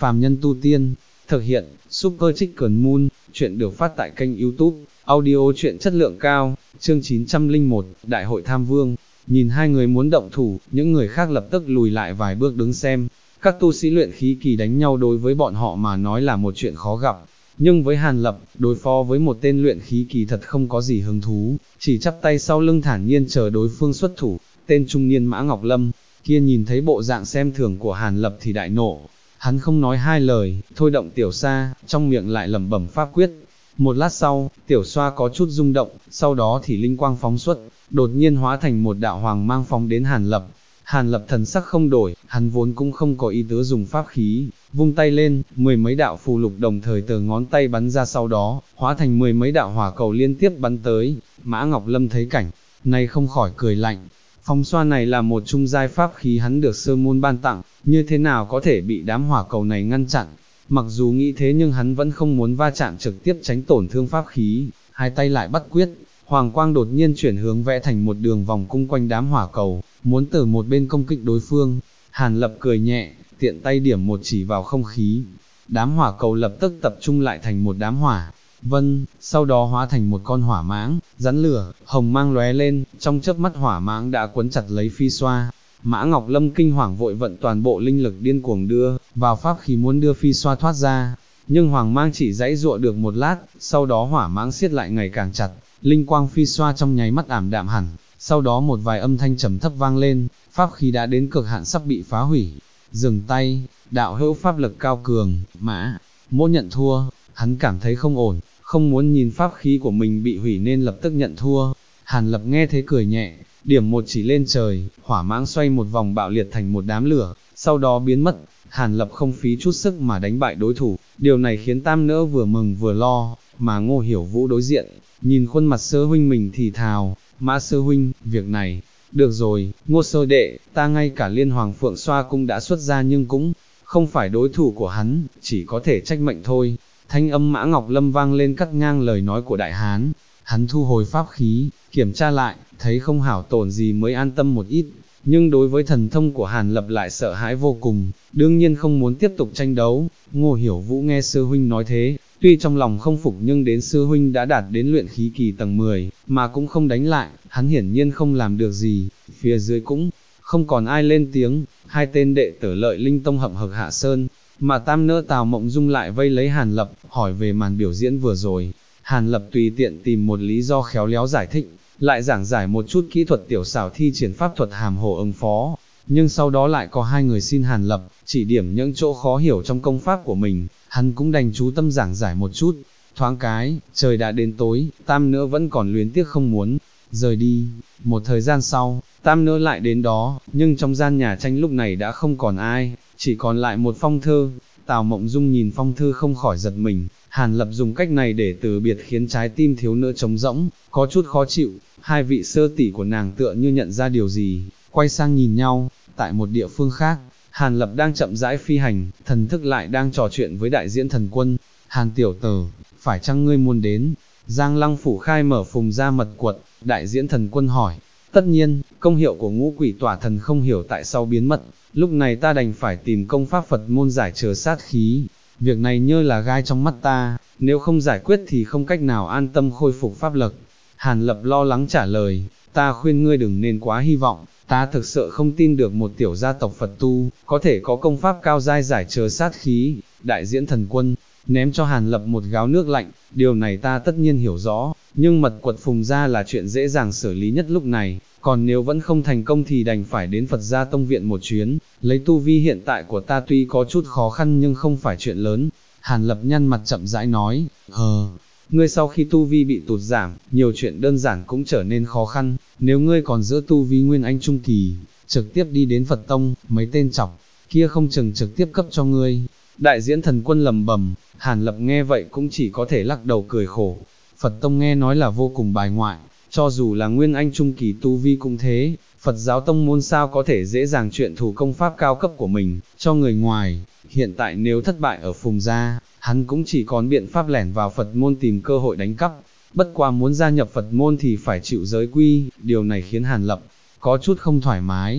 phàm nhân tu tiên, thực hiện, Super Chicken Moon, chuyện được phát tại kênh YouTube, audio truyện chất lượng cao, chương 901, Đại hội Tham Vương. Nhìn hai người muốn động thủ, những người khác lập tức lùi lại vài bước đứng xem. Các tu sĩ luyện khí kỳ đánh nhau đối với bọn họ mà nói là một chuyện khó gặp, nhưng với Hàn Lập, đối phó với một tên luyện khí kỳ thật không có gì hứng thú, chỉ chắp tay sau lưng thản nhiên chờ đối phương xuất thủ. Tên trung niên Mã Ngọc Lâm kia nhìn thấy bộ dạng xem thường của Hàn Lập thì đại nộ, hắn không nói hai lời, thôi động tiểu sa, trong miệng lại lẩm bẩm pháp quyết. Một lát sau, tiểu xoa có chút rung động, sau đó thì linh quang phóng xuất, đột nhiên hóa thành một đạo hoàng mang phóng đến Hàn Lập. Hàn Lập thần sắc không đổi, hắn vốn cũng không có ý tứ dùng pháp khí, vung tay lên, mười mấy đạo phù lục đồng thời từ ngón tay bắn ra, sau đó, hóa thành mười mấy đạo hỏa cầu liên tiếp bắn tới. Mã Ngọc Lâm thấy cảnh này không khỏi cười lạnh, phong xoa này là một trung giai pháp khí hắn được Sư môn ban tặng, như thế nào có thể bị đám hỏa cầu này ngăn chặn. Mặc dù nghĩ thế nhưng hắn vẫn không muốn va chạm trực tiếp tránh tổn thương pháp khí, hai tay lại bắt quyết, hoàng quang đột nhiên chuyển hướng vẽ thành một đường vòng cung quanh đám hỏa cầu, muốn từ một bên công kích đối phương. Hàn Lập cười nhẹ, tiện tay điểm một chỉ vào không khí, đám hỏa cầu lập tức tập trung lại thành một đám hỏa vân, sau đó hóa thành một con hỏa mãng, rắn lửa, hồng mang lóe lên, trong chớp mắt hỏa mãng đã quấn chặt lấy Phi Xoa. Mã Ngọc Lâm kinh hoàng vội vận toàn bộ linh lực điên cuồng đưa vào pháp khí muốn đưa Phi Xoa thoát ra, nhưng hoàng mang chỉ giãy giụa được một lát, sau đó hỏa mãng siết lại ngày càng chặt, linh quang Phi Xoa trong nháy mắt ảm đạm hẳn, sau đó một vài âm thanh trầm thấp vang lên, pháp khí đã đến cực hạn sắp bị phá hủy. Dừng tay, đạo hữu pháp lực cao cường, Mã Mỗ nhận thua. Hắn cảm thấy không ổn, không muốn nhìn pháp khí của mình bị hủy nên lập tức nhận thua. Hàn Lập nghe thế cười nhẹ, điểm một chỉ lên trời, hỏa mãng xoay một vòng bạo liệt thành một đám lửa, sau đó biến mất. Hàn Lập không phí chút sức mà đánh bại đối thủ, điều này khiến tam nỡ vừa mừng vừa lo, mà Ngô Hiểu Vũ đối diện, nhìn khuôn mặt Sơ huynh mình thì thào, Mã Sơ huynh, việc này, được rồi, Ngô Sơ đệ, ta ngay cả Liên Hoàng Phượng Xoa cũng đã xuất ra nhưng cũng không phải đối thủ của hắn, chỉ có thể trách mệnh thôi. Thanh âm Mã Ngọc Lâm vang lên cắt ngang lời nói của đại hán, hắn thu hồi pháp khí, kiểm tra lại, thấy không hảo tổn gì mới an tâm một ít, nhưng đối với thần thông của Hàn Lập lại sợ hãi vô cùng, đương nhiên không muốn tiếp tục tranh đấu. Ngô Hiểu Vũ nghe sư huynh nói thế, tuy trong lòng không phục nhưng đến sư huynh đã đạt đến luyện khí kỳ tầng 10, mà cũng không đánh lại, hắn hiển nhiên không làm được gì. Phía dưới cũng không còn ai lên tiếng, hai tên đệ tử Lợi Linh Tông hậm hực hạ sơn, mà tam nỡ Tào Mộng Dung lại vây lấy Hàn Lập, hỏi về màn biểu diễn vừa rồi. Hàn Lập tùy tiện tìm một lý do khéo léo giải thích, lại giảng giải một chút kỹ thuật tiểu xảo thi triển pháp thuật hàm hồ ứng phó, nhưng sau đó lại có hai người xin Hàn Lập chỉ điểm những chỗ khó hiểu trong công pháp của mình, hắn cũng đành chú tâm giảng giải một chút. Thoáng cái, trời đã đến tối, tam nỡ vẫn còn luyến tiếc không muốn rời đi. Một thời gian sau, tam nỡ lại đến đó, nhưng trong gian nhà tranh lúc này đã không còn ai, chỉ còn lại một phong thư. Tào Mộng Dung nhìn phong thư không khỏi giật mình, Hàn Lập dùng cách này để từ biệt khiến trái tim thiếu nữ trống rỗng, có chút khó chịu. Hai vị sơ tỷ của nàng tựa như nhận ra điều gì, quay sang nhìn nhau. Tại một địa phương khác, Hàn Lập đang chậm rãi phi hành, thần thức lại đang trò chuyện với đại diễn thần quân. Hàn tiểu tử, phải chăng ngươi muốn đến Giang Lăng phủ khai mở phùng gia mật quật? Đại diễn thần quân hỏi. Tất nhiên, công hiệu của ngũ quỷ tỏa thần không hiểu tại sao biến mất, lúc này ta đành phải tìm công pháp Phật môn giải trừ sát khí. Việc này như là gai trong mắt ta, nếu không giải quyết thì không cách nào an tâm khôi phục pháp lực. Hàn Lập lo lắng trả lời, ta khuyên ngươi đừng nên quá hy vọng, ta thực sự không tin được một tiểu gia tộc Phật tu có thể có công pháp cao giai giải trừ sát khí. Đại diễn thần quân ném cho Hàn Lập một gáo nước lạnh, điều này ta tất nhiên hiểu rõ, nhưng mật quật phùng gia là chuyện dễ dàng xử lý nhất lúc này, còn nếu vẫn không thành công thì đành phải đến Phật gia tông viện một chuyến. Lấy tu vi hiện tại của ta tuy có chút khó khăn nhưng không phải chuyện lớn. Hàn Lập nhăn mặt chậm rãi nói, ngươi sau khi tu vi bị tụt giảm, nhiều chuyện đơn giản cũng trở nên khó khăn, nếu ngươi còn giữ tu vi nguyên anh trung kỳ, trực tiếp đi đến Phật tông, mấy tên chọc kia không chừng trực tiếp cấp cho ngươi. Đại diễn thần quân lầm bầm. Hàn Lập nghe vậy cũng chỉ có thể lắc đầu cười khổ. Phật tông nghe nói là vô cùng bài ngoại, cho dù là nguyên anh trung kỳ tu vi cũng thế, Phật giáo tông môn sao có thể dễ dàng chuyện thủ công pháp cao cấp của mình cho người ngoài. Hiện tại nếu thất bại ở phùng gia, hắn cũng chỉ còn biện pháp lẻn vào Phật môn tìm cơ hội đánh cắp, bất quá muốn gia nhập Phật môn thì phải chịu giới quy, điều này khiến Hàn Lập có chút không thoải mái.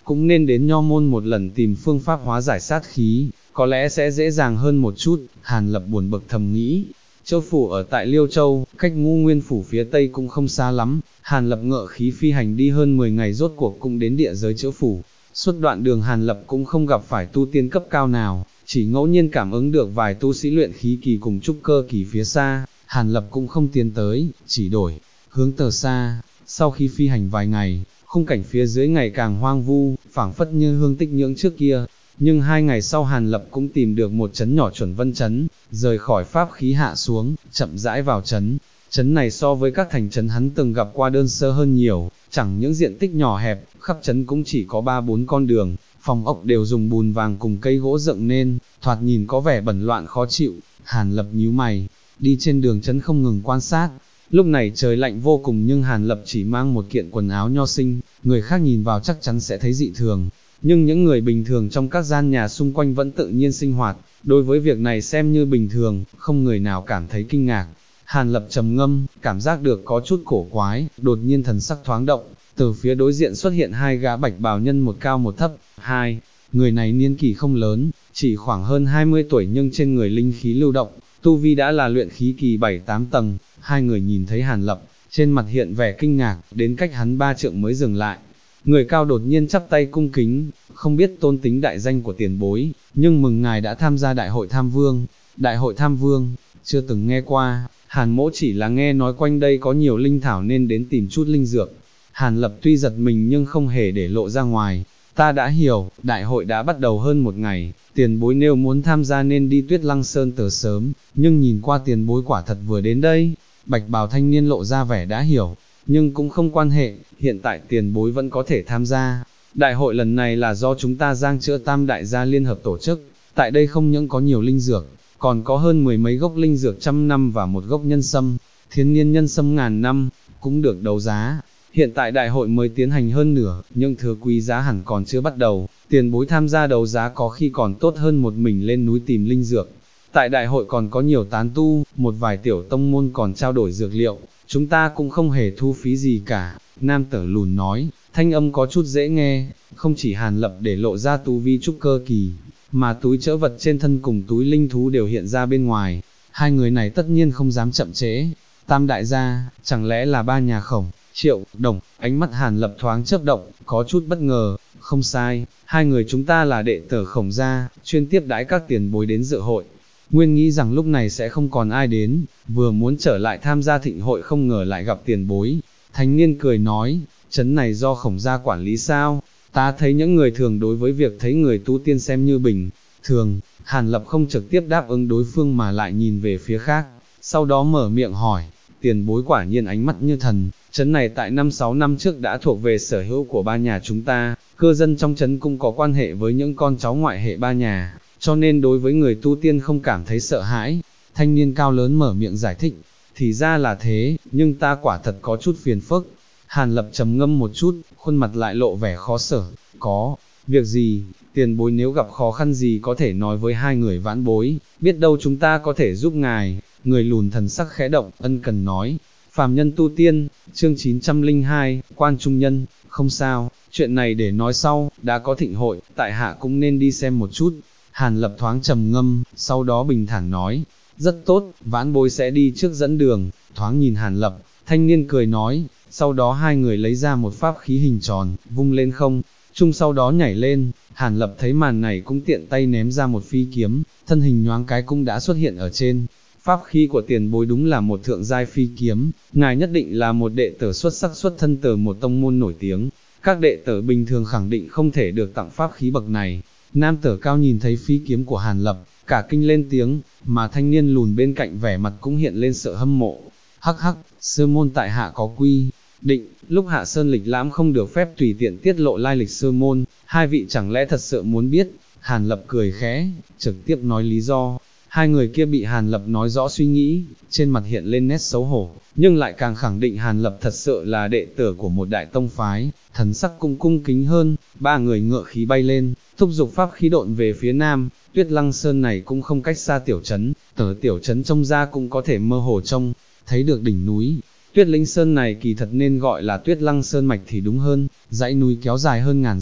cũng nên đến nho môn một lần tìm phương pháp hóa giải sát khí, có lẽ sẽ dễ dàng hơn một chút. Hàn Lập buồn bực thầm nghĩ. Châu phủ ở tại Liêu Châu, cách Ngũ Nguyên phủ phía tây cũng không xa lắm. Hàn Lập ngựa khí phi hành đi hơn 10 ngày rốt cuộc cũng đến địa giới Châu phủ. Suốt đoạn đường Hàn Lập cũng không gặp phải tu tiên cấp cao nào, chỉ ngẫu nhiên cảm ứng được vài tu sĩ luyện khí kỳ cùng trúc cơ kỳ phía xa. Hàn Lập cũng không tiến tới, chỉ đổi hướng tờ xa. Sau khi phi hành vài ngày, khung cảnh phía dưới ngày càng hoang vu, phảng phất như hương tích nhưỡng trước kia. Nhưng 2 ngày sau Hàn Lập cũng tìm được một trấn nhỏ Chuẩn Vân trấn, rời khỏi pháp khí hạ xuống, chậm rãi vào trấn. Trấn này so với các thành trấn hắn từng gặp qua đơn sơ hơn nhiều, chẳng những diện tích nhỏ hẹp, khắp trấn cũng chỉ có 3-4 con đường, phòng ốc đều dùng bùn vàng cùng cây gỗ dựng nên, thoạt nhìn có vẻ bẩn loạn khó chịu. Hàn Lập nhíu mày, đi trên đường trấn không ngừng quan sát. Lúc này trời lạnh vô cùng nhưng Hàn Lập chỉ mang một kiện quần áo nho sinh, người khác nhìn vào chắc chắn sẽ thấy dị thường. Nhưng những người bình thường trong các gian nhà xung quanh vẫn tự nhiên sinh hoạt, đối với việc này xem như bình thường, không người nào cảm thấy kinh ngạc. Hàn Lập trầm ngâm, cảm giác được có chút cổ quái, đột nhiên thần sắc thoáng động, từ phía đối diện xuất hiện 2 gã bạch bào nhân một cao một thấp. Người này niên kỷ không lớn, chỉ khoảng hơn 20 tuổi nhưng trên người linh khí lưu động, tu vi đã là luyện khí kỳ 7-8 tầng. 2 người nhìn thấy Hàn Lập, trên mặt hiện vẻ kinh ngạc, đến cách hắn 3 trượng mới dừng lại. Người cao đột nhiên chắp tay cung kính, không biết tôn tính đại danh của tiền bối, nhưng mừng ngài đã tham gia đại hội tham vương. Đại hội tham vương, chưa từng nghe qua, Hàn mỗ chỉ là nghe nói quanh đây có nhiều linh thảo nên đến tìm chút linh dược. Hàn Lập tuy giật mình nhưng không hề để lộ ra ngoài. Ta đã hiểu, đại hội đã bắt đầu hơn 1 ngày, tiền bối nếu muốn tham gia nên đi Tuyết Lăng Sơn từ sớm, nhưng nhìn qua tiền bối quả thật vừa đến đây. Bạch bào thanh niên lộ ra vẻ đã hiểu, nhưng cũng không quan hệ, hiện tại tiền bối vẫn có thể tham gia. Đại hội lần này là do chúng ta Giang Chữa Tam đại gia liên hợp tổ chức, tại đây không những có nhiều linh dược, còn có hơn 10 mấy gốc linh dược 100 năm và một gốc nhân sâm, thiên niên nhân sâm ngàn năm, cũng được đấu giá. Hiện tại đại hội mới tiến hành hơn nửa, nhưng thứ quý giá hẳn còn chưa bắt đầu, tiền bối tham gia đấu giá có khi còn tốt hơn một mình lên núi tìm linh dược. Tại đại hội còn có nhiều tán tu, một vài tiểu tông môn còn trao đổi dược liệu, chúng ta cũng không hề thu phí gì cả. Nam tử lùn nói, thanh âm có chút dễ nghe, không chỉ Hàn Lập để lộ ra tu vi trúc cơ kỳ, mà túi trữ vật trên thân cùng túi linh thú đều hiện ra bên ngoài. 2 người này tất nhiên không dám chậm trễ. Tam đại gia, chẳng lẽ là 3 nhà Khổng, Triệu, Đồng? Ánh mắt Hàn Lập thoáng chớp động, có chút bất ngờ. Không sai, 2 người chúng ta là đệ tử Khổng gia, chuyên tiếp đãi các tiền bối đến dự hội. Nguyên nghĩ rằng lúc này sẽ không còn ai đến, vừa muốn trở lại tham gia thịnh hội không ngờ lại gặp tiền bối. Thanh niên cười nói, trấn này do Khổng gia quản lý sao? Ta thấy những người thường đối với việc thấy người tu tiên xem như bình thường. Hàn Lập không trực tiếp đáp ứng đối phương mà lại nhìn về phía khác, sau đó mở miệng hỏi, tiền bối quả nhiên ánh mắt như thần, trấn này tại 5-6 năm trước đã thuộc về sở hữu của 3 nhà chúng ta, cư dân trong trấn cũng có quan hệ với những con cháu ngoại hệ 3 nhà, cho nên đối với người tu tiên không cảm thấy sợ hãi. Thanh niên cao lớn mở miệng giải thích, thì ra là thế, nhưng ta quả thật có chút phiền phức. Hàn Lập trầm ngâm một chút, khuôn mặt lại lộ vẻ khó xử, có việc gì, tiền bối nếu gặp khó khăn gì có thể nói với 2 người vãn bối, biết đâu chúng ta có thể giúp ngài. Người lùn thần sắc khẽ động, ân cần nói, phàm nhân tu tiên, chương 902, quan trung nhân, không sao, chuyện này để nói sau, đã có thịnh hội, tại hạ cũng nên đi xem một chút. Hàn Lập thoáng trầm ngâm, sau đó bình thản nói, rất tốt, vãn bối sẽ đi trước dẫn đường. Thoáng nhìn Hàn Lập, thanh niên cười nói, sau đó 2 người lấy ra một pháp khí hình tròn, vung lên không trung, sau đó nhảy lên. Hàn Lập thấy màn này cũng tiện tay ném ra một phi kiếm, thân hình nhoáng cái cũng đã xuất hiện ở trên. Pháp khí của tiền bối đúng là một thượng giai phi kiếm, ngài nhất định là một đệ tử xuất sắc xuất thân từ một tông môn nổi tiếng, các đệ tử bình thường khẳng định không thể được tặng pháp khí bậc này. Nam tử cao nhìn thấy phi kiếm của Hàn Lập, cả kinh lên tiếng, mà thanh niên lùn bên cạnh vẻ mặt cũng hiện lên sợ hâm mộ. Hắc hắc, sư môn tại hạ có quy định, lúc hạ sơn lịch lãm không được phép tùy tiện tiết lộ lai lịch sư môn, 2 vị chẳng lẽ thật sự muốn biết? Hàn Lập cười khẽ, trực tiếp nói lý do. 2 người kia bị Hàn Lập nói rõ suy nghĩ, trên mặt hiện lên nét xấu hổ, nhưng lại càng khẳng định Hàn Lập thật sự là đệ tử của một đại tông phái, thần sắc cũng cung kính hơn. 3 người ngựa khí bay lên, thúc giục pháp khí độn về phía nam. Tuyết Lăng Sơn này cũng không cách xa tiểu trấn, từ tiểu trấn trông ra cũng có thể mơ hồ trông thấy được đỉnh núi. Tuyết Linh Sơn này kỳ thật nên gọi là Tuyết Lăng Sơn mạch thì đúng hơn, dãy núi kéo dài hơn ngàn dặm,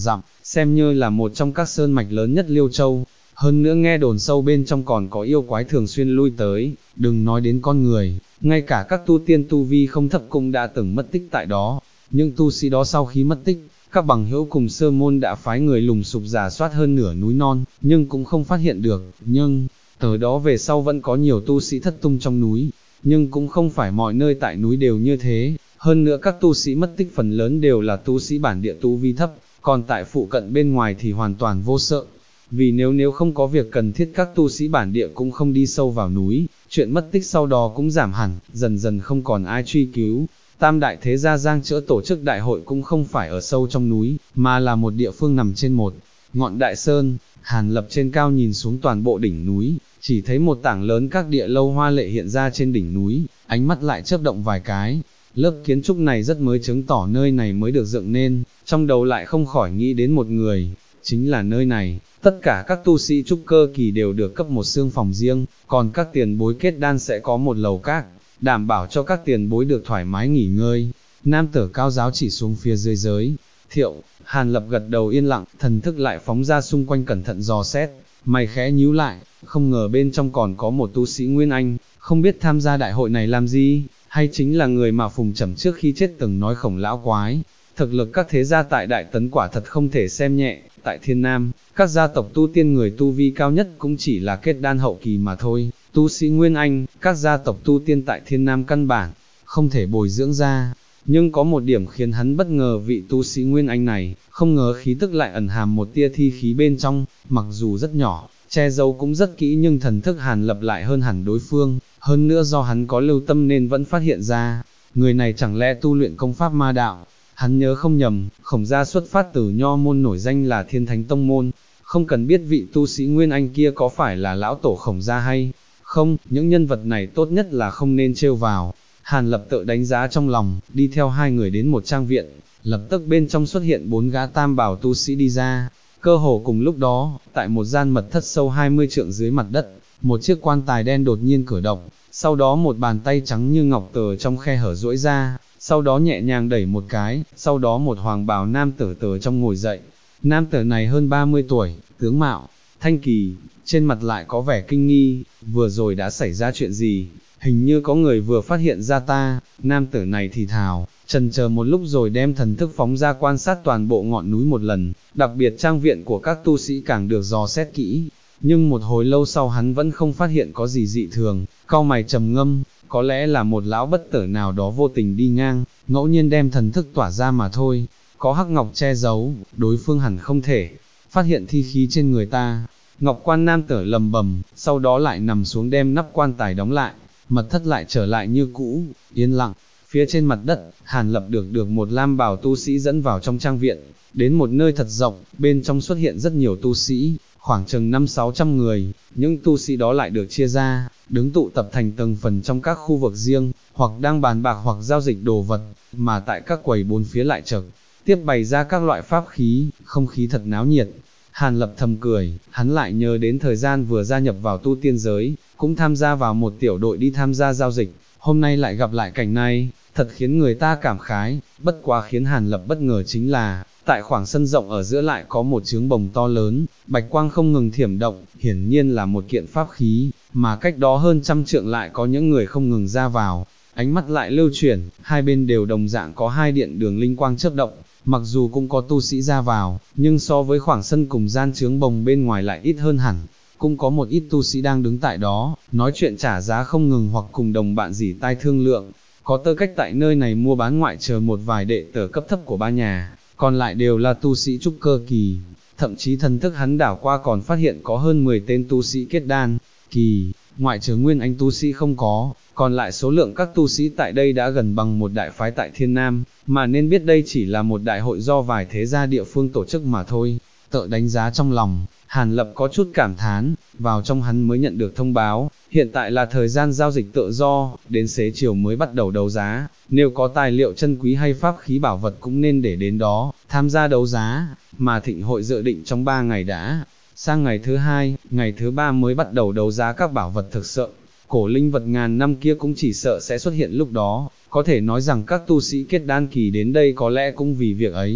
xem như là một trong các sơn mạch lớn nhất Liêu Châu. Hơn nữa nghe đồn sâu bên trong còn có yêu quái thường xuyên lui tới, đừng nói đến con người, ngay cả các tu tiên tu vi không thấp cũng đã từng mất tích tại đó. Những tu sĩ đó sau khi mất tích, các bằng hữu cùng sơ môn đã phái người lùng sục rà soát hơn nửa núi non, nhưng cũng không phát hiện được. Nhưng từ đó về sau vẫn có nhiều tu sĩ thất tung trong núi, nhưng cũng không phải mọi nơi tại núi đều như thế. Hơn nữa các tu sĩ mất tích phần lớn đều là tu sĩ bản địa tu vi thấp, còn tại phụ cận bên ngoài thì hoàn toàn vô sợ. Vì nếu không có việc cần thiết các tu sĩ bản địa cũng không đi sâu vào núi, chuyện mất tích sau đó cũng giảm hẳn, dần dần không còn ai truy cứu. Tam đại thế gia Giang Chữa tổ chức đại hội cũng không phải ở sâu trong núi, mà là một địa phương nằm trên một ngọn đại sơn. Hàn Lập trên cao nhìn xuống toàn bộ đỉnh núi, chỉ thấy một tảng lớn các địa lâu hoa lệ hiện ra trên đỉnh núi, ánh mắt lại chớp động vài cái. Lớp kiến trúc này rất mới chứng tỏ nơi này mới được dựng nên, trong đầu lại không khỏi nghĩ đến một người, chính là nơi này. Tất cả các tu sĩ trúc cơ kỳ đều được cấp một xương phòng riêng, còn các tiền bối kết đan sẽ có một lầu các, đảm bảo cho các tiền bối được thoải mái nghỉ ngơi. Nam tử cao giáo chỉ xuống phía dưới giới thiệu. Hàn Lập gật đầu yên lặng, thần thức lại phóng ra xung quanh cẩn thận dò xét, mày khẽ nhíu lại, không ngờ bên trong còn có một tu sĩ Nguyên Anh, không biết tham gia đại hội này làm gì, hay chính là người mà Phùng Trầm trước khi chết từng nói Khổng lão quái. Thực lực các thế gia tại Đại Tấn quả thật không thể xem nhẹ, tại Thiên Nam, các gia tộc tu tiên người tu vi cao nhất cũng chỉ là kết đan hậu kỳ mà thôi, tu sĩ Nguyên Anh, các gia tộc tu tiên tại Thiên Nam căn bản, không thể bồi dưỡng ra. Nhưng có một điểm khiến hắn bất ngờ, vị tu sĩ Nguyên Anh này, không ngờ khí tức lại ẩn hàm một tia thi khí bên trong, mặc dù rất nhỏ, che giấu cũng rất kỹ nhưng thần thức Hàn Lập lại hơn hẳn đối phương, hơn nữa do hắn có lưu tâm nên vẫn phát hiện ra, người này chẳng lẽ tu luyện công pháp ma đạo. Hắn nhớ không nhầm, Khổng gia xuất phát từ nho môn nổi danh là Thiên Thánh Tông môn, không cần biết vị tu sĩ Nguyên Anh kia có phải là lão tổ Khổng gia hay không, những nhân vật này tốt nhất là không nên trêu vào. Hàn Lập tự đánh giá trong lòng, đi theo hai người đến một trang viện, lập tức bên trong xuất hiện 4 gã tam bảo tu sĩ đi ra. Cơ hồ cùng lúc đó, tại một gian mật thất sâu 20 trượng dưới mặt đất, một chiếc quan tài đen đột nhiên cử động, sau đó một bàn tay trắng như ngọc từ trong khe hở duỗi ra, sau đó nhẹ nhàng đẩy một cái, sau đó một hoàng bào nam tử từ trong ngồi dậy. Nam tử này hơn 30 tuổi, tướng mạo thanh kỳ, trên mặt lại có vẻ kinh nghi, vừa rồi đã xảy ra chuyện gì? Hình như có người vừa phát hiện ra ta. Nam tử này thì thào, chần chờ một lúc rồi đem thần thức phóng ra quan sát toàn bộ ngọn núi một lần, đặc biệt trang viện của các tu sĩ càng được dò xét kỹ. Nhưng một hồi lâu sau hắn vẫn không phát hiện có gì dị thường, cau mày trầm ngâm, có lẽ là một lão bất tử nào đó vô tình đi ngang, ngẫu nhiên đem thần thức tỏa ra mà thôi. Có hắc ngọc che giấu, đối phương hẳn không thể phát hiện thi khí trên người ta. Ngọc quan nam tử lầm bầm, sau đó lại nằm xuống đem nắp quan tài đóng lại. Mật thất lại trở lại như cũ, yên lặng. Phía trên mặt đất, Hàn Lập được một lam bào tu sĩ dẫn vào trong trang viện, đến một nơi thật rộng, bên trong xuất hiện rất nhiều tu sĩ, khoảng chừng 500-600 người, những tu sĩ đó lại được chia ra, đứng tụ tập thành từng phần trong các khu vực riêng, hoặc đang bàn bạc hoặc giao dịch đồ vật, mà tại các quầy bốn phía lại trực tiếp bày ra các loại pháp khí, không khí thật náo nhiệt. Hàn Lập thầm cười, hắn lại nhớ đến thời gian vừa gia nhập vào tu tiên giới, cũng tham gia vào một tiểu đội đi tham gia giao dịch, hôm nay lại gặp lại cảnh này, thật khiến người ta cảm khái. Bất quá khiến Hàn Lập bất ngờ chính là, tại khoảng sân rộng ở giữa lại có một chướng bồng to lớn, bạch quang không ngừng thiểm động, hiển nhiên là một kiện pháp khí, mà cách đó hơn 100 trượng lại có những người không ngừng ra vào. Ánh mắt lại lưu chuyển, hai bên đều đồng dạng có hai điện đường linh quang chớp động, mặc dù cũng có tu sĩ ra vào, nhưng so với khoảng sân cùng gian chướng bồng bên ngoài lại ít hơn hẳn. Cũng có một ít tu sĩ đang đứng tại đó, nói chuyện trả giá không ngừng hoặc cùng đồng bạn dỉ tai thương lượng, có tư cách tại nơi này mua bán ngoại trừ một vài đệ tử cấp thấp của ba nhà, còn lại đều là tu sĩ trúc cơ kỳ. Thậm chí thần thức hắn đảo qua còn phát hiện có hơn 10 tên tu sĩ kết đan kỳ, ngoại trừ Nguyên Anh tu sĩ không có, còn lại số lượng các tu sĩ tại đây đã gần bằng một đại phái tại Thiên Nam, mà nên biết đây chỉ là một đại hội do vài thế gia địa phương tổ chức mà thôi. Tự đánh giá trong lòng, Hàn Lập có chút cảm thán, vào trong hắn mới nhận được thông báo, hiện tại là thời gian giao dịch tự do, đến xế chiều mới bắt đầu đấu giá, nếu có tài liệu chân quý hay pháp khí bảo vật cũng nên để đến đó, tham gia đấu giá, mà thịnh hội dự định trong 3 ngày đã, sang ngày thứ 2, ngày thứ 3 mới bắt đầu đấu giá các bảo vật thực sự. Cổ linh vật ngàn năm kia cũng chỉ sợ sẽ xuất hiện lúc đó, có thể nói rằng các tu sĩ kết đan kỳ đến đây có lẽ cũng vì việc ấy.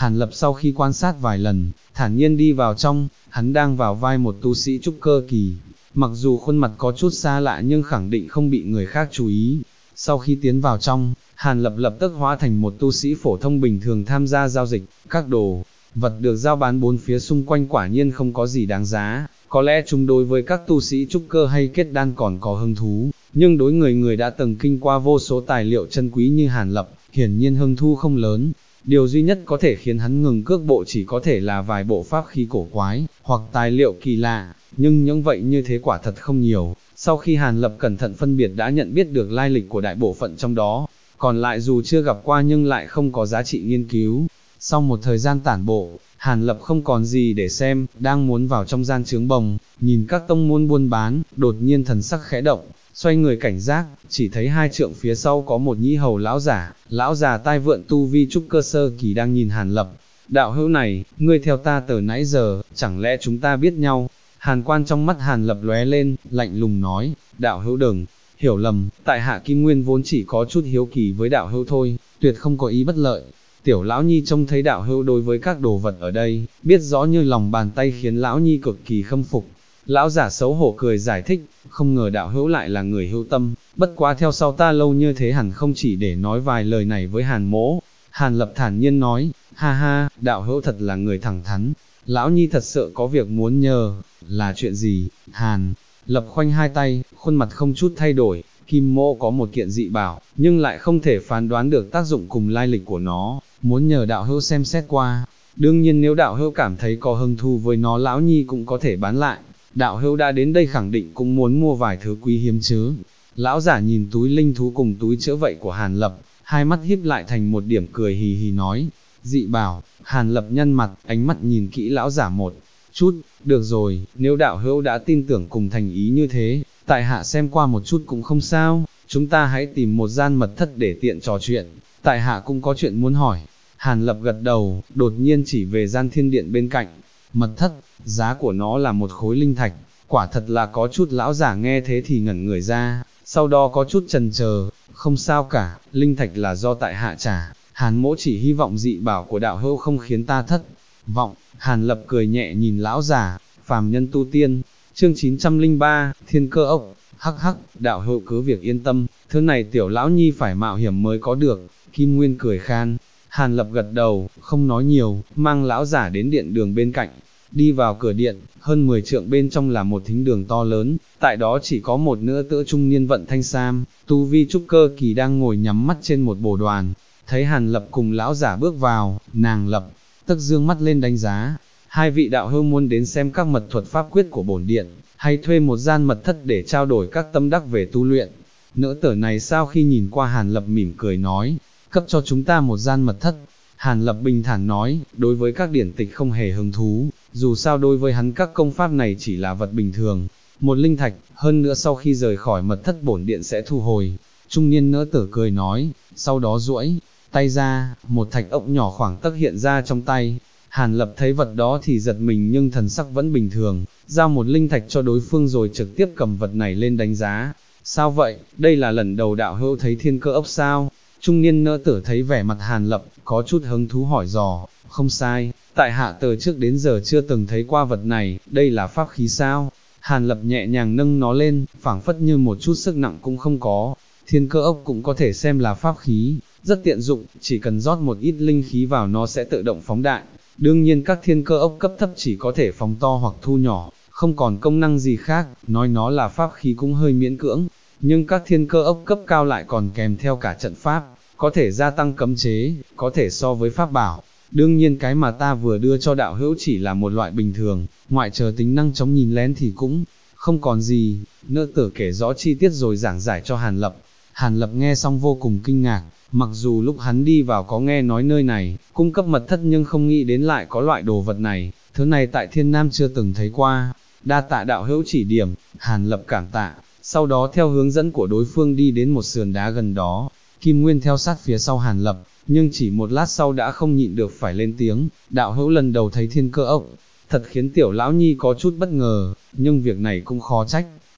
Hàn Lập sau khi quan sát vài lần, thản nhiên đi vào trong, hắn đang vào vai một tu sĩ trúc cơ kỳ, mặc dù khuôn mặt có chút xa lạ nhưng khẳng định không bị người khác chú ý. Sau khi tiến vào trong, Hàn Lập lập tức hóa thành một tu sĩ phổ thông bình thường tham gia giao dịch, các đồ vật được giao bán bốn phía xung quanh quả nhiên không có gì đáng giá, có lẽ chúng đối với các tu sĩ trúc cơ hay kết đan còn có hứng thú, nhưng đối người đã từng kinh qua vô số tài liệu chân quý như Hàn Lập, hiển nhiên hứng thú không lớn. Điều duy nhất có thể khiến hắn ngừng cước bộ chỉ có thể là vài bộ pháp khí cổ quái, hoặc tài liệu kỳ lạ, nhưng những vậy như thế quả thật không nhiều. Sau khi Hàn Lập cẩn thận phân biệt đã nhận biết được lai lịch của đại bộ phận trong đó, còn lại dù chưa gặp qua nhưng lại không có giá trị nghiên cứu. Sau một thời gian tản bộ, Hàn Lập không còn gì để xem, đang muốn vào trong gian chướng bồng, nhìn các tông môn buôn bán, đột nhiên thần sắc khẽ động, xoay người cảnh giác, chỉ thấy hai trượng phía sau có một nhĩ hầu lão già tai vượn tu vi trúc cơ sơ kỳ đang nhìn Hàn Lập. Đạo hữu này, ngươi theo ta từ nãy giờ, chẳng lẽ chúng ta biết nhau? Hàn quan trong mắt Hàn Lập lóe lên, lạnh lùng nói, đạo hữu đừng hiểu lầm, tại hạ Kim Nguyên vốn chỉ có chút hiếu kỳ với đạo hữu thôi, tuyệt không có ý bất lợi. Tiểu lão nhi trông thấy đạo hữu đối với các đồ vật ở đây, biết rõ như lòng bàn tay khiến lão nhi cực kỳ khâm phục. Lão giả xấu hổ cười giải thích, không ngờ đạo hữu lại là người hữu tâm, bất quá theo sau ta lâu như thế hẳn không chỉ để nói vài lời này với Hàn mỗ. Hàn Lập thản nhiên nói, ha ha, đạo hữu thật là người thẳng thắn, lão nhi thật sự có việc muốn nhờ, là chuyện gì? Hàn Lập khoanh hai tay, khuôn mặt không chút thay đổi, Kim mỗ có một kiện dị bảo, nhưng lại không thể phán đoán được tác dụng cùng lai lịch của nó, muốn nhờ đạo hữu xem xét qua. Đương nhiên nếu đạo hữu cảm thấy có hứng thú với nó lão nhi cũng có thể bán lại. Đạo hữu đã đến đây khẳng định cũng muốn mua vài thứ quý hiếm chứ. Lão giả nhìn túi linh thú cùng túi chữa vậy của Hàn Lập, hai mắt híp lại thành một điểm cười hì hì nói, dị bảo. Hàn Lập nhăn mặt, ánh mắt nhìn kỹ lão giả một chút, được rồi, nếu đạo hữu đã tin tưởng cùng thành ý như thế, tại hạ xem qua một chút cũng không sao, chúng ta hãy tìm một gian mật thất để tiện trò chuyện, tại hạ cũng có chuyện muốn hỏi. Hàn Lập gật đầu, đột nhiên chỉ về gian thiên điện bên cạnh, mật thất, giá của nó là một khối linh thạch, quả thật là có chút. Lão giả nghe thế thì ngẩn người ra, sau đó có chút chần chờ, không sao cả, linh thạch là do tại hạ trả, Hàn mỗ chỉ hy vọng dị bảo của đạo hữu không khiến ta thất vọng. Hàn Lập cười nhẹ nhìn lão giả, phàm nhân tu tiên, chương 903, thiên cơ ốc, hắc hắc, đạo hữu cứ việc yên tâm, thứ này tiểu lão nhi phải mạo hiểm mới có được. Kim Nguyên cười khan. Hàn Lập gật đầu, không nói nhiều, mang lão giả đến điện đường bên cạnh. Đi vào cửa điện, hơn 10 trượng bên trong là một thính đường to lớn, tại đó chỉ có một nữ tử trung niên vận thanh sam, tu vi trúc cơ kỳ đang ngồi nhắm mắt trên một bồ đoàn. Thấy Hàn Lập cùng lão giả bước vào, nàng lập tức dương mắt lên đánh giá, hai vị đạo hữu muốn đến xem các mật thuật pháp quyết của bổn điện, hay thuê một gian mật thất để trao đổi các tâm đắc về tu luyện. Nữ tử này sau khi nhìn qua Hàn Lập mỉm cười nói, cấp cho chúng ta một gian mật thất. Hàn Lập bình thản nói, đối với các điển tịch không hề hứng thú, dù sao đối với hắn các công pháp này chỉ là vật bình thường, một linh thạch, hơn nữa sau khi rời khỏi mật thất bổn điện sẽ thu hồi. Trung niên nữ tử cười nói, sau đó duỗi tay ra, một thạch ốc nhỏ khoảng tấc hiện ra trong tay. Hàn Lập thấy vật đó thì giật mình nhưng thần sắc vẫn bình thường, giao một linh thạch cho đối phương rồi trực tiếp cầm vật này lên đánh giá. Sao vậy, đây là lần đầu đạo hữu thấy thiên cơ ốc sao? Trung niên nữ tử thấy vẻ mặt Hàn Lập, có chút hứng thú hỏi dò, không sai, tại hạ từ trước đến giờ chưa từng thấy qua vật này, đây là pháp khí sao? Hàn Lập nhẹ nhàng nâng nó lên, phảng phất như một chút sức nặng cũng không có. Thiên cơ ốc cũng có thể xem là pháp khí, rất tiện dụng, chỉ cần rót một ít linh khí vào nó sẽ tự động phóng đại. Đương nhiên các thiên cơ ốc cấp thấp chỉ có thể phóng to hoặc thu nhỏ, không còn công năng gì khác, nói nó là pháp khí cũng hơi miễn cưỡng. Nhưng các thiên cơ ốc cấp cao lại còn kèm theo cả trận pháp, có thể gia tăng cấm chế, có thể so với pháp bảo. Đương nhiên cái mà ta vừa đưa cho đạo hữu chỉ là một loại bình thường, ngoại trừ tính năng chống nhìn lén thì cũng không còn gì. Nữ tử kể rõ chi tiết rồi giảng giải cho Hàn Lập. Hàn Lập nghe xong vô cùng kinh ngạc, mặc dù lúc hắn đi vào có nghe nói nơi này, cung cấp mật thất nhưng không nghĩ đến lại có loại đồ vật này, thứ này tại Thiên Nam chưa từng thấy qua. Đa tạ đạo hữu chỉ điểm, Hàn Lập cảm tạ, sau đó theo hướng dẫn của đối phương đi đến một sườn đá gần đó. Kim Nguyên theo sát phía sau Hàn Lập, nhưng chỉ một lát sau đã không nhịn được phải lên tiếng, đạo hữu lần đầu thấy thiên cơ ốc, thật khiến tiểu lão nhi có chút bất ngờ, nhưng việc này cũng khó trách,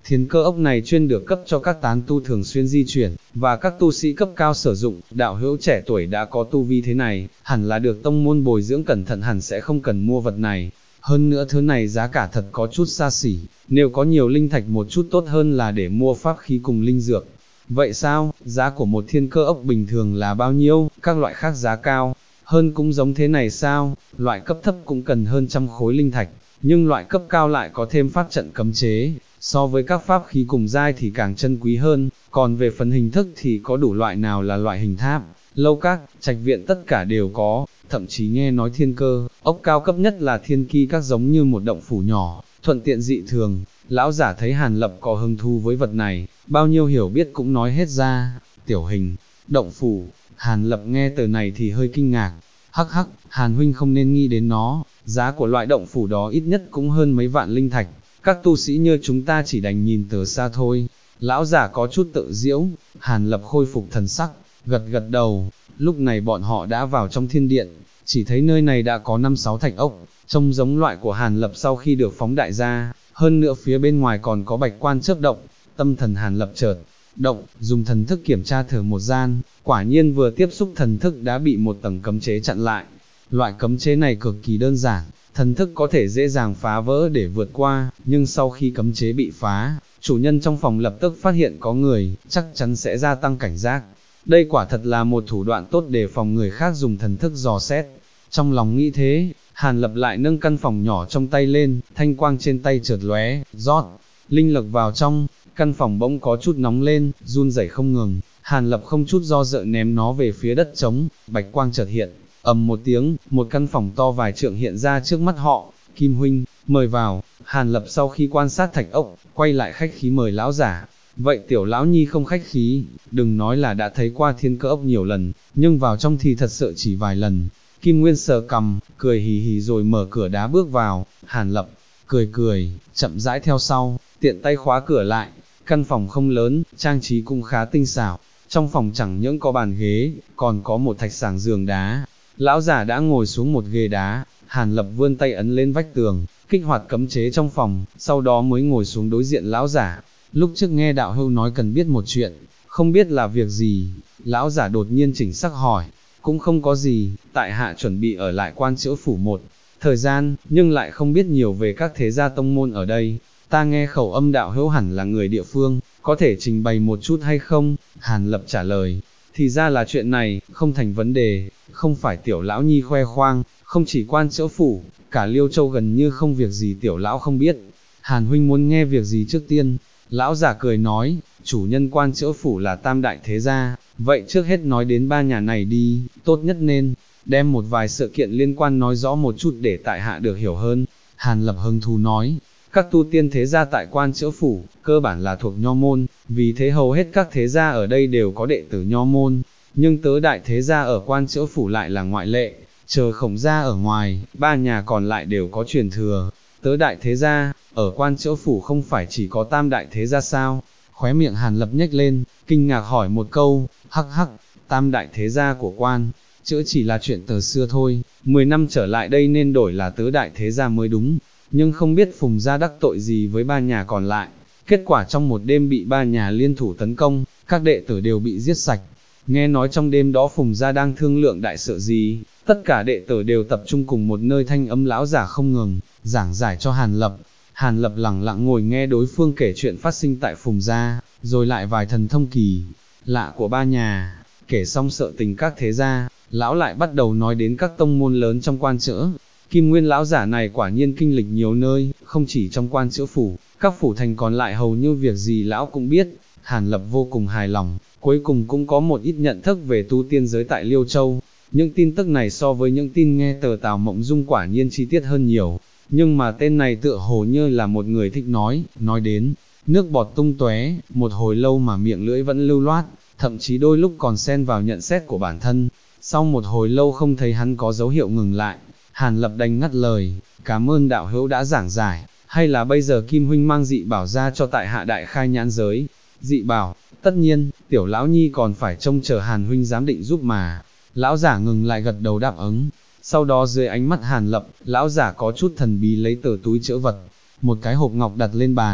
Thiên cơ ốc này chuyên được cấp cho các tán tu thường xuyên di chuyển, và các tu sĩ cấp cao sử dụng, đạo hữu trẻ tuổi đã có tu vi thế này, hẳn là được tông môn bồi dưỡng cẩn thận, hẳn sẽ không cần mua vật này. Hơn nữa thứ này giá cả thật có chút xa xỉ, nếu có nhiều linh thạch một chút tốt hơn là để mua pháp khí cùng linh dược. Vậy sao, giá của một thiên cơ ốc bình thường là bao nhiêu, các loại khác giá cao, hơn cũng giống thế này sao, loại cấp thấp cũng cần hơn 100 khối linh thạch, nhưng loại cấp cao lại có thêm pháp trận cấm chế, so với các pháp khí cùng giai thì càng chân quý hơn, còn về phần hình thức thì có đủ loại, nào là loại hình tháp, lâu các, trạch viện tất cả đều có, thậm chí nghe nói thiên cơ, ốc cao cấp nhất là thiên ki các giống như một động phủ nhỏ, thuận tiện dị thường. Lão giả thấy Hàn Lập có hứng thú với vật này, bao nhiêu hiểu biết cũng nói hết ra. Tiểu hình, động phủ, Hàn Lập nghe từ này thì hơi kinh ngạc, hắc hắc, Hàn huynh không nên nghĩ đến nó, giá của loại động phủ đó ít nhất cũng hơn mấy vạn linh thạch, các tu sĩ như chúng ta chỉ đành nhìn từ xa thôi. Lão giả có chút tự giễu, Hàn Lập khôi phục thần sắc, gật gật đầu. Lúc này bọn họ đã vào trong thiên điện, chỉ thấy nơi này đã có 5-6 thạch ốc, trông giống loại của Hàn Lập sau khi được phóng đại ra, hơn nữa phía bên ngoài còn có bạch quan chớp động. Tâm thần Hàn Lập chợt động, dùng thần thức kiểm tra thử một gian, quả nhiên vừa tiếp xúc thần thức đã bị một tầng cấm chế chặn lại. Loại cấm chế này cực kỳ đơn giản, thần thức có thể dễ dàng phá vỡ để vượt qua, nhưng sau khi cấm chế bị phá, chủ nhân trong phòng lập tức phát hiện có người, chắc chắn sẽ gia tăng cảnh giác. Đây quả thật là một thủ đoạn tốt để phòng người khác dùng thần thức dò xét. Trong lòng nghĩ thế, Hàn Lập lại nâng căn phòng nhỏ trong tay lên, thanh quang trên tay chợt lóe, rót linh lực vào trong, căn phòng bỗng có chút nóng lên, run rẩy không ngừng. Hàn Lập không chút do dự ném nó về phía đất trống, bạch quang chợt hiện, ầm một tiếng, một căn phòng to vài trượng hiện ra trước mắt họ. Kim huynh, mời vào. Hàn Lập sau khi quan sát thạch ốc, quay lại khách khí mời lão giả. Vậy tiểu lão nhi không khách khí, đừng nói là đã thấy qua thiên cơ ốc nhiều lần, nhưng vào trong thì thật sự chỉ vài lần. Kim Nguyên sờ cằm, cười hì hì rồi mở cửa đá bước vào. Hàn Lập cười cười, chậm rãi theo sau, tiện tay khóa cửa lại. Căn phòng không lớn, trang trí cũng khá tinh xảo. Trong phòng chẳng những có bàn ghế, còn có một thạch sàng giường đá. Lão giả đã ngồi xuống một ghế đá, Hàn Lập vươn tay ấn lên vách tường, kích hoạt cấm chế trong phòng, sau đó mới ngồi xuống đối diện lão giả. Lúc trước nghe đạo hữu nói cần biết một chuyện, không biết là việc gì. Lão giả đột nhiên chỉnh sắc hỏi. Cũng không có gì, tại hạ chuẩn bị ở lại Quan Chữ Phủ một thời gian, nhưng lại không biết nhiều về các thế gia tông môn ở đây. Ta nghe khẩu âm đạo hữu hẳn là người địa phương, có thể trình bày một chút hay không? Hàn Lập trả lời. Thì ra là chuyện này, không thành vấn đề, không phải tiểu lão nhi khoe khoang, không chỉ Quan Chữ Phủ, cả Liêu Châu gần như không việc gì tiểu lão không biết. Hàn huynh muốn nghe việc gì trước tiên? Lão giả cười nói, chủ nhân Quan Chữ Phủ là tam đại thế gia, vậy trước hết nói đến ba nhà này đi, tốt nhất nên đem một vài sự kiện liên quan nói rõ một chút để tại hạ được hiểu hơn. Hàn Lập hứng thú nói, các tu tiên thế gia tại Quan Chữ Phủ, cơ bản là thuộc nho môn, vì thế hầu hết các thế gia ở đây đều có đệ tử nho môn, nhưng tứ đại thế gia ở Quan Chữ Phủ lại là ngoại lệ, chờ Khổng gia ở ngoài, ba nhà còn lại đều có truyền thừa. Tứ đại thế gia, ở Quan Chữ Phủ không phải chỉ có tam đại thế gia sao? Khóe miệng Hàn Lập nhếch lên, kinh ngạc hỏi một câu, hắc hắc, tam đại thế gia của Quan Chữ chỉ là chuyện từ xưa thôi, 10 năm trở lại đây nên đổi là tứ đại thế gia mới đúng, nhưng không biết Phùng gia đắc tội gì với ba nhà còn lại, kết quả trong một đêm bị ba nhà liên thủ tấn công, các đệ tử đều bị giết sạch. Nghe nói trong đêm đó Phùng gia đang thương lượng đại sự gì, tất cả đệ tử đều tập trung cùng một nơi, thanh âm lão giả không ngừng giảng giải cho Hàn Lập. Hàn Lập lặng lặng ngồi nghe đối phương kể chuyện phát sinh tại Phùng gia, rồi lại vài thần thông kỳ lạ của ba nhà, kể xong sự tình các thế gia, lão lại bắt đầu nói đến các tông môn lớn trong Quan Chữ. Kim Nguyên lão giả này quả nhiên kinh lịch nhiều nơi, không chỉ trong Quan Chữ Phủ, các phủ thành còn lại hầu như việc gì lão cũng biết. Hàn Lập vô cùng hài lòng, cuối cùng cũng có một ít nhận thức về tu tiên giới tại Liêu Châu. Những tin tức này so với những tin nghe từ Tào Mộng Dung quả nhiên chi tiết hơn nhiều, nhưng mà tên này tựa hồ như là một người thích nói đến nước bọt tung tóe, một hồi lâu mà miệng lưỡi vẫn lưu loát, thậm chí đôi lúc còn xen vào nhận xét của bản thân. Sau một hồi lâu không thấy hắn có dấu hiệu ngừng lại, Hàn Lập đành ngắt lời, cảm ơn đạo hữu đã giảng giải, hay là bây giờ Kim huynh mang dị bảo ra cho tại hạ đại khai nhãn giới. Dị bảo, tất nhiên, tiểu lão nhi còn phải trông chờ Hàn huynh giám định giúp mà. Lão giả ngừng lại gật đầu đáp ứng. Sau đó dưới ánh mắt Hàn Lập, lão giả có chút thần bí lấy từ túi chữ vật một cái hộp ngọc đặt lên bàn.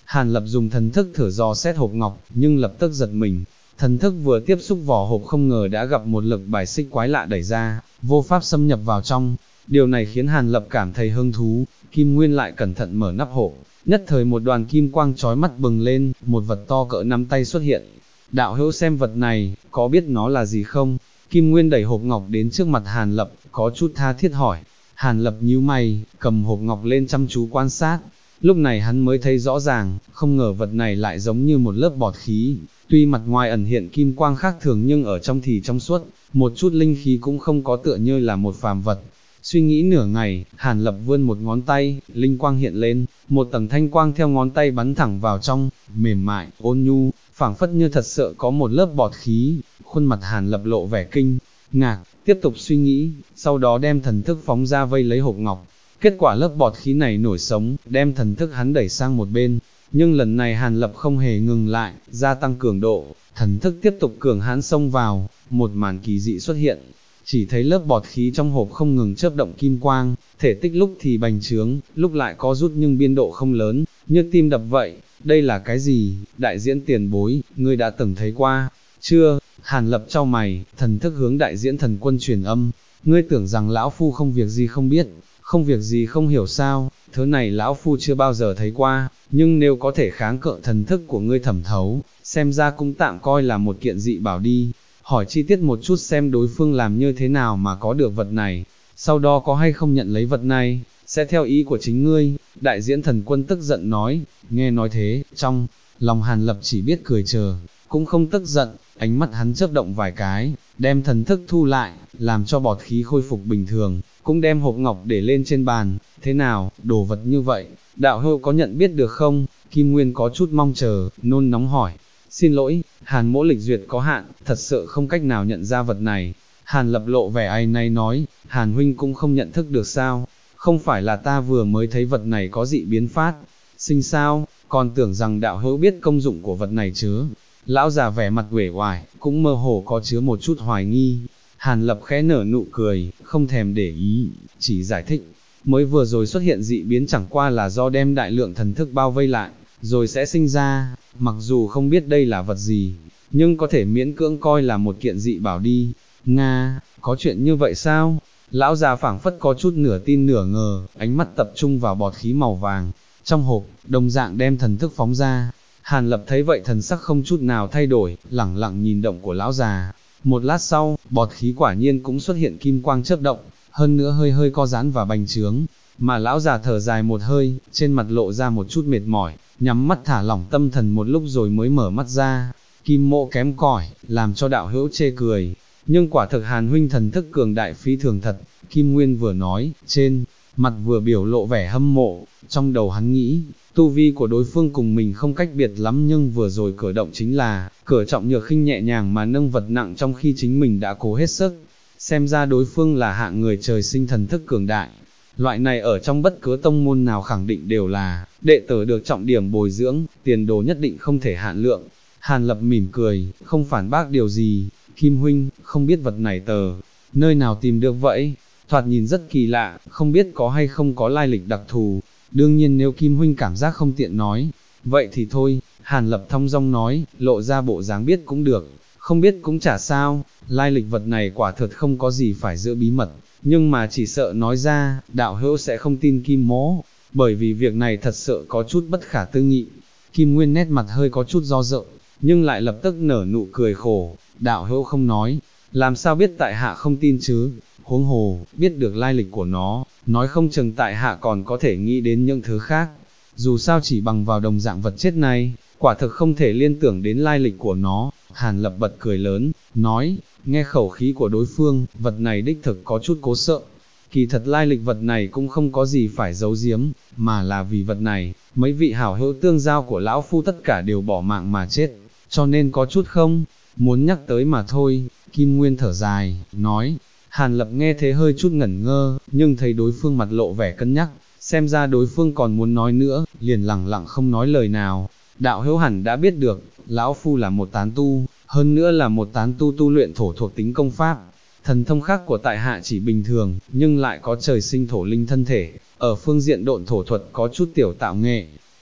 Hàn Lập dùng thần thức thử dò xét hộp ngọc, nhưng lập tức giật mình. Thần thức vừa tiếp xúc vỏ hộp không ngờ đã gặp một lực bài xích quái lạ đẩy ra, vô pháp xâm nhập vào trong. Điều này khiến Hàn Lập cảm thấy hứng thú, Kim Nguyên lại cẩn thận mở nắp hộp, nhất thời một đoàn kim quang chói mắt bừng lên, một vật to cỡ nắm tay xuất hiện. Đạo hữu xem vật này, có biết nó là gì không? Kim Nguyên đẩy hộp ngọc đến trước mặt Hàn Lập, có chút tha thiết hỏi. Hàn Lập nhíu mày, cầm hộp ngọc lên chăm chú quan sát. Lúc này hắn mới thấy rõ ràng, không ngờ vật này lại giống như một lớp bọt khí. Tuy mặt ngoài ẩn hiện kim quang khác thường nhưng ở trong thì trong suốt, một chút linh khí cũng không có, tựa như là một phàm vật. Suy nghĩ nửa ngày, Hàn Lập vươn một ngón tay, linh quang hiện lên, một tầng thanh quang theo ngón tay bắn thẳng vào trong, mềm mại, ôn nhu, phảng phất như thật sự có một lớp bọt khí. Khuôn mặt Hàn Lập lộ vẻ kinh ngạc, tiếp tục suy nghĩ, sau đó đem thần thức phóng ra vây lấy hộp ngọc. Kết quả lớp bọt khí này nổi sống, đem thần thức hắn đẩy sang một bên. Nhưng lần này Hàn Lập không hề ngừng lại, gia tăng cường độ, thần thức tiếp tục cường hãn xông vào, một màn kỳ dị xuất hiện. Chỉ thấy lớp bọt khí trong hộp không ngừng chớp động kim quang, thể tích lúc thì bành trướng, lúc lại có rút nhưng biên độ không lớn, như tim đập vậy. Đây là cái gì? Đại diễn tiền bối, ngươi đã từng thấy qua chưa? Hàn Lập chau mày, thần thức hướng đại diễn thần quân truyền âm. Ngươi tưởng rằng lão phu không việc gì không biết, không việc gì không hiểu sao? Thứ này lão phu chưa bao giờ thấy qua, nhưng nếu có thể kháng cự thần thức của ngươi thẩm thấu, xem ra cũng tạm coi là một kiện dị bảo đi. Hỏi chi tiết một chút xem đối phương làm như thế nào mà có được vật này, sau đó có hay không nhận lấy vật này, sẽ theo ý của chính ngươi. Đại diễn thần quân tức giận nói. Nghe nói thế, trong lòng Hàn Lập chỉ biết cười chờ, cũng không tức giận, ánh mắt hắn chớp động vài cái, đem thần thức thu lại, làm cho bọt khí khôi phục bình thường, cũng đem hộp ngọc để lên trên bàn. Thế nào, đồ vật như vậy, đạo hữu có nhận biết được không? Kim Nguyên có chút mong chờ, nôn nóng hỏi. Xin lỗi, Hàn mỗ lịch duyệt có hạn, thật sự không cách nào nhận ra vật này. Hàn Lập lộ vẻ áy náy nói. Hàn huynh cũng không nhận thức được sao? Không phải là ta vừa mới thấy vật này có dị biến phát sinh sao, còn tưởng rằng đạo hữu biết công dụng của vật này chứ. Lão già vẻ mặt uể oải, cũng mơ hồ có chứa một chút hoài nghi. Hàn Lập khẽ nở nụ cười, không thèm để ý, chỉ giải thích. Mới vừa rồi xuất hiện dị biến chẳng qua là do đem đại lượng thần thức bao vây lại, rồi sẽ sinh ra. Mặc dù không biết đây là vật gì, nhưng có thể miễn cưỡng coi là một kiện dị bảo đi. Nga, có chuyện như vậy sao? Lão già phảng phất có chút nửa tin nửa ngờ, ánh mắt tập trung vào bọt khí màu vàng trong hộp, đồng dạng đem thần thức phóng ra. Hàn Lập thấy vậy thần sắc không chút nào thay đổi, lẳng lặng nhìn động của lão già. Một lát sau, bọt khí quả nhiên cũng xuất hiện kim quang chớp động, hơn nữa hơi hơi co giãn và bành trướng. Mà lão già thở dài một hơi, trên mặt lộ ra một chút mệt mỏi, nhắm mắt thả lỏng tâm thần một lúc rồi mới mở mắt ra. Kim mộ kém cỏi, làm cho đạo hữu chê cười. Nhưng quả thực Hàn huynh thần thức cường đại phi thường thật. Kim Nguyên vừa nói, trên mặt vừa biểu lộ vẻ hâm mộ. Trong đầu hắn nghĩ, tu vi của đối phương cùng mình không cách biệt lắm, nhưng vừa rồi cử động chính là cử trọng nhược khinh, nhẹ nhàng mà nâng vật nặng trong khi chính mình đã cố hết sức. Xem ra đối phương là hạng người trời sinh thần thức cường đại. Loại này ở trong bất cứ tông môn nào khẳng định đều là đệ tử được trọng điểm bồi dưỡng, tiền đồ nhất định không thể hạn lượng. Hàn Lập mỉm cười, không phản bác điều gì. Kim huynh, không biết vật này nơi nào tìm được vậy? Thoạt nhìn rất kỳ lạ, không biết có hay không có lai lịch đặc thù. Đương nhiên nếu Kim huynh cảm giác không tiện nói, vậy thì thôi. Hàn Lập thong dong nói, lộ ra bộ dáng biết cũng được, không biết cũng chả sao. Lai lịch vật này quả thật không có gì phải giữ bí mật, nhưng mà chỉ sợ nói ra, đạo hữu sẽ không tin Kim mỗ, bởi vì việc này thật sự có chút bất khả tư nghị. Kim Nguyên nét mặt hơi có chút do dự, nhưng lại lập tức nở nụ cười khổ. Đạo hữu không nói, làm sao biết tại hạ không tin chứ? Huống hồ, biết được lai lịch của nó, nói không chừng tại hạ còn có thể nghĩ đến những thứ khác. Dù sao chỉ bằng vào đồng dạng vật chết này, quả thực không thể liên tưởng đến lai lịch của nó. Hàn Lập bật cười lớn, nói, nghe khẩu khí của đối phương, vật này đích thực có chút cố sợ. Kỳ thật lai lịch vật này cũng không có gì phải giấu giếm, mà là vì vật này, mấy vị hảo hữu tương giao của lão phu tất cả đều bỏ mạng mà chết, cho nên có chút không muốn nhắc tới mà thôi. Kim Nguyên thở dài, nói. Hàn Lập nghe thế hơi chút ngẩn ngơ, nhưng thấy đối phương mặt lộ vẻ cân nhắc, xem ra đối phương còn muốn nói nữa, liền lẳng lặng không nói lời nào. Đạo hữu hẳn đã biết được, lão phu là một tán tu, hơn nữa là một tán tu tu luyện thổ thuộc tính công pháp. Thần thông khác của tại hạ chỉ bình thường, nhưng lại có trời sinh thổ linh thân thể, ở phương diện độn thổ thuật có chút tiểu tạo nghệ.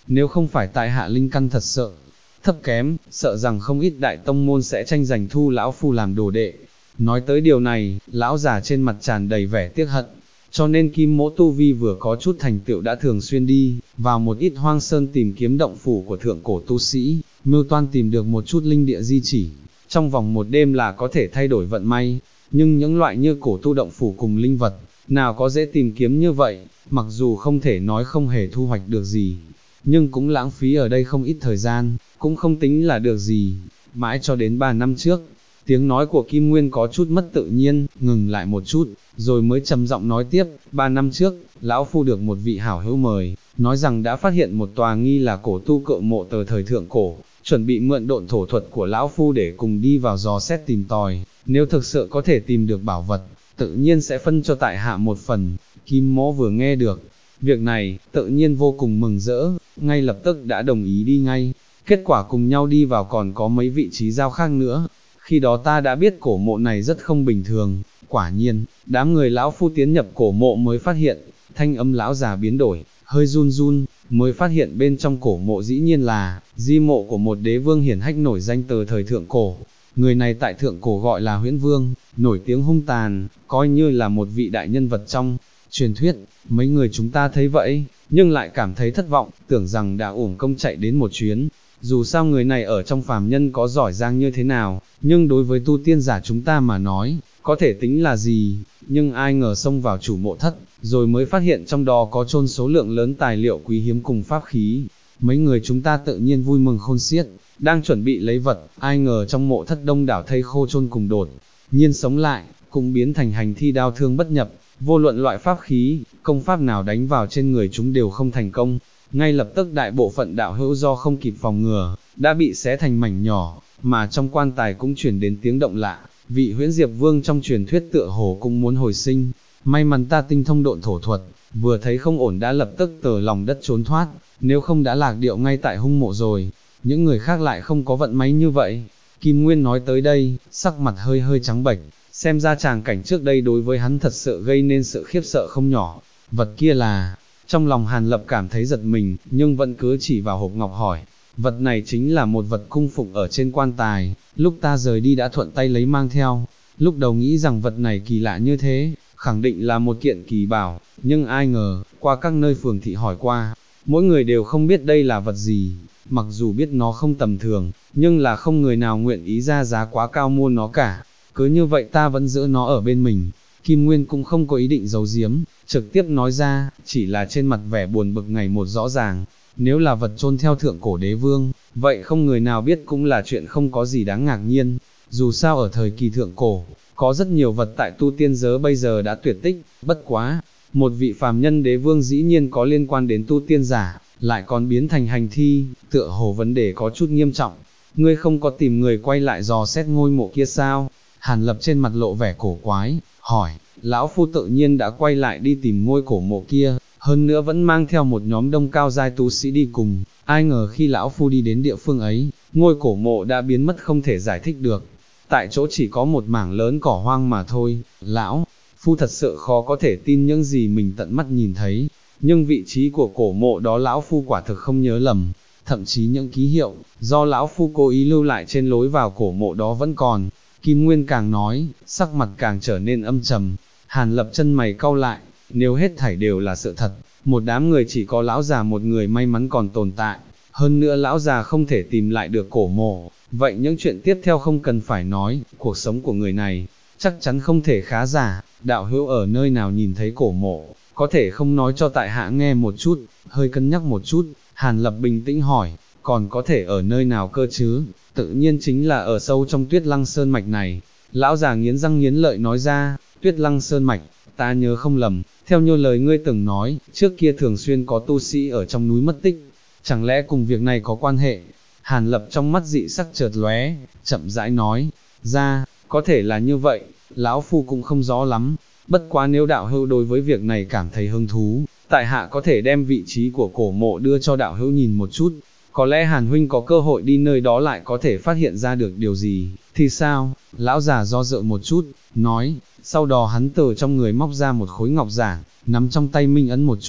nếu không phải tại hạ linh căn thật sợ thấp kém, sợ rằng không ít đại tông môn sẽ tranh giành thu lão phu làm đồ đệ. Nói tới điều này, lão già trên mặt tràn đầy vẻ tiếc hận, cho nên Kim Mỗ tu vi vừa có chút thành tựu đã thường xuyên đi vào một ít hoang sơn tìm kiếm động phủ của thượng cổ tu sĩ, mưu toan tìm được một chút linh địa di chỉ, trong vòng một đêm là có thể thay đổi vận may, nhưng những loại như cổ tu động phủ cùng linh vật, nào có dễ tìm kiếm như vậy, mặc dù không thể nói không hề thu hoạch được gì, nhưng cũng lãng phí ở đây không ít thời gian, cũng không tính là được gì, mãi cho đến 3 năm trước. Tiếng nói của Kim Nguyên có chút mất tự nhiên, ngừng lại một chút, rồi mới trầm giọng nói tiếp, 3 năm trước, lão phu được một vị hảo hữu mời, nói rằng đã phát hiện một tòa nghi là cổ tu cự mộ từ thời thượng cổ, chuẩn bị mượn độn thổ thuật của lão phu để cùng đi vào dò xét tìm tòi, nếu thực sự có thể tìm được bảo vật, tự nhiên sẽ phân cho tại hạ một phần. Kim Mỗ vừa nghe được việc này, tự nhiên vô cùng mừng rỡ, ngay lập tức đã đồng ý đi ngay. Kết quả cùng nhau đi vào còn có mấy vị trí giao khác nữa. Khi đó ta đã biết cổ mộ này rất không bình thường, quả nhiên, đám người lão phu tiến nhập cổ mộ mới phát hiện, thanh âm lão già biến đổi, hơi run run, mới phát hiện bên trong cổ mộ dĩ nhiên là di mộ của một đế vương hiển hách nổi danh từ thời thượng cổ. Người này tại thượng cổ gọi là Huyễn Vương, nổi tiếng hung tàn, coi như là một vị đại nhân vật trong truyền thuyết. Mấy người chúng ta thấy vậy, nhưng lại cảm thấy thất vọng, tưởng rằng đã uổng công chạy đến một chuyến. Dù sao người này ở trong phàm nhân có giỏi giang như thế nào, nhưng đối với tu tiên giả chúng ta mà nói, có thể tính là gì, nhưng ai ngờ xông vào chủ mộ thất, rồi mới phát hiện trong đó có chôn số lượng lớn tài liệu quý hiếm cùng pháp khí. Mấy người chúng ta tự nhiên vui mừng khôn xiết, đang chuẩn bị lấy vật, ai ngờ trong mộ thất đông đảo thây khô chôn cùng đột nhiên sống lại, cũng biến thành hành thi đao thương bất nhập, vô luận loại pháp khí, công pháp nào đánh vào trên người chúng đều không thành công. Ngay lập tức đại bộ phận đạo hữu do không kịp phòng ngừa, đã bị xé thành mảnh nhỏ, mà trong quan tài cũng truyền đến tiếng động lạ, vị Huyễn Diệp Vương trong truyền thuyết tựa hồ cũng muốn hồi sinh. May mắn ta tinh thông độn thổ thuật, vừa thấy không ổn đã lập tức từ lòng đất trốn thoát, nếu không đã lạc điệu ngay tại hung mộ rồi. Những người khác lại không có vận may như vậy. Kim Nguyên nói tới đây, sắc mặt hơi hơi trắng bệch, xem ra tràng cảnh trước đây đối với hắn thật sự gây nên sự khiếp sợ không nhỏ. Vật kia là... Trong lòng Hàn Lập cảm thấy giật mình, nhưng vẫn cứ chỉ vào hộp ngọc hỏi, vật này chính là một vật cung phụng ở trên quan tài, lúc ta rời đi đã thuận tay lấy mang theo, lúc đầu nghĩ rằng vật này kỳ lạ như thế, khẳng định là một kiện kỳ bảo, nhưng ai ngờ, qua các nơi phường thị hỏi qua, mỗi người đều không biết đây là vật gì, mặc dù biết nó không tầm thường, nhưng là không người nào nguyện ý ra giá quá cao mua nó cả, cứ như vậy ta vẫn giữ nó ở bên mình. Kim Nguyên cũng không có ý định giấu giếm, trực tiếp nói ra, chỉ là trên mặt vẻ buồn bực ngày một rõ ràng, nếu là vật chôn theo thượng cổ đế vương, vậy không người nào biết cũng là chuyện không có gì đáng ngạc nhiên, dù sao ở thời kỳ thượng cổ, có rất nhiều vật tại tu tiên giới bây giờ đã tuyệt tích, bất quá, một vị phàm nhân đế vương dĩ nhiên có liên quan đến tu tiên giả, lại còn biến thành hành thi, tựa hồ vấn đề có chút nghiêm trọng, ngươi không có tìm người quay lại dò xét ngôi mộ kia sao? Hàn Lập trên mặt lộ vẻ cổ quái, hỏi, lão phu tự nhiên đã quay lại đi tìm ngôi cổ mộ kia, hơn nữa vẫn mang theo một nhóm đông cao giai tu sĩ đi cùng, ai ngờ khi lão phu đi đến địa phương ấy, ngôi cổ mộ đã biến mất không thể giải thích được, tại chỗ chỉ có một mảng lớn cỏ hoang mà thôi. Lão phu thật sự khó có thể tin những gì mình tận mắt nhìn thấy, nhưng vị trí của cổ mộ đó lão phu quả thực không nhớ lầm, thậm chí những ký hiệu do lão phu cố ý lưu lại trên lối vào cổ mộ đó vẫn còn. Kim Nguyên càng nói, sắc mặt càng trở nên âm trầm. Hàn Lập chân mày cau lại, nếu hết thảy đều là sự thật, một đám người chỉ có lão già một người may mắn còn tồn tại, hơn nữa lão già không thể tìm lại được cổ mộ, vậy những chuyện tiếp theo không cần phải nói, cuộc sống của người này chắc chắn không thể khá giả. Đạo hữu ở nơi nào nhìn thấy cổ mộ, có thể không nói cho tại hạ nghe một chút? Hơi cân nhắc một chút, Hàn Lập bình tĩnh hỏi, còn có thể ở nơi nào cơ chứ? Tự nhiên chính là ở sâu trong Tuyết Lăng Sơn Mạch này. Lão già nghiến răng nghiến lợi nói ra, Tuyết Lăng Sơn Mạch, ta nhớ không lầm, theo như lời ngươi từng nói, trước kia thường xuyên có tu sĩ ở trong núi mất tích, chẳng lẽ cùng việc này có quan hệ? Hàn Lập trong mắt dị sắc chợt lóe, chậm rãi nói ra, có thể là như vậy, lão phu cũng không rõ lắm, bất quá nếu đạo hữu đối với việc này cảm thấy hứng thú, tại hạ có thể đem vị trí của cổ mộ đưa cho đạo hữu nhìn một chút, có lẽ Hàn huynh có cơ hội đi nơi đó lại có thể phát hiện ra được điều gì, thì sao? Lão già do dự một chút, nói, sau đó hắn từ trong người móc ra một khối ngọc giản, nắm trong tay minh ấn một chút,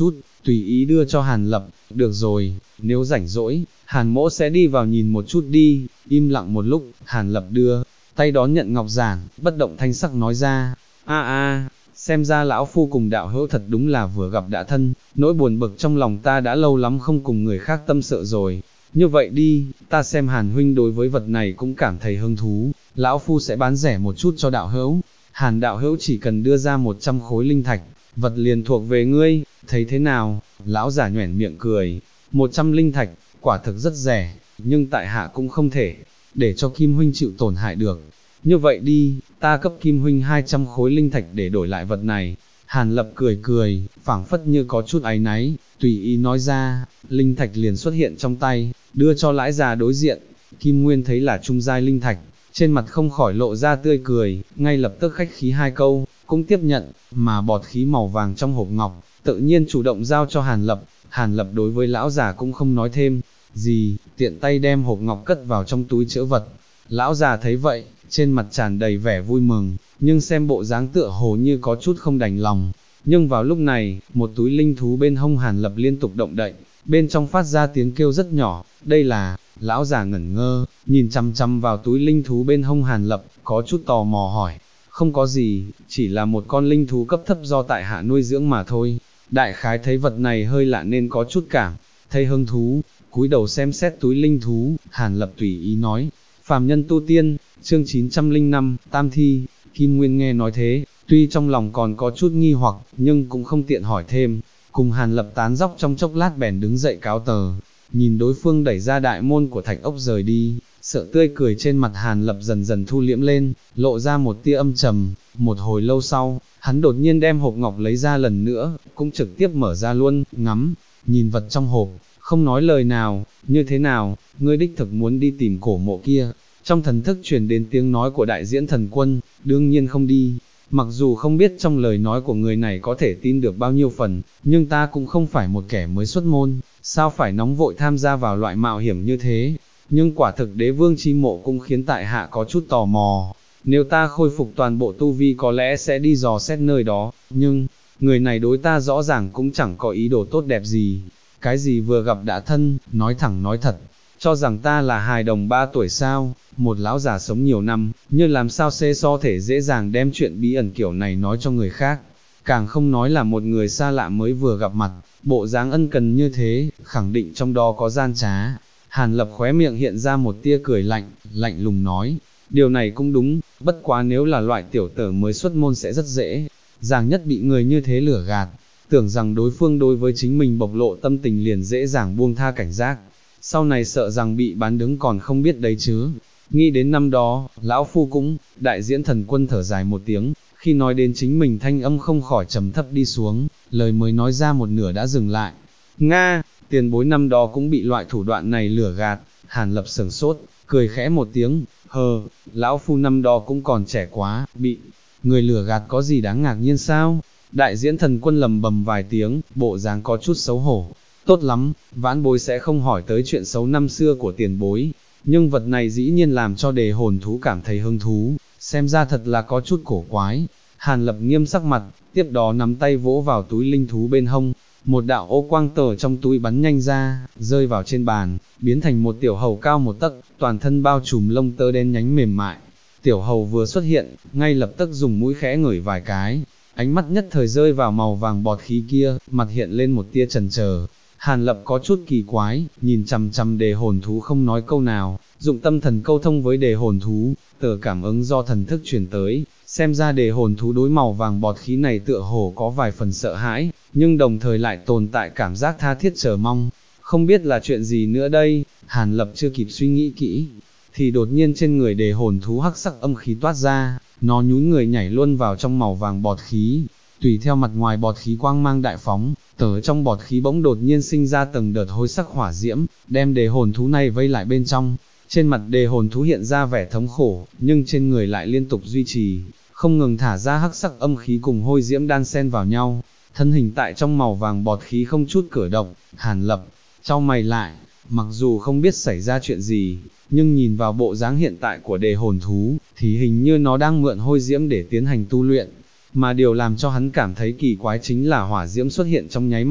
tùy ý đưa cho Hàn Lập, được rồi, nếu rảnh rỗi, Hàn mỗ sẽ đi vào nhìn một chút đi, im lặng một lúc, Hàn Lập đưa tay đón nhận ngọc giản, bất động thanh sắc nói ra, xem ra lão phu cùng đạo hữu thật đúng là vừa gặp đã thân, nỗi buồn bực trong lòng ta đã lâu lắm không cùng người khác tâm sự rồi. Như vậy đi, ta xem Hàn huynh đối với vật này cũng cảm thấy hứng thú, lão phu sẽ bán rẻ một chút cho đạo hữu. Hàn đạo hữu chỉ cần đưa ra 100 khối linh thạch, vật liền thuộc về ngươi, thấy thế nào? Lão giả nhoẻn miệng cười, 100 linh thạch, quả thực rất rẻ, nhưng tại hạ cũng không thể để cho Kim huynh chịu tổn hại được. Như vậy đi, ta cấp Kim huynh 200 khối linh thạch để đổi lại vật này. Hàn Lập cười cười, phảng phất như có chút áy náy, tùy ý nói ra, linh thạch liền xuất hiện trong tay, đưa cho lãi già đối diện. Kim Nguyên thấy là trung giai linh thạch, trên mặt không khỏi lộ ra tươi cười, ngay lập tức khách khí 2 câu, cũng tiếp nhận, mà bọt khí màu vàng trong hộp ngọc, tự nhiên chủ động giao cho Hàn Lập. Hàn Lập đối với lão già cũng không nói thêm gì, tiện tay đem hộp ngọc cất vào trong túi trữ vật. Lão già thấy vậy, trên mặt tràn đầy vẻ vui mừng, nhưng xem bộ dáng tựa hồ như có chút không đành lòng. Nhưng vào lúc này, một túi linh thú bên hông Hàn Lập liên tục động đậy, bên trong phát ra tiếng kêu rất nhỏ, đây là, lão già ngẩn ngơ, nhìn chăm chăm vào túi linh thú bên hông Hàn Lập, có chút tò mò hỏi, không có gì, chỉ là một con linh thú cấp thấp do tại hạ nuôi dưỡng mà thôi. Đại khái thấy vật này hơi lạ nên có chút cảm thấy hứng thú, cúi đầu xem xét túi linh thú, Hàn Lập tùy ý nói, phàm nhân tu tiên, chương 905, tam thi. Kim Nguyên nghe nói thế, tuy trong lòng còn có chút nghi hoặc, nhưng cũng không tiện hỏi thêm, cùng Hàn Lập tán dóc trong chốc lát bèn đứng dậy cáo tờ, nhìn đối phương đẩy ra đại môn của thạch ốc rời đi, sợ tươi cười trên mặt Hàn Lập dần dần thu liễm lên, lộ ra một tia âm trầm. Một hồi lâu sau, hắn đột nhiên đem hộp ngọc lấy ra lần nữa, cũng trực tiếp mở ra luôn, ngắm, nhìn vật trong hộp, không nói lời nào, như thế nào, ngươi đích thực muốn đi tìm cổ mộ kia. Trong thần thức truyền đến tiếng nói của đại diễn thần quân, đương nhiên không đi, mặc dù không biết trong lời nói của người này có thể tin được bao nhiêu phần, nhưng ta cũng không phải một kẻ mới xuất môn, sao phải nóng vội tham gia vào loại mạo hiểm như thế. Nhưng quả thực Đế Vương chi mộ cũng khiến tại hạ có chút tò mò, nếu ta khôi phục toàn bộ tu vi có lẽ sẽ đi dò xét nơi đó, nhưng, người này đối ta rõ ràng cũng chẳng có ý đồ tốt đẹp gì, cái gì vừa gặp đã thân, nói thẳng nói thật, cho rằng ta là hài đồng 3 tuổi sao, một lão già sống nhiều năm, như làm sao xê so thể dễ dàng đem chuyện bí ẩn kiểu này nói cho người khác, càng không nói là một người xa lạ mới vừa gặp mặt, bộ dáng ân cần như thế, khẳng định trong đó có gian trá. Hàn Lập khóe miệng hiện ra một tia cười lạnh, lạnh lùng nói, điều này cũng đúng, bất quá nếu là loại tiểu tử mới xuất môn sẽ rất dễ dàng nhất bị người như thế lửa gạt, tưởng rằng đối phương đối với chính mình bộc lộ tâm tình liền dễ dàng buông tha cảnh giác, sau này sợ rằng bị bán đứng còn không biết đấy chứ. Nghĩ đến năm đó, lão phu cũng, đại diễn thần quân thở dài một tiếng, khi nói đến chính mình thanh âm không khỏi trầm thấp đi xuống, lời mới nói ra một nửa đã dừng lại. Nga, tiền bối năm đó cũng bị loại thủ đoạn này lửa gạt. Hàn Lập sửng sốt, cười khẽ một tiếng, lão phu năm đó cũng còn trẻ quá, bị người lửa gạt có gì đáng ngạc nhiên sao? Đại diễn thần quân lầm bầm vài tiếng, bộ dáng có chút xấu hổ. Tốt lắm, vãn bối sẽ không hỏi tới chuyện xấu năm xưa của tiền bối, nhưng vật này dĩ nhiên làm cho đề hồn thú cảm thấy hứng thú, xem ra thật là có chút cổ quái. Hàn Lập nghiêm sắc mặt, tiếp đó nắm tay vỗ vào túi linh thú bên hông, một đạo ô quang tờ trong túi bắn nhanh ra, rơi vào trên bàn, biến thành một tiểu hầu cao 1 tấc, toàn thân bao trùm lông tơ đen nhánh mềm mại. Tiểu hầu vừa xuất hiện, ngay lập tức dùng mũi khẽ ngửi vài cái, ánh mắt nhất thời rơi vào màu vàng bọt khí kia, mặt hiện lên một tia chần chờ. Hàn Lập có chút kỳ quái, nhìn chằm chằm đề hồn thú không nói câu nào, dụng tâm thần câu thông với đề hồn thú, tờ cảm ứng do thần thức truyền tới, xem ra đề hồn thú đối màu vàng bọt khí này tựa hồ có vài phần sợ hãi, nhưng đồng thời lại tồn tại cảm giác tha thiết chờ mong. Không biết là chuyện gì nữa đây, Hàn Lập chưa kịp suy nghĩ kỹ, thì đột nhiên trên người đề hồn thú hắc sắc âm khí toát ra, nó nhún người nhảy luôn vào trong màu vàng bọt khí. Tùy theo mặt ngoài bọt khí quang mang đại phóng, trong bọt khí bỗng đột nhiên sinh ra từng đợt hôi sắc hỏa diễm, đem đề hồn thú này vây lại bên trong. Trên mặt đề hồn thú hiện ra vẻ thống khổ, nhưng trên người lại liên tục duy trì, không ngừng thả ra hắc sắc âm khí cùng hôi diễm đan xen vào nhau. Thân hình tại trong màu vàng bọt khí không chút cử động. Hàn Lập chau mày lại, mặc dù không biết xảy ra chuyện gì, nhưng nhìn vào bộ dáng hiện tại của đề hồn thú, thì hình như nó đang mượn hôi diễm để tiến hành tu luyện. Mà điều làm cho hắn cảm thấy kỳ quái chính là hỏa diễm xuất hiện trong nháy mắt,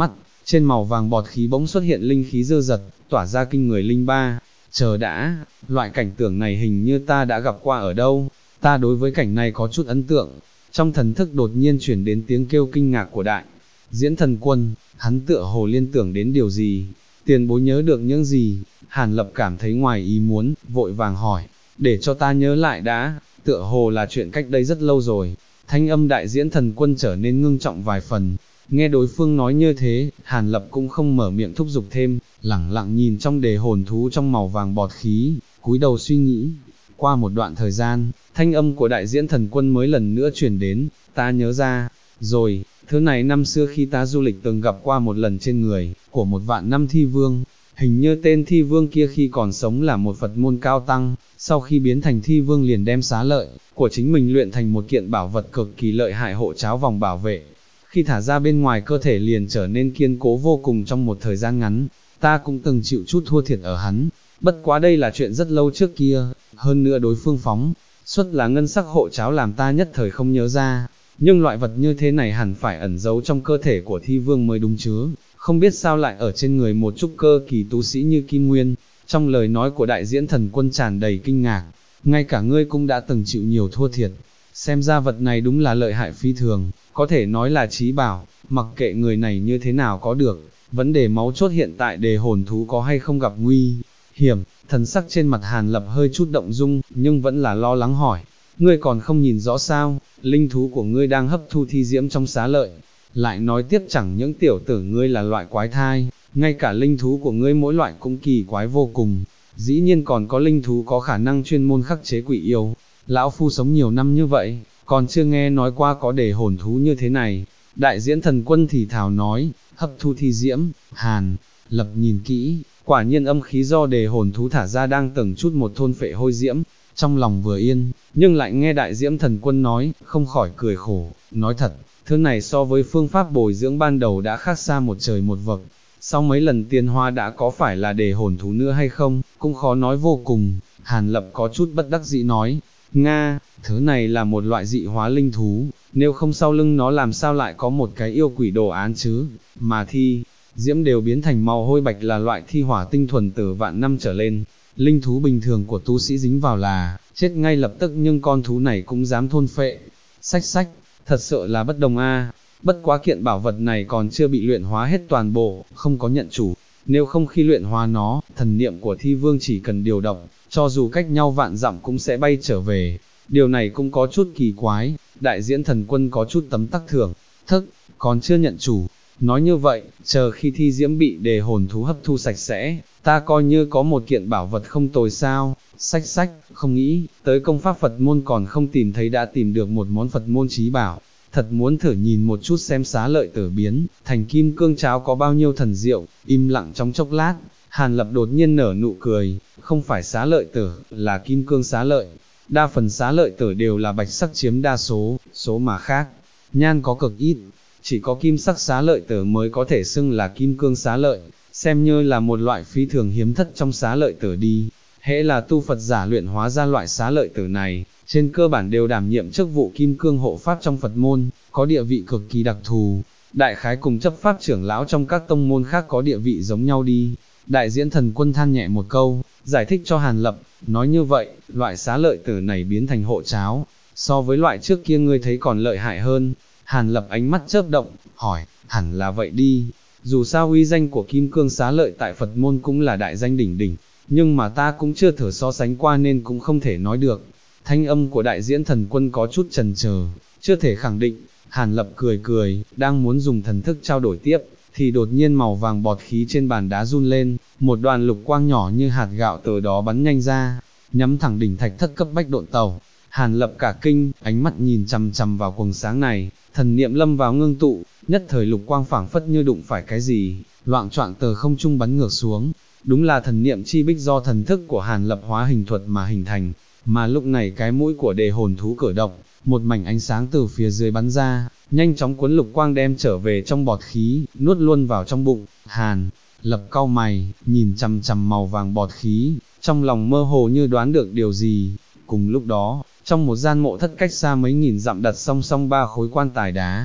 trên màu vàng bọt khí bỗng xuất hiện linh khí dơ dật, tỏa ra kinh người linh ba. Chờ đã, loại cảnh tượng này hình như ta đã gặp qua ở đâu, ta đối với cảnh này có chút ấn tượng. Trong thần thức đột nhiên chuyển đến tiếng kêu kinh ngạc của đại diễn thần quân, hắn tựa hồ liên tưởng đến điều gì, tiền bối nhớ được những gì. Hàn Lập cảm thấy ngoài ý muốn, vội vàng hỏi, để cho ta nhớ lại đã, tựa hồ là chuyện cách đây rất lâu rồi. Thanh âm đại diễn thần quân trở nên ngưng trọng vài phần. Nghe đối phương nói như thế, Hàn Lập cũng không mở miệng thúc giục thêm, lẳng lặng nhìn trong đề hồn thú trong màu vàng bọt khí, cúi đầu suy nghĩ. Qua một đoạn thời gian, thanh âm của đại diễn thần quân mới lần nữa truyền đến, ta nhớ ra, rồi, thứ này năm xưa khi ta du lịch từng gặp qua một lần trên người, của một vạn năm thi vương. Hình như tên thi vương kia khi còn sống là một Phật môn cao tăng, sau khi biến thành thi vương liền đem xá lợi của chính mình luyện thành một kiện bảo vật cực kỳ lợi hại hộ cháo vòng bảo vệ. Khi thả ra bên ngoài cơ thể liền trở nên kiên cố vô cùng trong một thời gian ngắn, ta cũng từng chịu chút thua thiệt ở hắn, bất quá đây là chuyện rất lâu trước kia, hơn nữa đối phương phóng xuất là ngân sắc hộ cháo làm ta nhất thời không nhớ ra, nhưng loại vật như thế này hẳn phải ẩn giấu trong cơ thể của thi vương mới đúng chứ, không biết sao lại ở trên người một trúc cơ kỳ tu sĩ như Kim Nguyên. Trong lời nói của đại diễn thần quân tràn đầy kinh ngạc, ngay cả ngươi cũng đã từng chịu nhiều thua thiệt, xem ra vật này đúng là lợi hại phi thường, có thể nói là chí bảo, mặc kệ người này như thế nào có được, vấn đề máu chốt hiện tại đề hồn thú có hay không gặp nguy hiểm. Thần sắc trên mặt Hàn Lập hơi chút động dung, nhưng vẫn là lo lắng hỏi, ngươi còn không nhìn rõ sao, linh thú của ngươi đang hấp thu thi diễm trong xá lợi, lại nói tiếp chẳng những tiểu tử ngươi là loại quái thai, ngay cả linh thú của ngươi mỗi loại cũng kỳ quái vô cùng, dĩ nhiên còn có linh thú có khả năng chuyên môn khắc chế quỷ yêu. Lão phu sống nhiều năm như vậy, còn chưa nghe nói qua có đề hồn thú như thế này. Đại diễn thần quân thì thào nói, hấp thu thi diễm. Hàn Lập nhìn kỹ, quả nhiên âm khí do đề hồn thú thả ra đang từng chút một thôn phệ hôi diễm, trong lòng vừa yên, nhưng lại nghe đại diễn thần quân nói, không khỏi cười khổ, nói thật, thứ này so với phương pháp bồi dưỡng ban đầu đã khác xa một trời một vực, sau mấy lần tiến hóa đã có phải là đề hồn thú nữa hay không, cũng khó nói vô cùng. Hàn Lập có chút bất đắc dĩ nói, Nga, thứ này là một loại dị hóa linh thú, nếu không sau lưng nó làm sao lại có một cái yêu quỷ đồ án chứ, mà thi diễm đều biến thành màu hôi bạch là loại thi hỏa tinh thuần từ vạn năm trở lên. Linh thú bình thường của tu sĩ dính vào là chết ngay lập tức, nhưng con thú này cũng dám thôn phệ. Sách sách, thật sự là bất đồng a. Bất quá kiện bảo vật này còn chưa bị luyện hóa hết toàn bộ, không có nhận chủ. Nếu không khi luyện hóa nó, thần niệm của thi vương chỉ cần điều động, cho dù cách nhau vạn dặm cũng sẽ bay trở về. Điều này cũng có chút kỳ quái. Đại diễn thần quân có chút tấm tắc thưởng thức, còn chưa nhận chủ. Nói như vậy, chờ khi thi diễm bị đề hồn thú hấp thu sạch sẽ, ta coi như có một kiện bảo vật không tồi sao. Sách sách, không nghĩ tới công pháp Phật môn còn không tìm thấy đã tìm được một món Phật môn chí bảo, thật muốn thử nhìn một chút xem xá lợi tử biến thành kim cương cháo có bao nhiêu thần diệu. Im lặng trong chốc lát, Hàn Lập đột nhiên nở nụ cười, không phải xá lợi tử, là kim cương xá lợi. Đa phần xá lợi tử đều là bạch sắc chiếm đa số, số mà khác, nhan có cực ít, chỉ có kim sắc xá lợi tử mới có thể xưng là kim cương xá lợi, xem như là một loại phi thường hiếm thất trong xá lợi tử đi. Hễ là tu Phật giả luyện hóa ra loại xá lợi tử này, trên cơ bản đều đảm nhiệm chức vụ kim cương hộ pháp trong Phật môn, có địa vị cực kỳ đặc thù, đại khái cùng chấp pháp trưởng lão trong các tông môn khác có địa vị giống nhau đi. Đại diễn thần quân than nhẹ một câu, giải thích cho Hàn Lập, nói như vậy, loại xá lợi tử này biến thành hộ cháo, so với loại trước kia ngươi thấy còn lợi hại hơn. Hàn Lập ánh mắt chớp động, hỏi, hẳn là vậy đi, dù sao uy danh của kim cương xá lợi tại Phật môn cũng là đại danh đỉnh đỉnh, nhưng mà ta cũng chưa thử so sánh qua nên cũng không thể nói được. Thanh âm của đại diễn thần quân có chút chần chờ, chưa thể khẳng định. Hàn Lập cười cười, đang muốn dùng thần thức trao đổi tiếp, thì đột nhiên màu vàng bọt khí trên bàn đá run lên, một đoàn lục quang nhỏ như hạt gạo từ đó bắn nhanh ra, nhắm thẳng đỉnh thạch thất cấp bách độn tàu. Hàn Lập cả kinh, ánh mắt nhìn chằm chằm vào quầng sáng này, thần niệm lâm vào ngưng tụ, nhất thời lục quang phảng phất như đụng phải cái gì, loạng choạng từ không trung bắn ngược xuống. Đúng là thần niệm chi bích do thần thức của Hàn Lập hóa hình thuật mà hình thành, mà lúc này cái mũi của đề hồn thú cử động, một mảnh ánh sáng từ phía dưới bắn ra, nhanh chóng cuốn lục quang đem trở về trong bọt khí, nuốt luôn vào trong bụng. Hàn Lập cau mày, nhìn chằm chằm màu vàng bọt khí, trong lòng mơ hồ như đoán được điều gì. Cùng lúc đó, trong một gian mộ thất cách xa mấy nghìn dặm đặt song song ba khối quan tài đá,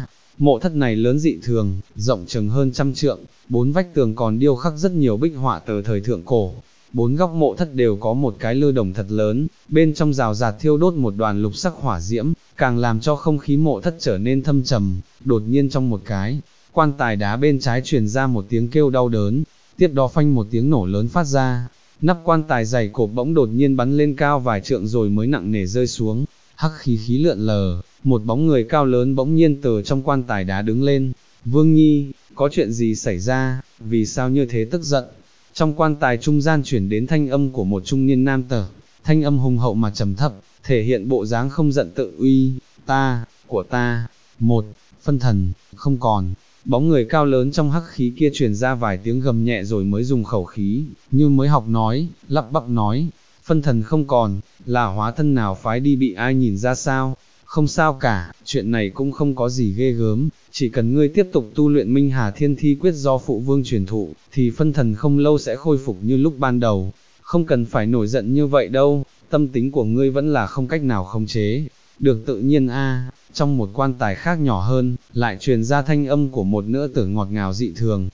Mộ thất này lớn dị thường, rộng chừng hơn 100 trượng, 4 vách tường còn điêu khắc rất nhiều bích họa từ thời thượng cổ. 4 góc mộ thất đều có một cái lư đồng thật lớn, bên trong rào rạt thiêu đốt một đoàn lục sắc hỏa diễm, càng làm cho không khí mộ thất trở nên thâm trầm. Đột nhiên trong một cái quan tài đá bên trái truyền ra một tiếng kêu đau đớn, tiếp đó phanh một tiếng nổ lớn phát ra. Nắp quan tài dày cộp bỗng đột nhiên bắn lên cao vài trượng rồi mới nặng nề rơi xuống, hắc khí khí lượn lờ, một bóng người cao lớn bỗng nhiên từ trong quan tài đá đứng lên. Vương Nhi, có chuyện gì xảy ra, vì sao như thế tức giận? Trong quan tài trung gian chuyển đến thanh âm của một trung niên nam tử, thanh âm hùng hậu mà trầm thấp, thể hiện bộ dáng không giận tự uy. Của ta, một, phân thần, không còn. Bóng người cao lớn trong hắc khí kia truyền ra vài tiếng gầm nhẹ rồi mới dùng khẩu khí, như mới học nói, lắp bắp nói, phân thần không còn, là hóa thân nào phái đi bị ai nhìn ra sao? Không sao cả, chuyện này cũng không có gì ghê gớm, chỉ cần ngươi tiếp tục tu luyện Minh Hà Thiên Thi Quyết do phụ vương truyền thụ, thì phân thần không lâu sẽ khôi phục như lúc ban đầu. Không cần phải nổi giận như vậy đâu, tâm tính của ngươi vẫn là không cách nào khống chế được tự nhiên a. Trong một quan tài khác nhỏ hơn, lại truyền ra thanh âm của một nữ tử ngọt ngào dị thường,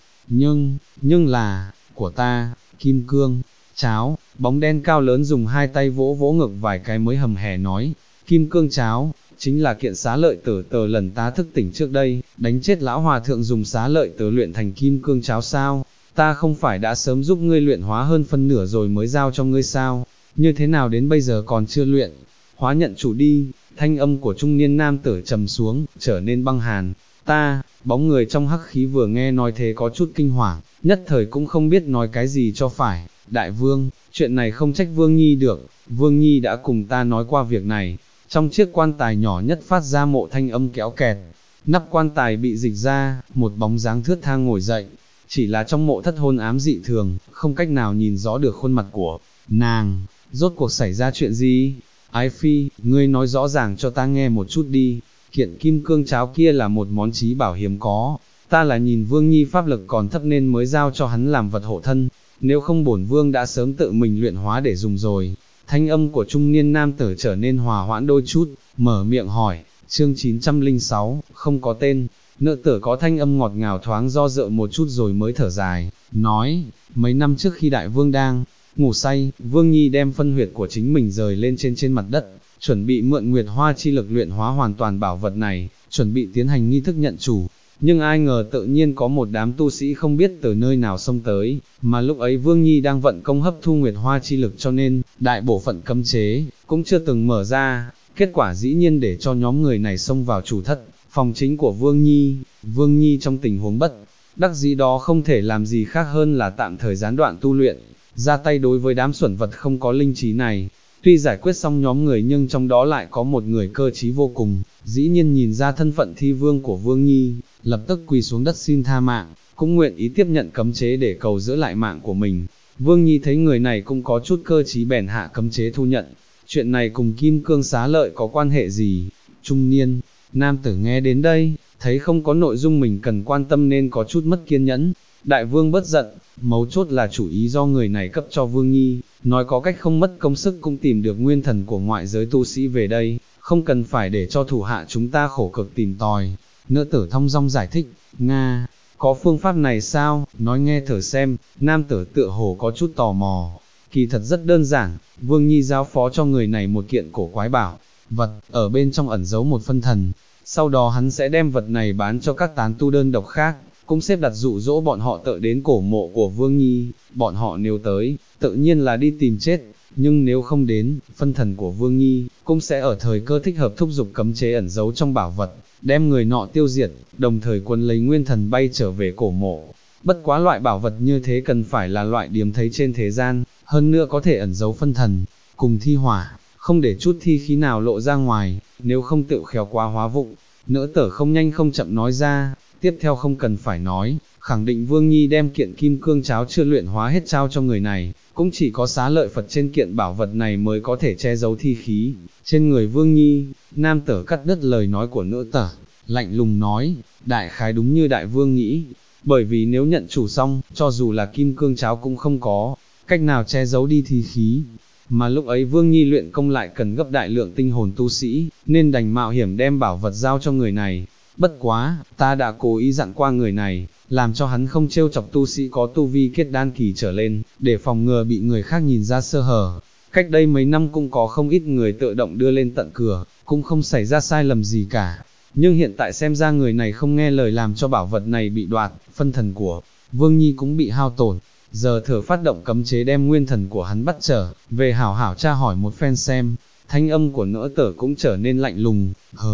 nhưng là, của ta, kim cương, cháo. Bóng đen cao lớn dùng hai tay vỗ vỗ ngực vài cái mới hầm hè nói, kim cương cháo, chính là kiện xá lợi tử tờ lần ta thức tỉnh trước đây, đánh chết lão hòa thượng dùng xá lợi tử luyện thành kim cương cháo sao? Ta không phải đã sớm giúp ngươi luyện hóa hơn phân nửa rồi mới giao cho ngươi sao? Như thế nào đến bây giờ còn chưa luyện? Hóa nhận chủ đi. Thanh âm của trung niên nam tử trầm xuống, trở nên băng hàn. Bóng người trong hắc khí vừa nghe nói thế có chút kinh hoàng, nhất thời cũng không biết nói cái gì cho phải. Đại vương, chuyện này không trách Vương Nhi được, Vương Nhi đã cùng ta nói qua việc này. Trong chiếc quan tài nhỏ nhất phát ra mộ thanh âm kéo kẹt, nắp quan tài bị dịch ra, một bóng dáng thướt tha ngồi dậy. Chỉ là trong mộ thất hôn ám dị thường, không cách nào nhìn rõ được khuôn mặt của nàng. Rốt cuộc xảy ra chuyện gì? Ái phi, ngươi nói rõ ràng cho ta nghe một chút đi. Kiện kim cương cháo kia là một món chí bảo hiếm có, ta là nhìn Vương Nhi pháp lực còn thấp nên mới giao cho hắn làm vật hộ thân, nếu không bổn vương đã sớm tự mình luyện hóa để dùng rồi. Thanh âm của trung niên nam tử trở nên hòa hoãn đôi chút, mở miệng hỏi. Chương 906, không có tên. Nữ tử có thanh âm ngọt ngào thoáng do dự một chút rồi mới thở dài, nói, mấy năm trước khi đại vương đang ngủ say, Vương Nhi đem phân huyệt của chính mình rời lên trên mặt đất, chuẩn bị mượn Nguyệt Hoa chi lực luyện hóa hoàn toàn bảo vật này, chuẩn bị tiến hành nghi thức nhận chủ. Nhưng ai ngờ tự nhiên có một đám tu sĩ không biết từ nơi nào xông tới, mà lúc ấy Vương Nhi đang vận công hấp thu Nguyệt Hoa chi lực cho nên, đại bộ phận cấm chế, cũng chưa từng mở ra, kết quả dĩ nhiên để cho nhóm người này xông vào chủ thất, phòng chính của Vương Nhi trong tình huống bất đắc dĩ đó không thể làm gì khác hơn là tạm thời gián đoạn tu luyện, ra tay đối với đám xuẩn vật không có linh trí này. Tuy giải quyết xong nhóm người nhưng trong đó lại có một người cơ trí vô cùng, dĩ nhiên nhìn ra thân phận thi vương của Vương Nhi, lập tức quỳ xuống đất xin tha mạng, cũng nguyện ý tiếp nhận cấm chế để cầu giữ lại mạng của mình. Vương Nhi thấy người này cũng có chút cơ trí bèn hạ cấm chế thu nhận. Chuyện này cùng kim cương xá lợi có quan hệ gì? Trung niên nam tử nghe đến đây, thấy không có nội dung mình cần quan tâm nên có chút mất kiên nhẫn. Đại vương bất giận, mấu chốt là chủ ý do người này cấp cho Vương Nhi, nói có cách không mất công sức cũng tìm được nguyên thần của ngoại giới tu sĩ về đây, không cần phải để cho thủ hạ chúng ta khổ cực tìm tòi. Nữ tử thong dong giải thích, Nga, có phương pháp này sao, nói nghe thử xem. Nam tử tựa hồ có chút tò mò. Kỳ thật rất đơn giản, Vương Nhi giao phó cho người này một kiện cổ quái bảo vật, ở bên trong ẩn giấu một phân thần, sau đó hắn sẽ đem vật này bán cho các tán tu đơn độc khác, cũng xếp đặt dụ dỗ bọn họ tự đến cổ mộ của Vương Nhi. Bọn họ nếu tới, tự nhiên là đi tìm chết, nhưng nếu không đến, phân thần của Vương Nhi cũng sẽ ở thời cơ thích hợp thúc giục cấm chế ẩn giấu trong bảo vật, đem người nọ tiêu diệt, đồng thời quân lấy nguyên thần bay trở về cổ mộ. Bất quá loại bảo vật như thế cần phải là loại điếm thấy trên thế gian, hơn nữa có thể ẩn giấu phân thần, cùng thi hỏa, không để chút thi khí nào lộ ra ngoài, nếu không tự khéo quá hóa vụng. Nữ tử không nhanh không chậm nói ra, tiếp theo không cần phải nói, khẳng định Vương Nhi đem kiện kim cương cháo chưa luyện hóa hết trao cho người này, cũng chỉ có xá lợi Phật trên kiện bảo vật này mới có thể che giấu thi khí trên người Vương Nhi. Nam tử cắt đứt lời nói của nữ tử, lạnh lùng nói, đại khái đúng như đại vương nghĩ, bởi vì nếu nhận chủ xong, cho dù là kim cương cháo cũng không có cách nào che giấu đi thi khí, mà lúc ấy Vương Nhi luyện công lại cần gấp đại lượng tinh hồn tu sĩ, nên đành mạo hiểm đem bảo vật giao cho người này. bất quá, ta đã cố ý dặn qua người này, làm cho hắn không trêu chọc tu sĩ có tu vi kết đan kỳ trở lên, để phòng ngừa bị người khác nhìn ra sơ hở. Cách đây mấy năm cũng có không ít người tự động đưa lên tận cửa, cũng không xảy ra sai lầm gì cả. Nhưng hiện tại xem ra người này không nghe lời làm cho bảo vật này bị đoạt, phân thần của Vương Nhi cũng bị hao tổn. Giờ thở phát động cấm chế đem nguyên thần của hắn bắt trở, về hảo hảo tra hỏi một phen xem. Thanh âm của Nỡ Tở cũng trở nên lạnh lùng,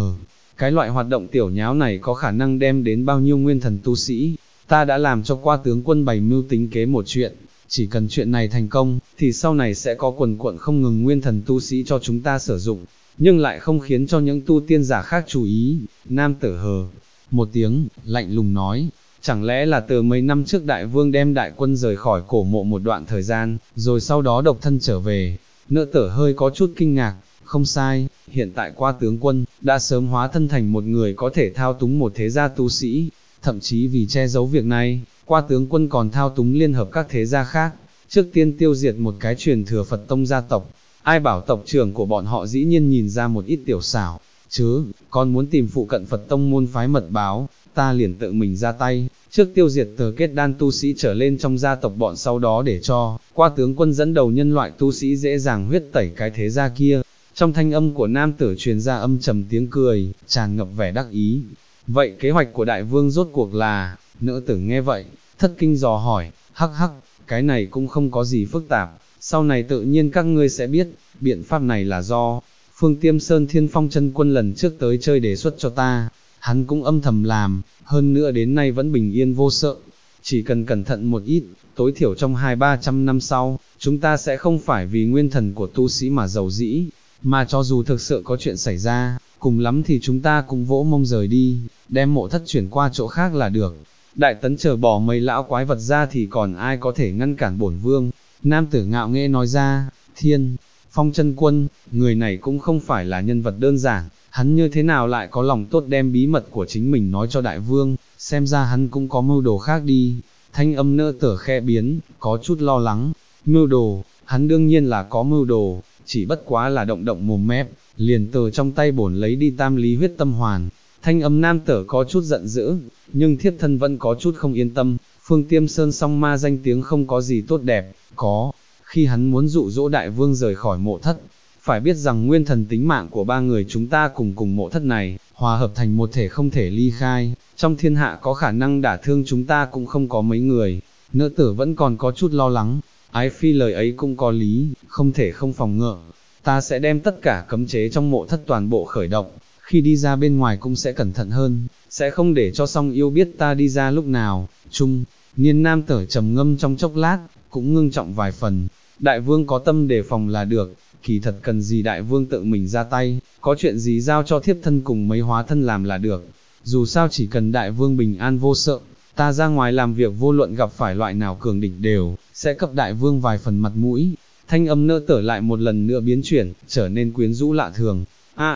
cái loại hoạt động tiểu nháo này có khả năng đem đến bao nhiêu nguyên thần tu sĩ. Ta đã làm cho qua tướng quân bày mưu tính kế một chuyện, chỉ cần chuyện này thành công, thì sau này sẽ có quần quận không ngừng nguyên thần tu sĩ cho chúng ta sử dụng, nhưng lại không khiến cho những tu tiên giả khác chú ý. Nam Tử hờ một tiếng, lạnh lùng nói, chẳng lẽ là từ mấy năm trước đại vương đem đại quân rời khỏi cổ mộ một đoạn thời gian, rồi sau đó độc thân trở về. Nỡ Tở hơi có chút kinh ngạc, không sai, hiện tại qua tướng quân, đã sớm hóa thân thành một người có thể thao túng một thế gia tu sĩ, thậm chí vì che giấu việc này, qua tướng quân còn thao túng liên hợp các thế gia khác, trước tiên tiêu diệt một cái truyền thừa Phật tông gia tộc. Ai bảo tộc trưởng của bọn họ dĩ nhiên nhìn ra một ít tiểu xảo, chứ, còn muốn tìm phụ cận Phật tông môn phái mật báo, ta liền tự mình ra tay, trước tiêu diệt từ kết đan tu sĩ trở lên trong gia tộc bọn, sau đó để cho qua tướng quân dẫn đầu nhân loại tu sĩ dễ dàng huyết tẩy cái thế gia kia. Trong thanh âm của nam tử truyền ra âm trầm tiếng cười, tràn ngập vẻ đắc ý. Vậy kế hoạch của đại vương rốt cuộc là? Nỡ Tử nghe vậy, thất kinh dò hỏi, hắc hắc, cái này cũng không có gì phức tạp, sau này tự nhiên các ngươi sẽ biết, biện pháp này là do Phương Tiêm Sơn Thiên Phong chân quân lần trước tới chơi đề xuất cho ta, hắn cũng âm thầm làm, hơn nữa đến nay vẫn bình yên vô sợ. Chỉ cần cẩn thận một ít, tối thiểu trong 200-300 năm sau, chúng ta sẽ không phải vì nguyên thần của tu sĩ mà giàu dĩ, mà cho dù thực sự có chuyện xảy ra, cùng lắm thì chúng ta cũng vỗ mông rời đi, đem mộ thất chuyển qua chỗ khác là được. Đại tấn chờ bỏ mấy lão quái vật ra thì còn ai có thể ngăn cản bổn vương. Nam tử ngạo nghễ nói ra, Thiên Phong chân quân, người này cũng không phải là nhân vật đơn giản, hắn như thế nào lại có lòng tốt đem bí mật của chính mình nói cho đại vương, xem ra hắn cũng có mưu đồ khác đi. Thanh âm Nỡ Tở khẽ biến, có chút lo lắng, mưu đồ, hắn đương nhiên là có mưu đồ, chỉ bất quá là động động mồm mép, liền từ trong tay bổn lấy đi tam lý huyết tâm hoàn. Thanh âm nam tử có chút giận dữ, nhưng thiếp thân vẫn có chút không yên tâm. Phương Tiêm Sơn song ma danh tiếng không có gì tốt đẹp, có khi hắn muốn dụ dỗ đại vương rời khỏi mộ thất. Phải biết rằng nguyên thần tính mạng của ba người chúng ta cùng mộ thất này, hòa hợp thành một thể không thể ly khai, trong thiên hạ có khả năng đả thương chúng ta cũng không có mấy người. Nỡ Tử vẫn còn có chút lo lắng, Ái Phi lời ấy cũng có lý, không thể không phòng ngừa. Ta sẽ đem tất cả cấm chế trong mộ thất toàn bộ khởi động, khi đi ra bên ngoài cũng sẽ cẩn thận hơn, sẽ không để cho song yêu biết ta đi ra lúc nào. Trung niên nam tử trầm ngâm trong chốc lát, cũng ngưng trọng vài phần. Đại vương có tâm đề phòng là được, kỳ thật cần gì đại vương tự mình ra tay, có chuyện gì giao cho thiếp thân cùng mấy hóa thân làm là được. Dù sao chỉ cần đại vương bình an vô sợ, ta ra ngoài làm việc vô luận gặp phải loại nào cường địch đều sẽ cấp đại vương vài phần mặt mũi. Thanh âm Nỡ Tở lại một lần nữa biến chuyển, trở nên quyến rũ lạ thường.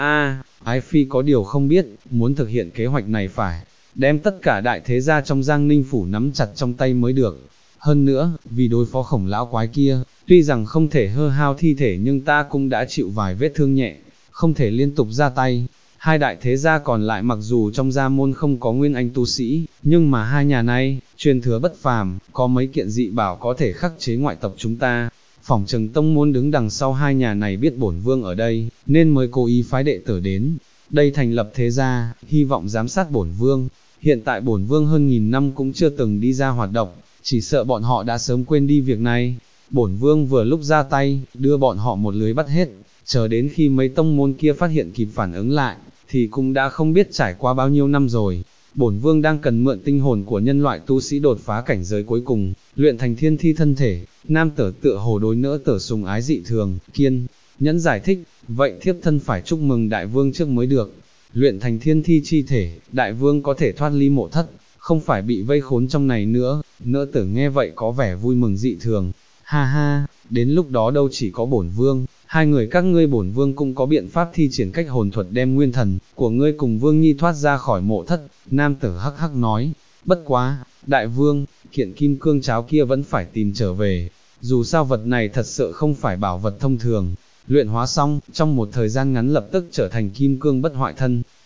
Ái Phi có điều không biết, muốn thực hiện kế hoạch này phải đem tất cả đại thế gia trong Giang Ninh phủ nắm chặt trong tay mới được. Hơn nữa, vì đối phó khổng lão quái kia, tuy rằng không thể hư hao thi thể nhưng ta cũng đã chịu vài vết thương nhẹ, không thể liên tục ra tay. Hai đại thế gia còn lại mặc dù trong gia môn không có nguyên anh tu sĩ, nhưng mà hai nhà này, truyền thừa bất phàm, có mấy kiện dị bảo có thể khắc chế ngoại tộc chúng ta. Phỏng chừng tông môn đứng đằng sau hai nhà này biết bổn vương ở đây, nên mới cố ý phái đệ tử đến đây thành lập thế gia, hy vọng giám sát bổn vương. Hiện tại bổn vương hơn 1000 năm cũng chưa từng đi ra hoạt động, chỉ sợ bọn họ đã sớm quên đi việc này. Bổn vương vừa lúc ra tay, đưa bọn họ một lưới bắt hết, chờ đến khi mấy tông môn kia phát hiện kịp phản ứng lại, thì cũng đã không biết trải qua bao nhiêu năm rồi. Bổn vương đang cần mượn tinh hồn của nhân loại tu sĩ đột phá cảnh giới cuối cùng, luyện thành thiên thi thân thể. Nam tử tựa hồ đối Nỡ Tở sùng ái dị thường, kiên nhẫn giải thích, vậy thiếp thân phải chúc mừng đại vương trước mới được. Luyện thành thiên thi chi thể, đại vương có thể thoát ly mộ thất, không phải bị vây khốn trong này nữa. Nỡ Tử nghe vậy có vẻ vui mừng dị thường, ha ha, đến lúc đó đâu chỉ có bổn vương, hai người các ngươi bổn vương cũng có biện pháp thi triển cách hồn thuật đem nguyên thần của ngươi cùng vương nhi thoát ra khỏi mộ thất. Nam tử hắc hắc nói, bất quá, đại vương, kiện kim cương cháo kia vẫn phải tìm trở về, dù sao vật này thật sự không phải bảo vật thông thường, luyện hóa xong, trong một thời gian ngắn lập tức trở thành kim cương bất hoại thân.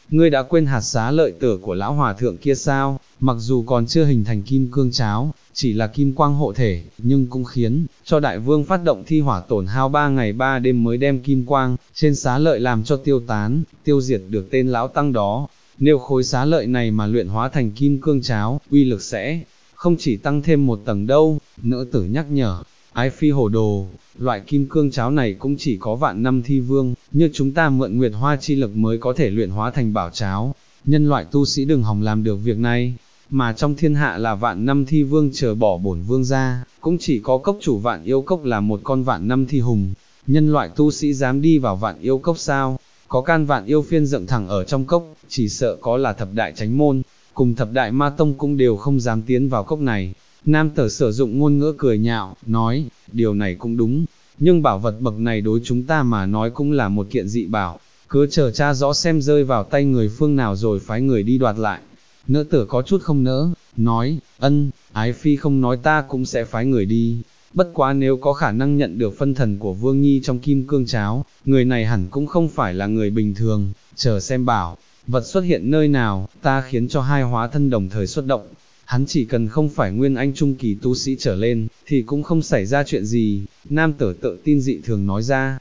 ngươi đã quên hạt xá lợi tử của lão hòa thượng kia sao, mặc dù còn chưa hình thành kim cương cháo, chỉ là kim quang hộ thể, nhưng cũng khiến cho đại vương phát động thi hỏa tổn hao 3 ngày 3 đêm mới đem kim quang trên xá lợi làm cho tiêu tán, tiêu diệt được tên lão tăng đó. Nếu khối xá lợi này mà luyện hóa thành kim cương cháo, uy lực sẽ không chỉ tăng thêm một tầng đâu. Nữ tử nhắc nhở, ái phi hổ đồ, loại kim cương cháo này cũng chỉ có vạn năm thi vương, như chúng ta mượn nguyệt hoa chi lực mới có thể luyện hóa thành bảo cháo. Nhân loại tu sĩ đừng hòng làm được việc này, mà trong thiên hạ là vạn năm thi vương chờ bỏ bổn vương ra, cũng chỉ có cốc chủ vạn yêu cốc là một con vạn năm thi hùng. Nhân loại tu sĩ dám đi vào vạn yêu cốc sao? Có can vạn yêu phiên dựng thẳng ở trong cốc, chỉ sợ có là thập đại chánh môn, cùng thập đại ma tông cũng đều không dám tiến vào cốc này. Nam tử sử dụng ngôn ngữ cười nhạo, nói, điều này cũng đúng, nhưng bảo vật bậc này đối chúng ta mà nói cũng là một kiện dị bảo, cứ chờ tra rõ xem rơi vào tay người phương nào rồi phái người đi đoạt lại. Nữ tử có chút không nỡ, nói, ân, ái phi không nói ta cũng sẽ phái người đi, bất quá nếu có khả năng nhận được phân thần của Vương Nhi trong kim cương cháo, người này hẳn cũng không phải là người bình thường, chờ xem bảo vật xuất hiện nơi nào, ta khiến cho hai hóa thân đồng thời xuất động. Hắn chỉ cần không phải nguyên anh trung kỳ tu sĩ trở lên, thì cũng không xảy ra chuyện gì. Nam tử tự tin dị thường nói ra,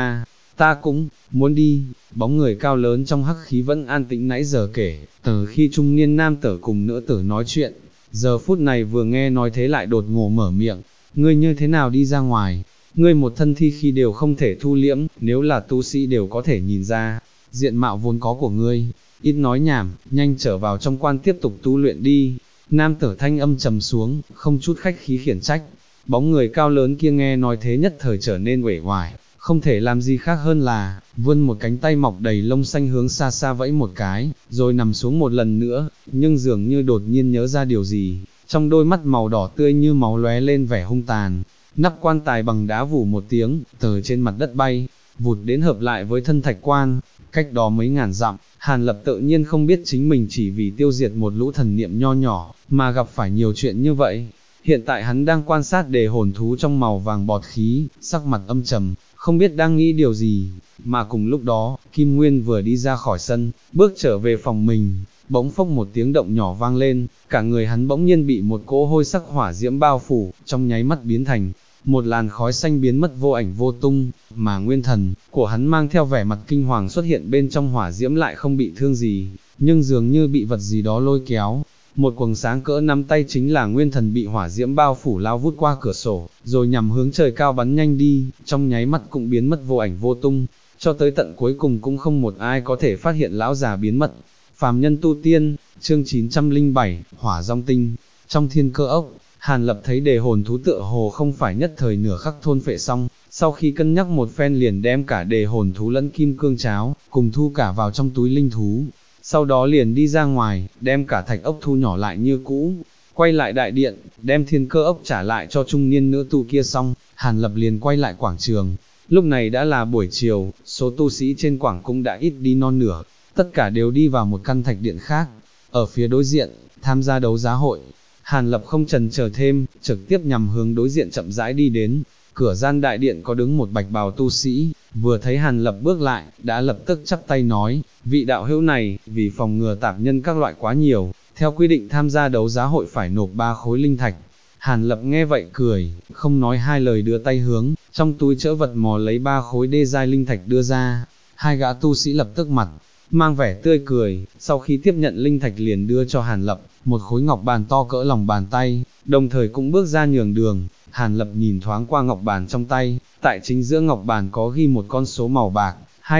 ta cũng muốn đi. Bóng người cao lớn trong hắc khí vẫn an tĩnh nãy giờ kể, từ khi trung niên nam tử cùng nữ tử nói chuyện, giờ phút này vừa nghe nói thế lại đột ngột mở miệng, ngươi như thế nào đi ra ngoài, ngươi một thân thi khi đều không thể thu liễm, nếu là tu sĩ đều có thể nhìn ra, diện mạo vốn có của ngươi, ít nói nhảm, nhanh trở vào trong quan tiếp tục tu luyện đi. Nam tử thanh âm trầm xuống, không chút khách khí khiển trách. Bóng người cao lớn kia nghe nói thế nhất thời trở nên uể oải, không thể làm gì khác hơn là vươn một cánh tay mọc đầy lông xanh hướng xa xa vẫy một cái, rồi nằm xuống một lần nữa, nhưng dường như đột nhiên nhớ ra điều gì, trong đôi mắt màu đỏ tươi như máu lóe lên vẻ hung tàn. Nắp quan tài bằng đá vù một tiếng, từ trên mặt đất bay, vụt đến hợp lại với thân thạch quan, cách đó mấy ngàn dặm. Hàn Lập tự nhiên không biết chính mình chỉ vì tiêu diệt một lũ thần niệm nho nhỏ, mà gặp phải nhiều chuyện như vậy. Hiện tại hắn đang quan sát đề hồn thú trong màu vàng bọt khí, sắc mặt âm trầm, không biết đang nghĩ điều gì, mà cùng lúc đó, Kim Nguyên vừa đi ra khỏi sân, bước trở về phòng mình, bỗng phốc một tiếng động nhỏ vang lên, cả người hắn bỗng nhiên bị một cỗ hôi sắc hỏa diễm bao phủ, trong nháy mắt biến thành một làn khói xanh biến mất vô ảnh vô tung, mà nguyên thần của hắn mang theo vẻ mặt kinh hoàng xuất hiện bên trong hỏa diễm lại không bị thương gì, nhưng dường như bị vật gì đó lôi kéo. Một quầng sáng cỡ nắm tay chính là nguyên thần bị hỏa diễm bao phủ lao vút qua cửa sổ, rồi nhằm hướng trời cao bắn nhanh đi, trong nháy mắt cũng biến mất vô ảnh vô tung, cho tới tận cuối cùng cũng không một ai có thể phát hiện lão già biến mất. Phàm nhân tu tiên, chương 907, hỏa dòng tinh, trong thiên cơ ốc. Hàn Lập thấy đề hồn thú tựa hồ không phải nhất thời nửa khắc thôn phệ xong, sau khi cân nhắc một phen liền đem cả đề hồn thú lẫn kim cương cháo, cùng thu cả vào trong túi linh thú, sau đó liền đi ra ngoài, đem cả thạch ốc thu nhỏ lại như cũ, quay lại đại điện, đem thiên cơ ốc trả lại cho trung niên nữ tu kia xong, Hàn Lập liền quay lại quảng trường. Lúc này đã là buổi chiều, số tu sĩ trên quảng cũng đã ít đi non nửa, tất cả đều đi vào một căn thạch điện khác, ở phía đối diện, tham gia đấu giá hội. Hàn Lập không chần chờ thêm, trực tiếp nhằm hướng đối diện chậm rãi đi đến, cửa gian đại điện có đứng một bạch bào tu sĩ, vừa thấy Hàn Lập bước lại, đã lập tức chắp tay nói, vị đạo hữu này, vì phòng ngừa tạp nhân các loại quá nhiều, theo quy định tham gia đấu giá hội phải nộp 3 khối linh thạch. Hàn Lập nghe vậy cười, không nói hai lời đưa tay hướng, trong túi chữ vật mò lấy 3 khối đê giai linh thạch đưa ra, hai gã tu sĩ lập tức mặt mang vẻ tươi cười, sau khi tiếp nhận linh thạch liền đưa cho Hàn Lập một khối ngọc bàn to cỡ lòng bàn tay, đồng thời cũng bước ra nhường đường. Hàn Lập nhìn thoáng qua ngọc bàn trong tay, tại chính giữa ngọc bàn có ghi một con số màu bạc,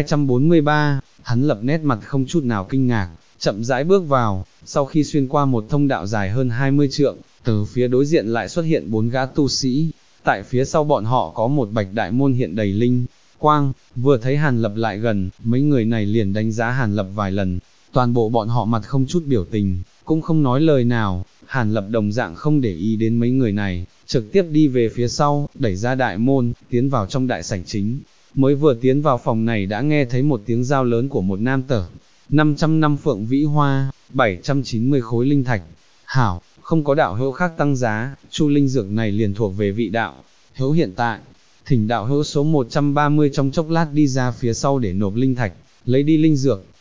243, hắn Lập nét mặt không chút nào kinh ngạc, chậm rãi bước vào, sau khi xuyên qua một thông đạo dài hơn 20 trượng, từ phía đối diện lại xuất hiện 4 gã tu sĩ, tại phía sau bọn họ có một bạch đại môn hiện đầy linh quang, vừa thấy Hàn Lập lại gần, mấy người này liền đánh giá Hàn Lập vài lần, toàn bộ bọn họ mặt không chút biểu tình, cũng không nói lời nào. Hàn Lập đồng dạng không để ý đến mấy người này, trực tiếp đi về phía sau, đẩy ra đại môn, tiến vào trong đại sảnh chính. Mới vừa tiến vào phòng này đã nghe thấy một tiếng giao lớn của một nam tử, 500 năm phượng vĩ hoa, 790 khối linh thạch. Hảo, không có đạo hữu khác tăng giá, chu linh dược này liền thuộc về vị đạo hữu hiện tại. Thỉnh đạo hữu số 130 trong chốc lát đi ra phía sau để nộp linh thạch, lấy đi linh dược.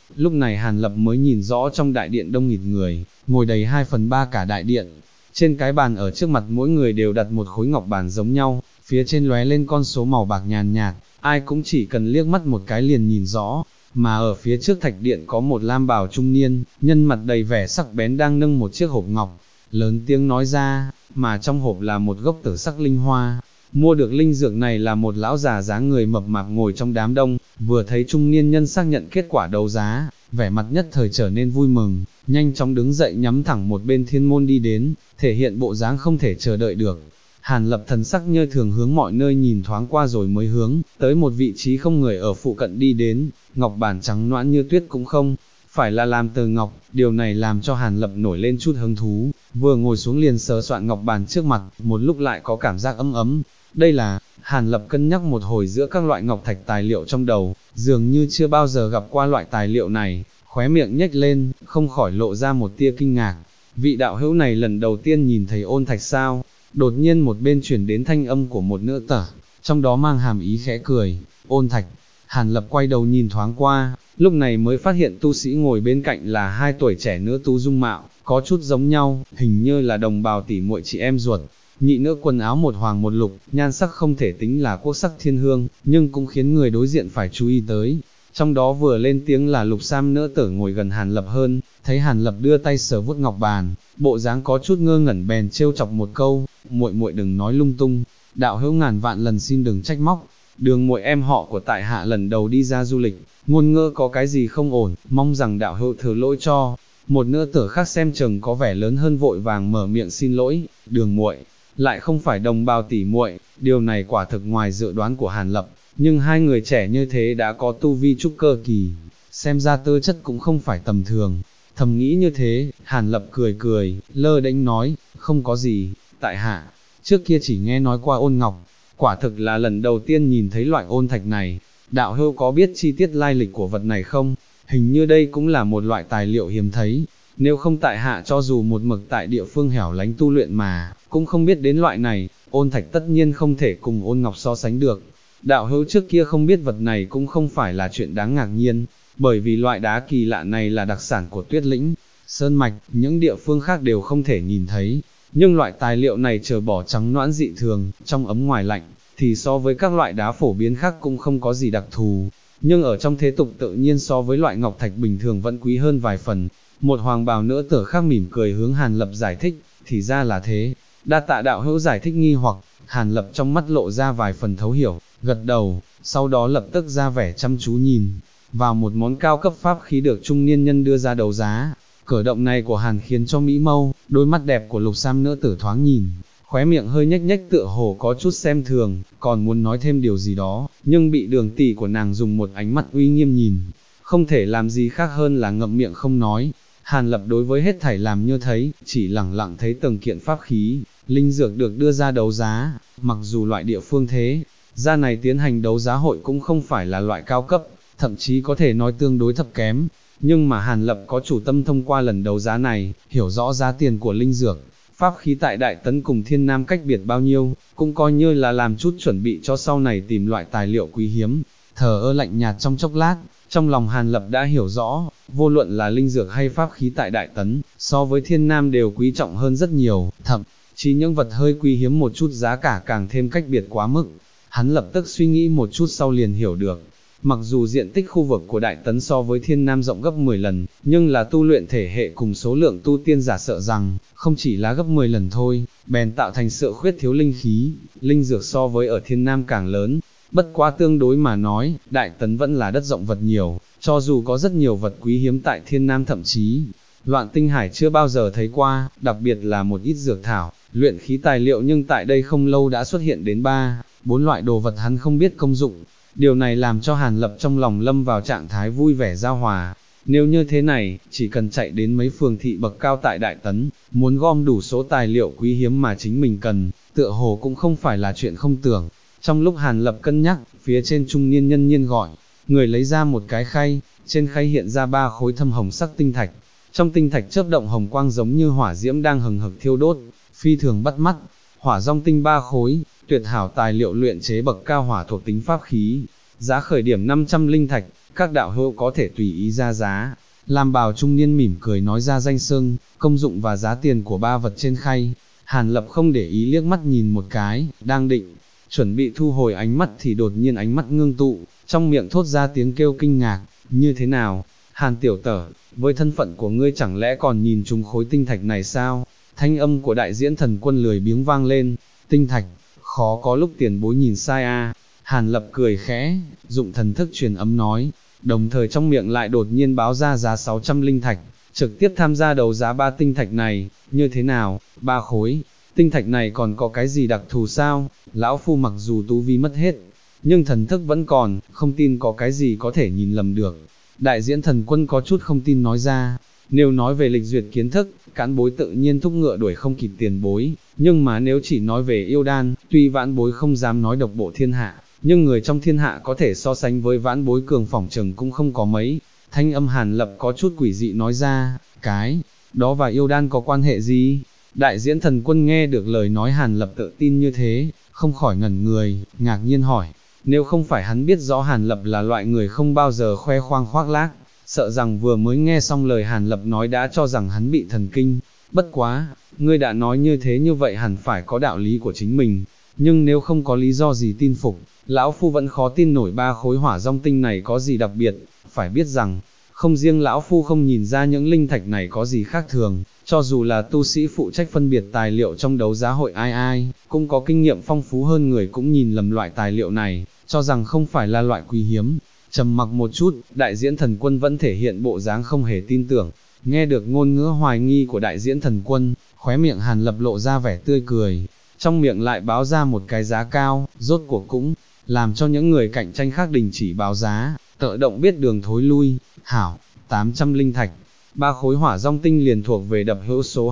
Lúc này Hàn Lập mới nhìn rõ trong đại điện đông nghịt người, ngồi đầy 2/3 cả đại điện. Trên cái bàn ở trước mặt mỗi người đều đặt một khối ngọc bản giống nhau, phía trên lóe lên con số màu bạc nhàn nhạt, ai cũng chỉ cần liếc mắt một cái liền nhìn rõ. Mà ở phía trước thạch điện có một lam bào trung niên, nhân mặt đầy vẻ sắc bén đang nâng một chiếc hộp ngọc, lớn tiếng nói ra, mà trong hộp là một gốc tử sắc linh hoa. Mua được linh dược này là một lão già dáng người mập mạp ngồi trong đám đông, vừa thấy trung niên nhân xác nhận kết quả đấu giá, vẻ mặt nhất thời trở nên vui mừng, nhanh chóng đứng dậy nhắm thẳng một bên thiên môn đi đến, thể hiện bộ dáng không thể chờ đợi được. Hàn Lập thần sắc như thường hướng mọi nơi nhìn thoáng qua rồi mới hướng tới một vị trí không người ở phụ cận đi đến, ngọc bản trắng noãn như tuyết cũng không phải là làm từ ngọc, điều này làm cho Hàn Lập nổi lên chút hứng thú, vừa ngồi xuống liền sờ soạn ngọc bản trước mặt, một lúc lại có cảm giác ấm ấm. Đây là, Hàn Lập cân nhắc một hồi giữa các loại ngọc thạch tài liệu trong đầu, dường như chưa bao giờ gặp qua loại tài liệu này, khóe miệng nhếch lên, không khỏi lộ ra một tia kinh ngạc. Vị đạo hữu này lần đầu tiên nhìn thấy ôn thạch sao? Đột nhiên một bên chuyển đến thanh âm của một nữ tử, trong đó mang hàm ý khẽ cười, ôn thạch. Hàn Lập quay đầu nhìn thoáng qua, lúc này mới phát hiện tu sĩ ngồi bên cạnh là hai tuổi trẻ nữ tu dung mạo, có chút giống nhau, hình như là đồng bào tỷ muội chị em ruột. Nhị nữ quần áo một hoàng một lục, nhan sắc không thể tính là quốc sắc thiên hương, nhưng cũng khiến người đối diện phải chú ý tới. Trong đó vừa lên tiếng là lục sam nữ tử ngồi gần Hàn Lập hơn, thấy Hàn Lập đưa tay sờ vuốt ngọc bàn, bộ dáng có chút ngơ ngẩn bèn trêu chọc một câu, muội muội đừng nói lung tung, đạo hữu ngàn vạn lần xin đừng trách móc, đường muội em họ của tại hạ lần đầu đi ra du lịch, ngôn ngữ có cái gì không ổn, mong rằng đạo hữu thứ lỗi cho. Một nữ tử khác xem chừng có vẻ lớn hơn vội vàng mở miệng xin lỗi, đường muội lại không phải đồng bào tỷ muội, điều này quả thực ngoài dự đoán của Hàn Lập, nhưng hai người trẻ như thế đã có tu vi trúc cơ kỳ, xem ra tư chất cũng không phải tầm thường. Thầm nghĩ như thế, Hàn Lập cười cười, lơ đễnh nói, không có gì, tại hạ, trước kia chỉ nghe nói qua ôn ngọc, quả thực là lần đầu tiên nhìn thấy loại ôn thạch này, đạo hữu có biết chi tiết lai lịch của vật này không? Hình như đây cũng là một loại tài liệu hiếm thấy, nếu không tại hạ cho dù một mực tại địa phương hẻo lánh tu luyện mà, cũng không biết đến loại này, ôn thạch tất nhiên không thể cùng ôn ngọc so sánh được. Đạo hữu trước kia không biết vật này cũng không phải là chuyện đáng ngạc nhiên, bởi vì loại đá kỳ lạ này là đặc sản của Tuyết Lĩnh, Sơn Mạch, những địa phương khác đều không thể nhìn thấy, nhưng loại tài liệu này chờ bỏ trắng noãn dị thường, trong ấm ngoài lạnh, thì so với các loại đá phổ biến khác cũng không có gì đặc thù, nhưng ở trong thế tục tự nhiên so với loại ngọc thạch bình thường vẫn quý hơn vài phần. Một hoàng bào nữ tử khác mỉm cười hướng Hàn Lập giải thích, thì ra là thế, đa tạ đạo hữu giải thích nghi hoặc. Hàn Lập trong mắt lộ ra vài phần thấu hiểu, gật đầu, sau đó lập tức ra vẻ chăm chú nhìn vào một món cao cấp pháp khí được trung niên nhân đưa ra đấu giá. Cử động này của Hàn khiến cho mỹ mâu, đôi mắt đẹp của lục sam nữ tử thoáng nhìn, khóe miệng hơi nhếch nhếch tựa hồ có chút xem thường, còn muốn nói thêm điều gì đó, nhưng bị đường tỷ của nàng dùng một ánh mắt uy nghiêm nhìn, không thể làm gì khác hơn là ngậm miệng không nói. Hàn Lập đối với hết thảy làm như thấy, chỉ lẳng lặng thấy từng kiện pháp khí, linh dược được đưa ra đấu giá, mặc dù loại địa phương thế, ra này tiến hành đấu giá hội cũng không phải là loại cao cấp, thậm chí có thể nói tương đối thấp kém, nhưng mà Hàn Lập có chủ tâm thông qua lần đấu giá này, hiểu rõ giá tiền của linh dược, pháp khí tại Đại Tấn cùng Thiên Nam cách biệt bao nhiêu, cũng coi như là làm chút chuẩn bị cho sau này tìm loại tài liệu quý hiếm. Thờ ơ lạnh nhạt trong chốc lát, trong lòng Hàn Lập đã hiểu rõ, vô luận là linh dược hay pháp khí tại Đại Tấn, so với Thiên Nam đều quý trọng hơn rất nhiều, thậm chí những vật hơi quý hiếm một chút giá cả càng thêm cách biệt quá mức. Hắn lập tức suy nghĩ một chút sau liền hiểu được, mặc dù diện tích khu vực của Đại Tấn so với Thiên Nam rộng gấp 10 lần, nhưng là tu luyện thể hệ cùng số lượng tu tiên giả sợ rằng, không chỉ là gấp 10 lần thôi, bèn tạo thành sự khuyết thiếu linh khí, linh dược so với ở Thiên Nam càng lớn. Bất quá tương đối mà nói, Đại Tấn vẫn là đất rộng vật nhiều, cho dù có rất nhiều vật quý hiếm tại Thiên Nam thậm chí, Loạn Tinh Hải chưa bao giờ thấy qua, đặc biệt là một ít dược thảo, luyện khí tài liệu nhưng tại đây không lâu đã xuất hiện đến 3-4 loại đồ vật hắn không biết công dụng. Điều này làm cho Hàn Lập trong lòng lâm vào trạng thái vui vẻ giao hòa. Nếu như thế này, chỉ cần chạy đến mấy phường thị bậc cao tại Đại Tấn, muốn gom đủ số tài liệu quý hiếm mà chính mình cần, tựa hồ cũng không phải là chuyện không tưởng. Trong lúc Hàn Lập cân nhắc, phía trên trung niên nhân nhiên gọi, người lấy ra một cái khay, trên khay hiện ra 3 khối thâm hồng sắc tinh thạch. Trong tinh thạch chớp động hồng quang giống như hỏa diễm đang hừng hực thiêu đốt, phi thường bắt mắt. Hỏa dòng tinh 3 khối, tuyệt hảo tài liệu luyện chế bậc cao hỏa thuộc tính pháp khí. giá khởi điểm 500 linh thạch, các đạo hữu có thể tùy ý ra giá. Lam bào trung niên mỉm cười nói ra danh xưng, công dụng và giá tiền của ba vật trên khay. Hàn Lập không để ý liếc mắt nhìn một cái, đang định chuẩn bị thu hồi ánh mắt thì đột nhiên ánh mắt ngưng tụ, trong miệng thốt ra tiếng kêu kinh ngạc, như thế nào, Hàn tiểu tở, với thân phận của ngươi chẳng lẽ còn nhìn trúng khối tinh thạch này sao? Thanh âm của đại diễn thần quân lười biếng vang lên, tinh thạch, khó có lúc tiền bối nhìn sai a. Hàn Lập cười khẽ, dụng thần thức truyền âm nói, đồng thời trong miệng lại đột nhiên báo ra giá 600 linh thạch, trực tiếp tham gia đấu giá 3 tinh thạch này, như thế nào, 3 khối, tinh thạch này còn có cái gì đặc thù sao? Lão phu mặc dù tu vi mất hết, nhưng thần thức vẫn còn, không tin có cái gì có thể nhìn lầm được. Đại diễn thần quân có chút không tin nói ra, nếu nói về lịch duyệt kiến thức, cán bối tự nhiên thúc ngựa đuổi không kịp tiền bối, nhưng mà nếu chỉ nói về yêu đan, tuy vãn bối không dám nói độc bộ thiên hạ, nhưng người trong thiên hạ có thể so sánh với vãn bối cường phỏng chừng cũng không có mấy. Thanh âm Hàn Lập có chút quỷ dị nói ra, cái đó và yêu đan có quan hệ gì? Đại diễn thần quân nghe được lời nói Hàn Lập tự tin như thế, không khỏi ngẩn người, ngạc nhiên hỏi, nếu không phải hắn biết rõ Hàn Lập là loại người không bao giờ khoe khoang khoác lác, sợ rằng vừa mới nghe xong lời Hàn Lập nói đã cho rằng hắn bị thần kinh. Bất quá, ngươi đã nói như vậy hẳn phải có đạo lý của chính mình, nhưng nếu không có lý do gì tin phục, lão phu vẫn khó tin nổi 3 khối hỏa dòng tinh này có gì đặc biệt. Phải biết rằng, không riêng lão phu không nhìn ra những linh thạch này có gì khác thường, cho dù là tu sĩ phụ trách phân biệt tài liệu trong đấu giá hội ai cũng có kinh nghiệm phong phú hơn người cũng nhìn lầm loại tài liệu này, cho rằng không phải là loại quý hiếm. Trầm mặc một chút, đại diễn thần quân vẫn thể hiện bộ dáng không hề tin tưởng. Nghe được ngôn ngữ hoài nghi của đại diễn thần quân, khóe miệng Hàn Lập lộ ra vẻ tươi cười, trong miệng lại báo ra một cái giá cao, rốt cuộc cũng làm cho những người cạnh tranh khác đình chỉ báo giá, tự động biết đường thối lui. Hảo, 800 linh thạch, 3 khối hỏa dòng tinh liền thuộc về đập hữu số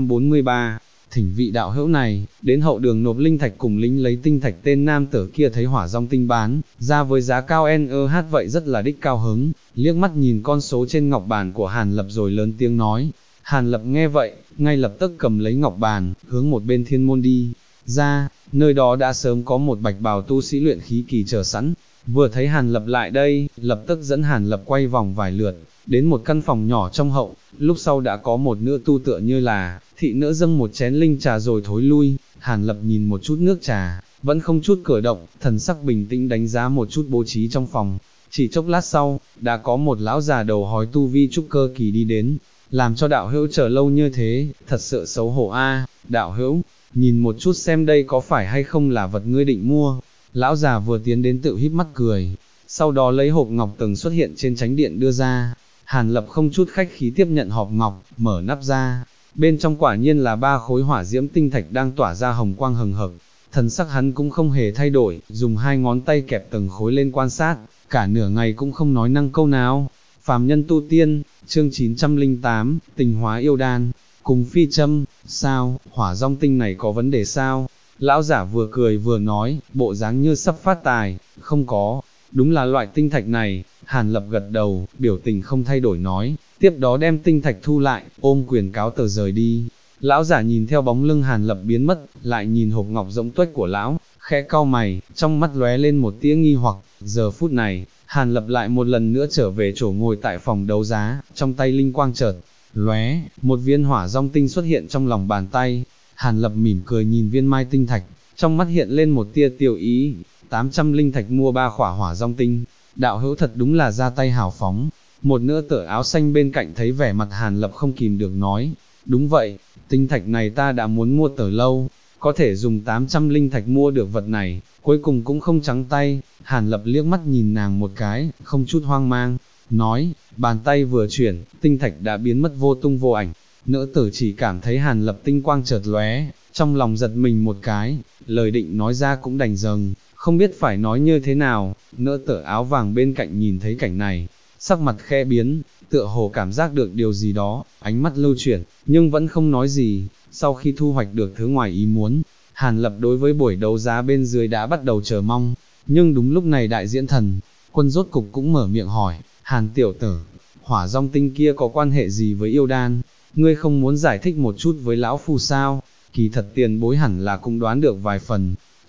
243. Thỉnh vị đạo hữu này, đến hậu đường nộp linh thạch cùng lính lấy tinh thạch. Tên nam tử kia thấy hỏa dòng tinh bán ra với giá cao NH vậy rất là đích cao hứng, liếc mắt nhìn con số trên ngọc bàn của Hàn Lập rồi lớn tiếng nói. Hàn Lập nghe vậy, ngay lập tức cầm lấy ngọc bàn, hướng một bên thiên môn đi ra, nơi đó đã sớm có một bạch bào tu sĩ luyện khí kỳ chờ sẵn. Vừa thấy Hàn Lập lại đây, lập tức dẫn Hàn Lập quay vòng vài lượt, đến một căn phòng nhỏ trong hậu, lúc sau đã có một nữ tu tựa như là thị nữ dâng một chén linh trà rồi thối lui. Hàn Lập nhìn một chút nước trà, vẫn không chút cử động, thần sắc bình tĩnh đánh giá một chút bố trí trong phòng. Chỉ chốc lát sau, đã có một lão già đầu hói tu vi trúc cơ kỳ đi đến, làm cho đạo hữu chờ lâu như thế, thật sự xấu hổ a. Đạo hữu, nhìn một chút xem đây có phải hay không là vật ngươi định mua. Lão già vừa tiến đến tự híp mắt cười, sau đó lấy hộp ngọc từng xuất hiện trên chánh điện đưa ra. Hàn Lập không chút khách khí tiếp nhận hộp ngọc, mở nắp ra, bên trong quả nhiên là 3 khối hỏa diễm tinh thạch đang tỏa ra hồng quang hừng hực. Thần sắc hắn cũng không hề thay đổi, dùng 2 ngón tay kẹp từng khối lên quan sát, cả nửa ngày cũng không nói năng câu nào. Phàm nhân tu tiên, chương 908, tình hóa yêu đan, cùng phi châm, sao, hỏa dòng tinh này có vấn đề sao? Lão giả vừa cười vừa nói, bộ dáng như sắp phát tài, không có, đúng là loại tinh thạch này. Hàn Lập gật đầu, biểu tình không thay đổi nói, tiếp đó đem tinh thạch thu lại, ôm quyền cáo từ rời đi. Lão giả nhìn theo bóng lưng Hàn Lập biến mất, lại nhìn hộp ngọc rỗng tuếch của lão, khẽ cau mày, trong mắt lóe lên một tia nghi hoặc. Giờ phút này, Hàn Lập lại một lần nữa trở về chỗ ngồi tại phòng đấu giá, trong tay linh quang chợt lóe, một viên hỏa dòng tinh xuất hiện trong lòng bàn tay. Hàn Lập mỉm cười nhìn viên mai tinh thạch, trong mắt hiện lên một tia tiêu ý. 800 linh thạch mua 3 khỏa hỏa dòng tinh, đạo hữu thật đúng là ra tay hào phóng. Một nữ tử áo xanh bên cạnh thấy vẻ mặt Hàn Lập không kìm được nói, đúng vậy, tinh thạch này ta đã muốn mua từ lâu, có thể dùng 800 linh thạch mua được vật này, cuối cùng cũng không trắng tay. Hàn Lập liếc mắt nhìn nàng một cái, không chút hoang mang, nói, bàn tay vừa chuyển, tinh thạch đã biến mất vô tung vô ảnh. Nữ tử chỉ cảm thấy Hàn Lập tinh quang chợt lóe, trong lòng giật mình một cái, lời định nói ra cũng đành dừng, không biết phải nói như thế nào. Nữ tử áo vàng bên cạnh nhìn thấy cảnh này, sắc mặt khẽ biến, tựa hồ cảm giác được điều gì đó, ánh mắt lưu chuyển, nhưng vẫn không nói gì. Sau khi thu hoạch được thứ ngoài ý muốn, Hàn Lập đối với buổi đấu giá bên dưới đã bắt đầu chờ mong, nhưng đúng lúc này đại diễn thần quân rốt cục cũng mở miệng hỏi, Hàn tiểu tử, hỏa dòng tinh kia có quan hệ gì với yêu đan? Ngươi không muốn giải thích một chút với lão phu sao? Kỳ thật tiền bối hẳn là cũng đoán được vài phần,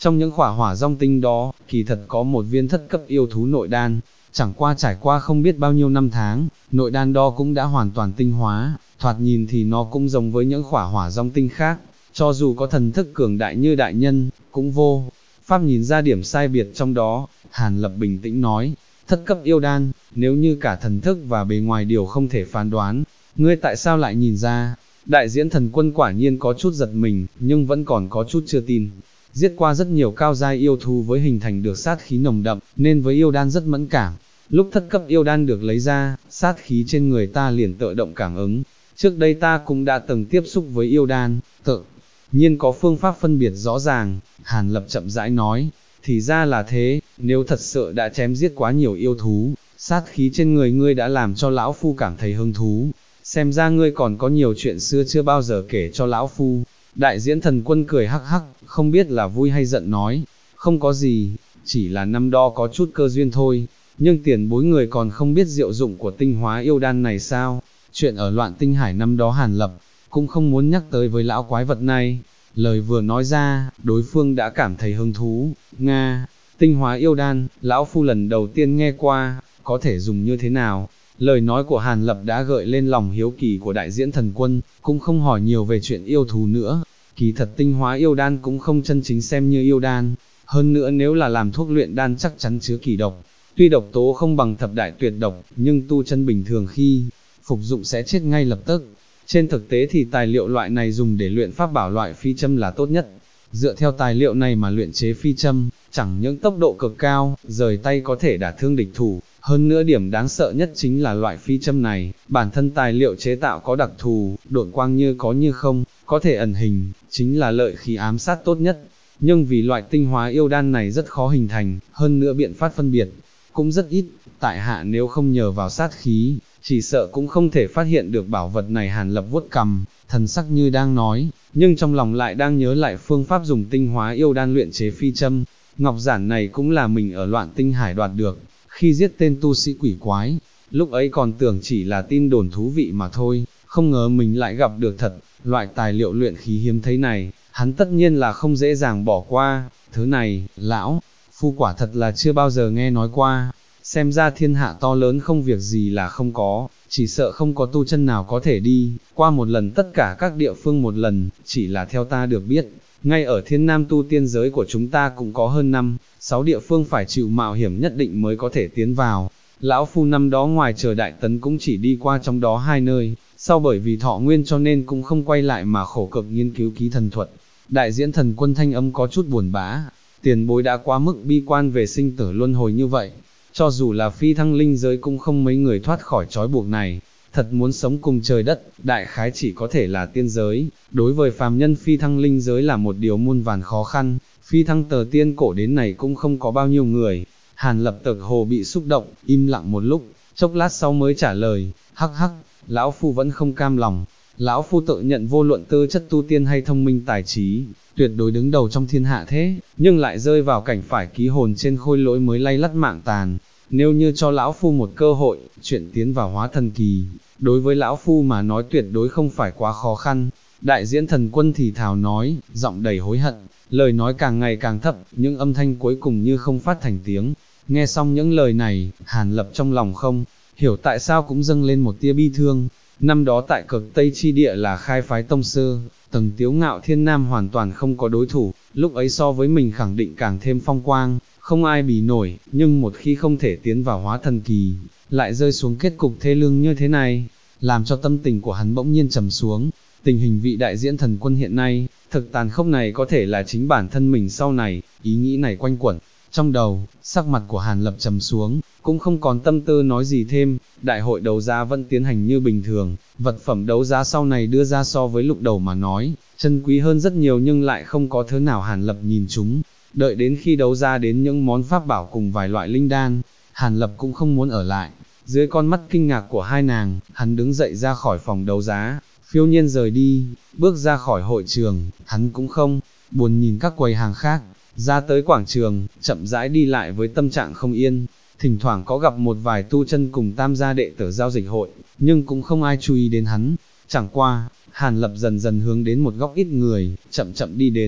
Trong những khỏa hỏa dòng tinh đó, kỳ thật có một viên thất cấp yêu thú nội đan, chẳng qua trải qua không biết bao nhiêu năm tháng, nội đan đó cũng đã hoàn toàn tinh hóa, thoạt nhìn thì nó cũng giống với những khỏa hỏa dòng tinh khác, cho dù có thần thức cường đại như đại nhân, cũng vô pháp nhìn ra điểm sai biệt trong đó. Hàn Lập bình tĩnh nói, thất cấp yêu đan, nếu như cả thần thức và bề ngoài đều không thể phán đoán, ngươi tại sao lại nhìn ra? Đại diễn thần quân quả nhiên có chút giật mình, nhưng vẫn còn có chút chưa tin. Giết qua rất nhiều cao giai yêu thú với hình thành được sát khí nồng đậm, nên với yêu đan rất mẫn cảm. Lúc thất cấp yêu đan được lấy ra, sát khí trên người ta liền tự động cảm ứng. Trước đây ta cũng đã từng tiếp xúc với yêu đan, tự nhiên có phương pháp phân biệt rõ ràng. Hàn Lập chậm rãi nói, thì ra là thế, nếu thật sự đã chém giết quá nhiều yêu thú, sát khí trên người ngươi đã làm cho lão phu cảm thấy hứng thú. Xem ra ngươi còn có nhiều chuyện xưa chưa bao giờ kể cho lão phu. Đại diễn thần quân cười hắc hắc, không biết là vui hay giận nói, không có gì, chỉ là năm đó có chút cơ duyên thôi, nhưng tiền bối người còn không biết diệu dụng của tinh hóa yêu đan này sao? Chuyện ở Loạn Tinh Hải năm đó Hàn Lập cũng không muốn nhắc tới với lão quái vật này. Lời vừa nói ra, đối phương đã cảm thấy hứng thú. Nga, tinh hóa yêu đan, lão phu lần đầu tiên nghe qua, có thể dùng như thế nào? Lời nói của Hàn Lập đã gợi lên lòng hiếu kỳ của đại diễn thần quân, cũng không hỏi nhiều về chuyện yêu thú nữa. Kỳ thật tinh hóa yêu đan cũng không chân chính xem như yêu đan, hơn nữa nếu là làm thuốc luyện đan chắc chắn chứa kỳ độc. Tuy độc tố không bằng thập đại tuyệt độc, nhưng tu chân bình thường khi phục dụng sẽ chết ngay lập tức. Trên thực tế thì tài liệu loại này dùng để luyện pháp bảo loại phi châm là tốt nhất. Dựa theo tài liệu này mà luyện chế phi châm, chẳng những tốc độ cực cao, rời tay có thể đả thương địch thủ, hơn nữa điểm đáng sợ nhất chính là loại phi châm này, bản thân tài liệu chế tạo có đặc thù, độn quang như có như không, có thể ẩn hình, chính là lợi khí ám sát tốt nhất. Nhưng vì loại tinh hóa yêu đan này rất khó hình thành, hơn nữa biện pháp phân biệt cũng rất ít, tại hạ nếu không nhờ vào sát khí, chỉ sợ cũng không thể phát hiện được bảo vật này. Hàn Lập vuốt cằm, thần sắc như đang nói, nhưng trong lòng lại đang nhớ lại phương pháp dùng tinh hóa yêu đan luyện chế phi châm. Ngọc giản này cũng là mình ở Loạn Tinh Hải đoạt được, khi giết tên tu sĩ quỷ quái, lúc ấy còn tưởng chỉ là tin đồn thú vị mà thôi, không ngờ mình lại gặp được thật. Loại tài liệu luyện khí hiếm thấy này, hắn tất nhiên là không dễ dàng bỏ qua. Thứ này, lão phu quả thật là chưa bao giờ nghe nói qua. Xem ra thiên hạ to lớn không việc gì là không có, chỉ sợ không có tu chân nào có thể đi qua một lần tất cả các địa phương một lần. Chỉ là theo ta được biết, ngay ở Thiên Nam tu tiên giới của chúng ta cũng có hơn 5-6 địa phương phải chịu mạo hiểm nhất định mới có thể tiến vào. Lão phu năm đó ngoài trời Đại Tấn cũng chỉ đi qua trong đó 2 nơi, sau bởi vì thọ nguyên cho nên cũng không quay lại mà khổ cực nghiên cứu ký thần thuật. Đại diễn thần quân thanh âm có chút buồn bã, tiền bối đã quá mức bi quan về sinh tử luân hồi như vậy, cho dù là phi thăng linh giới cũng không mấy người thoát khỏi trói buộc này. Thật muốn sống cùng trời đất, đại khái chỉ có thể là tiên giới. Đối với phàm nhân phi thăng linh giới là một điều muôn vàn khó khăn, phi thăng tờ tiên cổ đến này cũng không có bao nhiêu người. Hàn Lập tực hồ bị xúc động, im lặng một lúc, chốc lát sau mới trả lời, hắc hắc, lão phu vẫn không cam lòng. Lão phu tự nhận vô luận tư chất tu tiên hay thông minh tài trí, tuyệt đối đứng đầu trong thiên hạ thế, nhưng lại rơi vào cảnh phải ký hồn trên khôi lỗi mới lay lắt mạng tàn. Nếu như cho lão phu một cơ hội, chuyện tiến vào hóa thần kỳ, đối với lão phu mà nói tuyệt đối không phải quá khó khăn. Đại diễn thần quân thì thào nói, giọng đầy hối hận, lời nói càng ngày càng thấp, những âm thanh cuối cùng như không phát thành tiếng. Nghe xong những lời này, Hàn Lập trong lòng không hiểu tại sao cũng dâng lên một tia bi thương. Năm đó tại Cực Tây Chi Địa là khai phái tông sư, Tầng Tiếu Ngạo Thiên Nam hoàn toàn không có đối thủ, lúc ấy so với mình khẳng định càng thêm phong quang, không ai bì nổi, nhưng một khi không thể tiến vào hóa thần kỳ, lại rơi xuống kết cục thê lương như thế này, làm cho tâm tình của hắn bỗng nhiên trầm xuống. Tình hình vị đại diễn thần quân hiện nay, thực tàn khốc này có thể là chính bản thân mình sau này. Ý nghĩ này quanh quẩn trong đầu, sắc mặt của Hàn Lập trầm xuống, cũng không còn tâm tư nói gì thêm. Đại hội đấu giá vẫn tiến hành như bình thường, vật phẩm đấu giá sau này đưa ra so với lúc đầu mà nói, chân quý hơn rất nhiều nhưng lại không có thứ nào Hàn Lập nhìn chúng. Đợi đến khi đấu giá đến những món pháp bảo cùng vài loại linh đan, Hàn Lập cũng không muốn ở lại. Dưới con mắt kinh ngạc của hai nàng, hắn đứng dậy ra khỏi phòng đấu giá, phiêu nhiên rời đi. Bước ra khỏi hội trường, hắn cũng không buồn nhìn các quầy hàng khác, ra tới quảng trường, chậm rãi đi lại với tâm trạng không yên. Thỉnh thoảng có gặp một vài tu chân cùng tam gia đệ tử giao dịch hội, nhưng cũng không ai chú ý đến hắn. Chẳng qua, Hàn Lập dần dần hướng đến một góc ít người, chậm chậm đi đến.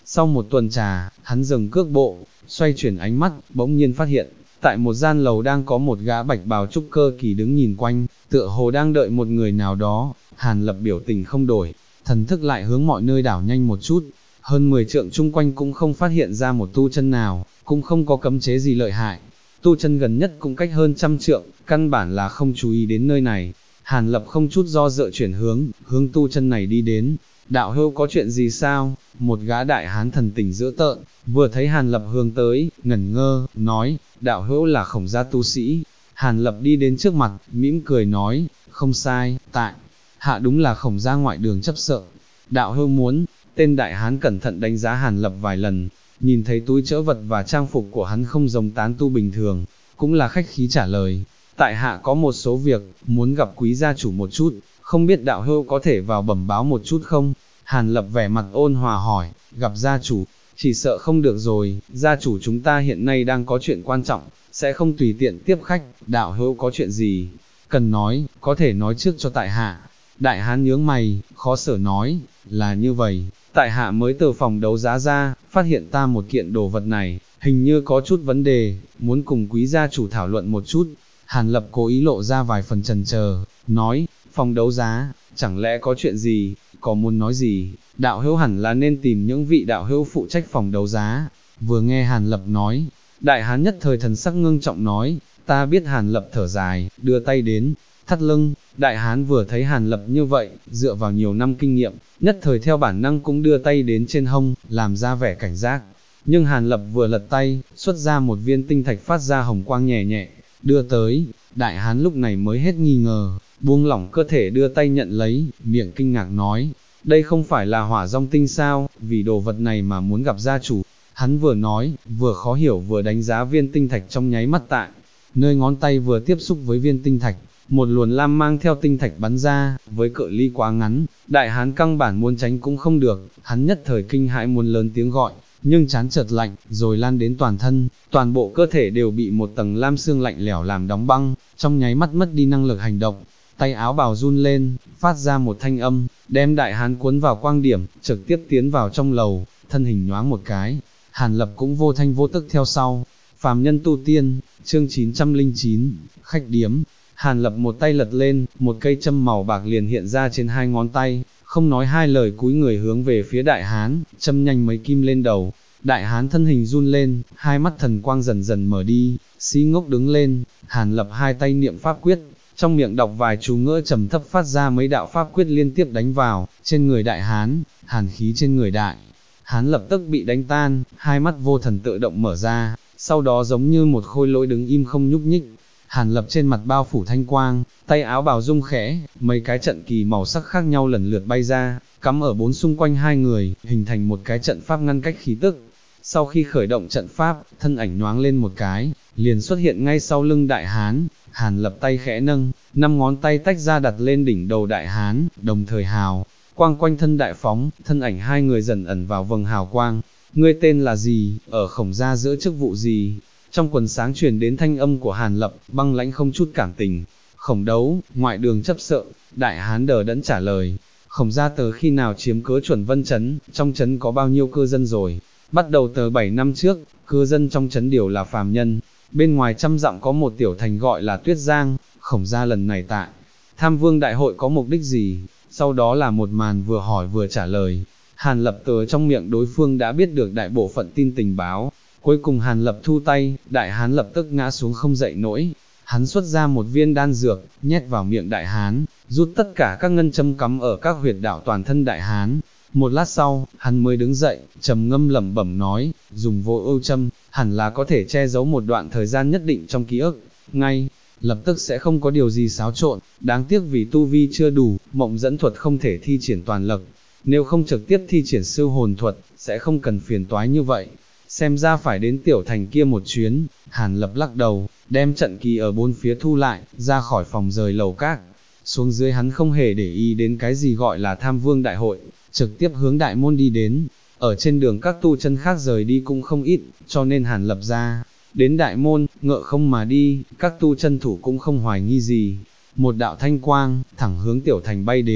Sau một tuần trà, hắn dừng cước bộ, xoay chuyển ánh mắt, bỗng nhiên phát hiện, tại một gian lầu đang có một gã bạch bào trúc cơ kỳ đứng nhìn quanh, tựa hồ đang đợi một người nào đó. Hàn Lập biểu tình không đổi, thần thức lại hướng mọi nơi đảo nhanh một chút, hơn 10 trượng chung quanh cũng không phát hiện ra một tu chân nào, cũng không có cấm chế gì lợi hại. Tu chân gần nhất cũng cách hơn 100 trượng, căn bản là không chú ý đến nơi này. Hàn Lập không chút do dự chuyển hướng tu chân này đi đến. Đạo hữu có chuyện gì sao? Một gã đại hán thần tình dữ tợn, vừa thấy Hàn Lập hướng tới, ngẩn ngơ, nói, đạo hữu là Khổng gia tu sĩ. Hàn Lập đi đến trước mặt, mỉm cười nói, không sai, tại hạ đúng là Khổng gia ngoại đường chấp sợ. Đạo hữu muốn, tên đại hán cẩn thận đánh giá Hàn Lập vài lần, nhìn thấy túi trữ vật và trang phục của hắn không giống tán tu bình thường, cũng là khách khí trả lời, tại hạ có một số việc, muốn gặp quý gia chủ một chút, không biết đạo hữu có thể vào bẩm báo một chút không? Hàn Lập vẻ mặt ôn hòa hỏi, gặp gia chủ, chỉ sợ không được rồi, gia chủ chúng ta hiện nay đang có chuyện quan trọng, sẽ không tùy tiện tiếp khách, đạo hữu có chuyện gì, cần nói, có thể nói trước cho tại hạ. Đại hán nhướng mày, khó xử nói, là như vậy, tại hạ mới từ phòng đấu giá ra, phát hiện ta một kiện đồ vật này, hình như có chút vấn đề, muốn cùng quý gia chủ thảo luận một chút. Hàn Lập cố ý lộ ra vài phần chần chờ, nói, phòng đấu giá, chẳng lẽ có chuyện gì, có muốn nói gì, đạo hữu hẳn là nên tìm những vị đạo hữu phụ trách phòng đấu giá. Vừa nghe Hàn Lập nói, đại hán nhất thời thần sắc ngưng trọng nói, ta biết. Hàn Lập thở dài, đưa tay đến, thắt lưng. Đại hán vừa thấy Hàn Lập như vậy, dựa vào nhiều năm kinh nghiệm, nhất thời theo bản năng cũng đưa tay đến trên hông, làm ra vẻ cảnh giác. Nhưng Hàn Lập vừa lật tay, xuất ra một viên tinh thạch phát ra hồng quang nhẹ nhẹ, đưa tới. Đại hán lúc này mới hết nghi ngờ, buông lỏng cơ thể đưa tay nhận lấy, miệng kinh ngạc nói, đây không phải là hỏa dong tinh sao, vì đồ vật này mà muốn gặp gia chủ. Hắn vừa nói, vừa khó hiểu vừa đánh giá viên tinh thạch trong nháy mắt tại, nơi ngón tay vừa tiếp xúc với viên tinh thạch, một luồn lam mang theo tinh thạch bắn ra, với cự ly quá ngắn, đại hán căn bản muốn tránh cũng không được, hắn nhất thời kinh hãi muốn lớn tiếng gọi, nhưng chán chợt lạnh, rồi lan đến toàn thân, toàn bộ cơ thể đều bị một tầng lam xương lạnh lẽo làm đóng băng, trong nháy mắt mất đi năng lực hành động, tay áo bào run lên, phát ra một thanh âm, đem đại hán cuốn vào quang điểm, trực tiếp tiến vào trong lầu, thân hình nhoáng một cái, Hàn Lập cũng vô thanh vô tức theo sau. Phàm nhân tu tiên, chương 909, khách điếm. Hàn Lập một tay lật lên, một cây châm màu bạc liền hiện ra trên hai ngón tay, không nói hai lời cúi người hướng về phía đại hán, châm nhanh mấy kim lên đầu. Đại hán thân hình run lên, hai mắt thần quang dần dần mở đi, si ngốc đứng lên. Hàn Lập hai tay niệm pháp quyết, trong miệng đọc vài chú ngữ trầm thấp phát ra mấy đạo pháp quyết liên tiếp đánh vào trên người đại hán, hàn khí trên người đại hán lập tức bị đánh tan, hai mắt vô thần tự động mở ra, sau đó giống như một khôi lỗi đứng im không nhúc nhích. Hàn Lập trên mặt bao phủ thanh quang, tay áo bào rung khẽ, mấy cái trận kỳ màu sắc khác nhau lần lượt bay ra, cắm ở bốn xung quanh hai người, hình thành một cái trận pháp ngăn cách khí tức. Sau khi khởi động trận pháp, thân ảnh nhoáng lên một cái, liền xuất hiện ngay sau lưng đại hán. Hàn Lập tay khẽ nâng, 5 ngón tay tách ra đặt lên đỉnh đầu đại hán, đồng thời hào quang quanh thân đại phóng, thân ảnh hai người dần ẩn vào vầng hào quang. Ngươi tên là gì, ở Khổng gia giữ chức vụ gì? Trong quần sáng truyền đến thanh âm của Hàn Lập, băng lãnh không chút cảm tình. Khổng đấu, ngoại đường chấp sợ. Đại hán đờ đẫn trả lời. Khổng gia từ khi nào chiếm cứ Chuẩn Vân trấn, trong trấn có bao nhiêu cư dân rồi? Bắt đầu từ 7 năm trước, cư dân trong trấn đều là phàm nhân. Bên ngoài 100 dặm có một tiểu thành gọi là Tuyết Giang. Khổng gia lần này tại Tham Vương đại hội có mục đích gì? Sau đó là một màn vừa hỏi vừa trả lời. Hàn Lập từ trong miệng đối phương đã biết được đại bộ phận tin tình báo. Cuối cùng Hàn Lập thu tay, đại hán lập tức ngã xuống không dậy nổi. Hắn xuất ra một viên đan dược, nhét vào miệng đại hán, rút tất cả các ngân châm cắm ở các huyệt đạo toàn thân đại hán. Một lát sau, hắn mới đứng dậy, trầm ngâm lẩm bẩm nói, dùng vô ưu châm, hẳn là có thể che giấu một đoạn thời gian nhất định trong ký ức, ngay lập tức sẽ không có điều gì xáo trộn. Đáng tiếc vì tu vi chưa đủ, mộng dẫn thuật không thể thi triển toàn lực, nếu không trực tiếp thi triển siêu hồn thuật, sẽ không cần phiền toái như vậy. Xem ra phải đến tiểu thành kia một chuyến. Hàn Lập lắc đầu, đem trận kỳ ở bốn phía thu lại, ra khỏi phòng rời lầu các. Xuống dưới hắn không hề để ý đến cái gì gọi là Tham Vương đại hội, trực tiếp hướng đại môn đi đến. Ở trên đường các tu chân khác rời đi cũng không ít, cho nên Hàn Lập ra đến đại môn, ngựa không mà đi, các tu chân thủ cũng không hoài nghi gì. Một đạo thanh quang, thẳng hướng tiểu thành bay đến.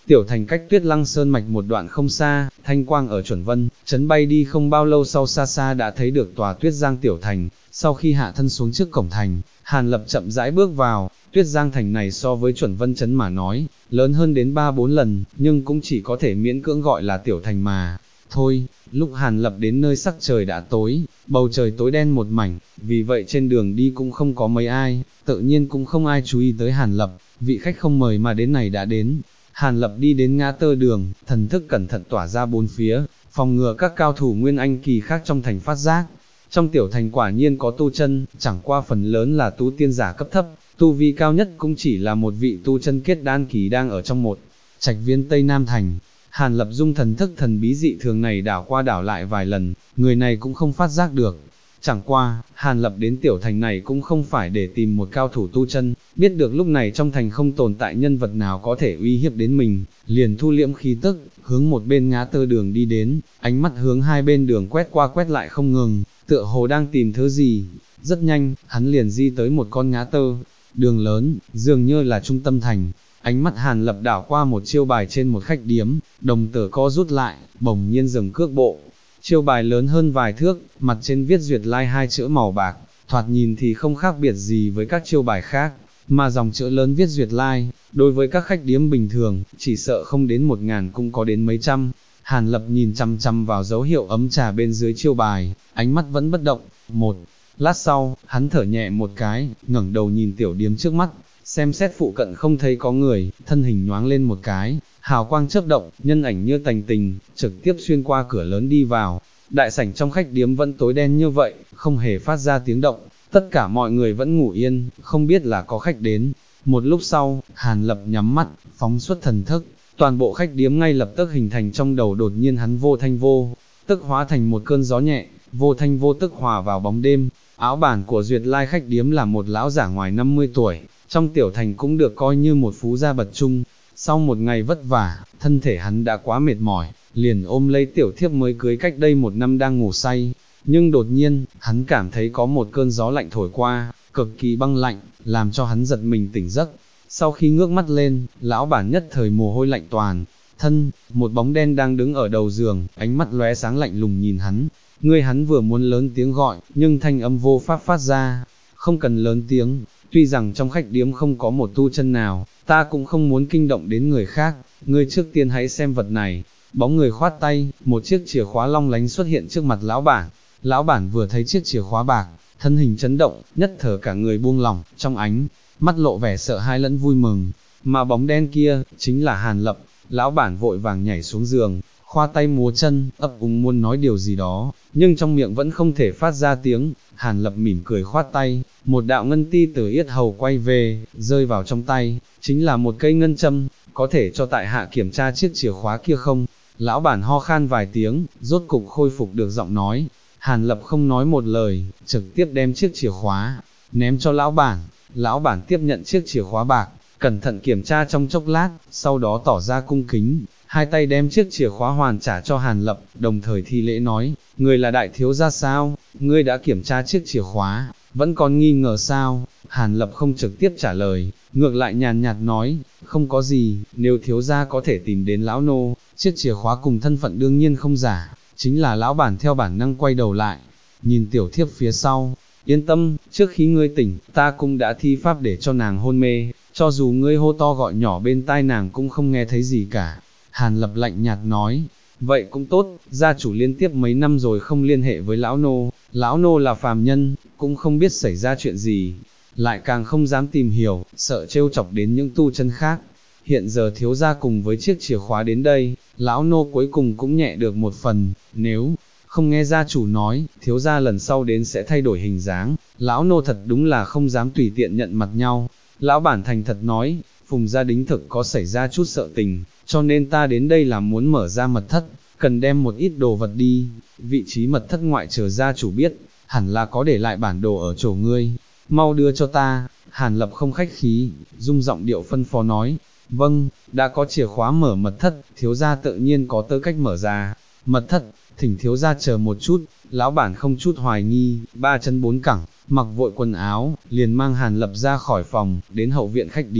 Tiểu thành cách Tuyết Lăng Sơn mạch một đoạn không xa, thanh quang ở chuẩn vân, chấn bay đi không bao lâu sau xa xa đã thấy được tòa Tuyết Giang tiểu thành, sau khi hạ thân xuống trước cổng thành, Hàn Lập chậm rãi bước vào, Tuyết Giang thành này so với chuẩn vân chấn mà nói, lớn hơn đến 3-4 lần, nhưng cũng chỉ có thể miễn cưỡng gọi là tiểu thành mà. Thôi, lúc Hàn Lập đến nơi sắc trời đã tối, bầu trời tối đen một mảnh, vì vậy trên đường đi cũng không có mấy ai, tự nhiên cũng không ai chú ý tới Hàn Lập, vị khách không mời mà đến này đã đến. Hàn Lập đi đến ngã tư đường, thần thức cẩn thận tỏa ra bốn phía, phòng ngừa các cao thủ nguyên anh kỳ khác trong thành phát giác. Trong tiểu thành quả nhiên có tu chân, chẳng qua phần lớn là tu tiên giả cấp thấp, tu vi cao nhất cũng chỉ là một vị tu chân kết đan kỳ đang ở trong một trạch viên Tây Nam thành. Hàn Lập dung thần thức thần bí dị thường này đảo qua đảo lại vài lần, người này cũng không phát giác được. Chẳng qua, Hàn Lập đến tiểu thành này cũng không phải để tìm một cao thủ tu chân, biết được lúc này trong thành không tồn tại nhân vật nào có thể uy hiếp đến mình, liền thu liễm khí tức, hướng một bên ngã tư đường đi đến, ánh mắt hướng hai bên đường quét qua quét lại không ngừng, tựa hồ đang tìm thứ gì. Rất nhanh, hắn liền di tới một con ngã tư đường lớn, dường như là trung tâm thành. Ánh mắt Hàn Lập đảo qua một chiêu bài trên một khách điếm, đồng tử co rút lại, bỗng nhiên dừng cước bộ. Chiêu bài lớn hơn vài thước, mặt trên viết Duyệt Lai hai chữ màu bạc, thoạt nhìn thì không khác biệt gì với các chiêu bài khác, mà dòng chữ lớn viết Duyệt Lai, đối với các khách điếm bình thường, chỉ sợ không đến 1000 cũng có đến mấy trăm. Hàn Lập nhìn chăm chăm vào dấu hiệu ấm trà bên dưới chiêu bài, ánh mắt vẫn bất động. Một lát sau, hắn thở nhẹ một cái, ngẩng đầu nhìn tiểu điếm trước mắt, xem xét phụ cận không thấy có người, thân hình nhoáng lên một cái, hào quang chớp động, nhân ảnh như tành tình, trực tiếp xuyên qua cửa lớn đi vào. Đại sảnh trong khách điếm vẫn tối đen như vậy, không hề phát ra tiếng động, tất cả mọi người vẫn ngủ yên, không biết là có khách đến. Một lúc sau, Hàn Lập nhắm mắt, phóng xuất thần thức, toàn bộ khách điếm ngay lập tức hình thành trong đầu, đột nhiên hắn vô thanh vô tức hóa thành một cơn gió nhẹ, vô thanh vô tức hòa vào bóng đêm. Áo bản của Duyệt Lai khách điếm là một lão giả ngoài 50 tuổi, trong tiểu thành cũng được coi như một phú gia bậc trung. Sau một ngày vất vả, thân thể hắn đã quá mệt mỏi, liền ôm lấy tiểu thiếp mới cưới cách đây 1 năm đang ngủ say. Nhưng đột nhiên, hắn cảm thấy có một cơn gió lạnh thổi qua, cực kỳ băng lạnh, làm cho hắn giật mình tỉnh giấc. Sau khi ngước mắt lên, lão bản nhất thời mồ hôi lạnh toàn thân, một bóng đen đang đứng ở đầu giường, ánh mắt lóe sáng lạnh lùng nhìn hắn. Hắn vừa muốn lớn tiếng gọi, nhưng thanh âm vô pháp phát ra. Không cần lớn tiếng, tuy rằng trong khách điếm không có một tu chân nào, ta cũng không muốn kinh động đến người khác, ngươi trước tiên hãy xem vật này. Bóng người khoát tay, một chiếc chìa khóa long lánh xuất hiện trước mặt lão bản. Lão bản vừa thấy chiếc chìa khóa bạc, thân hình chấn động, nhất thời cả người buông lỏng, trong ánh mắt lộ vẻ sợ hãi lẫn vui mừng. Mà bóng đen kia, chính là Hàn Lập. Lão bản vội vàng nhảy xuống giường, khoa tay múa chân, ấp úng muốn nói điều gì đó, nhưng trong miệng vẫn không thể phát ra tiếng. Hàn Lập mỉm cười khoát tay, một đạo ngân ti từ yết hầu quay về, rơi vào trong tay, chính là một cây ngân châm. Có thể cho tại hạ kiểm tra chiếc chìa khóa kia không? Lão bản ho khan vài tiếng, rốt cục khôi phục được giọng nói. Hàn Lập không nói một lời, trực tiếp đem chiếc chìa khóa ném cho lão bản. Lão bản tiếp nhận chiếc chìa khóa bạc, cẩn thận kiểm tra trong chốc lát, sau đó tỏ ra cung kính, hai tay đem chiếc chìa khóa hoàn trả cho Hàn Lập, đồng thời thi lễ nói, người là đại thiếu gia sao, ngươi đã kiểm tra chiếc chìa khóa, vẫn còn nghi ngờ sao? Hàn Lập không trực tiếp trả lời, ngược lại nhàn nhạt nói, không có gì, nếu thiếu gia có thể tìm đến lão nô, chiếc chìa khóa cùng thân phận đương nhiên không giả. Chính là lão bản theo bản năng quay đầu lại, nhìn tiểu thiếp phía sau, yên tâm, trước khi ngươi tỉnh, ta cũng đã thi pháp để cho nàng hôn mê, cho dù ngươi hô to gọi nhỏ bên tai nàng cũng không nghe thấy gì cả. Hàn Lập lạnh nhạt nói, vậy cũng tốt, gia chủ liên tiếp mấy năm rồi không liên hệ với lão nô là phàm nhân, cũng không biết xảy ra chuyện gì, lại càng không dám tìm hiểu, sợ trêu chọc đến những tu chân khác. Hiện giờ thiếu gia cùng với chiếc chìa khóa đến đây, lão nô cuối cùng cũng nhẹ được một phần, nếu không nghe gia chủ nói, thiếu gia lần sau đến sẽ thay đổi hình dáng, lão nô thật đúng là không dám tùy tiện nhận mặt nhau. Lão bản thành thật nói, Phùng gia đính thực có xảy ra chút sợ tình, cho nên ta đến đây là muốn mở ra mật thất, cần đem một ít đồ vật đi, vị trí mật thất ngoại trừ gia chủ biết, hẳn là có để lại bản đồ ở chỗ ngươi, mau đưa cho ta. Hàn Lập không khách khí, dung giọng điệu phân phó nói, vâng, đã có chìa khóa mở mật thất, thiếu gia tự nhiên có tư cách mở ra mật thất, thỉnh thiếu gia chờ một chút. Lão bản không chút hoài nghi, 3 chân 4 cẳng, mặc vội quần áo, liền mang Hàn Lập ra khỏi phòng, đến hậu viện khách điếm.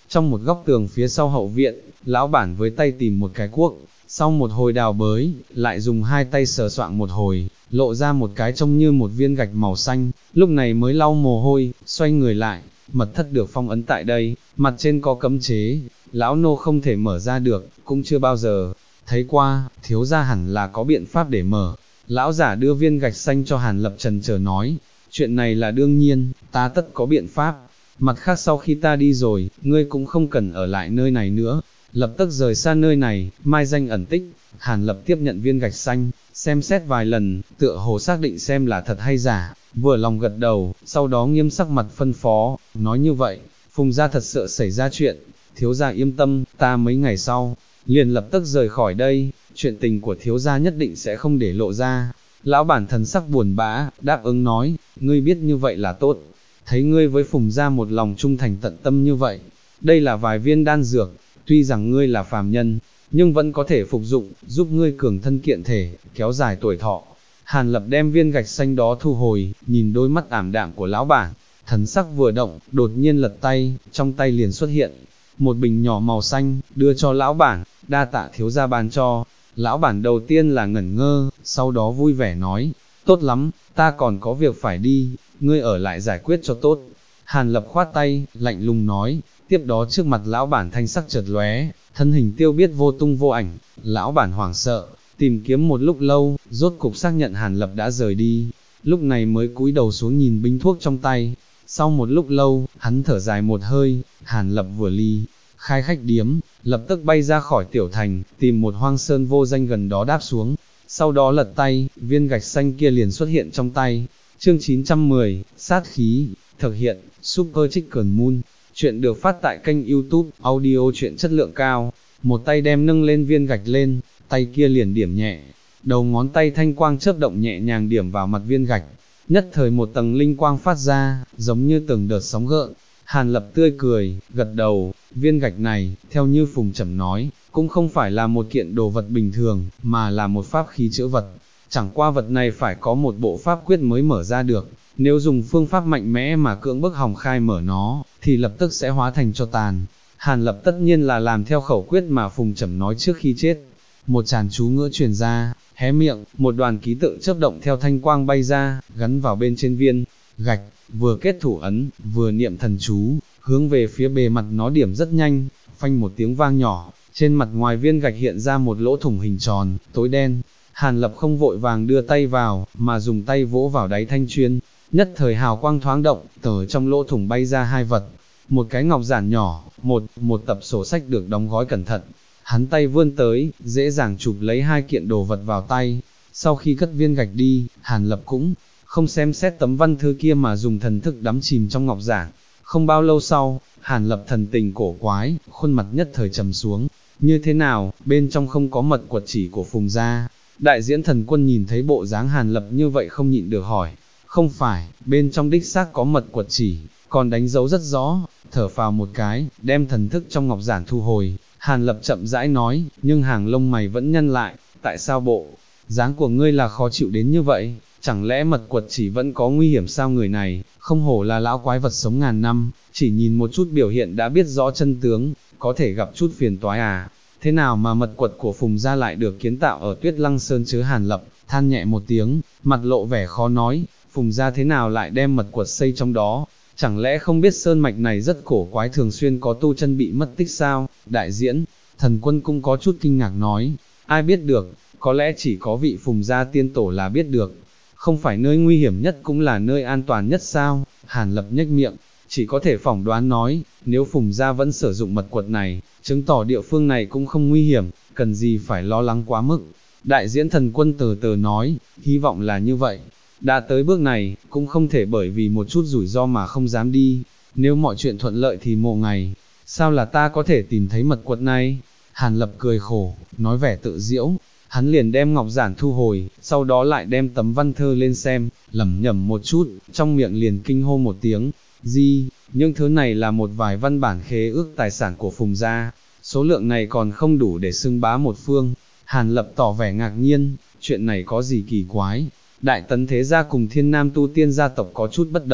Trong một góc tường phía sau hậu viện, lão bản với tay tìm một cái cuốc, sau một hồi đào bới, lại dùng hai tay sờ soạng một hồi, lộ ra một cái trông như một viên gạch màu xanh, lúc này mới lau mồ hôi, xoay người lại, mật thất được phong ấn tại đây, mặt trên có cấm chế, lão nô không thể mở ra được, cũng chưa bao giờ thấy qua, thiếu gia hẳn là có biện pháp để mở. Lão giả đưa viên gạch xanh cho Hàn Lập trần chờ nói, chuyện này là đương nhiên, ta tất có biện pháp, mặt khác sau khi ta đi rồi, ngươi cũng không cần ở lại nơi này nữa, lập tức rời xa nơi này, mai danh ẩn tích. Hàn Lập tiếp nhận viên gạch xanh, xem xét vài lần, tựa hồ xác định xem là thật hay giả, vừa lòng gật đầu, sau đó nghiêm sắc mặt phân phó, nói như vậy, Phùng gia thật sự xảy ra chuyện, thiếu gia yên tâm, ta mấy ngày sau, liền lập tức rời khỏi đây, chuyện tình của thiếu gia nhất định sẽ không để lộ ra. Lão bản thần sắc buồn bã, đáp ứng nói, ngươi biết như vậy là tốt, thấy ngươi với Phùng gia một lòng trung thành tận tâm như vậy, đây là vài viên đan dược, tuy rằng ngươi là phàm nhân, nhưng vẫn có thể phục dụng, giúp ngươi cường thân kiện thể, kéo dài tuổi thọ. Hàn Lập đem viên gạch xanh đó thu hồi, nhìn đôi mắt ảm đạm của lão bản, thần sắc vừa động, đột nhiên lật tay, trong tay liền xuất hiện một bình nhỏ màu xanh, đưa cho lão bản, đa tạ thiếu gia ban cho. Lão bản đầu tiên là ngẩn ngơ, sau đó vui vẻ nói, tốt lắm, ta còn có việc phải đi, ngươi ở lại giải quyết cho tốt. Hàn Lập khoát tay, lạnh lùng nói, tiếp đó trước mặt lão bản thanh sắc chợt lóe, thân hình tiêu biết vô tung vô ảnh, lão bản hoảng sợ, tìm kiếm một lúc lâu, rốt cục xác nhận Hàn Lập đã rời đi, lúc này mới cúi đầu xuống nhìn bình thuốc trong tay. Sau một lúc lâu, hắn thở dài một hơi, Hàn Lập vừa ly khai khách điếm, lập tức bay ra khỏi tiểu thành, tìm một hoang sơn vô danh gần đó đáp xuống, sau đó lật tay, viên gạch xanh kia liền xuất hiện trong tay. Chương 910, sát khí, thực hiện, Super Chicken Moon, chuyện được phát tại kênh YouTube, audio chuyện chất lượng cao, một tay đem nâng lên viên gạch lên, tay kia liền điểm nhẹ, đầu ngón tay thanh quang chớp động nhẹ nhàng điểm vào mặt viên gạch, nhất thời một tầng linh quang phát ra, giống như từng đợt sóng gợn. Hàn Lập tươi cười, gật đầu, viên gạch này, theo như Phùng Trầm nói, cũng không phải là một kiện đồ vật bình thường, mà là một pháp khí chữa vật. Chẳng qua vật này phải có một bộ pháp quyết mới mở ra được, nếu dùng phương pháp mạnh mẽ mà cưỡng bức hòng khai mở nó, thì lập tức sẽ hóa thành cho tàn. Hàn Lập tất nhiên là làm theo khẩu quyết mà Phùng Trầm nói trước khi chết. Một tràng chú ngữ truyền ra, hé miệng, một đoàn ký tự chớp động theo thanh quang bay ra, gắn vào bên trên viên gạch, vừa kết thủ ấn, vừa niệm thần chú, hướng về phía bề mặt nó điểm rất nhanh, phanh một tiếng vang nhỏ, trên mặt ngoài viên gạch hiện ra một lỗ thủng hình tròn, tối đen. Hàn Lập không vội vàng đưa tay vào, mà dùng tay vỗ vào đáy thanh chuyên, nhất thời hào quang thoáng động, từ trong lỗ thủng bay ra hai vật, một cái ngọc giản nhỏ, một tập sổ sách được đóng gói cẩn thận. Hắn tay vươn tới, dễ dàng chụp lấy hai kiện đồ vật vào tay. Sau khi cất viên gạch đi, Hàn Lập cũng không xem xét tấm văn thư kia mà dùng thần thức đắm chìm trong ngọc giản. Không bao lâu sau, Hàn Lập thần tình cổ quái, khuôn mặt nhất thời trầm xuống. Như thế nào, bên trong không có mật quật chỉ của Phùng gia? Đại diễn thần quân nhìn thấy bộ dáng Hàn Lập như vậy không nhịn được hỏi. Không phải, bên trong đích xác có mật quật chỉ, còn đánh dấu rất rõ. Thở phào một cái, đem thần thức trong ngọc giản thu hồi. Hàn Lập chậm rãi nói, nhưng hàng lông mày vẫn nhăn lại, tại sao bộ dáng của ngươi là khó chịu đến như vậy, chẳng lẽ mật quật chỉ vẫn có nguy hiểm sao? Người này, không hổ là lão quái vật sống ngàn năm, chỉ nhìn một chút biểu hiện đã biết rõ chân tướng, có thể gặp chút phiền toái à, thế nào mà mật quật của Phùng gia lại được kiến tạo ở Tuyết Lăng Sơn chứ? Hàn Lập than nhẹ một tiếng, mặt lộ vẻ khó nói, Phùng gia thế nào lại đem mật quật xây trong đó? Chẳng lẽ không biết sơn mạch này rất cổ quái, thường xuyên có tu chân bị mất tích sao? Đại diễn, thần quân cũng có chút kinh ngạc nói, ai biết được, có lẽ chỉ có vị Phùng gia tiên tổ là biết được, không phải nơi nguy hiểm nhất cũng là nơi an toàn nhất sao? Hàn Lập nhếch miệng, chỉ có thể phỏng đoán nói, nếu Phùng gia vẫn sử dụng mật quật này, chứng tỏ địa phương này cũng không nguy hiểm, cần gì phải lo lắng quá mức. Đại diễn thần quân từ từ nói, hy vọng là như vậy. Đã tới bước này, cũng không thể bởi vì một chút rủi ro mà không dám đi, nếu mọi chuyện thuận lợi thì một ngày, sao là ta có thể tìm thấy mật quật này? Hàn Lập cười khổ, nói vẻ tự diễu, hắn liền đem ngọc giản thu hồi, sau đó lại đem tấm văn thơ lên xem, lẩm nhẩm một chút, trong miệng liền kinh hô một tiếng, những thứ này là một vài văn bản khế ước tài sản của Phùng gia, số lượng này còn không đủ để xưng bá một phương. Hàn Lập tỏ vẻ ngạc nhiên, chuyện này có gì kỳ quái? Đại Tấn thế gia cùng Thiên Nam tu tiên gia tộc có chút bất đồng,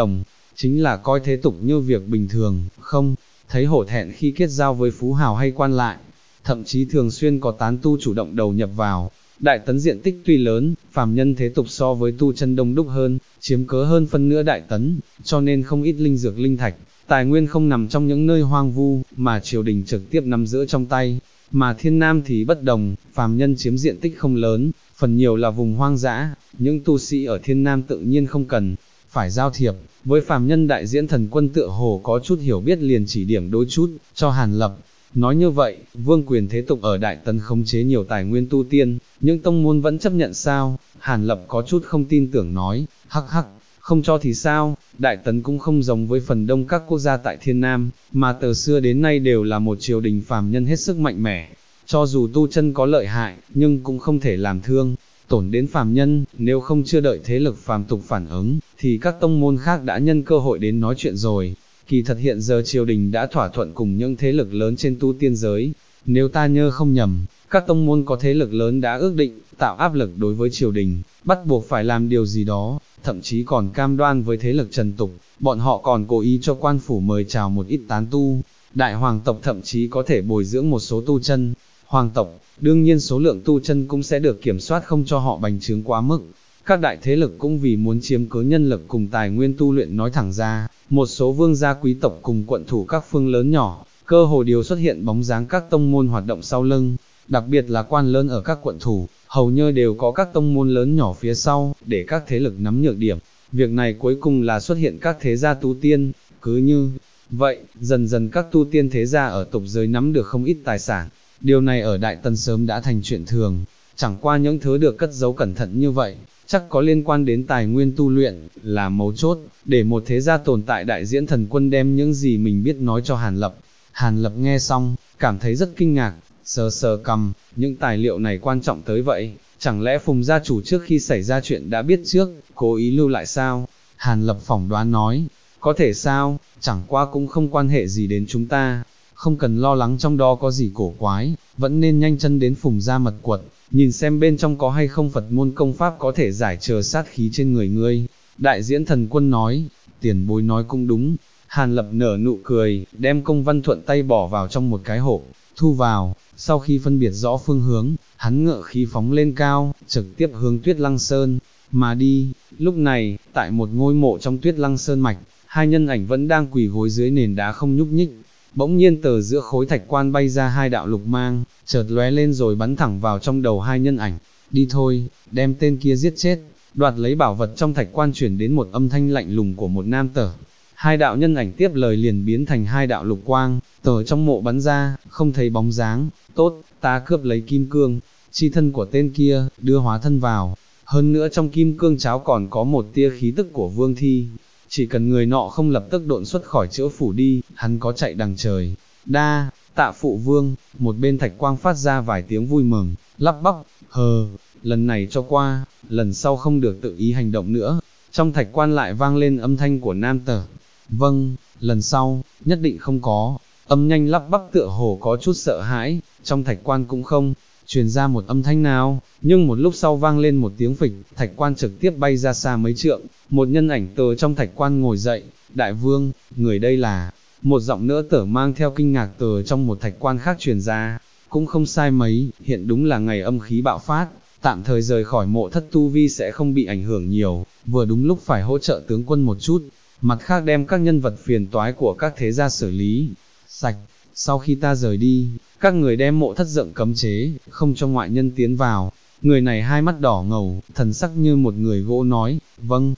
chính là coi thế tục như việc bình thường, không thấy hổ thẹn khi kết giao với phú hào hay quan lại, thậm chí thường xuyên có tán tu chủ động đầu nhập vào. Đại Tấn diện tích tuy lớn, phàm nhân thế tục so với tu chân đông đúc hơn, chiếm cớ hơn phân nửa Đại Tấn, cho nên không ít linh dược linh thạch, tài nguyên không nằm trong những nơi hoang vu, mà triều đình trực tiếp nắm giữ trong tay. Mà Thiên Nam thì bất đồng, phàm nhân chiếm diện tích không lớn, phần nhiều là vùng hoang dã, những tu sĩ ở Thiên Nam tự nhiên không cần phải giao thiệp với phàm nhân. Đại Diễn Thần Quân tựa hồ có chút hiểu biết liền chỉ điểm đôi chút cho Hàn Lập. Nói như vậy, vương quyền thế tục ở Đại Tấn khống chế nhiều tài nguyên tu tiên, nhưng tông môn vẫn chấp nhận sao? Hàn Lập có chút không tin tưởng nói, hắc hắc, không cho thì sao? Đại Tấn cũng không giống với phần đông các quốc gia tại Thiên Nam, mà từ xưa đến nay đều là một triều đình phàm nhân hết sức mạnh mẽ. Cho dù tu chân có lợi hại, nhưng cũng không thể làm thương tổn đến phàm nhân, nếu không chưa đợi thế lực phàm tục phản ứng, thì các tông môn khác đã nhân cơ hội đến nói chuyện rồi. Kỳ thật hiện giờ triều đình đã thỏa thuận cùng những thế lực lớn trên tu tiên giới, nếu ta nhớ không nhầm, các tông môn có thế lực lớn đã ước định, tạo áp lực đối với triều đình, bắt buộc phải làm điều gì đó, thậm chí còn cam đoan với thế lực trần tục, bọn họ còn cố ý cho quan phủ mời chào một ít tán tu, đại hoàng tộc thậm chí có thể bồi dưỡng một số tu chân, hoàng tộc, đương nhiên số lượng tu chân cũng sẽ được kiểm soát không cho họ bành trướng quá mức. Các đại thế lực cũng vì muốn chiếm cớ nhân lực cùng tài nguyên tu luyện nói thẳng ra, một số vương gia quý tộc cùng quận thủ các phương lớn nhỏ, cơ hồ đều xuất hiện bóng dáng các tông môn hoạt động sau lưng, đặc biệt là quan lớn ở các quận thủ, hầu như đều có các tông môn lớn nhỏ phía sau, để các thế lực nắm nhược điểm. Việc này cuối cùng là xuất hiện các thế gia tu tiên, cứ như vậy, dần dần các tu tiên thế gia ở tục giới nắm được không ít tài sản. Điều này ở Đại Tấn sớm đã thành chuyện thường, chẳng qua những thứ được cất giấu cẩn thận như vậy, chắc có liên quan đến tài nguyên tu luyện, là mấu chốt, để một thế gia tồn tại. Đại Diễn Thần Quân đem những gì mình biết nói cho Hàn Lập. Hàn Lập nghe xong, cảm thấy rất kinh ngạc, sờ sờ cằm, những tài liệu này quan trọng tới vậy, chẳng lẽ Phùng gia chủ trước khi xảy ra chuyện đã biết trước, cố ý lưu lại sao? Hàn Lập phỏng đoán nói, có thể sao, chẳng qua cũng không quan hệ gì đến chúng ta, không cần lo lắng trong đó có gì cổ quái, vẫn nên nhanh chân đến Phùng gia mật quật, nhìn xem bên trong có hay không Phật môn công pháp có thể giải trừ sát khí trên người ngươi. Đại Diễn Thần Quân nói, tiền bối nói cũng đúng. Hàn Lập nở nụ cười, đem công văn thuận tay bỏ vào trong một cái hộp, thu vào, sau khi phân biệt rõ phương hướng, hắn ngựa khí phóng lên cao, trực tiếp hướng Tuyết Lăng Sơn mà đi. Lúc này, tại một ngôi mộ trong Tuyết Lăng Sơn mạch, hai nhân ảnh vẫn đang quỳ gối dưới nền đá không nhúc nhích. Bỗng nhiên từ giữa khối thạch quan bay ra hai đạo lục mang, chợt lóe lên rồi bắn thẳng vào trong đầu hai nhân ảnh. Đi thôi, đem tên kia giết chết. Đoạt lấy bảo vật trong thạch quan chuyển đến một âm thanh lạnh lùng của một nam tử. Hai đạo nhân ảnh tiếp lời liền biến thành hai đạo lục quang, từ trong mộ bắn ra, không thấy bóng dáng. Tốt, ta cướp lấy kim cương, chi thân của tên kia, đưa hóa thân vào. Hơn nữa trong kim cương cháo còn có một tia khí tức của vương thi. Chỉ cần người nọ không lập tức độn xuất khỏi chữa phủ đi, hắn có chạy đằng trời. Đa tạ phụ vương. Một bên thạch quang phát ra vài tiếng vui mừng, lắp bắp, lần này cho qua, lần sau không được tự ý hành động nữa. Trong thạch quan lại vang lên âm thanh của nam tử. Vâng, lần sau, nhất định không có. Âm nhanh lắp bắp tựa hồ có chút sợ hãi, trong thạch quan cũng không truyền ra một âm thanh nào, nhưng một lúc sau vang lên một tiếng phịch, thạch quan trực tiếp bay ra xa mấy trượng, một nhân ảnh từ trong thạch quan ngồi dậy. Đại vương, người đây là, một giọng nữ tử mang theo kinh ngạc từ trong một thạch quan khác truyền ra. Cũng không sai mấy, hiện đúng là ngày âm khí bạo phát, tạm thời rời khỏi mộ thất tu vi sẽ không bị ảnh hưởng nhiều, vừa đúng lúc phải hỗ trợ tướng quân một chút, mặt khác đem các nhân vật phiền toái của các thế gia xử lý sạch. Sau khi ta rời đi, các người đem mộ thất dựng cấm chế, không cho ngoại nhân tiến vào. Người này hai mắt đỏ ngầu, thần sắc như một người gỗ nói, vâng,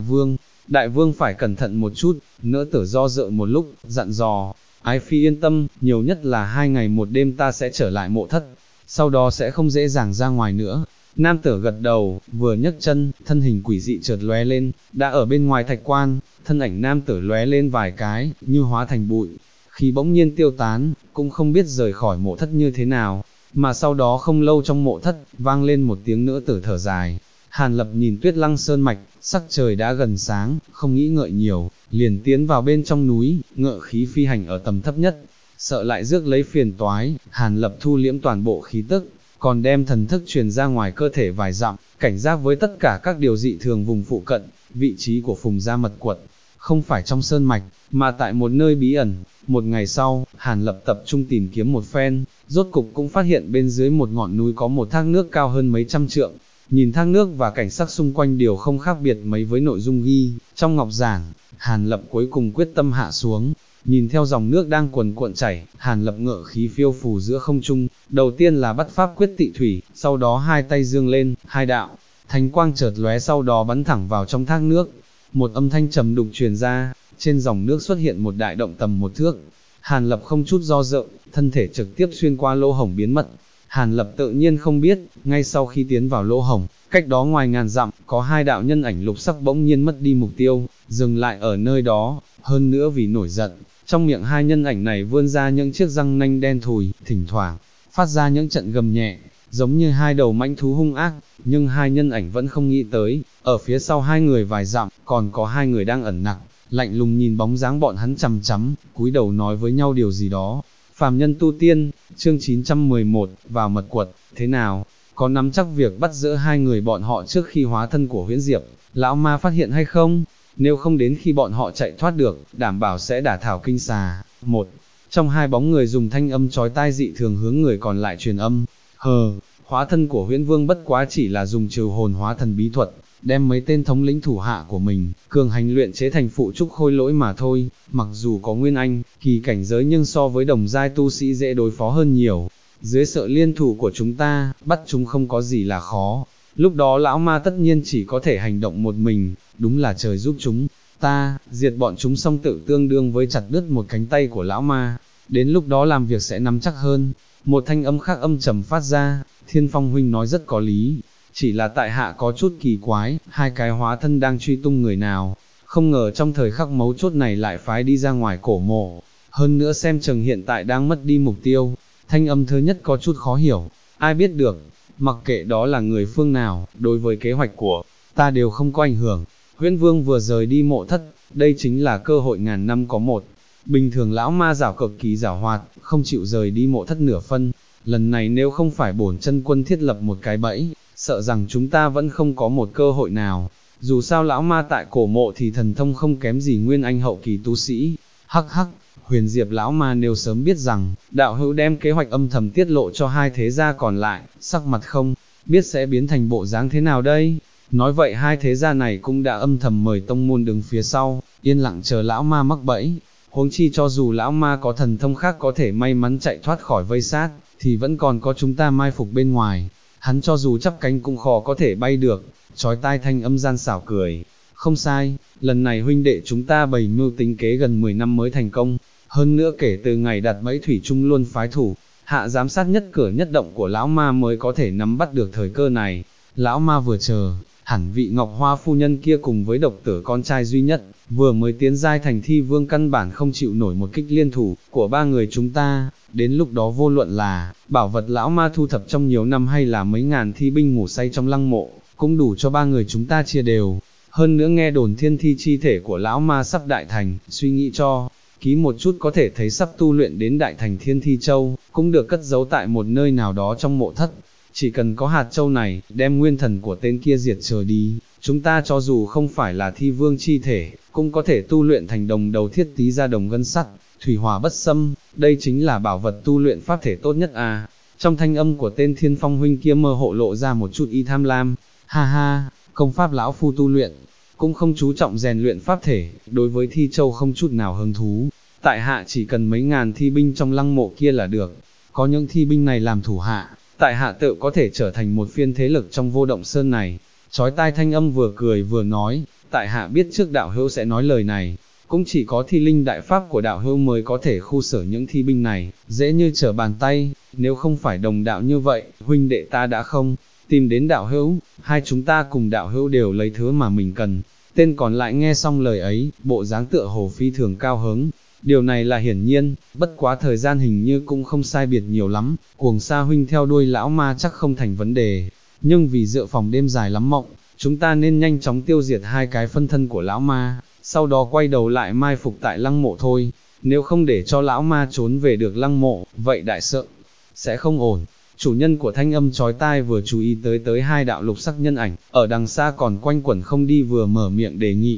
đại vương phải cẩn thận một chút. Nữ tử do dự một lúc, dặn dò, ái phi yên tâm, nhiều nhất là 2 ngày 1 đêm ta sẽ trở lại mộ thất, sau đó sẽ không dễ dàng ra ngoài nữa. Nam tử gật đầu, vừa nhấc chân, thân hình quỷ dị chợt lóe lên, đã ở bên ngoài thạch quan, thân ảnh nam tử lóe lên vài cái, như hóa thành bụi, khi bỗng nhiên tiêu tán, cũng không biết rời khỏi mộ thất như thế nào, mà sau đó không lâu trong mộ thất, vang lên một tiếng nữ tử thở dài. Hàn Lập nhìn Tuyết Lăng Sơn mạch, sắc trời đã gần sáng, không nghĩ ngợi nhiều, liền tiến vào bên trong núi, ngựa khí phi hành ở tầm thấp nhất, sợ lại rước lấy phiền toái. Hàn Lập thu liễm toàn bộ khí tức, còn đem thần thức truyền ra ngoài cơ thể vài dặm, cảnh giác với tất cả các điều dị thường vùng phụ cận. Vị trí của Phùng gia mật quật không phải trong sơn mạch, mà tại một nơi bí ẩn. Một ngày sau, Hàn Lập tập trung tìm kiếm một phen, rốt cục cũng phát hiện bên dưới một ngọn núi có một thác nước cao hơn mấy trăm trượng. Nhìn thác nước và cảnh sắc xung quanh đều không khác biệt mấy với nội dung ghi trong ngọc giản. Hàn Lập cuối cùng quyết tâm hạ xuống, nhìn theo dòng nước đang cuồn cuộn chảy, Hàn Lập ngự khí phiêu phù giữa không trung, đầu tiên là bắt pháp quyết tị thủy, sau đó hai tay dương lên, hai đạo thánh quang chợt lóe, sau đó bắn thẳng vào trong thác nước. Một âm thanh trầm đục truyền ra, trên dòng nước xuất hiện một đại động tầm 1 thước. Hàn Lập không chút do dự, thân thể trực tiếp xuyên qua lỗ hổng biến mất. Hàn Lập tự nhiên không biết, ngay sau khi tiến vào lỗ hổng, cách đó ngoài ngàn dặm, có hai đạo nhân ảnh lục sắc bỗng nhiên mất đi mục tiêu, dừng lại ở nơi đó. Hơn nữa vì nổi giận, trong miệng hai nhân ảnh này vươn ra những chiếc răng nanh đen thùi, thỉnh thoảng phát ra những trận gầm nhẹ, giống như hai đầu mãnh thú hung ác. Nhưng hai nhân ảnh vẫn không nghĩ tới, ở phía sau hai người vài dặm, còn có hai người đang ẩn nặc, lạnh lùng nhìn bóng dáng bọn hắn chằm chằm, cúi đầu nói với nhau điều gì đó. Phàm nhân tu tiên, chương 911, vào mật quật, thế nào, có nắm chắc việc bắt giữ hai người bọn họ trước khi hóa thân của Huyễn Diệp, lão ma phát hiện hay không? Nếu không đến khi bọn họ chạy thoát được, đảm bảo sẽ đả thảo kinh xà. Một trong hai bóng người dùng thanh âm chói tai dị thường hướng người còn lại truyền âm. Hóa thân của Huyễn Vương bất quá chỉ là dùng trừ hồn hóa thần bí thuật, đem mấy tên thống lĩnh thủ hạ của mình, cường hành luyện chế thành phụ trúc khôi lỗi mà thôi. Mặc dù có nguyên anh, kỳ cảnh giới, nhưng so với đồng giai tu sĩ dễ đối phó hơn nhiều. Dưới sự liên thủ của chúng ta, bắt chúng không có gì là khó. Lúc đó lão ma tất nhiên chỉ có thể hành động một mình, đúng là trời giúp chúng ta, diệt bọn chúng xong tự tương đương với chặt đứt một cánh tay của lão ma. Đến lúc đó làm việc sẽ nắm chắc hơn. Một thanh âm khác âm trầm phát ra, Thiên Phong huynh nói rất có lý, chỉ là tại hạ có chút kỳ quái, hai cái hóa thân đang truy tung người nào, không ngờ trong thời khắc mấu chốt này lại phái đi ra ngoài cổ mộ, hơn nữa xem chừng hiện tại đang mất đi mục tiêu. Thanh âm thứ nhất có chút khó hiểu, ai biết được, mặc kệ đó là người phương nào, đối với kế hoạch của ta đều không có ảnh hưởng. Huyễn Vương vừa rời đi mộ thất, đây chính là cơ hội ngàn năm có một. Bình thường lão ma giảo cực kỳ giảo hoạt, không chịu rời đi mộ thất nửa phân. Lần này nếu không phải bổn chân quân thiết lập một cái bẫy, sợ rằng chúng ta vẫn không có một cơ hội nào. Dù sao lão ma tại cổ mộ thì thần thông không kém gì nguyên anh hậu kỳ tu sĩ. Hắc hắc, Huyền Diệp lão ma nếu sớm biết rằng, đạo hữu đem kế hoạch âm thầm tiết lộ cho hai thế gia còn lại, sắc mặt không biết sẽ biến thành bộ dáng thế nào đây. Nói vậy hai thế gia này cũng đã âm thầm mời tông môn đứng phía sau, yên lặng chờ lão ma mắc bẫy. Huống chi cho dù lão ma có thần thông khác có thể may mắn chạy thoát khỏi vây sát, thì vẫn còn có chúng ta mai phục bên ngoài. Hắn cho dù chắp cánh cũng khó có thể bay được. Chói tai thanh âm gian xảo cười. Không sai, lần này huynh đệ chúng ta bày mưu tính kế gần 10 năm mới thành công. Hơn nữa kể từ ngày đặt bẫy thủy chung luôn phái thủ, hạ giám sát nhất cử nhất động của lão ma mới có thể nắm bắt được thời cơ này. Lão ma vừa chờ, hẳn vị Ngọc Hoa phu nhân kia cùng với độc tử con trai duy nhất, vừa mới tiến giai thành thi vương căn bản không chịu nổi một kích liên thủ của ba người chúng ta. Đến lúc đó vô luận là bảo vật lão ma thu thập trong nhiều năm hay là mấy ngàn thi binh ngủ say trong lăng mộ, cũng đủ cho ba người chúng ta chia đều. Hơn nữa nghe đồn thiên thi chi thể của lão ma sắp đại thành, suy nghĩ cho ký một chút có thể thấy sắp tu luyện đến đại thành thiên thi châu, cũng được cất giấu tại một nơi nào đó trong mộ thất. Chỉ cần có hạt châu này, đem nguyên thần của tên kia diệt trời đi, chúng ta cho dù không phải là thi vương chi thể, cũng có thể tu luyện thành đồng đầu thiết tí ra đồng ngân sắt, thủy hỏa bất xâm. Đây chính là bảo vật tu luyện pháp thể tốt nhất à. Trong thanh âm của tên Thiên Phong huynh kia mơ hộ lộ ra một chút ý tham lam. Ha ha, công pháp lão phu tu luyện, cũng không chú trọng rèn luyện pháp thể, đối với thi châu không chút nào hứng thú. Tại hạ chỉ cần mấy ngàn thi binh trong lăng mộ kia là được, có những thi binh này làm thủ hạ, tại hạ tự có thể trở thành một phiên thế lực trong Vô Động Sơn này. Chói tai thanh âm vừa cười vừa nói, tại hạ biết trước đạo hữu sẽ nói lời này, cũng chỉ có thi linh đại pháp của đạo hữu mới có thể khu xử những thi binh này, dễ như trở bàn tay. Nếu không phải đồng đạo như vậy, huynh đệ ta đã không tìm đến đạo hữu, hai chúng ta cùng đạo hữu đều lấy thứ mà mình cần. Tên còn lại nghe xong lời ấy, bộ dáng tựa hồ phi thường cao hứng. Điều này là hiển nhiên, bất quá thời gian hình như cũng không sai biệt nhiều lắm, Cuồng Sa huynh theo đuôi lão ma chắc không thành vấn đề, nhưng vì dự phòng đêm dài lắm mộng, chúng ta nên nhanh chóng tiêu diệt hai cái phân thân của lão ma, sau đó quay đầu lại mai phục tại lăng mộ thôi. Nếu không để cho lão ma trốn về được lăng mộ, vậy đại sợ sẽ không ổn. Chủ nhân của thanh âm chói tai vừa chú ý tới hai đạo lục sắc nhân ảnh, ở đằng xa còn quanh quẩn không đi vừa mở miệng đề nghị.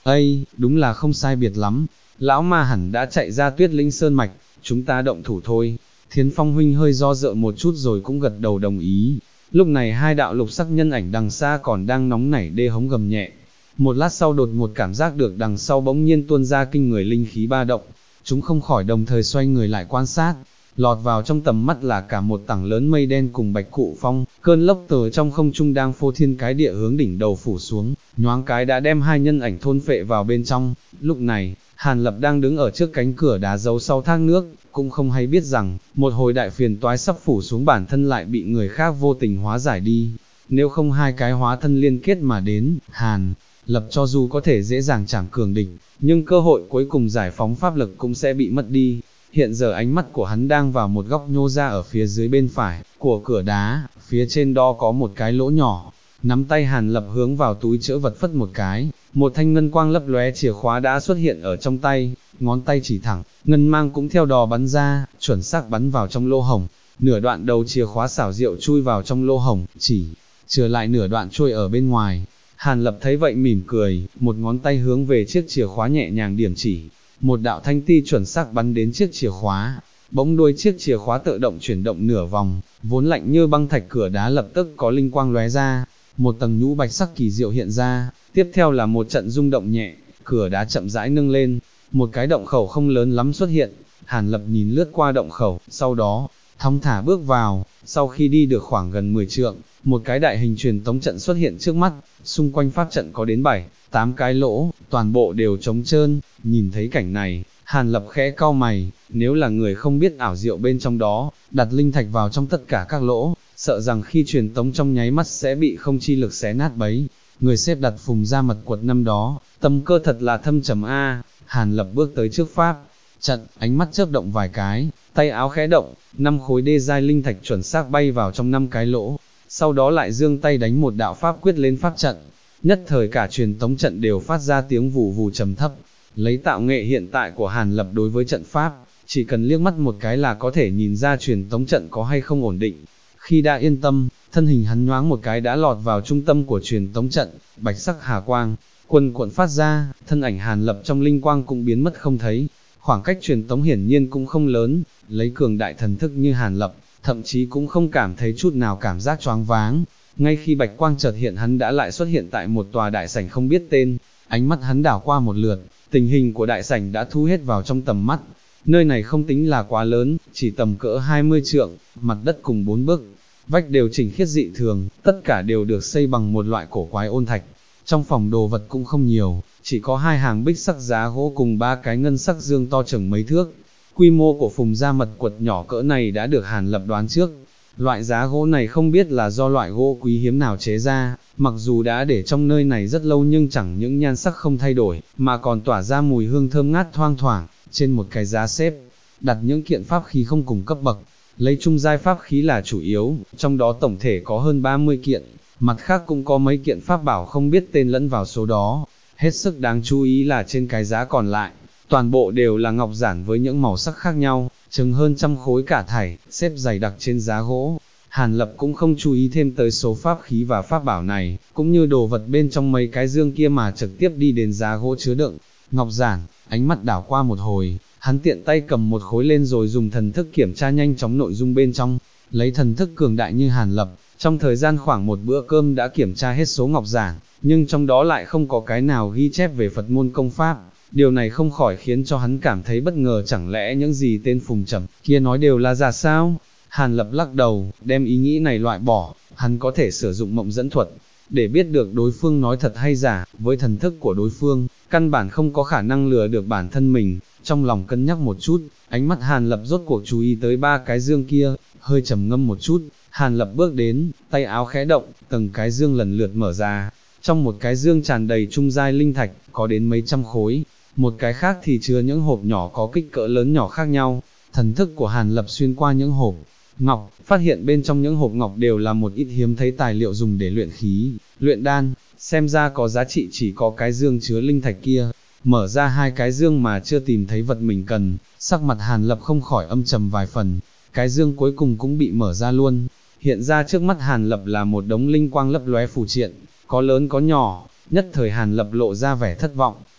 Ây, đúng là không sai biệt lắm, lão ma hẳn đã chạy ra Tuyết Linh Sơn Mạch, chúng ta động thủ thôi. Thiến Phong huynh hơi do dự một chút rồi cũng gật đầu đồng ý. Lúc này hai đạo lục sắc nhân ảnh đằng xa còn đang nóng nảy đê hống gầm nhẹ. Một lát sau đột một cảm giác được đằng sau bỗng nhiên tuôn ra kinh người linh khí ba động. Chúng không khỏi đồng thời xoay người lại quan sát. Lọt vào trong tầm mắt là cả một tảng lớn mây đen cùng bạch cụ phong, cơn lốc từ trong không trung đang phô thiên cái địa hướng đỉnh đầu phủ xuống, nhoáng cái đã đem hai nhân ảnh thôn phệ vào bên trong. Lúc này, Hàn Lập đang đứng ở trước cánh cửa đá giấu sau thác nước, cũng không hay biết rằng, một hồi đại phiền toái sắp phủ xuống bản thân lại bị người khác vô tình hóa giải đi. Nếu không hai cái hóa thân liên kết mà đến, Hàn Lập cho dù có thể dễ dàng chảm cường địch, nhưng cơ hội cuối cùng giải phóng pháp lực cũng sẽ bị mất đi. Hiện giờ ánh mắt của hắn đang vào một góc nhô ra ở phía dưới bên phải của cửa đá, phía trên đó có một cái lỗ nhỏ. Nắm tay Hàn Lập hướng vào túi trữ vật phất một cái, một thanh ngân quang lấp lóe chìa khóa đã xuất hiện ở trong tay, ngón tay chỉ thẳng, ngân mang cũng theo đò bắn ra, chuẩn xác bắn vào trong lỗ hổng. Nửa đoạn đầu chìa khóa xảo diệu chui vào trong lỗ hổng, chỉ trở lại nửa đoạn trôi ở bên ngoài. Hàn Lập thấy vậy mỉm cười, một ngón tay hướng về chiếc chìa khóa nhẹ nhàng điểm chỉ, một đạo thanh ti chuẩn xác bắn đến chiếc chìa khóa. Bỗng đuôi chiếc chìa khóa tự động chuyển động nửa vòng, vốn lạnh như băng thạch cửa đá lập tức có linh quang lóe ra, một tầng nhũ bạch sắc kỳ diệu hiện ra, tiếp theo là một trận rung động nhẹ, cửa đá chậm rãi nâng lên, một cái động khẩu không lớn lắm xuất hiện. Hàn Lập nhìn lướt qua động khẩu, sau đó thong thả bước vào. Sau khi đi được khoảng gần 10 trượng, một cái đại hình truyền tống trận xuất hiện trước mắt, xung quanh pháp trận có đến 7-8 cái lỗ, toàn bộ đều trống trơn. Nhìn thấy cảnh này, Hàn Lập khẽ cau mày, nếu là người không biết ảo diệu bên trong đó, đặt linh thạch vào trong tất cả các lỗ, sợ rằng khi truyền tống trong nháy mắt sẽ bị không chi lực xé nát bấy. Người xếp đặt phùng ra mật quật năm đó, tâm cơ thật là thâm trầm a. Hàn Lập bước tới trước pháp trận, ánh mắt chớp động vài cái, tay áo khẽ động, 5 khối đê giai linh thạch chuẩn xác bay vào trong 5 cái lỗ, sau đó lại giương tay đánh một đạo pháp quyết lên pháp trận. Nhất thời cả truyền tống trận đều phát ra tiếng vù vù trầm thấp. Lấy tạo nghệ hiện tại của Hàn Lập đối với trận pháp, chỉ cần liếc mắt một cái là có thể nhìn ra truyền tống trận có hay không ổn định. Khi đã yên tâm, thân hình hắn nhoáng một cái đã lọt vào trung tâm của truyền tống trận, bạch sắc hà quang quần cuộn phát ra, thân ảnh Hàn Lập trong linh quang cũng biến mất không thấy. Khoảng cách truyền tống hiển nhiên cũng không lớn, lấy cường đại thần thức như Hàn Lập, thậm chí cũng không cảm thấy chút nào cảm giác choáng váng. Ngay khi bạch quang chợt hiện hắn đã lại xuất hiện tại một tòa đại sảnh không biết tên, ánh mắt hắn đảo qua một lượt, tình hình của đại sảnh đã thu hết vào trong tầm mắt. Nơi này không tính là quá lớn, chỉ tầm cỡ 20 trượng, mặt đất cùng 4 bức vách đều chỉnh khiết dị thường, tất cả đều được xây bằng một loại cổ quái ôn thạch. Trong phòng đồ vật cũng không nhiều, chỉ có 2 hàng bích sắc giá gỗ cùng 3 cái ngân sắc dương to chừng mấy thước. Quy mô của phùng gia mật quật nhỏ cỡ này đã được Hàn Lập đoán trước. Loại giá gỗ này không biết là do loại gỗ quý hiếm nào chế ra, mặc dù đã để trong nơi này rất lâu nhưng chẳng những nhan sắc không thay đổi, mà còn tỏa ra mùi hương thơm ngát thoang thoảng. Trên một cái giá xếp, đặt những kiện pháp khí không cùng cấp bậc, lấy trung giai pháp khí là chủ yếu, trong đó tổng thể có hơn 30 kiện, mặt khác cũng có mấy kiện pháp bảo không biết tên lẫn vào số đó. Hết sức đáng chú ý là trên cái giá còn lại, toàn bộ đều là ngọc giản với những màu sắc khác nhau, chừng hơn 100 khối cả thảy, xếp dày đặc trên giá gỗ. Hàn Lập cũng không chú ý thêm tới số pháp khí và pháp bảo này, cũng như đồ vật bên trong mấy cái dương kia mà trực tiếp đi đến giá gỗ chứa đựng ngọc giản, ánh mắt đảo qua một hồi, hắn tiện tay cầm một khối lên rồi dùng thần thức kiểm tra nhanh chóng nội dung bên trong. Lấy thần thức cường đại như Hàn Lập, trong thời gian khoảng một bữa cơm đã kiểm tra hết số ngọc giản, nhưng trong đó lại không có cái nào ghi chép về Phật môn công pháp. Điều này không khỏi khiến cho hắn cảm thấy bất ngờ, chẳng lẽ những gì tên Phùng Trầm kia nói đều là giả sao? Hàn Lập lắc đầu, đem ý nghĩ này loại bỏ, hắn có thể sử dụng mộng dẫn thuật, để biết được đối phương nói thật hay giả. Với thần thức của đối phương, căn bản không có khả năng lừa được bản thân mình. Trong lòng cân nhắc một chút, ánh mắt Hàn Lập rốt cuộc chú ý tới 3 cái dương kia, hơi trầm ngâm một chút, Hàn Lập bước đến, tay áo khẽ động, từng cái dương lần lượt mở ra. Trong một cái dương tràn đầy trung giai linh thạch, có đến mấy trăm khối, một cái khác thì chứa những hộp nhỏ có kích cỡ lớn nhỏ khác nhau. Thần thức của Hàn Lập xuyên qua những hộp ngọc, phát hiện bên trong những hộp ngọc đều là một ít hiếm thấy tài liệu dùng để luyện khí, luyện đan, xem ra có giá trị chỉ có cái dương chứa linh thạch kia. Mở ra 2 cái dương mà chưa tìm thấy vật mình cần, sắc mặt Hàn Lập không khỏi âm trầm vài phần. Cái dương cuối cùng cũng bị mở ra luôn, hiện ra trước mắt Hàn Lập là một đống linh quang lấp lóe phù triện, có lớn có nhỏ. Nhất thời Hàn Lập lộ ra vẻ thất vọng,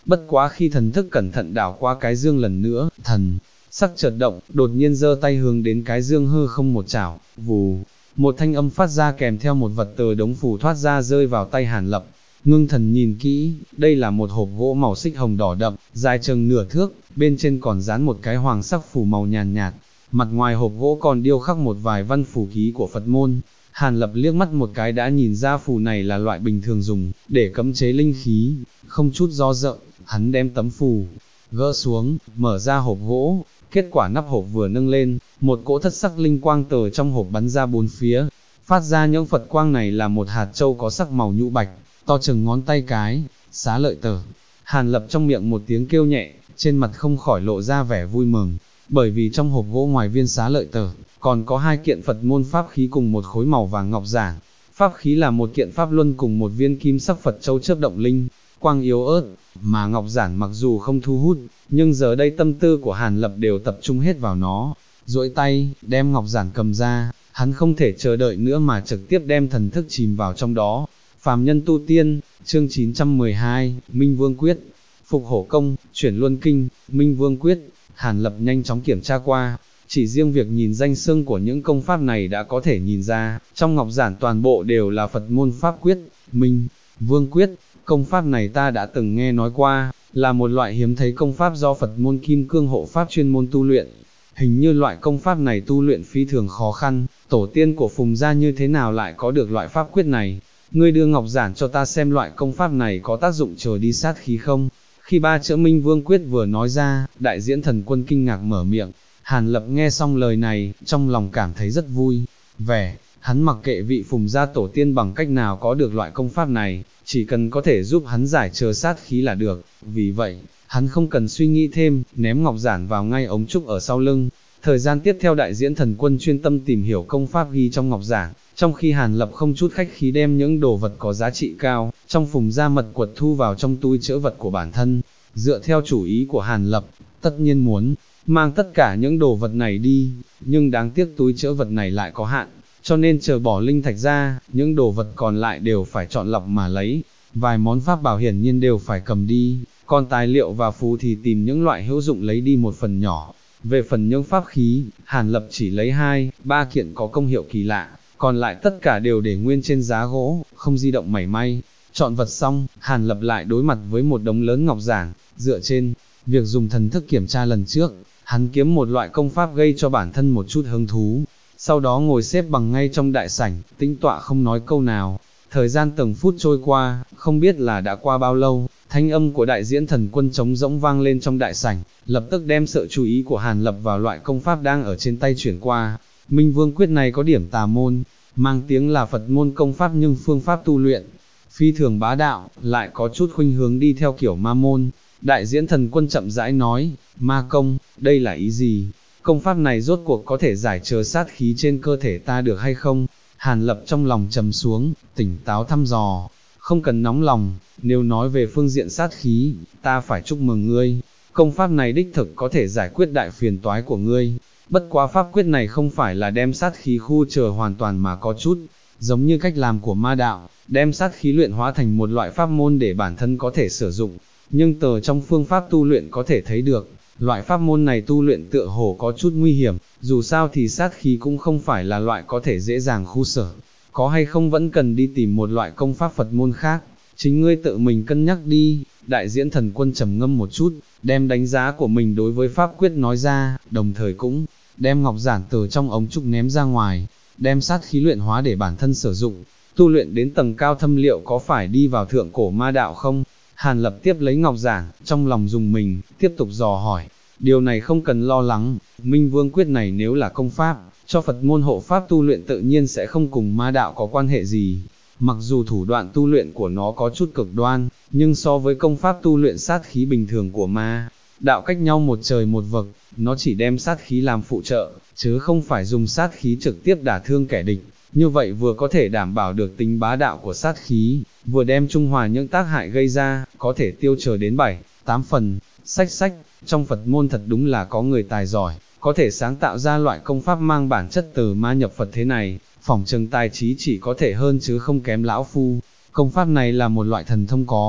bất quá khi thần thức cẩn thận đảo qua cái dương lần nữa, thần sắc chợt động, đột nhiên giơ tay hướng đến cái dương hư không một chảo, vù, một thanh âm phát ra kèm theo một vật từ đống phù thoát ra rơi vào tay Hàn Lập. Ngưng thần nhìn kỹ, đây là một hộp gỗ màu xích hồng đỏ đậm, dài chừng nửa thước, bên trên còn dán một cái hoàng sắc phù màu nhàn nhạt, mặt ngoài hộp gỗ còn điêu khắc một vài văn phù ký của Phật môn. Hàn Lập liếc mắt một cái đã nhìn ra phù này là loại bình thường dùng, để cấm chế linh khí, không chút do dự, hắn đem tấm phù gỡ xuống, mở ra hộp gỗ, kết quả nắp hộp vừa nâng lên, một cỗ thất sắc linh quang từ trong hộp bắn ra bốn phía, phát ra những Phật quang này là một hạt châu có sắc màu nhũ bạch, to chừng ngón tay cái, xá lợi tử. Hàn Lập trong miệng một tiếng kêu nhẹ, trên mặt không khỏi lộ ra vẻ vui mừng, bởi vì trong hộp gỗ ngoài viên xá lợi tử, còn có hai kiện Phật môn pháp khí cùng một khối màu vàng ngọc giản. Pháp khí là một kiện pháp luân cùng một viên kim sắc Phật châu chớp động linh, quang yếu ớt, mà ngọc giản mặc dù không thu hút, nhưng giờ đây tâm tư của Hàn Lập đều tập trung hết vào nó. Duỗi tay, đem ngọc giản cầm ra, hắn không thể chờ đợi nữa mà trực tiếp đem thần thức chìm vào trong đó. Phàm nhân tu tiên, chương 912, Minh Vương Quyết, Phục Hổ Công, Chuyển Luân Kinh, Minh Vương Quyết. Hàn Lập nhanh chóng kiểm tra qua, chỉ riêng việc nhìn danh xưng của những công pháp này đã có thể nhìn ra, trong ngọc giản toàn bộ đều là Phật môn pháp quyết, Minh Vương Quyết. Công pháp này ta đã từng nghe nói qua, là một loại hiếm thấy công pháp do Phật môn Kim Cương hộ pháp chuyên môn tu luyện. Hình như loại công pháp này tu luyện phi thường khó khăn, tổ tiên của Phùng gia như thế nào lại có được loại pháp quyết này? Ngươi đưa ngọc giản cho ta xem loại công pháp này có tác dụng trừ đi sát khí không? Khi ba chữ Minh Vương Quyết vừa nói ra, đại diễn thần quân kinh ngạc mở miệng. Hàn Lập nghe xong lời này, trong lòng cảm thấy rất vui vẻ, hắn mặc kệ vị Phùng gia tổ tiên bằng cách nào có được loại công pháp này, chỉ cần có thể giúp hắn giải trừ sát khí là được. Vì vậy, hắn không cần suy nghĩ thêm, ném ngọc giản vào ngay ống trúc ở sau lưng. Thời gian tiếp theo đại diễn thần quân chuyên tâm tìm hiểu công pháp ghi trong ngọc giản, trong khi Hàn Lập không chút khách khí đem những đồ vật có giá trị cao, trong Phùng gia mật quật thu vào trong túi trữ vật của bản thân. Dựa theo chủ ý của Hàn Lập, tất nhiên muốn mang tất cả những đồ vật này đi, nhưng đáng tiếc túi trữ vật này lại có hạn, cho nên chờ bỏ linh thạch ra, những đồ vật còn lại đều phải chọn lọc mà lấy. Vài món pháp bảo hiển nhiên đều phải cầm đi, còn tài liệu và phù thì tìm những loại hữu dụng lấy đi một phần nhỏ. Về phần những pháp khí, Hàn Lập chỉ lấy 2-3 kiện có công hiệu kỳ lạ, còn lại tất cả đều để nguyên trên giá gỗ, không di động mảy may. Chọn vật xong, Hàn Lập lại đối mặt với một đống lớn ngọc giản, dựa trên việc dùng thần thức kiểm tra lần trước, hắn kiếm một loại công pháp gây cho bản thân một chút hứng thú, sau đó ngồi xếp bằng ngay trong đại sảnh, tĩnh tọa không nói câu nào. Thời gian từng phút trôi qua, không biết là đã qua bao lâu, thanh âm của đại diễn thần quân trống rỗng vang lên trong đại sảnh, lập tức đem sự chú ý của Hàn Lập vào loại công pháp đang ở trên tay chuyển qua. Minh Vương Quyết này có điểm tà môn, mang tiếng là Phật môn công pháp nhưng phương pháp tu luyện phi thường bá đạo, lại có chút khuynh hướng đi theo kiểu ma môn. Đại diễn thần quân chậm rãi nói, ma công, đây là ý gì? Công pháp này rốt cuộc có thể giải trừ sát khí trên cơ thể ta được hay không? Hàn Lập trong lòng trầm xuống, tỉnh táo thăm dò, không cần nóng lòng, nếu nói về phương diện sát khí, ta phải chúc mừng ngươi, công pháp này đích thực có thể giải quyết đại phiền toái của ngươi, bất quá pháp quyết này không phải là đem sát khí khu trừ hoàn toàn mà có chút, giống như cách làm của ma đạo, đem sát khí luyện hóa thành một loại pháp môn để bản thân có thể sử dụng, nhưng từ trong phương pháp tu luyện có thể thấy được, loại pháp môn này tu luyện tựa hồ có chút nguy hiểm, dù sao thì sát khí cũng không phải là loại có thể dễ dàng khu sở, có hay không vẫn cần đi tìm một loại công pháp Phật môn khác, chính ngươi tự mình cân nhắc đi. Đại diễn thần quân trầm ngâm một chút, đem đánh giá của mình đối với pháp quyết nói ra, đồng thời cũng đem ngọc giản từ trong ống trúc ném ra ngoài, đem sát khí luyện hóa để bản thân sử dụng, tu luyện đến tầng cao thâm liệu có phải đi vào thượng cổ ma đạo không? Hàn Lập tiếp lấy ngọc giản, trong lòng dùng mình, tiếp tục dò hỏi, điều này không cần lo lắng, Minh Vương Quyết này nếu là công pháp, cho Phật môn hộ pháp tu luyện tự nhiên sẽ không cùng ma đạo có quan hệ gì. Mặc dù thủ đoạn tu luyện của nó có chút cực đoan, nhưng so với công pháp tu luyện sát khí bình thường của ma đạo cách nhau một trời một vực, nó chỉ đem sát khí làm phụ trợ, chứ không phải dùng sát khí trực tiếp đả thương kẻ địch. Như vậy vừa có thể đảm bảo được tính bá đạo của sát khí, vừa đem trung hòa những tác hại gây ra, có thể tiêu trừ đến 7-8 phần. Sách, trong Phật môn thật đúng là có người tài giỏi, có thể sáng tạo ra loại công pháp mang bản chất từ ma nhập Phật thế này, phỏng chừng tài trí chỉ có thể hơn chứ không kém lão phu. Công pháp này là một loại thần thông có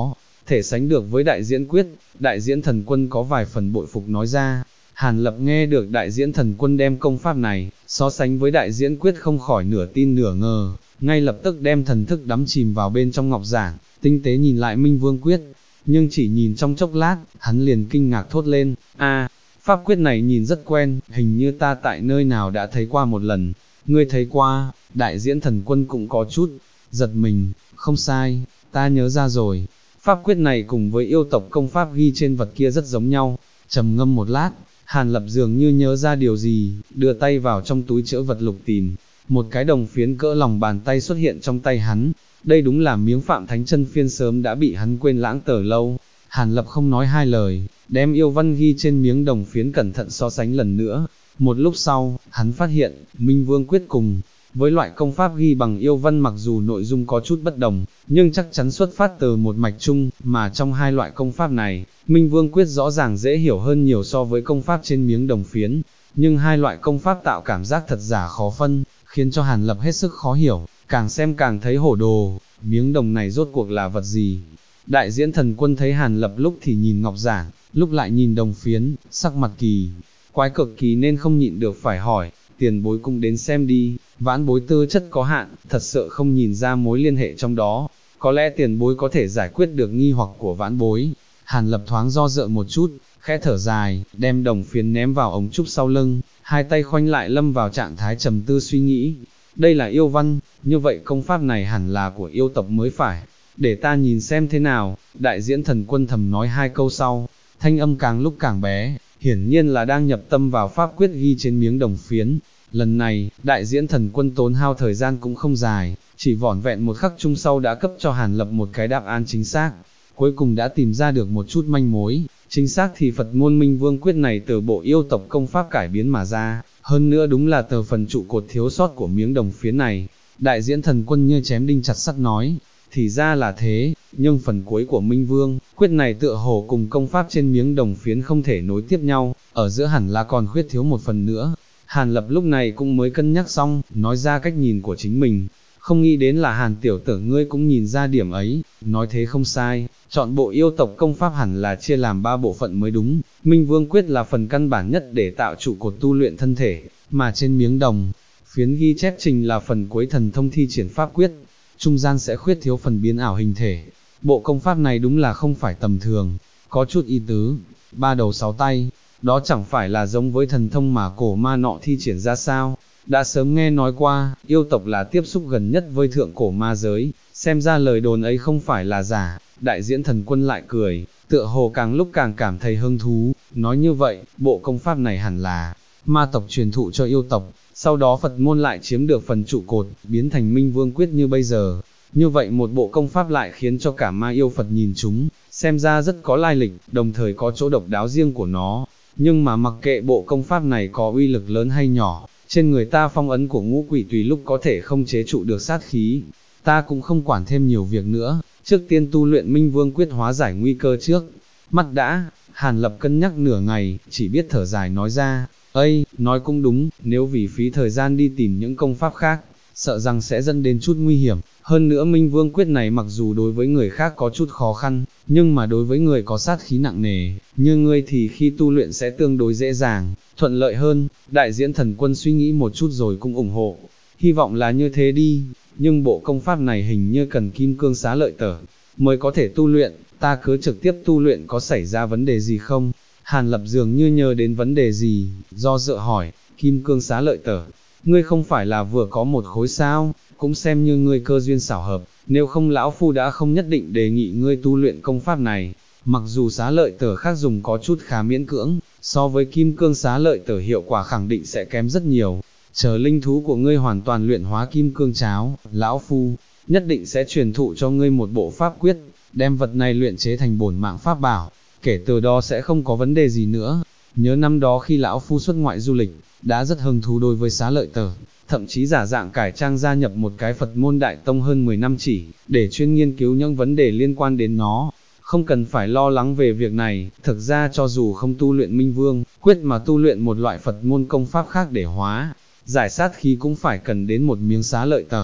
thể sánh được với đại diễn quyết. Đại diễn thần quân có vài phần bội phục nói ra. Hàn Lập nghe được đại diễn thần quân đem công pháp này, so sánh với đại diễn quyết không khỏi nửa tin nửa ngờ, ngay lập tức đem thần thức đắm chìm vào bên trong ngọc giản, tinh tế nhìn lại Minh Vương quyết, nhưng chỉ nhìn trong chốc lát, hắn liền kinh ngạc thốt lên, pháp quyết này nhìn rất quen, hình như ta tại nơi nào đã thấy qua một lần. Ngươi thấy qua? Đại diễn thần quân cũng có chút giật mình, không sai, ta nhớ ra rồi. Pháp quyết này cùng với yêu tộc công pháp ghi trên vật kia rất giống nhau. Trầm ngâm một lát, Hàn Lập dường như nhớ ra điều gì, đưa tay vào trong túi trữ vật lục tìm. Một cái đồng phiến cỡ lòng bàn tay xuất hiện trong tay hắn. Đây đúng là miếng Phạm Thánh Chân Phiên sớm đã bị hắn quên lãng từ lâu. Hàn Lập không nói hai lời, đem yêu văn ghi trên miếng đồng phiến cẩn thận so sánh lần nữa. Một lúc sau, hắn phát hiện, Minh Vương quyết cùng với loại công pháp ghi bằng yêu văn mặc dù nội dung có chút bất đồng, nhưng chắc chắn xuất phát từ một mạch chung, mà trong hai loại công pháp này, Minh Vương quyết rõ ràng dễ hiểu hơn nhiều so với công pháp trên miếng đồng phiến, nhưng hai loại công pháp tạo cảm giác thật giả khó phân, khiến cho Hàn Lập hết sức khó hiểu, càng xem càng thấy hổ đồ, miếng đồng này rốt cuộc là vật gì. Đại diễn thần quân thấy Hàn Lập lúc thì nhìn ngọc giản, lúc lại nhìn đồng phiến, sắc mặt kỳ quái cực kỳ nên không nhịn được phải hỏi, tiền bối cũng đến xem đi, vãn bối tư chất có hạn, thật sự không nhìn ra mối liên hệ trong đó, có lẽ tiền bối có thể giải quyết được nghi hoặc của vãn bối. Hàn Lập thoáng do dự một chút, khẽ thở dài, đem đồng phiến ném vào ống trúc sau lưng, hai tay khoanh lại lâm vào trạng thái trầm tư suy nghĩ. Đây là yêu văn, như vậy công pháp này hẳn là của yêu tộc mới phải, để ta nhìn xem thế nào. Đại diễn thần quân thầm nói hai câu sau, thanh âm càng lúc càng bé, hiển nhiên là đang nhập tâm vào pháp quyết ghi trên miếng đồng phiến. Lần này, đại diễn thần quân tốn hao thời gian cũng không dài, chỉ vỏn vẹn một khắc chung sau đã cấp cho Hàn Lập một cái đáp án chính xác, cuối cùng đã tìm ra được một chút manh mối. Chính xác thì Phật môn Minh Vương quyết này từ bộ yêu tộc công pháp cải biến mà ra, hơn nữa đúng là từ phần trụ cột thiếu sót của miếng đồng phiến này. Đại diễn thần quân như chém đinh chặt sắt nói, thì ra là thế, nhưng phần cuối của Minh Vương quyết này tựa hồ cùng công pháp trên miếng đồng phiến không thể nối tiếp nhau, ở giữa hẳn là còn khuyết thiếu một phần nữa. Hàn Lập lúc này cũng mới cân nhắc xong, nói ra cách nhìn của chính mình, không nghĩ đến là Hàn tiểu tử ngươi cũng nhìn ra điểm ấy, nói thế không sai, chọn bộ yêu tộc công pháp hẳn là chia làm 3 bộ phận mới đúng. Minh Vương quyết là phần căn bản nhất để tạo trụ cột tu luyện thân thể, mà trên miếng đồng phiến ghi chép trình là phần cuối thần thông thi triển pháp quyết, trung gian sẽ khuyết thiếu phần biến ảo hình thể. Bộ công pháp này đúng là không phải tầm thường, có chút ý tứ, 3 đầu 6 tay, đó chẳng phải là giống với thần thông mà cổ ma nọ thi triển ra sao. Đã sớm nghe nói qua, yêu tộc là tiếp xúc gần nhất với thượng cổ ma giới, xem ra lời đồn ấy không phải là giả. Đại diễn thần quân lại cười, tựa hồ càng lúc càng cảm thấy hứng thú, nói như vậy, bộ công pháp này hẳn là ma tộc truyền thụ cho yêu tộc, sau đó Phật môn lại chiếm được phần trụ cột, biến thành Minh Vương quyết như bây giờ. Như vậy một bộ công pháp lại khiến cho cả ma yêu Phật nhìn chúng, xem ra rất có lai lịch, đồng thời có chỗ độc đáo riêng của nó. Nhưng mà mặc kệ bộ công pháp này có uy lực lớn hay nhỏ, trên người ta phong ấn của ngũ quỷ tùy lúc có thể không chế trụ được sát khí. Ta cũng không quản thêm nhiều việc nữa, trước tiên tu luyện Minh Vương quyết hóa giải nguy cơ trước. Mắt đã, Hàn Lập cân nhắc nửa ngày, chỉ biết thở dài nói ra, ây, nói cũng đúng, nếu vì phí thời gian đi tìm những công pháp khác, sợ rằng sẽ dẫn đến chút nguy hiểm. Hơn nữa Minh Vương quyết này mặc dù đối với người khác có chút khó khăn, nhưng mà đối với người có sát khí nặng nề, như ngươi thì khi tu luyện sẽ tương đối dễ dàng, thuận lợi hơn. Đại diễn thần quân suy nghĩ một chút rồi cũng ủng hộ, hy vọng là như thế đi, nhưng bộ công pháp này hình như cần kim cương xá lợi tở mới có thể tu luyện, ta cứ trực tiếp tu luyện có xảy ra vấn đề gì không? Hàn Lập dường như nhớ đến vấn đề gì, do dự hỏi, kim cương xá lợi tở, ngươi không phải là vừa có một khối sao, cũng xem như ngươi cơ duyên xảo hợp, nếu không lão phu đã không nhất định đề nghị ngươi tu luyện công pháp này. Mặc dù xá lợi tở khác dùng có chút khá miễn cưỡng, so với kim cương xá lợi tở hiệu quả khẳng định sẽ kém rất nhiều. Chờ linh thú của ngươi hoàn toàn luyện hóa kim cương cháo, lão phu nhất định sẽ truyền thụ cho ngươi một bộ pháp quyết, đem vật này luyện chế thành bổn mạng pháp bảo, kể từ đó sẽ không có vấn đề gì nữa. Nhớ năm đó khi lão phu xuất ngoại du lịch, đã rất hứng thú đối với xá lợi tở, thậm chí giả dạng cải trang gia nhập một cái Phật môn đại tông hơn 10 năm chỉ, để chuyên nghiên cứu những vấn đề liên quan đến nó. Không cần phải lo lắng về việc này, thực ra cho dù không tu luyện Minh Vương quyết mà tu luyện một loại Phật môn công pháp khác để hóa giải sát khí cũng phải cần đến một miếng xá lợi tở.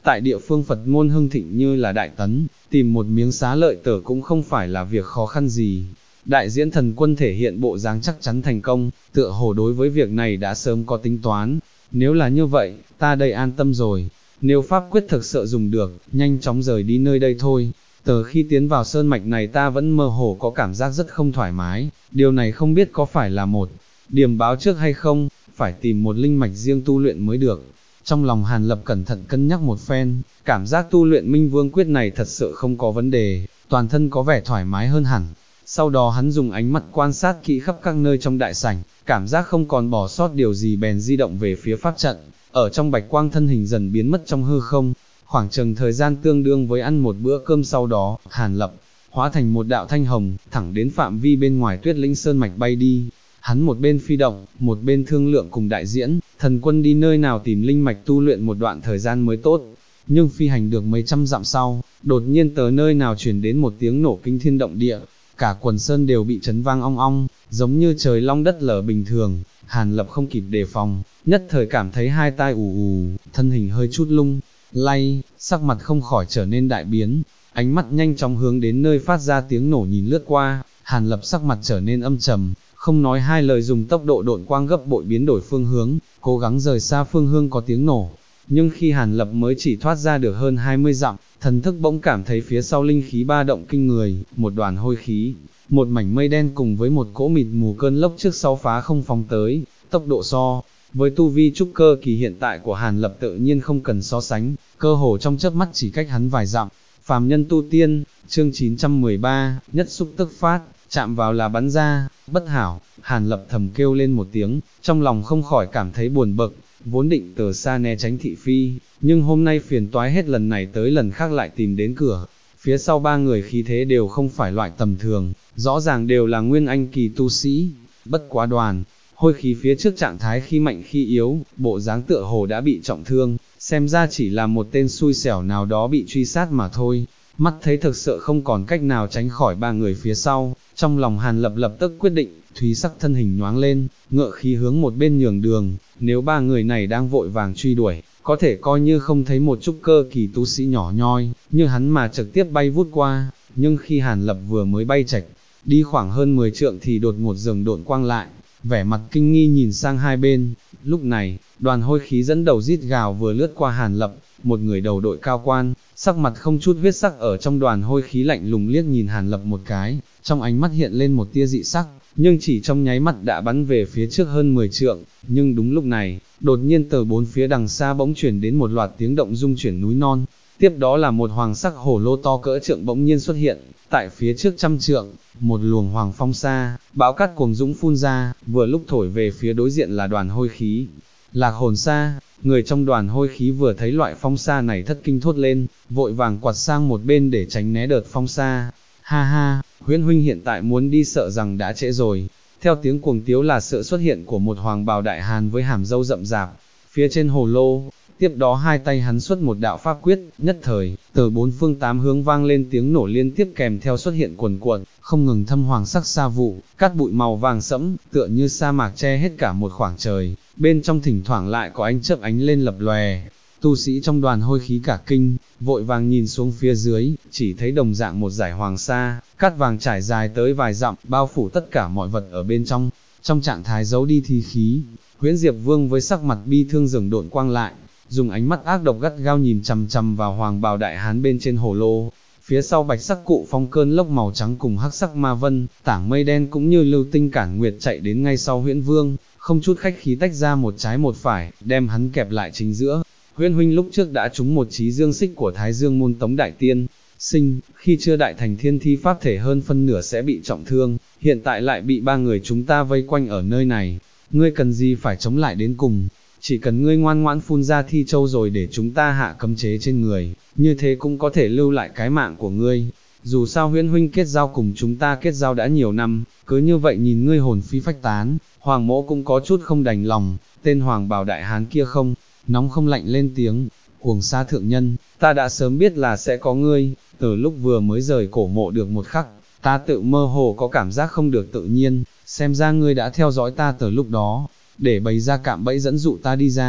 tại địa phương Phật môn hưng thịnh như là Đại Tấn, tìm một miếng xá lợi tở cũng không phải là việc khó khăn gì. Đại diễn thần quân thể hiện bộ dáng chắc chắn thành công, tựa hồ đối với việc này đã sớm có tính toán. Nếu là như vậy, ta đây an tâm rồi. Nếu pháp quyết thực sự dùng được, nhanh chóng rời đi nơi đây thôi. Từ khi tiến vào sơn mạch này ta vẫn mơ hồ có cảm giác rất không thoải mái, điều này không biết có phải là một điểm báo trước hay không, phải tìm một linh mạch riêng tu luyện mới được. Trong lòng Hàn Lập cẩn thận cân nhắc một phen, cảm giác tu luyện Minh Vương Quyết này thật sự không có vấn đề, toàn thân có vẻ thoải mái hơn hẳn. Sau đó hắn dùng ánh mắt quan sát kỹ khắp các nơi trong đại sảnh, cảm giác không còn bỏ sót điều gì bèn di động về phía pháp trận, ở trong bạch quang thân hình dần biến mất trong hư không. Khoảng chừng thời gian tương đương với ăn một bữa cơm sau đó, Hàn Lập hóa thành một đạo thanh hồng, thẳng đến phạm vi bên ngoài Tuyết Lĩnh Sơn mạch bay đi. Hắn một bên phi động, một bên thương lượng cùng đại diễn, thần quân đi nơi nào tìm linh mạch tu luyện một đoạn thời gian mới tốt. Nhưng phi hành được mấy trăm dặm sau, đột nhiên tới nơi nào truyền đến một tiếng nổ kinh thiên động địa, cả quần sơn đều bị chấn vang ong ong, giống như trời long đất lở bình thường. Hàn Lập không kịp đề phòng, nhất thời cảm thấy hai tai ù ù, thân hình hơi chút lung lay, sắc mặt không khỏi trở nên đại biến, ánh mắt nhanh chóng hướng đến nơi phát ra tiếng nổ nhìn lướt qua. Hàn Lập sắc mặt trở nên âm trầm, không nói hai lời dùng tốc độ độn quang gấp bội biến đổi phương hướng, cố gắng rời xa phương hướng có tiếng nổ. Nhưng khi Hàn Lập mới chỉ thoát ra được hơn 20 dặm, thần thức bỗng cảm thấy phía sau linh khí ba động kinh người, một đoàn hôi khí, một mảnh mây đen cùng với một cỗ mịt mù cơn lốc trước sau phá không phóng tới, tốc độ so với tu vi trúc cơ kỳ hiện tại của Hàn Lập tự nhiên không cần so sánh, cơ hồ trong chớp mắt chỉ cách hắn vài dặm. Phàm nhân tu tiên, chương 913, nhất xúc tức phát, chạm vào là bắn ra, bất hảo. Hàn Lập thầm kêu lên một tiếng, trong lòng không khỏi cảm thấy buồn bực, vốn định từ xa né tránh thị phi, nhưng hôm nay phiền toái hết lần này tới lần khác lại tìm đến cửa. Phía sau ba người khí thế đều không phải loại tầm thường, rõ ràng đều là nguyên anh kỳ tu sĩ, bất quá đoàn hôi khí phía trước trạng thái khi mạnh khi yếu, bộ dáng tựa hồ đã bị trọng thương, xem ra chỉ là một tên xui xẻo nào đó bị truy sát mà thôi. Mắt thấy thực sự không còn cách nào tránh khỏi ba người phía sau, trong lòng Hàn Lập lập tức quyết định, thúy sắc thân hình nhoáng lên, ngựa khí hướng một bên nhường đường. Nếu ba người này đang vội vàng truy đuổi, có thể coi như không thấy một trúc cơ kỳ tu sĩ nhỏ nhoi, như hắn mà trực tiếp bay vút qua. Nhưng khi Hàn Lập vừa mới bay chạch đi khoảng hơn 10 trượng thì đột ngột dừng độn quang lại, vẻ mặt kinh nghi nhìn sang hai bên. Lúc này, đoàn hôi khí dẫn đầu rít gào vừa lướt qua Hàn Lập, một người đầu đội cao quan, sắc mặt không chút huyết sắc ở trong đoàn hôi khí lạnh lùng liếc nhìn Hàn Lập một cái, trong ánh mắt hiện lên một tia dị sắc, nhưng chỉ trong nháy mắt đã bắn về phía trước hơn 10 trượng. Nhưng đúng lúc này, đột nhiên từ bốn phía đằng xa bỗng chuyển đến một loạt tiếng động rung chuyển núi non, tiếp đó là một hoàng sắc hổ lô to cỡ trượng bỗng nhiên xuất hiện, tại phía trước trăm trượng, một luồng hoàng phong xa, bão cát cuồng dũng phun ra, vừa lúc thổi về phía đối diện là đoàn hôi khí. Lạc hồn xa, người trong đoàn hôi khí vừa thấy loại phong xa này thất kinh thốt lên, vội vàng quạt sang một bên để tránh né đợt phong xa. Ha ha, Huyễn huynh hiện tại muốn đi sợ rằng đã trễ rồi. Theo tiếng cuồng tiếu là sự xuất hiện của một hoàng bào đại hàn với hàm râu rậm rạp, phía trên hồ lô. Tiếp đó hai tay hắn xuất một đạo pháp quyết, nhất thời, từ bốn phương tám hướng vang lên tiếng nổ liên tiếp kèm theo xuất hiện cuồn cuộn, không ngừng thâm hoàng sắc sa vụ, cát bụi màu vàng sẫm, tựa như sa mạc che hết cả một khoảng trời, bên trong thỉnh thoảng lại có ánh chớp ánh lên lập lòe. Tu sĩ trong đoàn hôi khí cả kinh, vội vàng nhìn xuống phía dưới, chỉ thấy đồng dạng một dải hoàng sa, cát vàng trải dài tới vài dặm, bao phủ tất cả mọi vật ở bên trong, trong trạng thái giấu đi thi khí. Huyễn Diệp Vương với sắc mặt bi thương dừng độn quang lại, dùng ánh mắt ác độc gắt gao nhìn chằm chằm vào hoàng bào đại hán bên trên hồ lô. Phía sau bạch sắc cụ phong cơn lốc màu trắng cùng hắc sắc ma vân, tảng mây đen cũng như lưu tinh cản nguyệt chạy đến ngay sau Huyễn Vương, không chút khách khí tách ra một trái một phải, đem hắn kẹp lại chính giữa. Huyễn huynh lúc trước đã trúng một chí dương xích của Thái Dương môn Tống đại tiên sinh, khi chưa đại thành thiên thi pháp thể hơn phân nửa sẽ bị trọng thương, hiện tại lại bị ba người chúng ta vây quanh ở nơi này, ngươi cần gì phải chống lại đến cùng? Chỉ cần ngươi ngoan ngoãn phun ra thi châu rồi để chúng ta hạ cấm chế trên người, như thế cũng có thể lưu lại cái mạng của ngươi. Dù sao Huyễn huynh kết giao cùng chúng ta kết giao đã nhiều năm, cứ như vậy nhìn ngươi hồn phi phách tán, Hoàng mỗ cũng có chút không đành lòng. Tên hoàng bào đại hán kia không nóng không lạnh lên tiếng, Cuồng Sa thượng nhân, ta đã sớm biết là sẽ có ngươi, từ lúc vừa mới rời cổ mộ được một khắc, ta tự mơ hồ có cảm giác không được tự nhiên, xem ra ngươi đã theo dõi ta từ lúc đó, để bày ra cạm bẫy dẫn dụ ta đi ra,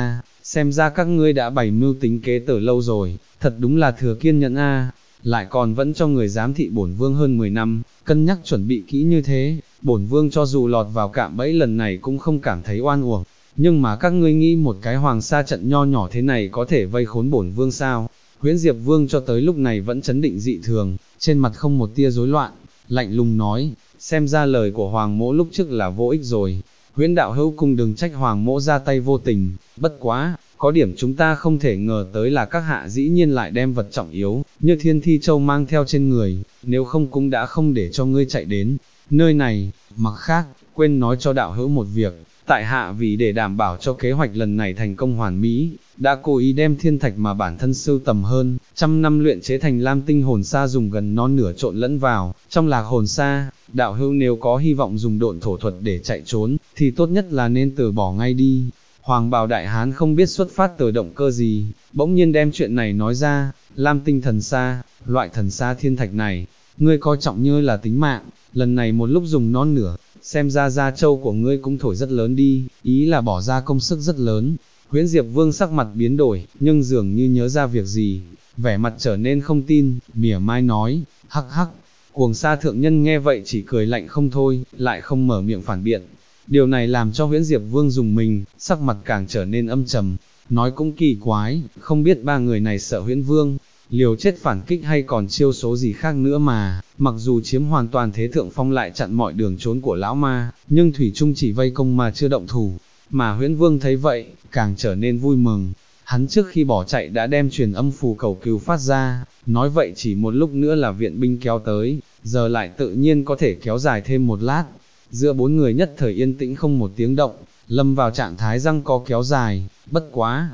xem ra các ngươi đã bày mưu tính kế từ lâu rồi, thật đúng là thừa kiên nhẫn a, lại còn vẫn cho người giám thị bổn vương hơn 10 năm, cân nhắc chuẩn bị kỹ như thế, bổn vương cho dù lọt vào cạm bẫy lần này cũng không cảm thấy oan uổng, nhưng mà các ngươi nghĩ một cái hoàng sa trận nho nhỏ thế này có thể vây khốn bổn vương sao? Huyễn Diệp Vương cho tới lúc này vẫn chấn định dị thường, trên mặt không một tia rối loạn, lạnh lùng nói, xem ra lời của Hoàng Mỗ lúc trước là vô ích rồi. Huyễn đạo hữu cung đừng trách Hoàng Mỗ ra tay vô tình, bất quá, có điểm chúng ta không thể ngờ tới là các hạ dĩ nhiên lại đem vật trọng yếu, như Thiên Thi Châu mang theo trên người, nếu không cũng đã không để cho ngươi chạy đến nơi này. Mặt khác, quên nói cho đạo hữu một việc, tại hạ vì để đảm bảo cho kế hoạch lần này thành công hoàn mỹ, đã cố ý đem thiên thạch mà bản thân sưu tầm hơn 100 năm luyện chế thành lam tinh hồn sa dùng gần non nửa trộn lẫn vào trong lạc hồn sa. Đạo hữu nếu có hy vọng dùng độn thổ thuật để chạy trốn, thì tốt nhất là nên từ bỏ ngay đi. Hoàng bào đại hán không biết xuất phát từ động cơ gì, bỗng nhiên đem chuyện này nói ra. Lam tinh thần sa, loại thần sa thiên thạch này, ngươi coi trọng như là tính mạng, lần này một lúc dùng non nửa, xem ra gia châu của ngươi cũng thổi rất lớn đi, ý là bỏ ra công sức rất lớn. Huyễn Diệp Vương sắc mặt biến đổi, nhưng dường như nhớ ra việc gì, vẻ mặt trở nên không tin, mỉa mai nói, hắc hắc. Cuồng Sa thượng nhân nghe vậy chỉ cười lạnh không thôi, lại không mở miệng phản biện. Điều này làm cho Huyễn Diệp Vương dùng mình, sắc mặt càng trở nên âm trầm, nói cũng kỳ quái, không biết ba người này sợ Huyễn Vương, liều chết phản kích hay còn chiêu số gì khác nữa mà, mặc dù chiếm hoàn toàn thế thượng phong lại chặn mọi đường trốn của lão ma, nhưng Thủy Trung chỉ vây công mà chưa động thủ. Mà Huyễn Vương thấy vậy, càng trở nên vui mừng, hắn trước khi bỏ chạy đã đem truyền âm phù cầu cứu phát ra, nói vậy chỉ một lúc nữa là viện binh kéo tới, giờ lại tự nhiên có thể kéo dài thêm một lát. Giữa bốn người nhất thời yên tĩnh không một tiếng động, lâm vào trạng thái răng co kéo dài, bất quá,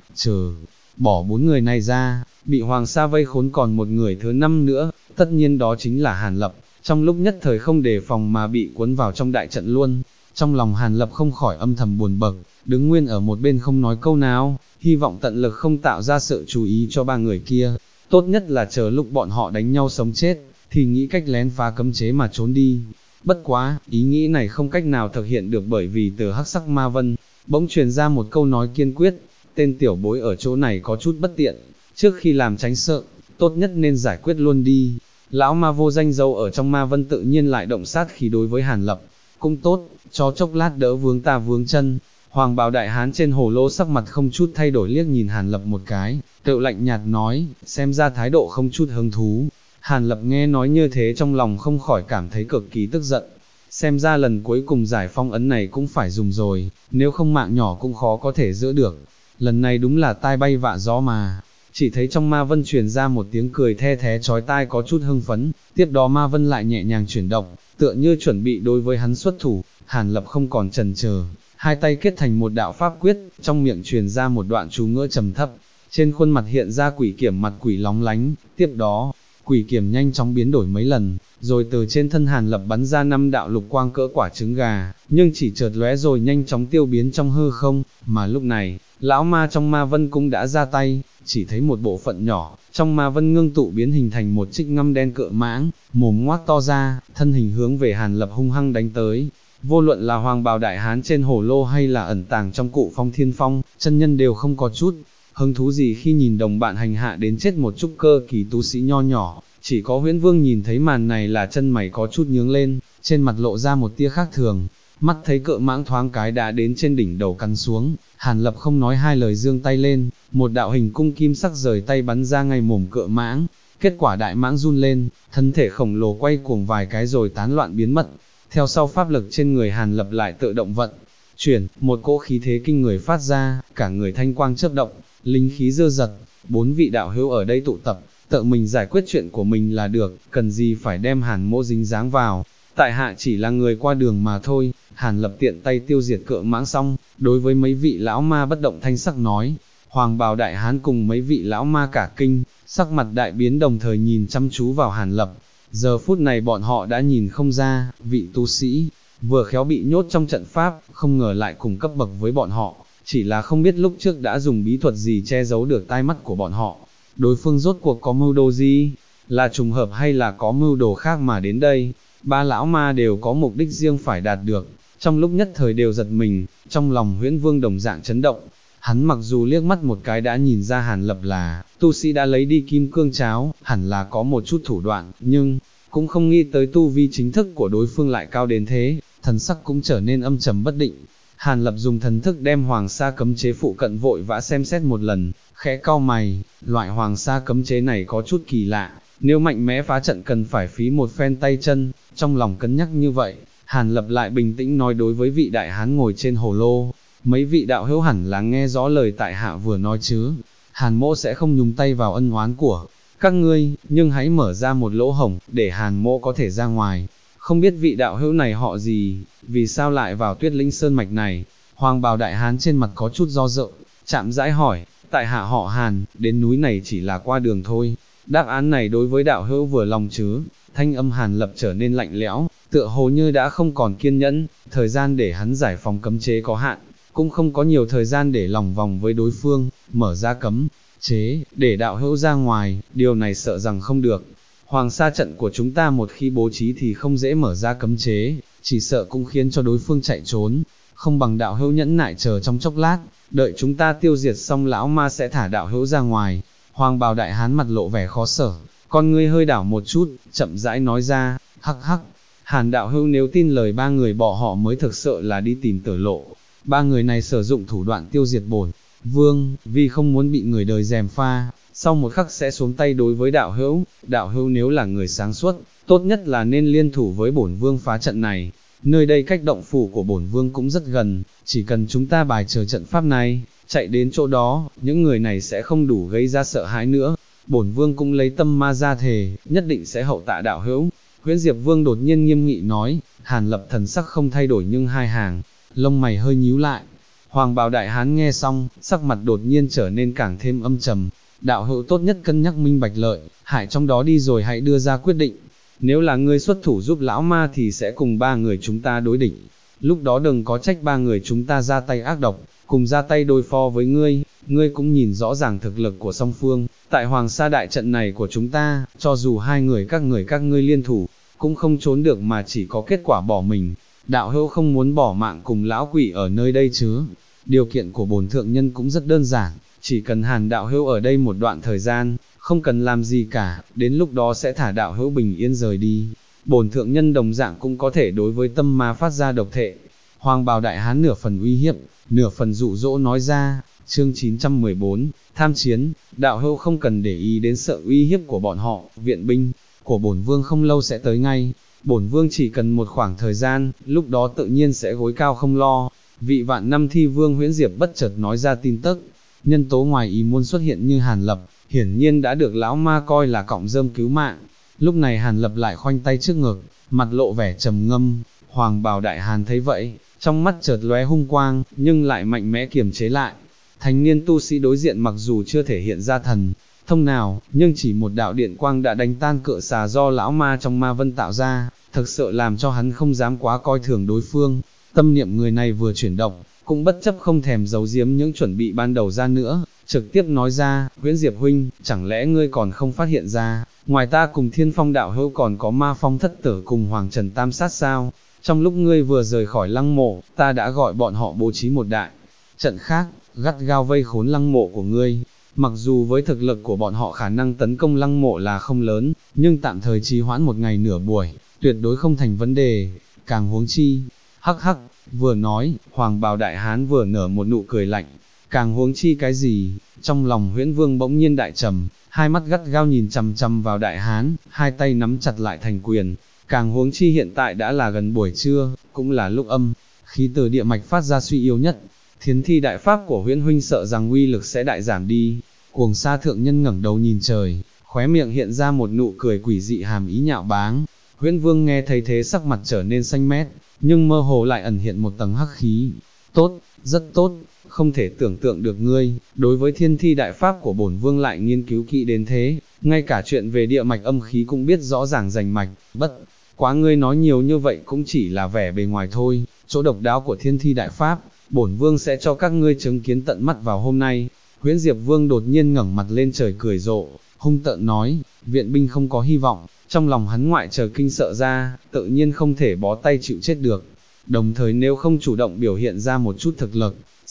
bỏ bốn người này ra, bị Hoàng Sa vây khốn còn một người thứ năm nữa, tất nhiên đó chính là Hàn Lập, trong lúc nhất thời không đề phòng mà bị cuốn vào trong đại trận luôn. Trong lòng Hàn Lập không khỏi âm thầm buồn bực, đứng nguyên ở một bên không nói câu nào, hy vọng tận lực không tạo ra sự chú ý cho ba người kia, tốt nhất là chờ lúc bọn họ đánh nhau sống chết, thì nghĩ cách lén phá cấm chế mà trốn đi. Bất quá, ý nghĩ này không cách nào thực hiện được bởi vì từ Hắc Sắc Ma Vân, bỗng truyền ra một câu nói kiên quyết, tên tiểu bối ở chỗ này có chút bất tiện, trước khi làm tránh sợ, tốt nhất nên giải quyết luôn đi. Lão ma vô danh dâu ở trong Ma Vân tự nhiên lại động sát khí đối với Hàn Lập, cũng tốt, cho chốc lát đỡ vướng ta vướng chân. Hoàng bào đại hán trên hồ lô sắc mặt không chút thay đổi liếc nhìn Hàn Lập một cái, tự lạnh nhạt nói, xem ra thái độ không chút hứng thú. Hàn Lập nghe nói như thế trong lòng không khỏi cảm thấy cực kỳ tức giận, xem ra lần cuối cùng giải phong ấn này cũng phải dùng rồi, nếu không mạng nhỏ cũng khó có thể giữ được. Lần này đúng là tai bay vạ gió mà. Chỉ thấy trong Ma Vân truyền ra một tiếng cười the thé chói tai có chút hưng phấn, tiếp đó Ma Vân lại nhẹ nhàng chuyển động, tựa như chuẩn bị đối với hắn xuất thủ. Hàn Lập không còn chần chờ, hai tay kết thành một đạo pháp quyết, trong miệng truyền ra một đoạn chú ngữ trầm thấp, trên khuôn mặt hiện ra quỷ kiểm mặt quỷ lóng lánh, tiếp đó, quỷ kiểm nhanh chóng biến đổi mấy lần, rồi từ trên thân Hàn Lập bắn ra 5 đạo lục quang cỡ quả trứng gà, nhưng chỉ chợt lóe rồi nhanh chóng tiêu biến trong hư không, mà lúc này, lão ma trong Ma Vân cũng đã ra tay, chỉ thấy một bộ phận nhỏ, trong Ma Vân ngưng tụ biến hình thành một trích ngăm đen cự mãng, mồm ngoác to ra, thân hình hướng về Hàn Lập hung hăng đánh tới. Vô luận là hoàng bào đại hán trên hồ lô hay là ẩn tàng trong cụ Phong Thiên Phong, chân nhân đều không có chút hứng thú gì khi nhìn đồng bạn hành hạ đến chết một trúc cơ kỳ tu sĩ nho nhỏ. Chỉ có Huyễn Vương nhìn thấy màn này là chân mày có chút nhướng lên, trên mặt lộ ra một tia khác thường, mắt thấy cự mãng thoáng cái đã đến trên đỉnh đầu cắn xuống, Hàn Lập không nói hai lời giương tay lên, một đạo hình cung kim sắc rời tay bắn ra ngay mồm cự mãng, kết quả đại mãng run lên, thân thể khổng lồ quay cuồng vài cái rồi tán loạn biến mất, theo sau pháp lực trên người Hàn Lập lại tự động vận chuyển, một cỗ khí thế kinh người phát ra, cả người thanh quang chớp động, linh khí dơ dật, 4 vị đạo hữu ở đây tụ tập, tự mình giải quyết chuyện của mình là được, cần gì phải đem Hàn Mỗ dính dáng vào, tại hạ chỉ là người qua đường mà thôi. Hàn Lập tiện tay tiêu diệt cự mãng xong, đối với mấy vị lão ma bất động thanh sắc nói, hoàng bào đại hán cùng mấy vị lão ma cả kinh, sắc mặt đại biến đồng thời nhìn chăm chú vào Hàn Lập. Giờ phút này bọn họ đã nhìn không ra, vị tu sĩ, vừa khéo bị nhốt trong trận pháp, không ngờ lại cùng cấp bậc với bọn họ, chỉ là không biết lúc trước đã dùng bí thuật gì che giấu được tai mắt của bọn họ. Đối phương rốt cuộc có mưu đồ gì, là trùng hợp hay là có mưu đồ khác mà đến đây. Ba lão ma đều có mục đích riêng phải đạt được, trong lúc nhất thời đều giật mình, trong lòng Huyễn Vương đồng dạng chấn động. Hắn mặc dù liếc mắt một cái đã nhìn ra Hàn Lập là tu sĩ đã lấy đi kim cương cháo, hẳn là có một chút thủ đoạn, nhưng cũng không nghĩ tới tu vi chính thức của đối phương lại cao đến thế, thần sắc cũng trở nên âm trầm bất định. Hàn Lập dùng thần thức đem hoàng sa cấm chế phụ cận vội vã xem xét một lần, khẽ cau mày, loại hoàng sa cấm chế này có chút kỳ lạ, nếu mạnh mẽ phá trận cần phải phí một phen tay chân, trong lòng cân nhắc như vậy, Hàn Lập lại bình tĩnh nói đối với vị đại hán ngồi trên hồ lô, mấy vị đạo hữu hẳn là nghe rõ lời tại hạ vừa nói chứ, Hàn mỗ sẽ không nhúng tay vào ân oán của các ngươi, nhưng hãy mở ra một lỗ hổng, để Hàn mỗ có thể ra ngoài. Không biết vị đạo hữu này họ gì, vì sao lại vào Tuyết Linh Sơn mạch này? Hoàng bào đại hán trên mặt có chút do dự, chạm rãi hỏi, tại hạ họ Hàn, đến núi này chỉ là qua đường thôi. Đáp án này đối với đạo hữu vừa lòng chứ? Thanh âm Hàn Lập trở nên lạnh lẽo, tựa hồ như đã không còn kiên nhẫn, thời gian để hắn giải phóng cấm chế có hạn, cũng không có nhiều thời gian để lòng vòng với đối phương, mở ra cấm chế, để đạo hữu ra ngoài, điều này sợ rằng không được. Hoàng sa trận của chúng ta một khi bố trí thì không dễ mở ra cấm chế, chỉ sợ cũng khiến cho đối phương chạy trốn, không bằng đạo hữu nhẫn nại chờ trong chốc lát, đợi chúng ta tiêu diệt xong lão ma sẽ thả đạo hữu ra ngoài. Hoàng bào đại hán mặt lộ vẻ khó sở, con ngươi hơi đảo một chút, chậm rãi nói ra, hắc hắc, Hàn đạo hữu nếu tin lời ba người bỏ họ mới thực sự là đi tìm tử lộ, ba người này sử dụng thủ đoạn tiêu diệt bổn vương, vì không muốn bị người đời gièm pha, sau một khắc sẽ xuống tay đối với đạo hữu nếu là người sáng suốt, tốt nhất là nên liên thủ với bổn vương phá trận này, nơi đây cách động phủ của bổn vương cũng rất gần, chỉ cần chúng ta bài trừ trận pháp này, chạy đến chỗ đó, những người này sẽ không đủ gây ra sợ hãi nữa, bổn vương cũng lấy tâm ma ra thề, nhất định sẽ hậu tạ đạo hữu. Huyễn Diệp Vương đột nhiên nghiêm nghị nói, Hàn Lập thần sắc không thay đổi nhưng hai hàng lông mày hơi nhíu lại. Hoàng bào đại hán nghe xong, sắc mặt đột nhiên trở nên càng thêm âm trầm, đạo hữu tốt nhất cân nhắc minh bạch lợi, hại trong đó đi rồi hãy đưa ra quyết định. Nếu là ngươi xuất thủ giúp lão ma thì sẽ cùng ba người chúng ta đối địch, lúc đó đừng có trách ba người chúng ta ra tay ác độc, cùng ra tay đối phó với ngươi, ngươi cũng nhìn rõ ràng thực lực của song phương, tại Hoàng Sa đại trận này của chúng ta, cho dù hai người các ngươi liên thủ, cũng không trốn được mà chỉ có kết quả bỏ mình. Đạo hữu không muốn bỏ mạng cùng lão quỷ ở nơi đây chứ? Điều kiện của bổn thượng nhân cũng rất đơn giản, chỉ cần Hàn đạo hữu ở đây một đoạn thời gian, không cần làm gì cả, đến lúc đó sẽ thả đạo hữu bình yên rời đi. Bổn thượng nhân đồng dạng cũng có thể đối với tâm ma phát ra độc thệ. Hoàng bào đại hán nửa phần uy hiếp, nửa phần dụ dỗ nói ra. Chương 914, tham chiến, đạo hữu không cần để ý đến sợ uy hiếp của bọn họ, viện binh của bổn vương không lâu sẽ tới ngay. Bổn vương chỉ cần một khoảng thời gian, lúc đó tự nhiên sẽ gối cao không lo. Vị vạn năm thi vương Huyễn Diệp bất chợt nói ra tin tức, nhân tố ngoài ý muốn xuất hiện như Hàn Lập, hiển nhiên đã được lão ma coi là cọng rơm cứu mạng. Lúc này Hàn Lập lại khoanh tay trước ngực, mặt lộ vẻ trầm ngâm. Hoàng bào đại hàn thấy vậy, trong mắt chợt lóe hung quang, nhưng lại mạnh mẽ kiềm chế lại. Thanh niên tu sĩ đối diện mặc dù chưa thể hiện ra thần thông nào, nhưng chỉ một đạo điện quang đã đánh tan cựa xà do lão ma trong ma vân tạo ra, thực sự làm cho hắn không dám quá coi thường đối phương. Tâm niệm người này vừa chuyển động, cũng bất chấp không thèm giấu giếm những chuẩn bị ban đầu ra nữa, trực tiếp nói ra, Huyễn Diệp huynh, chẳng lẽ ngươi còn không phát hiện ra, ngoài ta cùng Thiên Phong đạo hữu còn có Ma Phong thất tử cùng Hoàng Trần Tam sát sao? Trong lúc ngươi vừa rời khỏi lăng mộ, ta đã gọi bọn họ bố trí một đại trận khác, gắt gao vây khốn lăng mộ của ngươi. Mặc dù với thực lực của bọn họ khả năng tấn công lăng mộ là không lớn, nhưng tạm thời trì hoãn một ngày nửa buổi, tuyệt đối không thành vấn đề, càng huống chi. Hắc hắc, vừa nói, Hoàng bào đại hán vừa nở một nụ cười lạnh, càng huống chi cái gì? Trong lòng Huyễn Vương bỗng nhiên đại trầm, hai mắt gắt gao nhìn chằm chằm vào đại hán, hai tay nắm chặt lại thành quyền. Càng huống chi hiện tại đã là gần buổi trưa, cũng là lúc âm khí từ địa mạch phát ra suy yếu nhất. Thiến thi đại pháp của Huyễn huynh sợ rằng uy lực sẽ đại giảm đi. Cuồng Sa thượng nhân ngẩng đầu nhìn trời, khóe miệng hiện ra một nụ cười quỷ dị hàm ý nhạo báng. Huyễn Vương nghe thấy thế sắc mặt trở nên xanh mét, nhưng mơ hồ lại ẩn hiện một tầng hắc khí. Tốt, rất tốt, không thể tưởng tượng được ngươi, đối với thiên thi đại pháp của bổn vương lại nghiên cứu kỹ đến thế, ngay cả chuyện về địa mạch âm khí cũng biết rõ ràng rành mạch, bất quá ngươi nói nhiều như vậy cũng chỉ là vẻ bề ngoài thôi, chỗ độc đáo của thiên thi đại pháp, bổn vương sẽ cho các ngươi chứng kiến tận mắt vào hôm nay. Huyễn Diệp Vương đột nhiên ngẩng mặt lên trời cười rộ, hung tợn nói, viện binh không có hy vọng, trong lòng hắn ngoại trừ kinh sợ ra, tự nhiên không thể bó tay chịu chết được. Đồng thời nếu không chủ động biểu hiện ra một chút thực lực,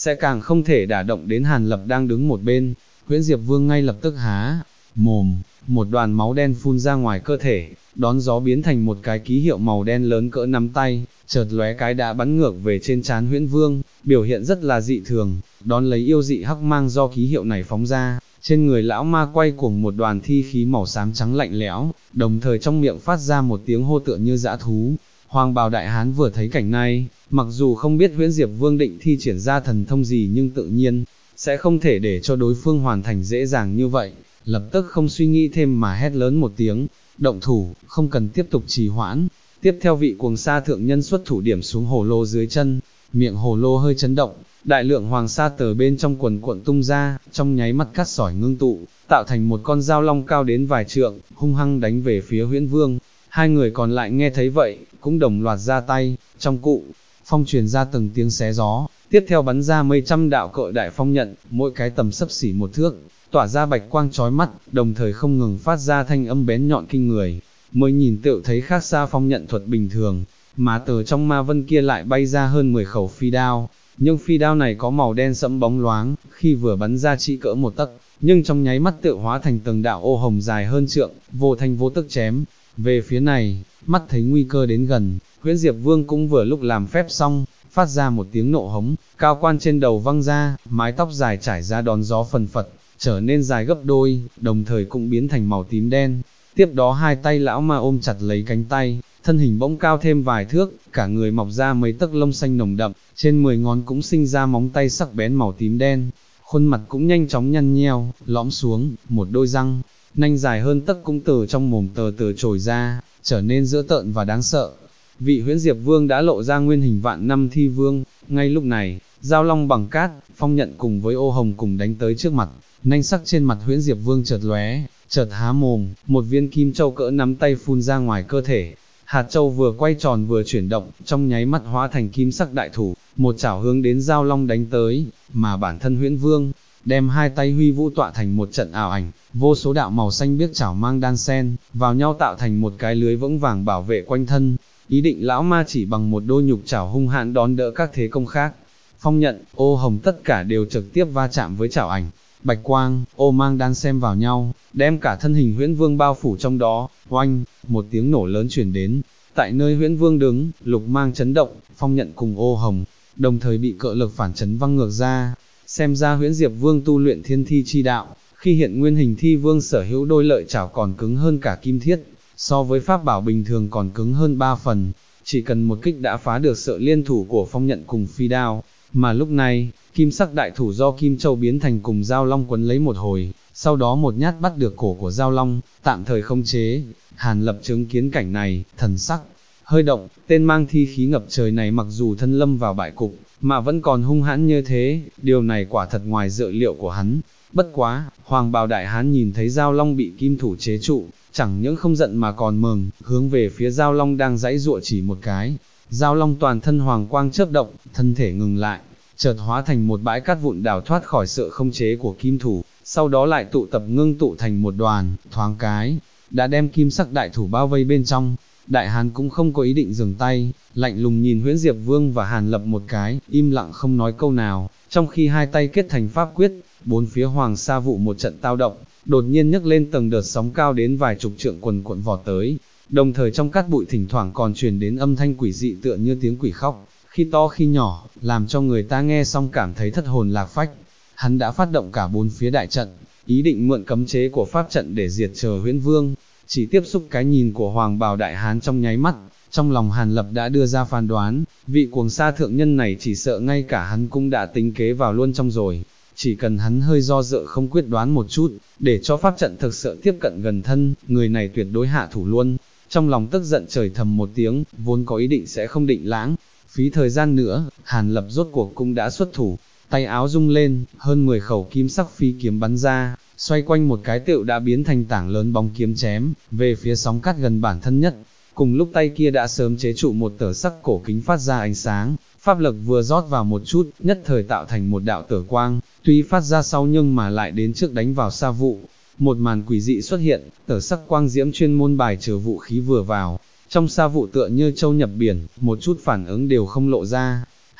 sẽ càng không thể đả động đến Hàn Lập đang đứng một bên. Huyễn Diệp Vương ngay lập tức há mồm, một đoàn máu đen phun ra ngoài cơ thể, đón gió biến thành một cái ký hiệu màu đen lớn cỡ nắm tay, chợt lóe cái đã bắn ngược về trên trán Huyễn Vương, biểu hiện rất là dị thường, đón lấy yêu dị hắc mang do ký hiệu này phóng ra, trên người lão ma quay cuồng một đoàn thi khí màu xám trắng lạnh lẽo, đồng thời trong miệng phát ra một tiếng hô tựa như dã thú. Hoàng bào đại hán vừa thấy cảnh này, mặc dù không biết Huyễn Diệp Vương định thi triển ra thần thông gì nhưng tự nhiên sẽ không thể để cho đối phương hoàn thành dễ dàng như vậy, lập tức không suy nghĩ thêm mà hét lớn một tiếng, động thủ, không cần tiếp tục trì hoãn. Tiếp theo vị cuồng sa thượng nhân xuất thủ điểm xuống hồ lô dưới chân, miệng hồ lô hơi chấn động, đại lượng hoàng sa từ bên trong quần cuộn tung ra, trong nháy mắt cát sỏi ngưng tụ, tạo thành một con dao long cao đến vài trượng, hung hăng đánh về phía Huyễn Vương. Hai người còn lại nghe thấy vậy, cũng đồng loạt ra tay, trong cụ phong truyền ra từng tiếng xé gió, tiếp theo bắn ra mấy trăm đạo cự đại phong nhận, mỗi cái tầm xấp xỉ một thước, tỏa ra bạch quang chói mắt, đồng thời không ngừng phát ra thanh âm bén nhọn kinh người. Mới nhìn tựu thấy khác xa phong nhận thuật bình thường, mà từ trong ma vân kia lại bay ra hơn 10 khẩu phi đao. Nhưng phi đao này có màu đen sẫm bóng loáng, khi vừa bắn ra chỉ cỡ một tấc, nhưng trong nháy mắt tựu hóa thành từng đạo ô hồng dài hơn trượng, vô thanh vô tức chém về phía này. Mắt thấy nguy cơ đến gần, Huyễn Diệp Vương cũng vừa lúc làm phép xong, phát ra một tiếng nộ hống, cao quan trên đầu văng ra, mái tóc dài trải ra đón gió phần phật, trở nên dài gấp đôi, đồng thời cũng biến thành màu tím đen. Tiếp đó hai tay lão ma ôm chặt lấy cánh tay, thân hình bỗng cao thêm vài thước, cả người mọc ra mấy tấc lông xanh nồng đậm, trên 10 ngón cũng sinh ra móng tay sắc bén màu tím đen, khuôn mặt cũng nhanh chóng nhăn nheo, lõm xuống, một đôi răng nanh dài hơn tấc cũng từ trong mồm tờ tờ trồi ra, trở nên dữ tợn và đáng sợ. Vị Huyễn Diệp Vương đã lộ ra nguyên hình vạn năm thi vương. Ngay lúc này, dao long bằng cát, phong nhận cùng với ô hồng cùng đánh tới trước mặt, nanh sắc trên mặt Huyễn Diệp Vương chợt lóe, chợt há mồm, một viên kim châu cỡ nắm tay phun ra ngoài cơ thể. Hạt châu vừa quay tròn vừa chuyển động, trong nháy mắt hóa thành kim sắc đại thủ, một chảo hướng đến dao long đánh tới, mà bản thân Huyễn Vương đem hai tay huy vũ tọa thành một trận ảo ảnh, vô số đạo màu xanh biếc chảo mang đan sen vào nhau tạo thành một cái lưới vững vàng bảo vệ quanh thân. Ý định lão ma chỉ bằng một đôi nhục chảo hung hãn đón đỡ các thế công khác. Phong nhận, ô hồng tất cả đều trực tiếp va chạm với chảo ảnh, bạch quang, ô mang đan xen vào nhau, đem cả thân hình Huyễn Vương bao phủ trong đó. Oanh, một tiếng nổ lớn truyền đến, tại nơi Huyễn Vương đứng, lục mang chấn động, phong nhận cùng ô hồng đồng thời bị cự lực phản chấn văng ngược ra. Xem ra Huyễn Diệp Vương tu luyện thiên thi chi đạo, khi hiện nguyên hình thi vương sở hữu đôi lợi chảo còn cứng hơn cả kim thiết, so với pháp bảo bình thường còn cứng hơn 3 phần, chỉ cần một kích đã phá được sự liên thủ của phong nhận cùng phi đao. Mà lúc này, kim sắc đại thủ do kim châu biến thành cùng dao long quấn lấy một hồi, sau đó một nhát bắt được cổ của dao long, tạm thời không chế. Hàn Lập chứng kiến cảnh này, thần sắc hơi động, tên mang thi khí ngập trời này mặc dù thân lâm vào bại cục, mà vẫn còn hung hãn như thế, điều này quả thật ngoài dự liệu của hắn. Bất quá, Hoàng bào đại hán nhìn thấy dao long bị kim thủ chế trụ, chẳng những không giận mà còn mừng, hướng về phía dao long đang giãy giụa chỉ một cái. Dao long toàn thân hoàng quang chớp động, thân thể ngừng lại, chợt hóa thành một bãi cát vụn đào thoát khỏi sự không chế của kim thủ, sau đó lại tụ tập ngưng tụ thành một đoàn, thoáng cái đã đem kim sắc đại thủ bao vây bên trong. Đại hán cũng không có ý định dừng tay, lạnh lùng nhìn Huyễn Diệp Vương và Hàn Lập một cái, im lặng không nói câu nào, trong khi hai tay kết thành pháp quyết. Bốn phía hoàng sa vụ một trận tao động, đột nhiên nhấc lên tầng đợt sóng cao đến vài chục trượng quần cuộn vọt tới, đồng thời trong cát bụi thỉnh thoảng còn truyền đến âm thanh quỷ dị tựa như tiếng quỷ khóc, khi to khi nhỏ, làm cho người ta nghe xong cảm thấy thất hồn lạc phách. Hắn đã phát động cả bốn phía đại trận, ý định mượn cấm chế của pháp trận để diệt chờ Huyễn Vương. Chỉ tiếp xúc cái nhìn của Hoàng bào đại hán trong nháy mắt, trong lòng Hàn Lập đã đưa ra phán đoán, vị cuồng sa thượng nhân này chỉ sợ ngay cả hắn cũng đã tính kế vào luôn trong rồi. Chỉ cần hắn hơi do dự không quyết đoán một chút, để cho pháp trận thực sự tiếp cận gần thân, người này tuyệt đối hạ thủ luôn. Trong lòng tức giận trời thầm một tiếng, vốn có ý định sẽ không định lãng phí thời gian nữa, Hàn Lập rốt cuộc cũng đã xuất thủ, tay áo rung lên, hơn 10 khẩu kim sắc phi kiếm bắn ra, xoay quanh một cái tựu đã biến thành tảng lớn bóng kiếm chém về phía sóng cát gần bản thân nhất. Cùng lúc tay kia đã sớm chế trụ một tờ sắc cổ kính phát ra ánh sáng, pháp lực vừa rót vào một chút, nhất thời tạo thành một đạo tở quang, tuy phát ra sau nhưng mà lại đến trước đánh vào sa vụ. Một màn quỷ dị xuất hiện, tở sắc quang diễm chuyên môn bài trừ vũ khí vừa vào, trong sa vụ tựa như châu nhập biển, một chút phản ứng đều không lộ ra.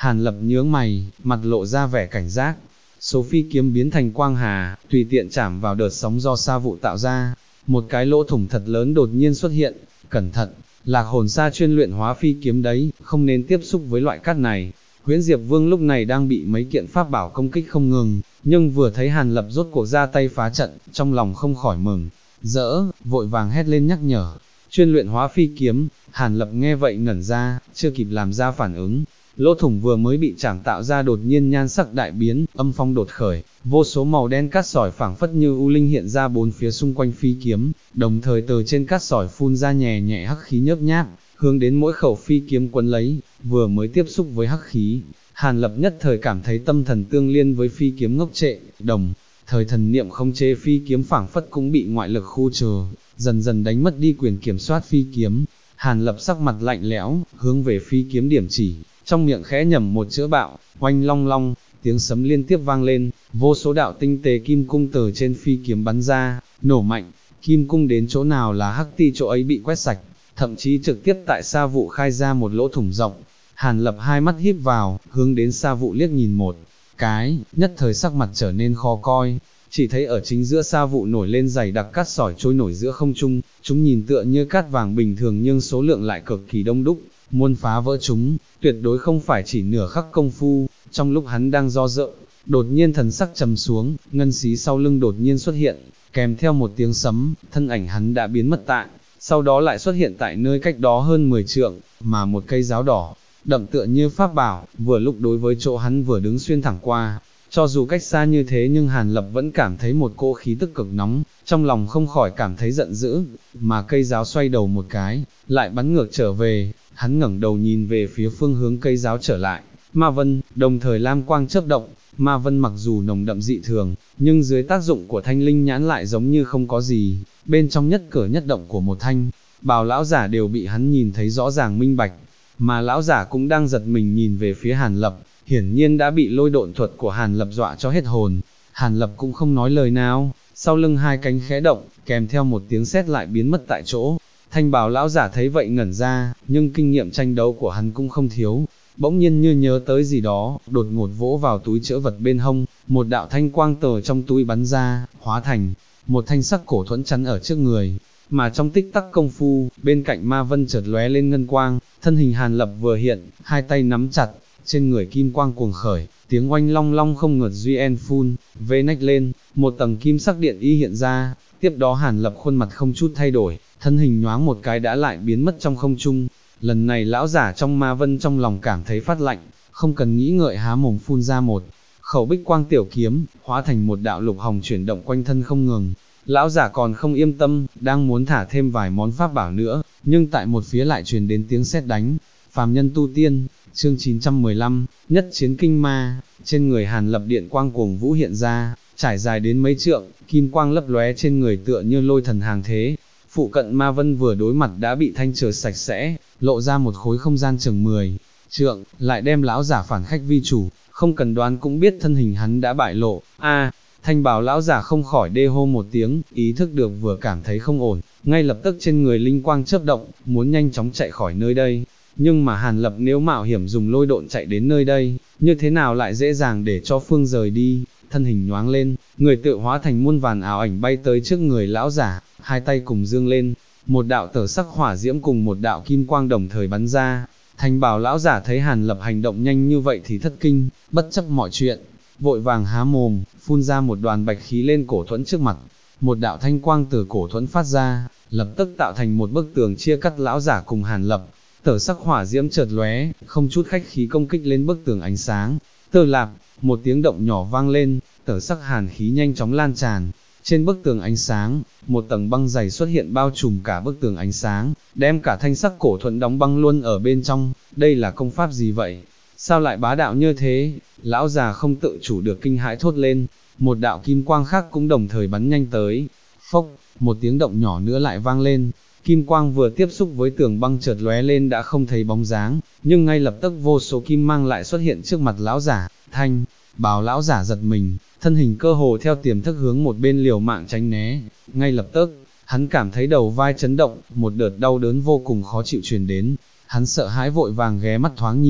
Hàn Lập nhướng mày, mặt lộ ra vẻ cảnh giác. Số phi kiếm biến thành quang hà, tùy tiện chạm vào đợt sóng do sa vụ tạo ra. Một cái lỗ thủng thật lớn đột nhiên xuất hiện, cẩn thận, Lạc Hồn Sa chuyên luyện hóa phi kiếm đấy, không nên tiếp xúc với loại cát này. Huyễn Diệp Vương lúc này đang bị mấy kiện pháp bảo công kích không ngừng, nhưng vừa thấy Hàn Lập rốt cuộc ra tay phá trận, trong lòng không khỏi mừng rỡ, vội vàng hét lên nhắc nhở. Chuyên luyện hóa phi kiếm, Hàn Lập nghe vậy ngẩn ra, chưa kịp làm ra phản ứng. Lỗ thủng vừa mới bị chảm tạo ra đột nhiên nhan sắc đại biến, âm phong đột khởi, vô số màu đen cát sỏi phảng phất như u linh hiện ra bốn phía xung quanh phi kiếm, đồng thời từ trên cát sỏi phun ra nhẹ nhẹ hắc khí nhớp nháp, hướng đến mỗi khẩu phi kiếm quấn lấy, vừa mới tiếp xúc với hắc khí, Hàn Lập nhất thời cảm thấy tâm thần tương liên với phi kiếm ngốc trệ, đồng thời thần niệm không chế phi kiếm phảng phất cũng bị ngoại lực khu trừ, dần dần đánh mất đi quyền kiểm soát phi kiếm. Hàn Lập sắc mặt lạnh lẽo, hướng về phi kiếm điểm chỉ, trong miệng khẽ nhẩm một chữ bạo, oanh long long, tiếng sấm liên tiếp vang lên, vô số đạo tinh tế kim cung từ trên phi kiếm bắn ra, nổ mạnh, kim cung đến chỗ nào là hắc ti chỗ ấy bị quét sạch, thậm chí trực tiếp tại sa vụ khai ra một lỗ thủng rộng. Hàn Lập hai mắt híp vào, hướng đến sa vụ liếc nhìn một cái, nhất thời sắc mặt trở nên khó coi, chỉ thấy ở chính giữa sa vụ nổi lên dày đặc cát sỏi trôi nổi giữa không trung, chúng nhìn tựa như cát vàng bình thường nhưng số lượng lại cực kỳ đông đúc, muốn phá vỡ chúng, tuyệt đối không phải chỉ nửa khắc công phu. Trong lúc hắn đang do dự, đột nhiên thần sắc trầm xuống, ngân xí sau lưng đột nhiên xuất hiện, kèm theo một tiếng sấm, thân ảnh hắn đã biến mất tại, sau đó lại xuất hiện tại nơi cách đó hơn 10 trượng, mà một cây giáo đỏ, đậm tựa như pháp bảo, vừa lúc đối với chỗ hắn vừa đứng xuyên thẳng qua. Cho dù cách xa như thế nhưng Hàn Lập vẫn cảm thấy một cỗ khí tức cực nóng, trong lòng không khỏi cảm thấy giận dữ, mà cây giáo xoay đầu một cái, lại bắn ngược trở về, hắn ngẩng đầu nhìn về phía phương hướng cây giáo trở lại, ma vân, đồng thời lam quang chớp động, ma vân mặc dù nồng đậm dị thường, nhưng dưới tác dụng của thanh linh nhãn lại giống như không có gì, bên trong nhất cử nhất động của một thanh bào lão giả đều bị hắn nhìn thấy rõ ràng minh bạch, mà lão giả cũng đang giật mình nhìn về phía Hàn Lập, hiển nhiên đã bị lôi độn thuật của Hàn Lập dọa cho hết hồn. Hàn Lập cũng không nói lời nào, sau lưng hai cánh khẽ động, kèm theo một tiếng sét lại biến mất tại chỗ. Thanh bào lão giả thấy vậy ngẩn ra, nhưng kinh nghiệm tranh đấu của hắn cũng không thiếu, bỗng nhiên như nhớ tới gì đó, đột ngột vỗ vào túi trữ vật bên hông, một đạo thanh quang từ trong túi bắn ra, hóa thành một thanh sắc cổ thuẫn chắn ở trước người. Mà trong tích tắc công phu, bên cạnh ma vân chợt lóe lên ngân quang, thân hình Hàn Lập vừa hiện, hai tay nắm chặt, trên người kim quang cuồng khởi, tiếng oanh long long không ngớt duy en phun, vê nách lên, một tầng kim sắc điện y hiện ra, tiếp đó Hàn Lập khuôn mặt không chút thay đổi, thân hình nhoáng một cái đã lại biến mất trong không trung. Lần này lão giả trong ma vân trong lòng cảm thấy phát lạnh, không cần nghĩ ngợi há mồm phun ra một khẩu bích quang tiểu kiếm, hóa thành một đạo lục hồng chuyển động quanh thân không ngừng. Lão giả còn không yên tâm, đang muốn thả thêm vài món pháp bảo nữa, nhưng tại một phía lại truyền đến tiếng sét đánh. Phàm nhân tu tiên, chương 915, nhất chiến kinh ma, trên người Hàn Lập điện quang cuồng vũ hiện ra, trải dài đến mấy trượng, kim quang lấp lóe trên người tựa như lôi thần hàng thế. Phụ cận ma vân vừa đối mặt đã bị thanh trừ sạch sẽ, lộ ra một khối không gian chừng 10 trượng, lại đem lão giả phản khách vi chủ, không cần đoán cũng biết thân hình hắn đã bại lộ. Thanh bào lão giả không khỏi đê hô một tiếng, ý thức được vừa cảm thấy không ổn, ngay lập tức trên người linh quang chớp động, muốn nhanh chóng chạy khỏi nơi đây. Nhưng mà Hàn Lập nếu mạo hiểm dùng lôi độn chạy đến nơi đây, như thế nào lại dễ dàng để cho phương rời đi. Thân hình nhoáng lên, người tự hóa thành muôn vàn ảo ảnh bay tới trước người lão giả, hai tay cùng dương lên, một đạo tở sắc hỏa diễm cùng một đạo kim quang đồng thời bắn ra. Thanh bào lão giả thấy Hàn Lập hành động nhanh như vậy thì thất kinh, bất chấp mọi chuyện, vội vàng há mồm, phun ra một đoàn bạch khí lên cổ thuẫn trước mặt. Một đạo thanh quang từ cổ thuẫn phát ra, lập tức tạo thành một bức tường chia cắt lão giả cùng Hàn Lập. Tở sắc hỏa diễm chợt lóe, không chút khách khí công kích lên bức tường ánh sáng. Tơ lạp, một tiếng động nhỏ vang lên, tở sắc hàn khí nhanh chóng lan tràn. Trên bức tường ánh sáng, một tầng băng dày xuất hiện bao trùm cả bức tường ánh sáng, đem cả thanh sắc cổ thuẫn đóng băng luôn ở bên trong. Đây là công pháp gì vậy? Sao lại bá đạo như thế? Lão già không tự chủ được kinh hãi thốt lên. Một đạo kim quang khác cũng đồng thời bắn nhanh tới. Phốc, một tiếng động nhỏ nữa lại vang lên. Kim quang vừa tiếp xúc với tường băng chợt lóe lên đã không thấy bóng dáng, nhưng ngay lập tức vô số kim mang lại xuất hiện trước mặt lão giả. Thanh bào lão giả giật mình, thân hình cơ hồ theo tiềm thức hướng một bên liều mạng tránh né. Ngay lập tức, hắn cảm thấy đầu vai chấn động, một đợt đau đớn vô cùng khó chịu truyền đến. Hắn sợ hãi vội vàng ghé mắt thoáng nhìn,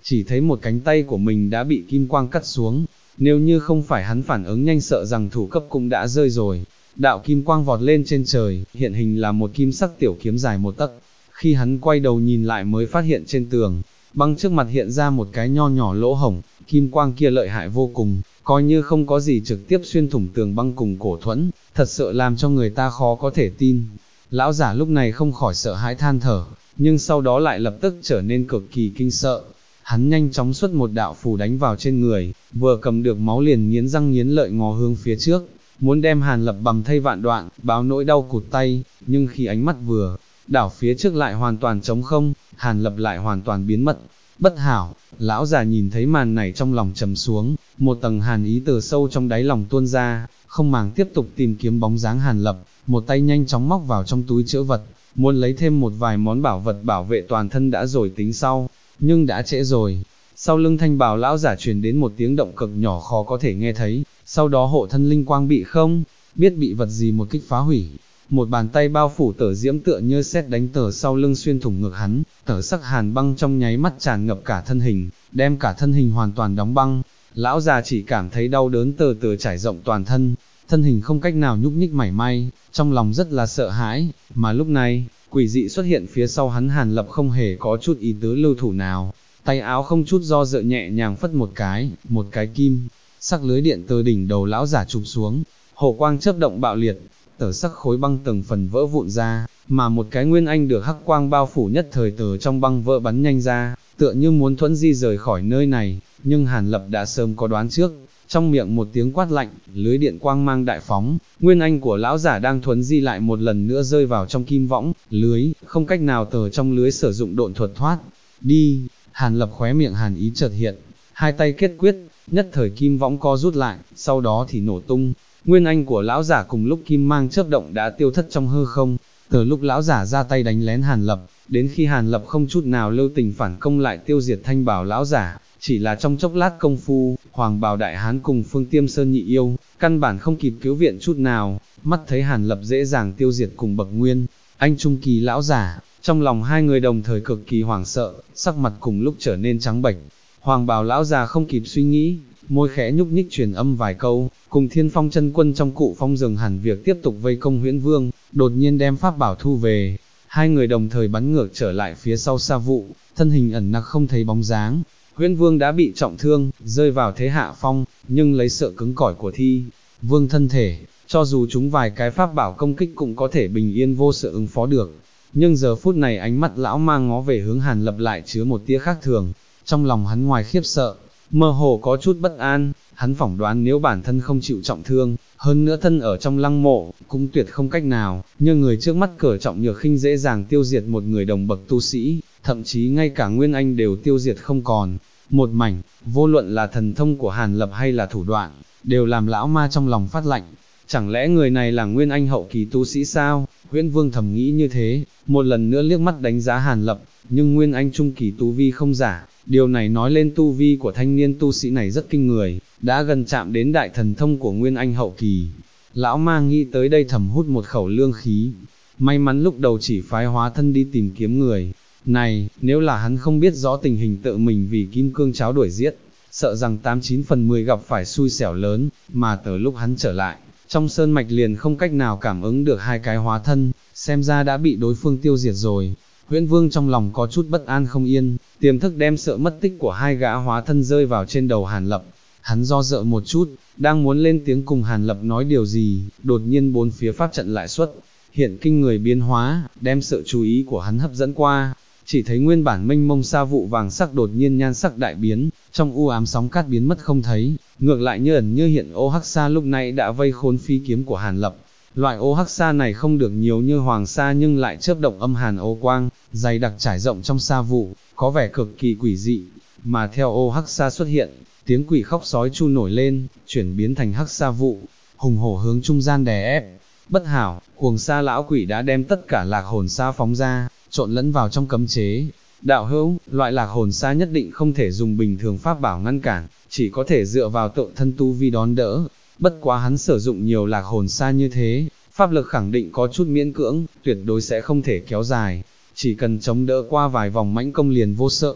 chỉ thấy một cánh tay của mình đã bị kim quang cắt xuống, nếu như không phải hắn phản ứng nhanh sợ rằng thủ cấp cũng đã rơi rồi. Đạo kim quang vọt lên trên trời, hiện hình là một kim sắc tiểu kiếm dài 1 tấc. Khi hắn quay đầu nhìn lại mới phát hiện trên tường, băng trước mặt hiện ra một cái nho nhỏ lỗ hổng, kim quang kia lợi hại vô cùng, coi như không có gì trực tiếp xuyên thủng tường băng cùng cổ thuẫn, thật sự làm cho người ta khó có thể tin. Lão giả lúc này không khỏi sợ hãi than thở, nhưng sau đó lại lập tức trở nên cực kỳ kinh sợ. Hắn nhanh chóng xuất một đạo phù đánh vào trên người, vừa cầm được máu liền nghiến răng nghiến lợi ngó hướng phía trước, muốn đem Hàn Lập bầm thây vạn đoạn, báo nỗi đau cụt tay, nhưng khi ánh mắt vừa đảo phía trước lại hoàn toàn trống không, Hàn Lập lại hoàn toàn biến mất. Bất hảo, lão già nhìn thấy màn này trong lòng trầm xuống, một tầng hàn ý từ sâu trong đáy lòng tuôn ra, không màng tiếp tục tìm kiếm bóng dáng Hàn Lập, một tay nhanh chóng móc vào trong túi trữ vật, muốn lấy thêm một vài món bảo vật bảo vệ toàn thân đã rồi tính sau, nhưng đã trễ rồi. Sau lưng thanh bào lão giả truyền đến một tiếng động cực nhỏ khó có thể nghe thấy, sau đó hộ thân linh quang bị không biết bị vật gì một kích phá hủy. Một bàn tay bao phủ Tở Diễm tựa như sét đánh từ sau lưng xuyên thủng ngực hắn, tở sắc hàn băng trong nháy mắt tràn ngập cả thân hình, đem cả thân hình hoàn toàn đóng băng. Lão già chỉ cảm thấy đau đớn từ từ trải rộng toàn thân, thân hình không cách nào nhúc nhích mảy may, trong lòng rất là sợ hãi, mà lúc này, quỷ dị xuất hiện phía sau hắn. Hàn Lập không hề có chút ý tứ lưu thủ nào, tay áo không chút do dự nhẹ nhàng phất một cái kim sắc lưới điện từ đỉnh đầu lão giả chụp xuống, hổ quang chớp động bạo liệt, tở sắc khối băng từng phần vỡ vụn ra, mà một cái nguyên anh được hắc quang bao phủ nhất thời từ trong băng vỡ bắn nhanh ra, tựa như muốn thuẫn di rời khỏi nơi này, nhưng Hàn Lập đã sớm có đoán trước, trong miệng một tiếng quát lạnh, lưới điện quang mang đại phóng, nguyên anh của lão giả đang thuấn di lại một lần nữa rơi vào trong kim võng, lưới, không cách nào từ trong lưới sử dụng độn thuật thoát đi. Hàn Lập khóe miệng hàn ý chợt hiện, hai tay kết quyết, nhất thời kim võng co rút lại, sau đó thì nổ tung. Nguyên anh của lão giả cùng lúc kim mang chớp động đã tiêu thất trong hư không. Từ lúc lão giả ra tay đánh lén Hàn Lập, đến khi Hàn Lập không chút nào lưu tình phản công lại tiêu diệt thanh bảo lão giả, chỉ là trong chốc lát công phu, Hoàng Bào Đại Hán cùng Phương Tiêm Sơn nhị yêu, căn bản không kịp cứu viện chút nào. Mắt thấy Hàn Lập dễ dàng tiêu diệt cùng bậc nguyên anh trung kỳ lão giả, trong lòng hai người đồng thời cực kỳ hoảng sợ, sắc mặt cùng lúc trở nên trắng bệch. Hoàng Bào lão già không kịp suy nghĩ, môi khẽ nhúc nhích truyền âm vài câu, cùng Thiên Phong chân quân trong cụ phong dừng hẳn việc tiếp tục vây công Huyễn Vương, đột nhiên đem pháp bảo thu về. Hai người đồng thời bắn ngược trở lại phía sau Sa Vụ, thân hình ẩn nặc không thấy bóng dáng. Huyễn Vương đã bị trọng thương, rơi vào thế hạ phong, nhưng lấy sợ cứng cỏi của Thi Vương thân thể, cho dù chúng vài cái pháp bảo công kích cũng có thể bình yên vô sự ứng phó được. Nhưng giờ phút này ánh mắt lão mang ngó về hướng Hàn Lập lại chứa một tia khác thường, trong lòng hắn ngoài khiếp sợ, mơ hồ có chút bất an. Hắn phỏng đoán nếu bản thân không chịu trọng thương, hơn nữa thân ở trong lăng mộ, cũng tuyệt không cách nào, nhưng người trước mắt cỡ trọng nhược khinh dễ dàng tiêu diệt một người đồng bậc tu sĩ, thậm chí ngay cả Nguyên Anh đều tiêu diệt không còn một mảnh. Vô luận là thần thông của Hàn Lập hay là thủ đoạn, đều làm lão ma trong lòng phát lạnh. Chẳng lẽ người này là Nguyên Anh hậu kỳ tu sĩ sao? Huyễn Vương thầm nghĩ như thế, một lần nữa liếc mắt đánh giá Hàn Lập, nhưng Nguyên Anh trung kỳ tu vi không giả, điều này nói lên tu vi của thanh niên tu sĩ này rất kinh người, đã gần chạm đến đại thần thông của Nguyên Anh hậu kỳ. Lão ma nghĩ tới đây thầm hút một khẩu lương khí, may mắn lúc đầu chỉ phái hóa thân đi tìm kiếm người này, nếu là hắn không biết rõ tình hình tự mình vì kim cương cháo đuổi giết, sợ rằng 89 phần 10 gặp phải xui xẻo lớn, mà từ lúc hắn trở lại, trong sơn mạch liền không cách nào cảm ứng được hai cái hóa thân, xem ra đã bị đối phương tiêu diệt rồi. Huyễn Vương trong lòng có chút bất an không yên, tiềm thức đem sợ mất tích của hai gã hóa thân rơi vào trên đầu Hàn Lập. Hắn do dự một chút, đang muốn lên tiếng cùng Hàn Lập nói điều gì, đột nhiên bốn phía pháp trận lại xuất hiện kinh người biến hóa, đem sự chú ý của hắn hấp dẫn qua. Chỉ thấy nguyên bản mênh mông sa vụ vàng sắc đột nhiên nhan sắc đại biến, trong u ám sóng cát biến mất không thấy, ngược lại như ẩn như hiện ô hắc sa lúc này đã vây khốn phi kiếm của Hàn Lập. Loại ô hắc sa này không được nhiều như hoàng sa nhưng lại chớp động âm hàn ô quang, dày đặc trải rộng trong sa vụ, có vẻ cực kỳ quỷ dị. Mà theo ô hắc sa xuất hiện, tiếng quỷ khóc sói chu nổi lên, chuyển biến thành hắc sa vụ, hùng hổ hướng trung gian đè ép. Bất hảo, cuồng sa lão quỷ đã đem tất cả lạc hồn sa phóng ra, trộn lẫn vào trong cấm chế. Đạo hữu, loại lạc hồn sa nhất định không thể dùng bình thường pháp bảo ngăn cản, chỉ có thể dựa vào tự thân tu vi đón đỡ. Bất quá hắn sử dụng nhiều lạc hồn sa như thế, pháp lực khẳng định có chút miễn cưỡng, tuyệt đối sẽ không thể kéo dài, chỉ cần chống đỡ qua vài vòng mãnh công liền vô sợ.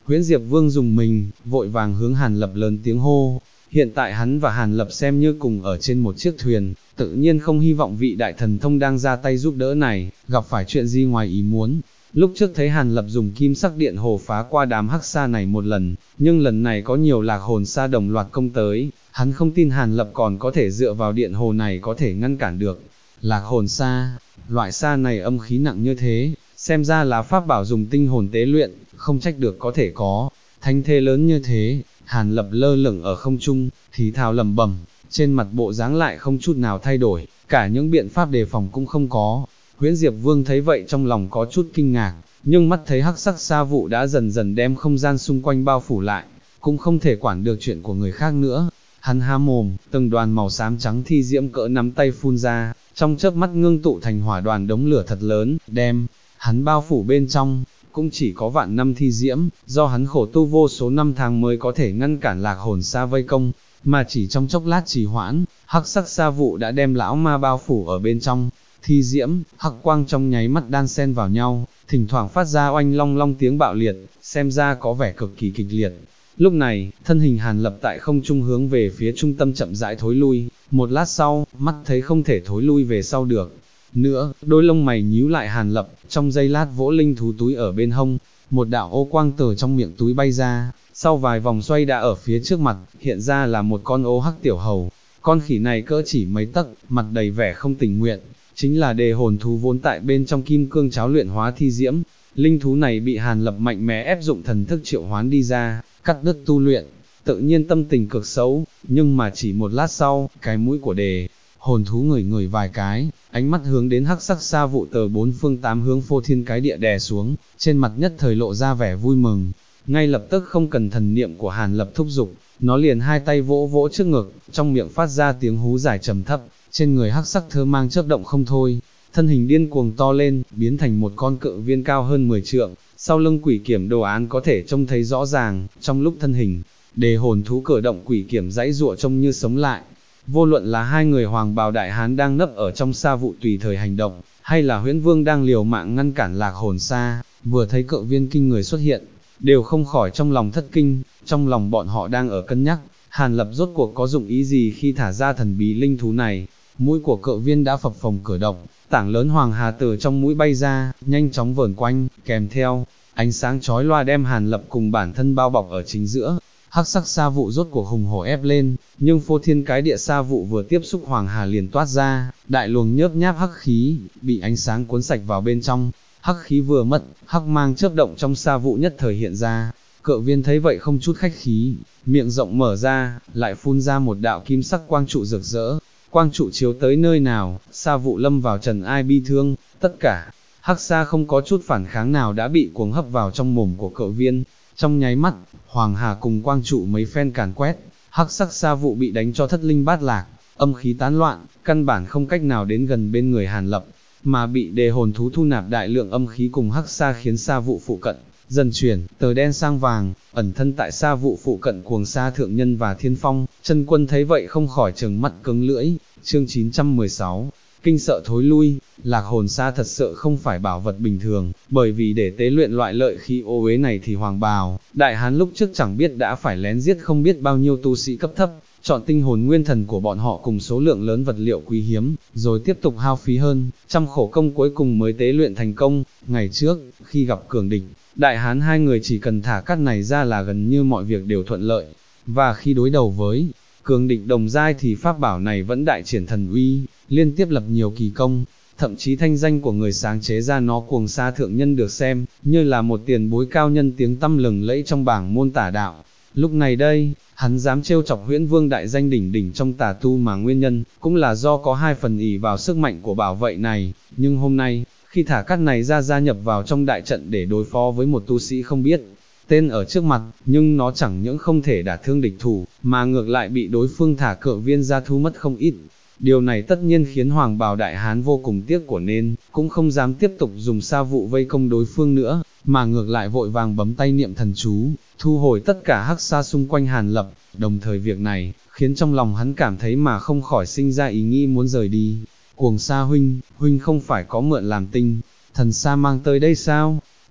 Huyễn Diệp Vương dùng mình, vội vàng hướng Hàn Lập lớn tiếng hô. Hiện tại hắn và Hàn Lập xem như cùng ở trên một chiếc thuyền, tự nhiên không hy vọng vị đại thần thông đang ra tay giúp đỡ này, gặp phải chuyện gì ngoài ý muốn. Lúc trước thấy Hàn Lập dùng kim sắc điện hồ phá qua đám hắc sa này một lần, nhưng lần này có nhiều lạc hồn sa đồng loạt công tới, hắn không tin Hàn Lập còn có thể dựa vào điện hồ này có thể ngăn cản được. Lạc hồn sa, loại sa này âm khí nặng như thế, xem ra là pháp bảo dùng tinh hồn tế luyện, không trách được có thể có thanh thế lớn như thế. Hàn Lập lơ lửng ở không trung, thì thào lẩm bẩm, trên mặt bộ dáng lại không chút nào thay đổi, cả những biện pháp đề phòng cũng không có. Huyễn Diệp Vương thấy vậy trong lòng có chút kinh ngạc, nhưng mắt thấy hắc sắc sa vụ đã dần dần đem không gian xung quanh bao phủ lại, cũng không thể quản được chuyện của người khác nữa. Hắn há mồm, từng đoàn màu xám trắng thi diễm cỡ nắm tay phun ra, trong chớp mắt ngưng tụ thành hỏa đoàn đống lửa thật lớn, đem hắn bao phủ bên trong. Cũng chỉ có vạn năm thi diễm, do hắn khổ tu vô số năm tháng mới có thể ngăn cản lạc hồn sa vây công, mà chỉ trong chốc lát trì hoãn, hắc sắc sa vụ đã đem lão ma bao phủ ở bên trong. Thi diễm, hắc quang trong nháy mắt đan xen vào nhau, thỉnh thoảng phát ra oanh long long tiếng bạo liệt, xem ra có vẻ cực kỳ kịch liệt. Lúc này, thân hình Hàn Lập tại không trung hướng về phía trung tâm chậm rãi thối lui, một lát sau, mắt thấy không thể thối lui về sau được nữa, đôi lông mày nhíu lại. Hàn Lập, trong giây lát vỗ linh thú túi ở bên hông, một đạo ô quang từ trong miệng túi bay ra, sau vài vòng xoay đã ở phía trước mặt, hiện ra là một con ô hắc tiểu hầu. Con khỉ này cỡ chỉ mấy tấc, mặt đầy vẻ không tình nguyện, chính là đề hồn thú vốn tại bên trong kim cương cháo luyện hóa thi diễm. Linh thú này bị Hàn Lập mạnh mẽ ép dụng thần thức triệu hoán đi ra, cắt đứt tu luyện, tự nhiên tâm tình cực xấu, nhưng mà chỉ một lát sau, cái mũi của đề hồn thú ngửi ngửi vài cái, ánh mắt hướng đến hắc sắc sa vụ từ bốn phương tám hướng phô thiên cái địa đè xuống, trên mặt nhất thời lộ ra vẻ vui mừng. Ngay lập tức không cần thần niệm của Hàn Lập thúc giục, nó liền hai tay vỗ vỗ trước ngực, trong miệng phát ra tiếng hú dài trầm thấp, trên người hắc sắc thơ mang chớp động không thôi, thân hình điên cuồng to lên, biến thành một con cự viên cao hơn 10 trượng, sau lưng quỷ kiểm đồ án có thể trông thấy rõ ràng, trong lúc thân hình đề hồn thú cử động, quỷ kiểm giãy giụa trông như sống lại. Vô luận là hai người hoàng bào đại hán đang nấp ở trong sa vụ tùy thời hành động, hay là Huyễn Vương đang liều mạng ngăn cản lạc hồn sa, vừa thấy cự viên kinh người xuất hiện, đều không khỏi trong lòng thất kinh. Trong lòng bọn họ đang ở cân nhắc, Hàn Lập rốt cuộc có dụng ý gì khi thả ra thần bí linh thú này. Mũi của cự viên đã phập phồng cử động, tảng lớn hoàng hà từ trong mũi bay ra, nhanh chóng vờn quanh, kèm theo ánh sáng chói loa đem Hàn Lập cùng bản thân bao bọc ở chính giữa. Hắc sắc sa vụ rốt cuộc hùng hổ ép lên, nhưng phô thiên cái địa sa vụ vừa tiếp xúc hoàng hà liền toát ra, đại luồng nhớp nháp hắc khí, bị ánh sáng cuốn sạch vào bên trong. Hắc khí vừa mất, hắc mang chớp động trong sa vụ nhất thời hiện ra. Cự viên thấy vậy không chút khách khí, miệng rộng mở ra, lại phun ra một đạo kim sắc quang trụ rực rỡ. Quang trụ chiếu tới nơi nào, sa vụ lâm vào trần ai bi thương, tất cả hắc sa không có chút phản kháng nào đã bị cuồng hấp vào trong mồm của cự viên. Trong nháy mắt, hoàng hà cùng quang trụ mấy phen càn quét, hắc sắc sa vụ bị đánh cho thất linh bát lạc, âm khí tán loạn, căn bản không cách nào đến gần bên người Hàn Lập, mà bị đề hồn thú thu nạp đại lượng âm khí cùng hắc sa khiến sa vụ phụ cận dần chuyển từ đen sang vàng. Ẩn thân tại sa vụ phụ cận cuồng sa thượng nhân và thiên phong chân quân thấy vậy không khỏi trừng mắt cứng lưỡi. Chương 916 kinh sợ thối lui. Lạc hồn sa thật sự không phải bảo vật bình thường, bởi vì để tế luyện loại lợi khí ô uế này thì hoàng bào đại hán lúc trước chẳng biết đã phải lén giết không biết bao nhiêu tu sĩ cấp thấp, chọn tinh hồn nguyên thần của bọn họ cùng số lượng lớn vật liệu quý hiếm, rồi tiếp tục hao phí hơn trăm khổ công cuối cùng mới tế luyện thành công. Ngày trước, khi gặp cường địch, đại hán hai người chỉ cần thả cát này ra là gần như mọi việc đều thuận lợi, và khi đối đầu với cường địch đồng giai thì pháp bảo này vẫn đại triển thần uy, liên tiếp lập nhiều kỳ công, thậm chí thanh danh của người sáng chế ra nó cuồng sa thượng nhân được xem như là một tiền bối cao nhân tiếng tăm lừng lẫy trong bảng môn tả đạo. Lúc này đây, hắn dám trêu chọc Huyễn Vương đại danh đỉnh đỉnh trong tà tu mà nguyên nhân cũng là do có hai phần ỷ vào sức mạnh của bảo vệ này, nhưng hôm nay, khi thả cát này ra gia nhập vào trong đại trận để đối phó với một tu sĩ không biết tên ở trước mặt, nhưng nó chẳng những không thể đả thương địch thủ, mà ngược lại bị đối phương thả cự viên ra thu mất không ít. Điều này tất nhiên khiến hoàng bào đại hán vô cùng tiếc của, nên cũng không dám tiếp tục dùng sa vụ vây công đối phương nữa, mà ngược lại vội vàng bấm tay niệm thần chú, thu hồi tất cả hắc sa xung quanh Hàn Lập. Đồng thời việc này khiến trong lòng hắn cảm thấy mà không khỏi sinh ra ý nghĩ muốn rời đi. Cuồng sa huynh, huynh không phải có mượn làm tinh thần sa mang tới đây sao?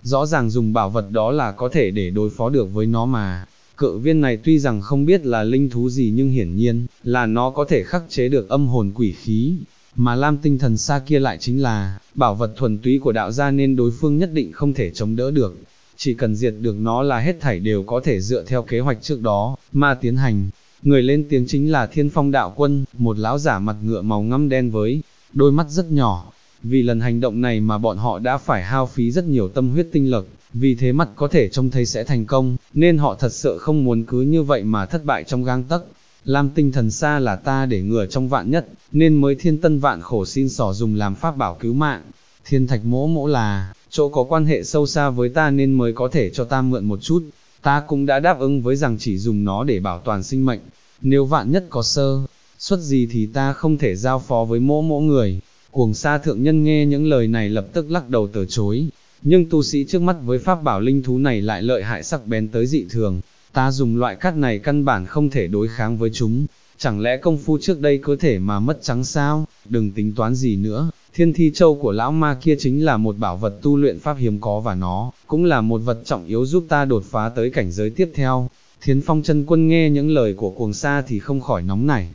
rõ ràng dùng bảo vật đó là có thể để đối phó được với nó mà. Cự viên này tuy rằng không biết là linh thú gì nhưng hiển nhiên là nó có thể khắc chế được âm hồn quỷ khí, mà lam tinh thần sa kia lại chính là bảo vật thuần túy của đạo gia nên đối phương nhất định không thể chống đỡ được. Chỉ cần diệt được nó là hết thảy đều có thể dựa theo kế hoạch trước đó mà tiến hành. Người lên tiếng chính là Thiên Phong đạo quân, một lão giả mặt ngựa màu ngăm đen với đôi mắt rất nhỏ. Vì lần hành động này mà bọn họ đã phải hao phí rất nhiều tâm huyết tinh lực, vì thế mặt có thể trông thấy sẽ thành công, nên họ thật sự không muốn cứ như vậy mà thất bại trong gang tấc. Lam tinh thần sa là ta để ngừa trong vạn nhất, nên mới thiên tân vạn khổ xin xỏ dùng làm pháp bảo cứu mạng. Thiên thạch mỗ mỗ là chỗ có quan hệ sâu xa với ta nên mới có thể cho ta mượn một chút. Ta cũng đã đáp ứng với rằng chỉ dùng nó để bảo toàn sinh mệnh. Nếu vạn nhất có sơ suất gì thì ta không thể giao phó với mỗ mỗ người. Cuồng Sa thượng nhân nghe những lời này lập tức lắc đầu từ chối. Nhưng tu sĩ trước mắt với pháp bảo linh thú này lại lợi hại sắc bén tới dị thường. Ta dùng loại cát này căn bản không thể đối kháng với chúng. Chẳng lẽ công phu trước đây có thể mà mất trắng sao? Đừng tính toán gì nữa. Thiên thi châu của lão ma kia chính là một bảo vật tu luyện pháp hiếm có và nó cũng là một vật trọng yếu giúp ta đột phá tới cảnh giới tiếp theo. Thiến Phong chân quân nghe những lời của Cuồng Sa thì không khỏi nóng nảy.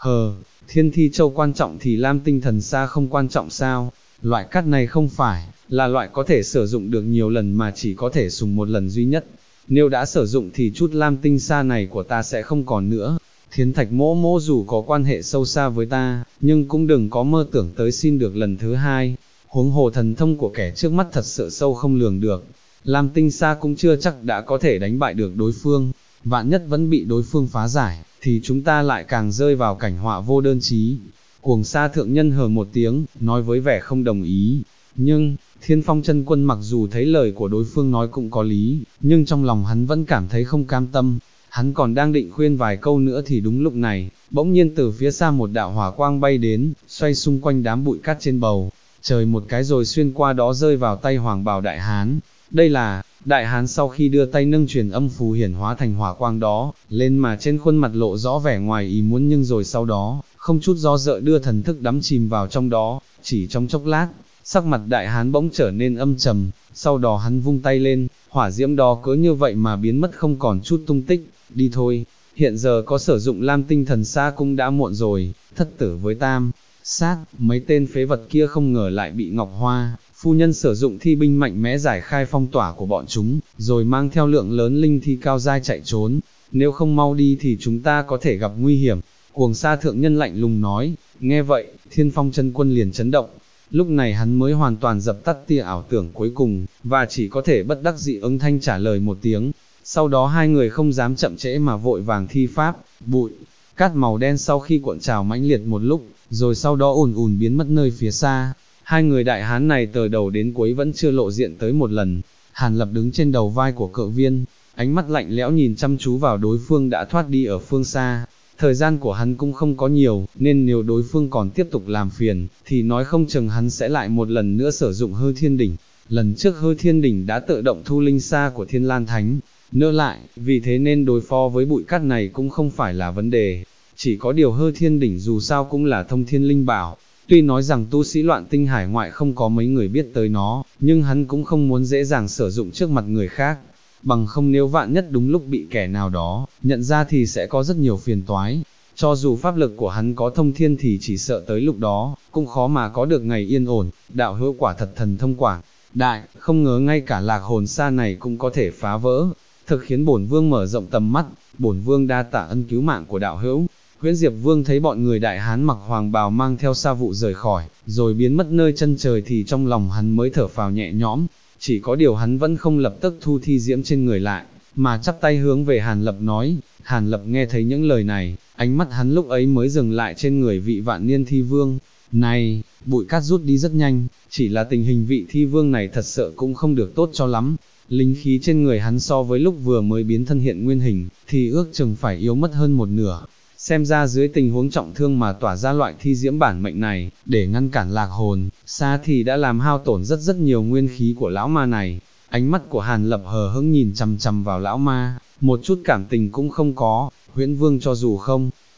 Thiên thi châu quan trọng thì lam tinh thần sa không quan trọng sao? Loại cát này không phải là loại có thể sử dụng được nhiều lần mà chỉ có thể dùng một lần duy nhất. Nếu đã sử dụng thì chút lam tinh sa này của ta sẽ không còn nữa. Thiến thạch mỗ mỗ dù có quan hệ sâu xa với ta, nhưng cũng đừng có mơ tưởng tới xin được lần thứ hai. Huống hồ thần thông của kẻ trước mắt thật sự sâu không lường được. Lam tinh sa cũng chưa chắc đã có thể đánh bại được đối phương. Vạn nhất vẫn bị đối phương phá giải, thì chúng ta lại càng rơi vào cảnh họa vô đơn chí. Cuồng Sa thượng nhân hờ một tiếng, nói với vẻ không đồng ý. Nhưng, Thiên Phong chân quân mặc dù thấy lời của đối phương nói cũng có lý, nhưng trong lòng hắn vẫn cảm thấy không cam tâm. Hắn còn đang định khuyên vài câu nữa thì đúng lúc này, bỗng nhiên từ phía xa một đạo hỏa quang bay đến, xoay xung quanh đám bụi cát trên bầu trời một cái rồi xuyên qua đó rơi vào tay Hoàng Bào Đại Hán. Đây là, Đại Hán sau khi đưa tay nâng truyền âm phù hiển hóa thành hỏa quang đó, lên mà trên khuôn mặt lộ rõ vẻ ngoài ý muốn, nhưng rồi sau đó, không chút do dự đưa thần thức đắm chìm vào trong đó. Chỉ trong chốc lát, sắc mặt Đại Hán bỗng trở nên âm trầm, sau đó hắn vung tay lên, hỏa diễm đó cứ như vậy mà biến mất không còn chút tung tích. Đi thôi, hiện giờ có sử dụng lam tinh thần sa cũng đã muộn rồi. Thất tử với tam sát, mấy tên phế vật kia không ngờ lại bị Ngọc Hoa phu nhân sử dụng thi binh mạnh mẽ giải khai phong tỏa của bọn chúng, rồi mang theo lượng lớn linh thi cao giai chạy trốn. Nếu không mau đi thì chúng ta có thể gặp nguy hiểm. Cuồng Sa thượng nhân lạnh lùng nói. Nghe vậy, Thiên Phong chân quân liền chấn động. Lúc này hắn mới hoàn toàn dập tắt tia ảo tưởng cuối cùng, và chỉ có thể bất đắc dĩ ứng thanh trả lời một tiếng. Sau đó hai người không dám chậm trễ mà vội vàng thi pháp. Bụi cát màu đen sau khi cuộn trào mãnh liệt một lúc, rồi sau đó ùn ùn biến mất nơi phía xa. Hai người đại hán này từ đầu đến cuối vẫn chưa lộ diện tới một lần. Hàn Lập đứng trên đầu vai của Cự Viên, ánh mắt lạnh lẽo nhìn chăm chú vào đối phương đã thoát đi ở phương xa. Thời gian của hắn cũng không có nhiều, nên nếu đối phương còn tiếp tục làm phiền, thì nói không chừng hắn sẽ lại một lần nữa sử dụng Hư Thiên Đỉnh. Lần trước Hư Thiên Đỉnh đã tự động thu linh sa của Thiên Lan Thánh nữa lại, vì thế nên đối phó với bụi cát này cũng không phải là vấn đề. Chỉ có điều Hư Thiên Đỉnh dù sao cũng là thông thiên linh bảo. Tuy nói rằng tu sĩ Loạn Tinh hải ngoại không có mấy người biết tới nó, nhưng hắn cũng không muốn dễ dàng sử dụng trước mặt người khác. Bằng không nếu vạn nhất đúng lúc bị kẻ nào đó nhận ra thì sẽ có rất nhiều phiền toái. Cho dù pháp lực của hắn có thông thiên thì chỉ sợ tới lúc đó cũng khó mà có được ngày yên ổn. Đạo hữu quả thật thần thông quảng đại, không ngờ ngay cả lạc hồn sa này cũng có thể phá vỡ, thực khiến bổn vương mở rộng tầm mắt. Bổn vương đa tạ ân cứu mạng của đạo hữu. Huyễn Diệp Vương thấy bọn người đại hán mặc hoàng bào mang theo sa vụ rời khỏi, rồi biến mất nơi chân trời thì trong lòng hắn mới thở phào nhẹ nhõm. Chỉ có điều hắn vẫn không lập tức thu thi diễm trên người lại, mà chắp tay hướng về Hàn Lập nói. Hàn Lập nghe thấy những lời này, ánh mắt hắn lúc ấy mới dừng lại trên người vị vạn niên thi vương. Này, bụi cát rút đi rất nhanh, chỉ là tình hình vị thi vương này thật sự cũng không được tốt cho lắm. Linh khí trên người hắn so với lúc vừa mới biến thân hiện nguyên hình, thì ước chừng phải yếu mất hơn một nửa. Xem ra dưới tình huống trọng thương mà tỏa ra loại thi diễm bản mệnh này, để ngăn cản lạc hồn sa thì đã làm hao tổn rất nhiều nguyên khí của lão ma này. Ánh mắt của Hàn Lập hờ hững nhìn chằm chằm vào lão ma, một chút cảm tình cũng không có. Huyễn Vương cho dù không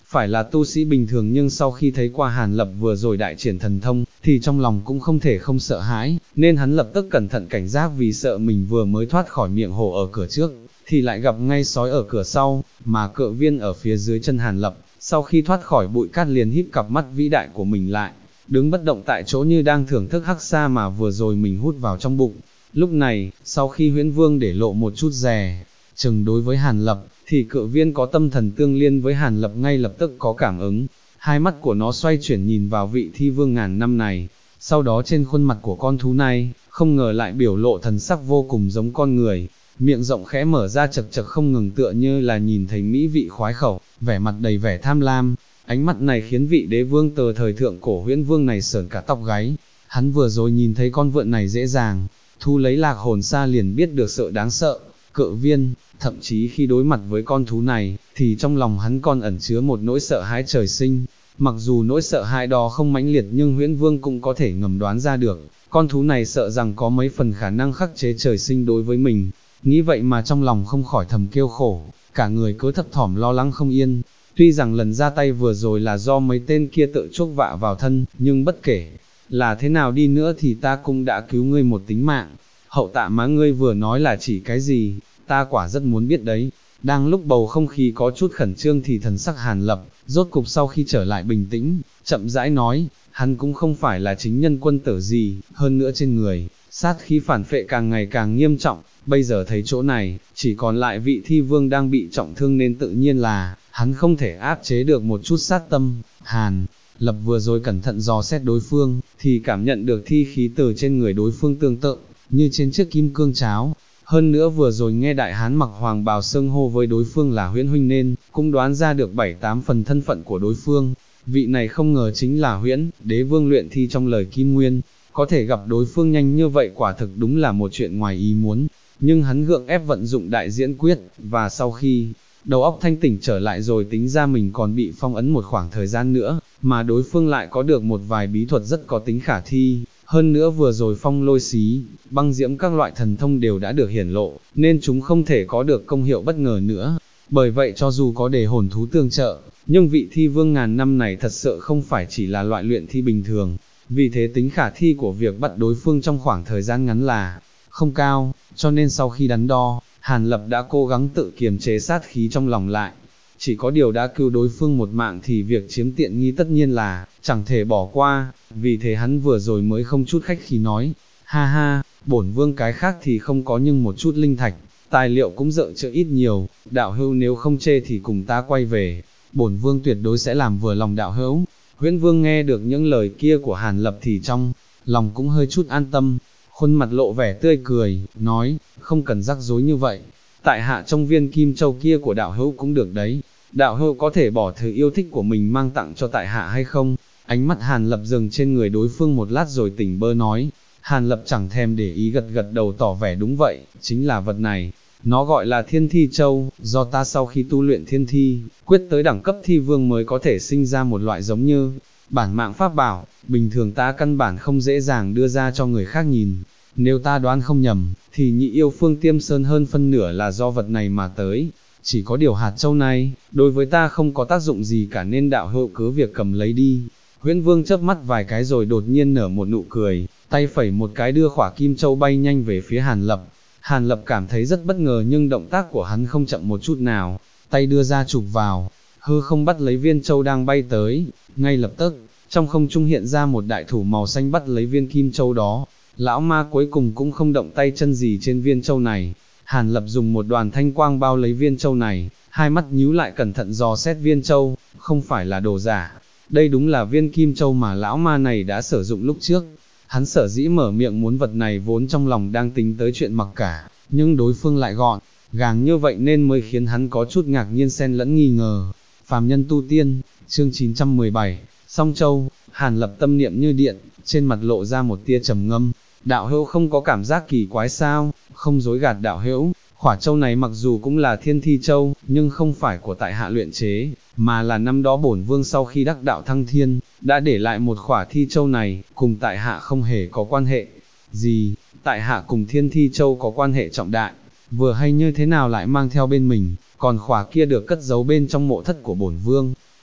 phải là tu sĩ bình thường nhưng sau khi thấy qua Hàn Lập vừa rồi đại triển thần thông, thì trong lòng cũng không thể không sợ hãi, nên hắn lập tức cẩn thận cảnh giác vì sợ mình vừa mới thoát khỏi miệng hổ ở cửa trước, thì lại gặp ngay sói ở cửa sau, mà Cự Viên ở phía dưới chân Hàn Lập, sau khi thoát khỏi bụi cát liền híp cặp mắt vĩ đại của mình lại, đứng bất động tại chỗ như đang thưởng thức hắc sa mà vừa rồi mình hút vào trong bụng. Lúc này, sau khi Huyễn Vương để lộ một chút dè chừng đối với Hàn Lập, thì Cự Viên có tâm thần tương liên với Hàn Lập ngay lập tức có cảm ứng, hai mắt của nó xoay chuyển nhìn vào vị thi vương ngàn năm này, sau đó trên khuôn mặt của con thú này, không ngờ lại biểu lộ thần sắc vô cùng giống con người, miệng rộng khẽ mở ra chật chật không ngừng tựa như là nhìn thấy mỹ vị khoái khẩu, vẻ mặt đầy vẻ tham lam. Ánh mắt này khiến vị đế vương tờ thời thượng cổ Huyễn Vương này sởn cả tóc gáy, hắn vừa rồi nhìn thấy con vượn này dễ dàng thu lấy lạc hồn xa liền biết được sợ đáng sợ. Cự Viên, thậm chí khi đối mặt với con thú này, thì trong lòng hắn còn ẩn chứa một nỗi sợ hãi trời sinh. Mặc dù nỗi sợ hãi đó không mãnh liệt nhưng Huyễn Vương cũng có thể ngầm đoán ra được, con thú này sợ rằng có mấy phần khả năng khắc chế trời sinh đối với mình. Nghĩ vậy mà trong lòng không khỏi thầm kêu khổ, cả người cứ thấp thỏm lo lắng không yên. Tuy rằng lần ra tay vừa rồi là do mấy tên kia tự chuốc vạ vào thân, nhưng bất kể là thế nào đi nữa thì ta cũng đã cứu ngươi một tính mạng. Hậu tạ má ngươi vừa nói là chỉ cái gì, ta quả rất muốn biết đấy. Đang lúc bầu không khí có chút khẩn trương thì thần sắc Hàn Lập, rốt cục sau khi trở lại bình tĩnh, chậm rãi nói, hắn cũng không phải là chính nhân quân tử gì, hơn nữa trên người, sát khí phản phệ càng ngày càng nghiêm trọng, bây giờ thấy chỗ này, chỉ còn lại vị thi vương đang bị trọng thương nên tự nhiên là, hắn không thể áp chế được một chút sát tâm. Hàn Lập vừa rồi cẩn thận dò xét đối phương, thì cảm nhận được thi khí từ trên người đối phương tương tự, như trên chiếc kim cương cháo. Hơn nữa vừa rồi nghe đại hán mặc hoàng bào xưng hô với đối phương là Huyễn huynh nên, cũng đoán ra được 7-8 phần thân phận của đối phương. Vị này không ngờ chính là Huyễn, đế vương luyện thi trong lời Kim Nguyên, có thể gặp đối phương nhanh như vậy quả thực đúng là một chuyện ngoài ý muốn. Nhưng hắn gượng ép vận dụng đại diễn quyết, và sau khi đầu óc thanh tỉnh trở lại rồi tính ra mình còn bị phong ấn một khoảng thời gian nữa, mà đối phương lại có được một vài bí thuật rất có tính khả thi. Hơn nữa vừa rồi phong lôi xí, băng diễm các loại thần thông đều đã được hiển lộ, nên chúng không thể có được công hiệu bất ngờ nữa. Bởi vậy cho dù có để hồn thú tương trợ, nhưng vị thi vương ngàn năm này thật sự không phải chỉ là loại luyện thi bình thường. Vì thế tính khả thi của việc bắt đối phương trong khoảng thời gian ngắn là không cao, cho nên sau khi đắn đo, Hàn Lập đã cố gắng tự kiềm chế sát khí trong lòng lại. Chỉ có điều đã cứu đối phương một mạng thì việc chiếm tiện nghi tất nhiên là chẳng thể bỏ qua, vì thế hắn vừa rồi mới không chút khách khí nói, ha ha, bổn vương cái khác thì không có nhưng một chút linh thạch, tài liệu cũng dợ trợ ít nhiều, đạo hữu nếu không chê thì cùng ta quay về, bổn vương tuyệt đối sẽ làm vừa lòng đạo hữu. Huyễn Vương nghe được những lời kia của Hàn Lập thì trong lòng cũng hơi chút an tâm, khuôn mặt lộ vẻ tươi cười, nói, không cần rắc rối như vậy, tại hạ trong viên kim châu kia của đạo hữu cũng được đấy, đạo hữu có thể bỏ thứ yêu thích của mình mang tặng cho tại hạ hay không? Ánh mắt Hàn Lập dừng trên người đối phương một lát rồi tỉnh bơ nói. Hàn Lập chẳng thèm để ý gật gật đầu tỏ vẻ đúng vậy, chính là vật này. Nó gọi là Thiên Thi Châu, do ta sau khi tu luyện thiên thi, quyết tới đẳng cấp thi vương mới có thể sinh ra một loại giống như bản mạng pháp bảo, bình thường ta căn bản không dễ dàng đưa ra cho người khác nhìn. Nếu ta đoán không nhầm, thì nhị yêu Phương Tiêm Sơn hơn phân nửa là do vật này mà tới. Chỉ có điều hạt châu này, đối với ta không có tác dụng gì cả nên đạo hữu cứ việc cầm lấy đi. Huyễn Vương chớp mắt vài cái rồi đột nhiên nở một nụ cười, tay phẩy một cái đưa khỏa kim châu bay nhanh về phía Hàn Lập. Hàn Lập cảm thấy rất bất ngờ nhưng động tác của hắn không chậm một chút nào, tay đưa ra chụp vào, hư không bắt lấy viên châu đang bay tới, ngay lập tức, trong không trung hiện ra một đại thủ màu xanh bắt lấy viên kim châu đó. Lão ma cuối cùng cũng không động tay chân gì trên viên châu này. Hàn Lập dùng một đoàn thanh quang bao lấy viên châu này, hai mắt nhíu lại cẩn thận dò xét viên châu, không phải là đồ giả. Đây đúng là viên kim châu mà lão ma này đã sử dụng lúc trước. Hắn sở dĩ mở miệng muốn vật này vốn trong lòng đang tính tới chuyện mặc cả, nhưng đối phương lại gọn gàng như vậy nên mới khiến hắn có chút ngạc nhiên xen lẫn nghi ngờ. Phàm nhân tu tiên, chương 917, Song Châu. Hàn Lập tâm niệm như điện, trên mặt lộ ra một tia trầm ngâm. Đạo hữu không có cảm giác kỳ quái sao? Không dối gạt đạo hữu, khỏa châu này mặc dù cũng là Thiên Thi Châu, nhưng không phải của tại hạ luyện chế, mà là năm đó bổn vương sau khi đắc đạo thăng thiên, đã để lại một khỏa Thi Châu này, cùng tại hạ không hề có quan hệ gì. Tại hạ cùng Thiên Thi Châu có quan hệ trọng đại, vừa hay như thế nào lại mang theo bên mình, còn khỏa kia được cất giấu bên trong mộ thất của bổn vương.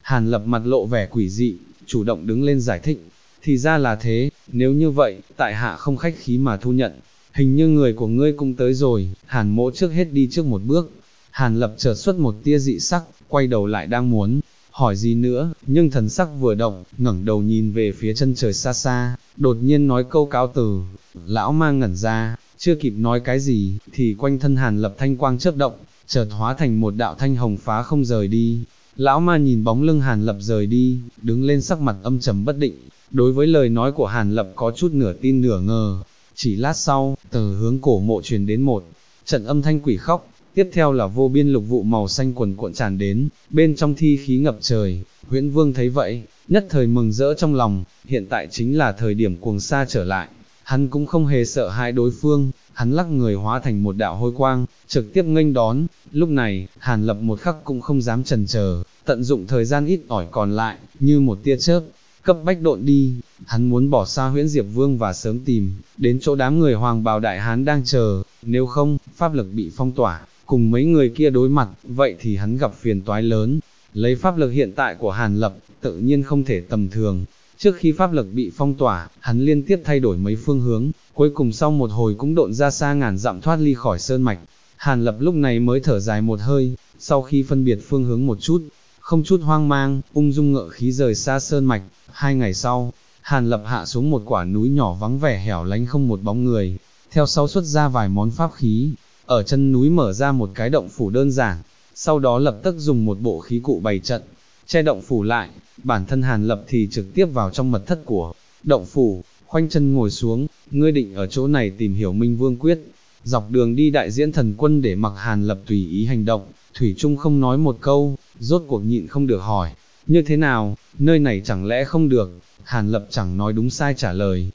Hàn Lập mặt lộ vẻ quỷ dị, chủ động đứng lên giải thích, thì ra là thế, nếu như vậy, tại hạ không khách khí mà thu nhận, hình như người của ngươi cũng tới rồi, Hàn mỗ trước hết đi trước một bước. Hàn Lập chợt xuất một tia dị sắc, quay đầu lại đang muốn hỏi gì nữa, nhưng thần sắc vừa động, ngẩng đầu nhìn về phía chân trời xa xa, đột nhiên nói câu cáo từ. Lão ma ngẩn ra, chưa kịp nói cái gì, thì quanh thân Hàn Lập thanh quang chớp động, chợt hóa thành một đạo thanh hồng phá không rời đi. Lão ma nhìn bóng lưng Hàn Lập rời đi, đứng lên sắc mặt âm trầm bất định, đối với lời nói của Hàn Lập có chút nửa tin nửa ngờ. Chỉ lát sau, từ hướng cổ mộ truyền đến một trận âm thanh quỷ khóc, tiếp theo là vô biên lục vụ màu xanh quần cuộn tràn đến, bên trong thi khí ngập trời. Huyễn Vương thấy vậy, nhất thời mừng rỡ trong lòng, hiện tại chính là thời điểm cuồng sa trở lại, hắn cũng không hề sợ hãi đối phương, hắn lắc người hóa thành một đạo hôi quang, trực tiếp nghênh đón. Lúc này, Hàn Lập một khắc cũng không dám chần chờ, tận dụng thời gian ít ỏi còn lại, như một tia chớp, cấp bách độn đi. Hắn muốn bỏ xa Huyễn Diệp Vương và sớm tìm đến chỗ đám người Hoàng Bào Đại Hán đang chờ, nếu không, pháp lực bị phong tỏa, cùng mấy người kia đối mặt, vậy thì hắn gặp phiền toái lớn. Lấy pháp lực hiện tại của Hàn Lập, tự nhiên không thể tầm thường. Trước khi pháp lực bị phong tỏa, hắn liên tiếp thay đổi mấy phương hướng, cuối cùng sau một hồi cũng độn ra xa ngàn dặm thoát ly khỏi sơn mạch. Hàn Lập lúc này mới thở dài một hơi, sau khi phân biệt phương hướng một chút, không chút hoang mang, ung dung ngựa khí rời xa sơn mạch. 2 ngày sau, Hàn Lập hạ xuống một quả núi nhỏ vắng vẻ hẻo lánh không một bóng người, theo sau xuất ra vài món pháp khí, ở chân núi mở ra một cái động phủ đơn giản, sau đó lập tức dùng một bộ khí cụ bày trận, che động phủ lại. Bản thân Hàn Lập thì trực tiếp vào trong mật thất của động phủ, khoanh chân ngồi xuống. Ngươi định ở chỗ này tìm hiểu Minh Vương Quyết? Dọc đường đi Đại Diễn Thần Quân để mặc Hàn Lập tùy ý hành động, thủy chung không nói một câu, rốt cuộc nhịn không được hỏi, như thế nào, nơi này chẳng lẽ không được? Hàn Lập chẳng nói đúng sai trả lời,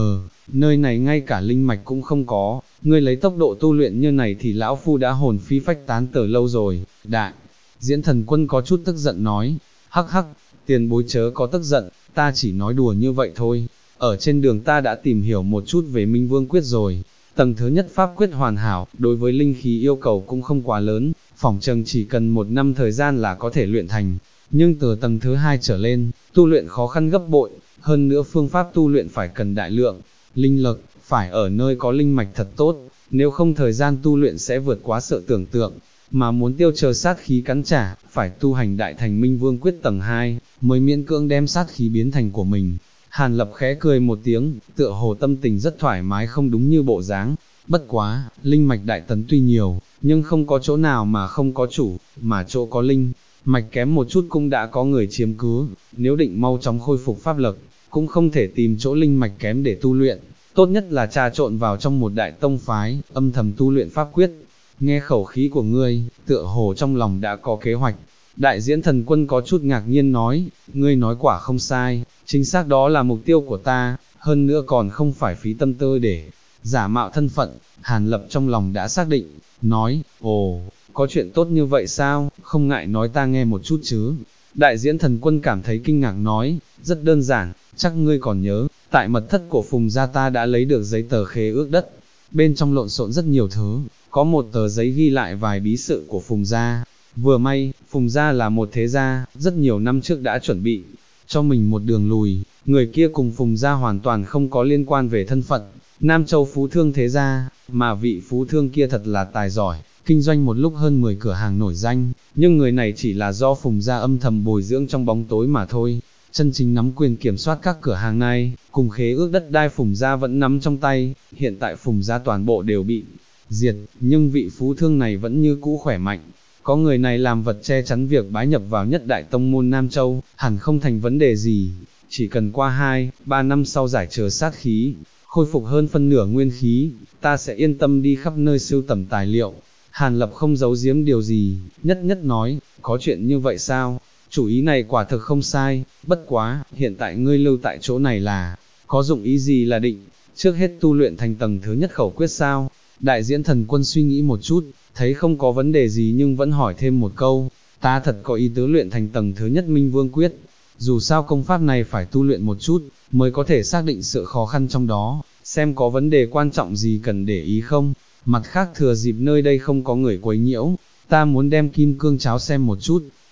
nơi này ngay cả linh mạch cũng không có, ngươi lấy tốc độ tu luyện như này thì lão phu đã hồn phi phách tán từ lâu rồi. Đại Diễn Thần Quân có chút tức giận nói, hắc hắc, tiền bối chớ có tức giận, ta chỉ nói đùa như vậy thôi. Ở trên đường ta đã tìm hiểu một chút về Minh Vương Quyết rồi, tầng thứ nhất pháp quyết hoàn hảo, đối với linh khí yêu cầu cũng không quá lớn, phỏng chừng chỉ cần 1 năm thời gian là có thể luyện thành, nhưng từ tầng thứ 2 trở lên, tu luyện khó khăn gấp bội, hơn nữa phương pháp tu luyện phải cần đại lượng linh lực, phải ở nơi có linh mạch thật tốt, nếu không thời gian tu luyện sẽ vượt quá sự tưởng tượng, mà muốn tiêu chờ sát khí cắn trả, phải tu hành đại thành Minh Vương Quyết tầng 2, mới miễn cưỡng đem sát khí biến thành của mình. Hàn Lập khẽ cười một tiếng, tựa hồ tâm tình rất thoải mái không đúng như bộ dáng. Bất quá, linh mạch đại tấn tuy nhiều, nhưng không có chỗ nào mà không có chủ, mà chỗ có linh mạch kém một chút cũng đã có người chiếm cứ, nếu định mau chóng khôi phục pháp lực, cũng không thể tìm chỗ linh mạch kém để tu luyện, tốt nhất là trà trộn vào trong một đại tông phái, âm thầm tu luyện pháp quyết. Nghe khẩu khí của ngươi, tựa hồ trong lòng đã có kế hoạch. Đại Diễn Thần Quân có chút ngạc nhiên nói, ngươi nói quả không sai, chính xác đó là mục tiêu của ta, hơn nữa còn không phải phí tâm tư để giả mạo thân phận. Hàn Lập trong lòng đã xác định, nói, ồ, có chuyện tốt như vậy sao, không ngại nói ta nghe một chút chứ. Đại Diễn Thần Quân cảm thấy kinh ngạc nói, rất đơn giản, chắc ngươi còn nhớ, tại mật thất của Phùng gia ta đã lấy được giấy tờ khế ước đất, bên trong lộn xộn rất nhiều thứ, có một tờ giấy ghi lại vài bí sự của Phùng gia. Vừa may, Phùng gia là một thế gia, rất nhiều năm trước đã chuẩn bị cho mình một đường lùi, người kia cùng Phùng gia hoàn toàn không có liên quan về thân phận, Nam Châu phú thương thế gia, mà vị phú thương kia thật là tài giỏi, kinh doanh một lúc hơn 10 cửa hàng nổi danh, nhưng người này chỉ là do Phùng gia âm thầm bồi dưỡng trong bóng tối mà thôi. Chân chính nắm quyền kiểm soát các cửa hàng này, cùng khế ước đất đai Phùng gia vẫn nắm trong tay, hiện tại Phùng gia toàn bộ đều bị diệt, nhưng vị phú thương này vẫn như cũ khỏe mạnh. Có người này làm vật che chắn việc bái nhập vào nhất đại tông môn Nam Châu, hẳn không thành vấn đề gì, chỉ cần qua 2-3 năm sau giải trừ sát khí, khôi phục hơn phân nửa nguyên khí, ta sẽ yên tâm đi khắp nơi sưu tầm tài liệu. Hàn Lập không giấu giếm điều gì, nhất nhất nói, có chuyện như vậy sao? Chủ ý này quả thực không sai, bất quá, hiện tại ngươi lưu tại chỗ này là, có dụng ý gì là định, trước hết tu luyện thành tầng thứ nhất khẩu quyết sao? Đại Diễn Thần Quân suy nghĩ một chút, thấy không có vấn đề gì nhưng vẫn hỏi thêm một câu, ta thật có ý tứ luyện thành tầng thứ nhất Minh Vương Quyết, dù sao công pháp này phải tu luyện một chút, mới có thể xác định sự khó khăn trong đó, xem có vấn đề quan trọng gì cần để ý không. Mặt khác thừa dịp nơi đây không có người quấy nhiễu, ta muốn đem kim cương cháo xem một chút.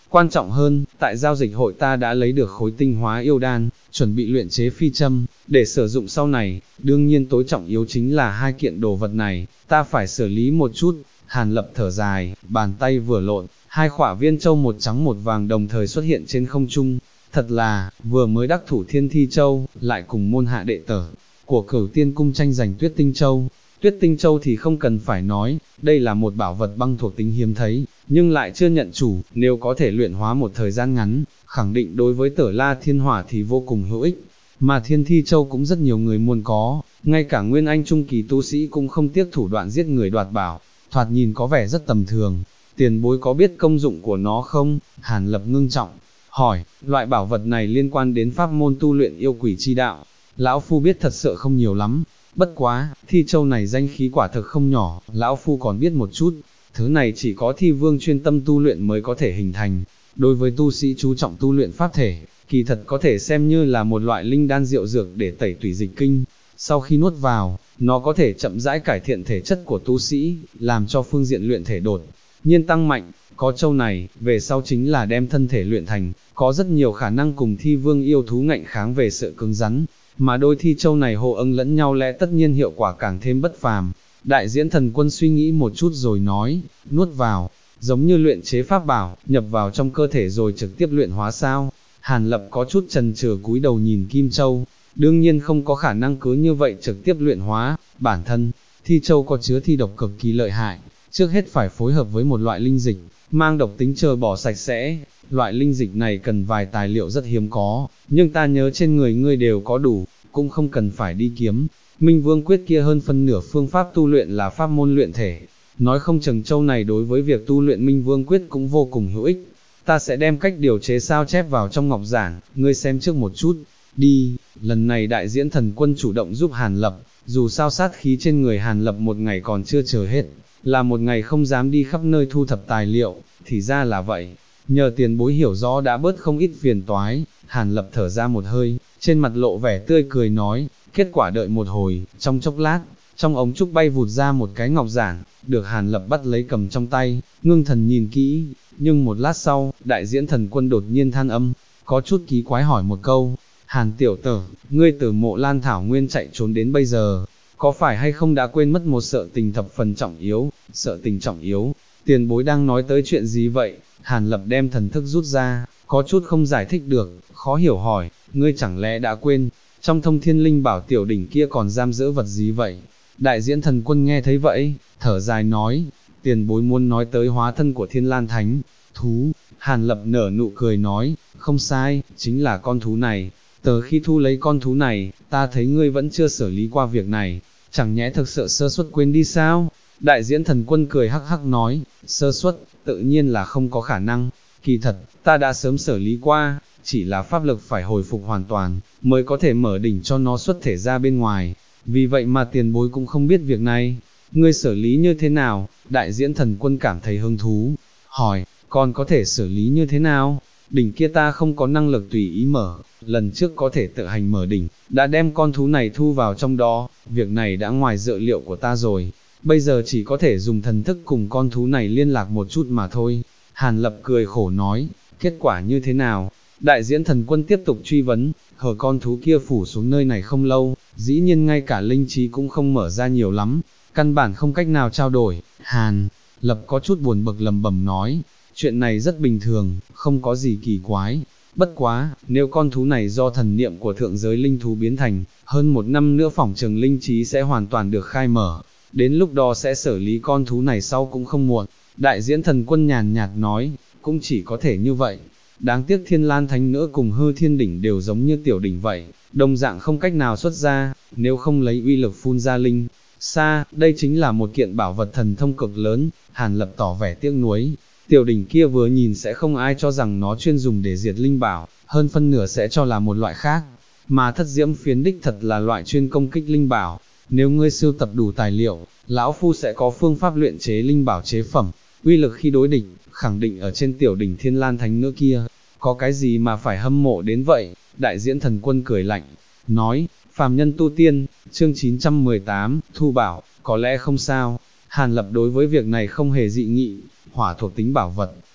Quan trọng hơn, tại giao dịch hội ta đã lấy được khối tinh hóa yêu đan, chuẩn bị luyện chế phi châm, để sử dụng sau này, đương nhiên tối trọng yếu chính là hai kiện đồ vật này, ta phải xử lý một chút. Hàn Lập thở dài, bàn tay vừa lộn, hai khỏa viên châu một trắng một vàng đồng thời xuất hiện trên không trung. Thật là, vừa mới đắc thủ Thiên Thi Châu, lại cùng môn hạ đệ tử của Cửu Tiên Cung tranh giành Tuyết Tinh Châu. Tuyết Tinh Châu thì không cần phải nói, đây là một bảo vật băng thuộc tính hiếm thấy, nhưng lại chưa nhận chủ, nếu có thể luyện hóa một thời gian ngắn, khẳng định đối với Tử La Thiên Hỏa thì vô cùng hữu ích. Mà Thiên Thi Châu cũng rất nhiều người muốn có, ngay cả Nguyên Anh Trung kỳ tu sĩ cũng không tiếc thủ đoạn giết người đoạt bảo, thoạt nhìn có vẻ rất tầm thường. Tiền bối có biết công dụng của nó không? Hàn Lập ngưng trọng hỏi, loại bảo vật này liên quan đến pháp môn tu luyện yêu quỷ chi đạo. Lão Phu biết thật sự không nhiều lắm, bất quá, Thi Châu này danh khí quả thực không nhỏ, Lão Phu còn biết một chút, thứ này chỉ có Thi Vương chuyên tâm tu luyện mới có thể hình thành. Đối với tu sĩ chú trọng tu luyện pháp thể, kỳ thật có thể xem như là một loại linh đan diệu dược để tẩy tủy dịch kinh. Sau khi nuốt vào, nó có thể chậm rãi cải thiện thể chất của tu sĩ, làm cho phương diện luyện thể đột nhiên tăng mạnh. Có châu này, về sau chính là đem thân thể luyện thành, có rất nhiều khả năng cùng Thi Vương yêu thú ngạnh kháng về sự cứng rắn, mà đôi Thi Châu này hộ âng lẫn nhau lẽ tất nhiên hiệu quả càng thêm bất phàm. Đại Diễn Thần Quân suy nghĩ một chút rồi nói, nuốt vào, giống như luyện chế pháp bảo, nhập vào trong cơ thể rồi trực tiếp luyện hóa sao? Hàn Lập có chút chần chừ cúi đầu nhìn Kim Châu, đương nhiên không có khả năng cứ như vậy trực tiếp luyện hóa, bản thân, Thi Châu có chứa thi độc cực kỳ lợi hại, trước hết phải phối hợp với một loại linh dịch, mang độc tính chờ bỏ sạch sẽ. Loại linh dịch này cần vài tài liệu rất hiếm có, nhưng ta nhớ trên người ngươi đều có đủ, cũng không cần phải đi kiếm. Minh Vương quyết kia hơn phân nửa phương pháp tu luyện là pháp môn luyện thể, nói không chừng châu này đối với việc tu luyện Minh Vương quyết cũng vô cùng hữu ích. Ta sẽ đem cách điều chế sao chép vào trong ngọc giản, ngươi xem trước một chút. Đi, lần này Đại Diễn Thần Quân chủ động giúp Hàn Lập, dù sao sát khí trên người Hàn Lập một ngày còn chưa chờ hết, là một ngày không dám đi khắp nơi thu thập tài liệu, thì ra là vậy. Nhờ tiền bối hiểu rõ đã bớt không ít phiền toái. Hàn Lập thở ra một hơi, trên mặt lộ vẻ tươi cười nói, kết quả đợi một hồi, trong chốc lát, trong ống trúc bay vụt ra một cái ngọc giản, được Hàn Lập bắt lấy cầm trong tay, ngưng thần nhìn kỹ, nhưng một lát sau, Đại Diễn Thần Quân đột nhiên than âm, có chút kỳ quái hỏi một câu, Hàn tiểu tử, ngươi từ Mộ Lan Thảo Nguyên chạy trốn đến bây giờ, có phải hay không đã quên mất một sợ tình thập phần trọng yếu? Sợ tình trọng yếu, tiền bối đang nói tới chuyện gì vậy? Hàn Lập đem thần thức rút ra, có chút không giải thích được, khó hiểu hỏi, ngươi chẳng lẽ đã quên, trong Thông Thiên Linh Bảo tiểu đỉnh kia còn giam giữ vật gì vậy? Đại Diễn Thần Quân nghe thấy vậy, thở dài nói, tiền bối muốn nói tới hóa thân của Thiên Lan Thánh thú. Hàn Lập nở nụ cười nói, không sai, chính là con thú này. Từ khi thu lấy con thú này, ta thấy ngươi vẫn chưa xử lý qua việc này, chẳng nhẽ thực sự sơ suất quên đi sao? Đại Diễn Thần Quân cười hắc hắc nói, sơ suất, tự nhiên là không có khả năng, kỳ thật, ta đã sớm xử lý qua, chỉ là pháp lực phải hồi phục hoàn toàn, mới có thể mở đỉnh cho nó xuất thể ra bên ngoài, vì vậy mà tiền bối cũng không biết việc này. Ngươi xử lý như thế nào? Đại Diễn Thần Quân cảm thấy hứng thú, hỏi, còn có thể xử lý như thế nào? Đỉnh kia ta không có năng lực tùy ý mở, lần trước có thể tự hành mở đỉnh, đã đem con thú này thu vào trong đó, việc này đã ngoài dự liệu của ta rồi, bây giờ chỉ có thể dùng thần thức cùng con thú này liên lạc một chút mà thôi. Hàn Lập cười khổ nói, kết quả như thế nào? Đại Diễn Thần Quân tiếp tục truy vấn, hở con thú kia phủ xuống nơi này không lâu, dĩ nhiên ngay cả linh trí cũng không mở ra nhiều lắm, căn bản không cách nào trao đổi. Hàn Lập có chút buồn bực lầm bầm nói, chuyện này rất bình thường, không có gì kỳ quái. Bất quá, nếu con thú này do thần niệm của thượng giới linh thú biến thành, hơn một năm nữa phỏng chừng linh trí sẽ hoàn toàn được khai mở, đến lúc đó sẽ xử lý con thú này sau cũng không muộn. Đại Diễn Thần Quân nhàn nhạt nói, cũng chỉ có thể như vậy. Đáng tiếc Thiên Lan Thánh Nữ cùng Hư Thiên Đỉnh đều giống như tiểu đỉnh vậy, đồng dạng không cách nào xuất ra, nếu không lấy uy lực phun ra linh xa, đây chính là một kiện bảo vật thần thông cực lớn. Hàn Lập tỏ vẻ tiếc nuối, tiểu đỉnh kia vừa nhìn sẽ không ai cho rằng nó chuyên dùng để diệt linh bảo, hơn phân nửa sẽ cho là một loại khác, mà Thất Diễm Phiến đích thật là loại chuyên công kích linh bảo. Nếu ngươi sưu tập đủ tài liệu, lão phu sẽ có phương pháp luyện chế linh bảo chế phẩm, uy lực khi đối địch, khẳng định ở trên tiểu đỉnh Thiên Lan Thánh Nữ kia, có cái gì mà phải hâm mộ đến vậy? Đại Diễn Thần Quân cười lạnh, nói, phàm nhân tu tiên, chương 918, thu bảo, có lẽ không sao. Hàn Lập đối với việc này không hề dị nghị, hỏa thuộc tính bảo vật,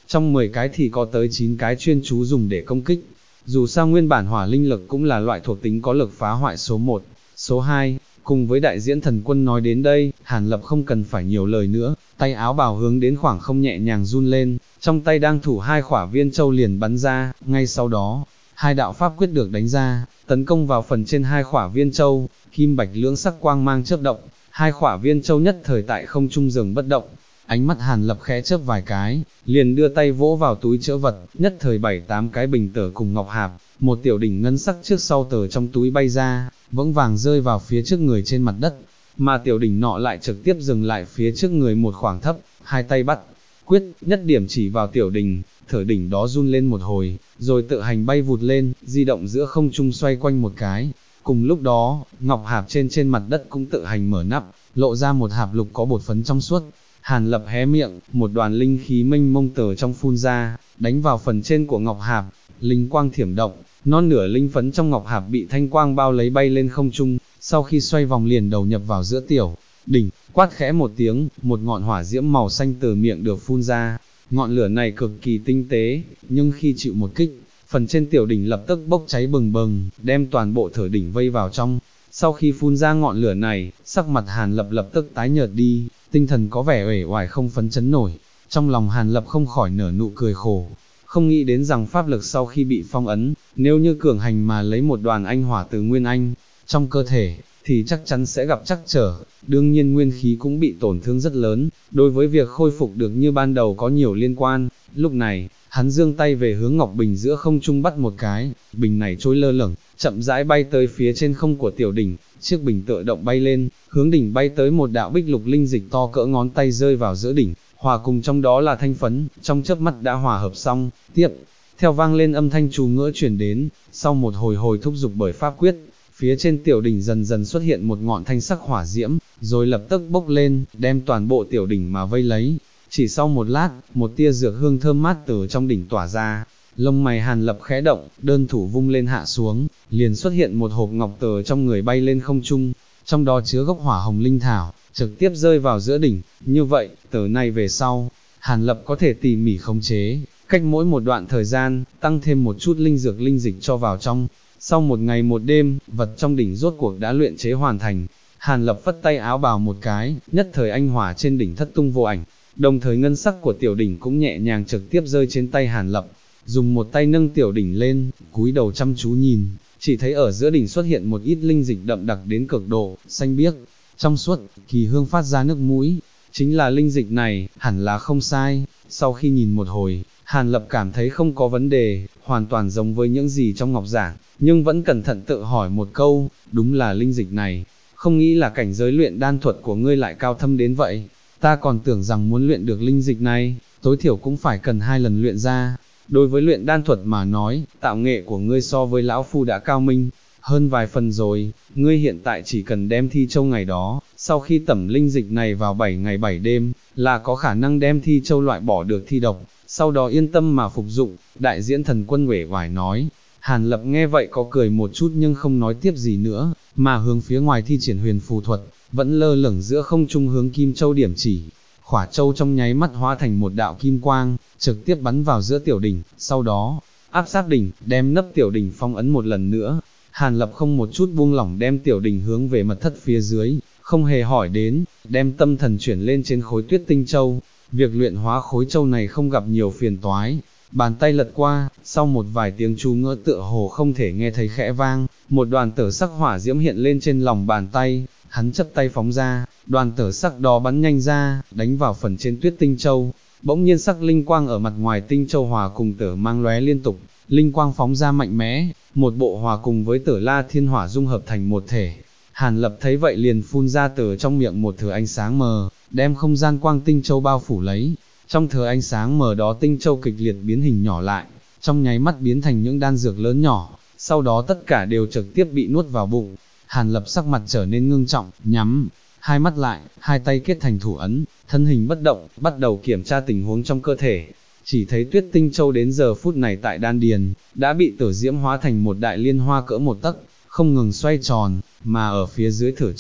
trong 10 cái thì có tới 9 cái chuyên chú dùng để công kích. Dù sao nguyên bản hỏa linh lực cũng là loại thuộc tính có lực phá hoại số 1, số 2, cùng với đại diễn thần quân nói đến đây, Hàn Lập không cần phải nhiều lời nữa, tay áo bào hướng đến khoảng không nhẹ nhàng run lên, trong tay đang thủ 2 quả viên châu liền bắn ra, ngay sau đó, 2 đạo pháp quyết được đánh ra, tấn công vào phần trên 2 quả viên châu, kim bạch lưỡng sắc quang mang chớp động, 2 quả viên châu nhất thời tại không trung dừng bất động. Ánh mắt Hàn Lập khẽ chớp vài cái, liền đưa tay vỗ vào túi trữ vật, nhất thời 7-8 cái bình tở cùng ngọc hạp, một tiểu đỉnh ngân sắc trước sau tờ trong túi bay ra, vững vàng rơi vào phía trước người trên mặt đất, mà tiểu đỉnh nọ lại trực tiếp dừng lại phía trước người một khoảng thấp, hai tay bắt, quyết, nhất điểm chỉ vào tiểu đỉnh, thở đỉnh đó run lên một hồi, rồi tự hành bay vụt lên, di động giữa không trung xoay quanh một cái. Cùng lúc đó, ngọc hạp trên mặt đất cũng tự hành mở nắp, lộ ra một hạp lục có bột phấn trong suốt. Hàn Lập hé miệng, một đoàn linh khí mênh mông từ trong phun ra, đánh vào phần trên của ngọc hạp, linh quang thiểm động, non nửa linh phấn trong ngọc hạp bị thanh quang bao lấy bay lên không trung, sau khi xoay vòng liền đầu nhập vào giữa tiểu đỉnh, quát khẽ một tiếng, một ngọn hỏa diễm màu xanh từ miệng được phun ra. Ngọn lửa này cực kỳ tinh tế, nhưng khi chịu một kích, phần trên tiểu đỉnh lập tức bốc cháy bừng bừng, đem toàn bộ thở đỉnh vây vào trong. Sau khi phun ra ngọn lửa này, sắc mặt Hàn Lập lập tức tái nhợt đi, tinh thần có vẻ uể oải không phấn chấn nổi. Trong lòng Hàn Lập không khỏi nở nụ cười khổ, không nghĩ đến rằng pháp lực sau khi bị phong ấn, nếu như cường hành mà lấy một đoàn anh hỏa từ nguyên anh trong cơ thể, thì chắc chắn sẽ gặp trắc trở, đương nhiên nguyên khí cũng bị tổn thương rất lớn, đối với việc khôi phục được như ban đầu có nhiều liên quan. Lúc này, hắn giương tay về hướng ngọc bình giữa không trung bắt một cái, bình này trôi lơ lửng, chậm rãi bay tới phía trên không của tiểu đỉnh, chiếc bình tự động bay lên, hướng đỉnh bay tới một đạo bích lục linh dịch to cỡ ngón tay rơi vào giữa đỉnh, hòa cùng trong đó là thanh phấn, trong chớp mắt đã hòa hợp xong, tiếp theo vang lên âm thanh chú ngữ truyền đến, sau một hồi thúc dục bởi pháp quyết, phía trên tiểu đỉnh dần dần xuất hiện một ngọn thanh sắc hỏa diễm, rồi lập tức bốc lên, đem toàn bộ tiểu đỉnh mà vây lấy. Chỉ sau một lát, một tia dược hương thơm mát từ trong đỉnh tỏa ra, lông mày Hàn Lập khẽ động, đơn thủ vung lên hạ xuống, liền xuất hiện một hộp ngọc từ trong người bay lên không trung, trong đó chứa gốc hỏa hồng linh thảo, trực tiếp rơi vào giữa đỉnh. Như vậy, từ nay về sau, Hàn Lập có thể tỉ mỉ khống chế, cách mỗi một đoạn thời gian, tăng thêm một chút linh dược linh dịch cho vào trong. Sau một ngày một đêm, vật trong đỉnh rốt cuộc đã luyện chế hoàn thành. Hàn Lập phất tay áo bào một cái, nhất thời anh hỏa trên đỉnh thất tung vô ảnh, đồng thời ngân sắc của tiểu đỉnh cũng nhẹ nhàng trực tiếp rơi trên tay Hàn Lập. Dùng một tay nâng tiểu đỉnh lên, cúi đầu chăm chú nhìn, chỉ thấy ở giữa đỉnh xuất hiện một ít linh dịch đậm đặc đến cực độ, xanh biếc, trong suốt, kỳ hương phát ra nước mũi. Chính là linh dịch này, hẳn là không sai. Sau khi nhìn một hồi, Hàn Lập cảm thấy không có vấn đề, hoàn toàn giống với những gì trong ngọc giảng, nhưng vẫn cẩn thận tự hỏi một câu, đúng là linh dịch này, không nghĩ là cảnh giới luyện đan thuật của ngươi lại cao thâm đến vậy, ta còn tưởng rằng muốn luyện được linh dịch này, tối thiểu cũng phải cần 2 lần luyện ra. Đối với luyện đan thuật mà nói, tạo nghệ của ngươi so với lão phu đã cao minh hơn vài phần rồi, ngươi hiện tại chỉ cần đem thi châu ngày đó, sau khi tẩm linh dịch này vào 7 ngày 7 đêm, là có khả năng đem thi châu loại bỏ được thi độc, sau đó yên tâm mà phục dụng. Đại diễn thần quân uể oải nói. Hàn Lập nghe vậy có cười một chút nhưng không nói tiếp gì nữa, mà hướng phía ngoài thi triển huyền phù thuật, vẫn lơ lửng giữa không trung hướng kim châu điểm chỉ. Khỏa châu trong nháy mắt hóa thành một đạo kim quang, trực tiếp bắn vào giữa tiểu đỉnh, sau đó áp sát đỉnh, đem nấp tiểu đỉnh phong ấn một lần nữa. Hàn Lập không một chút buông lỏng đem tiểu đỉnh hướng về mật thất phía dưới, không hề hỏi đến, đem tâm thần chuyển lên trên khối tuyết tinh châu. Việc luyện hóa khối châu này không gặp nhiều phiền toái, bàn tay lật qua, sau một vài tiếng chú ngữ tựa hồ không thể nghe thấy khẽ vang, một đoàn tở sắc hỏa diễm hiện lên trên lòng bàn tay, hắn chấp tay phóng ra, đoàn tở sắc đó bắn nhanh ra, đánh vào phần trên tuyết tinh châu. Bỗng nhiên sắc linh quang ở mặt ngoài tinh châu hòa cùng tở mang lóe liên tục, linh quang phóng ra mạnh mẽ, một bộ hòa cùng với tở la thiên hỏa dung hợp thành một thể. Hàn Lập thấy vậy liền phun ra từ trong miệng một thừa ánh sáng mờ, đem không gian quang tinh châu bao phủ lấy. Trong thừa ánh sáng mờ đó tinh châu kịch liệt biến hình nhỏ lại, trong nháy mắt biến thành những đan dược lớn nhỏ, sau đó tất cả đều trực tiếp bị nuốt vào bụng. Hàn Lập sắc mặt trở nên ngưng trọng, nhắm hai mắt lại, hai tay kết thành thủ ấn, thân hình bất động, bắt đầu kiểm tra tình huống trong cơ thể. Chỉ thấy tuyết tinh châu đến giờ phút này tại đan điền, đã bị tử diễm hóa thành một đại liên hoa cỡ 1 tấc, không ngừng xoay tròn, mà ở phía dưới thử châu,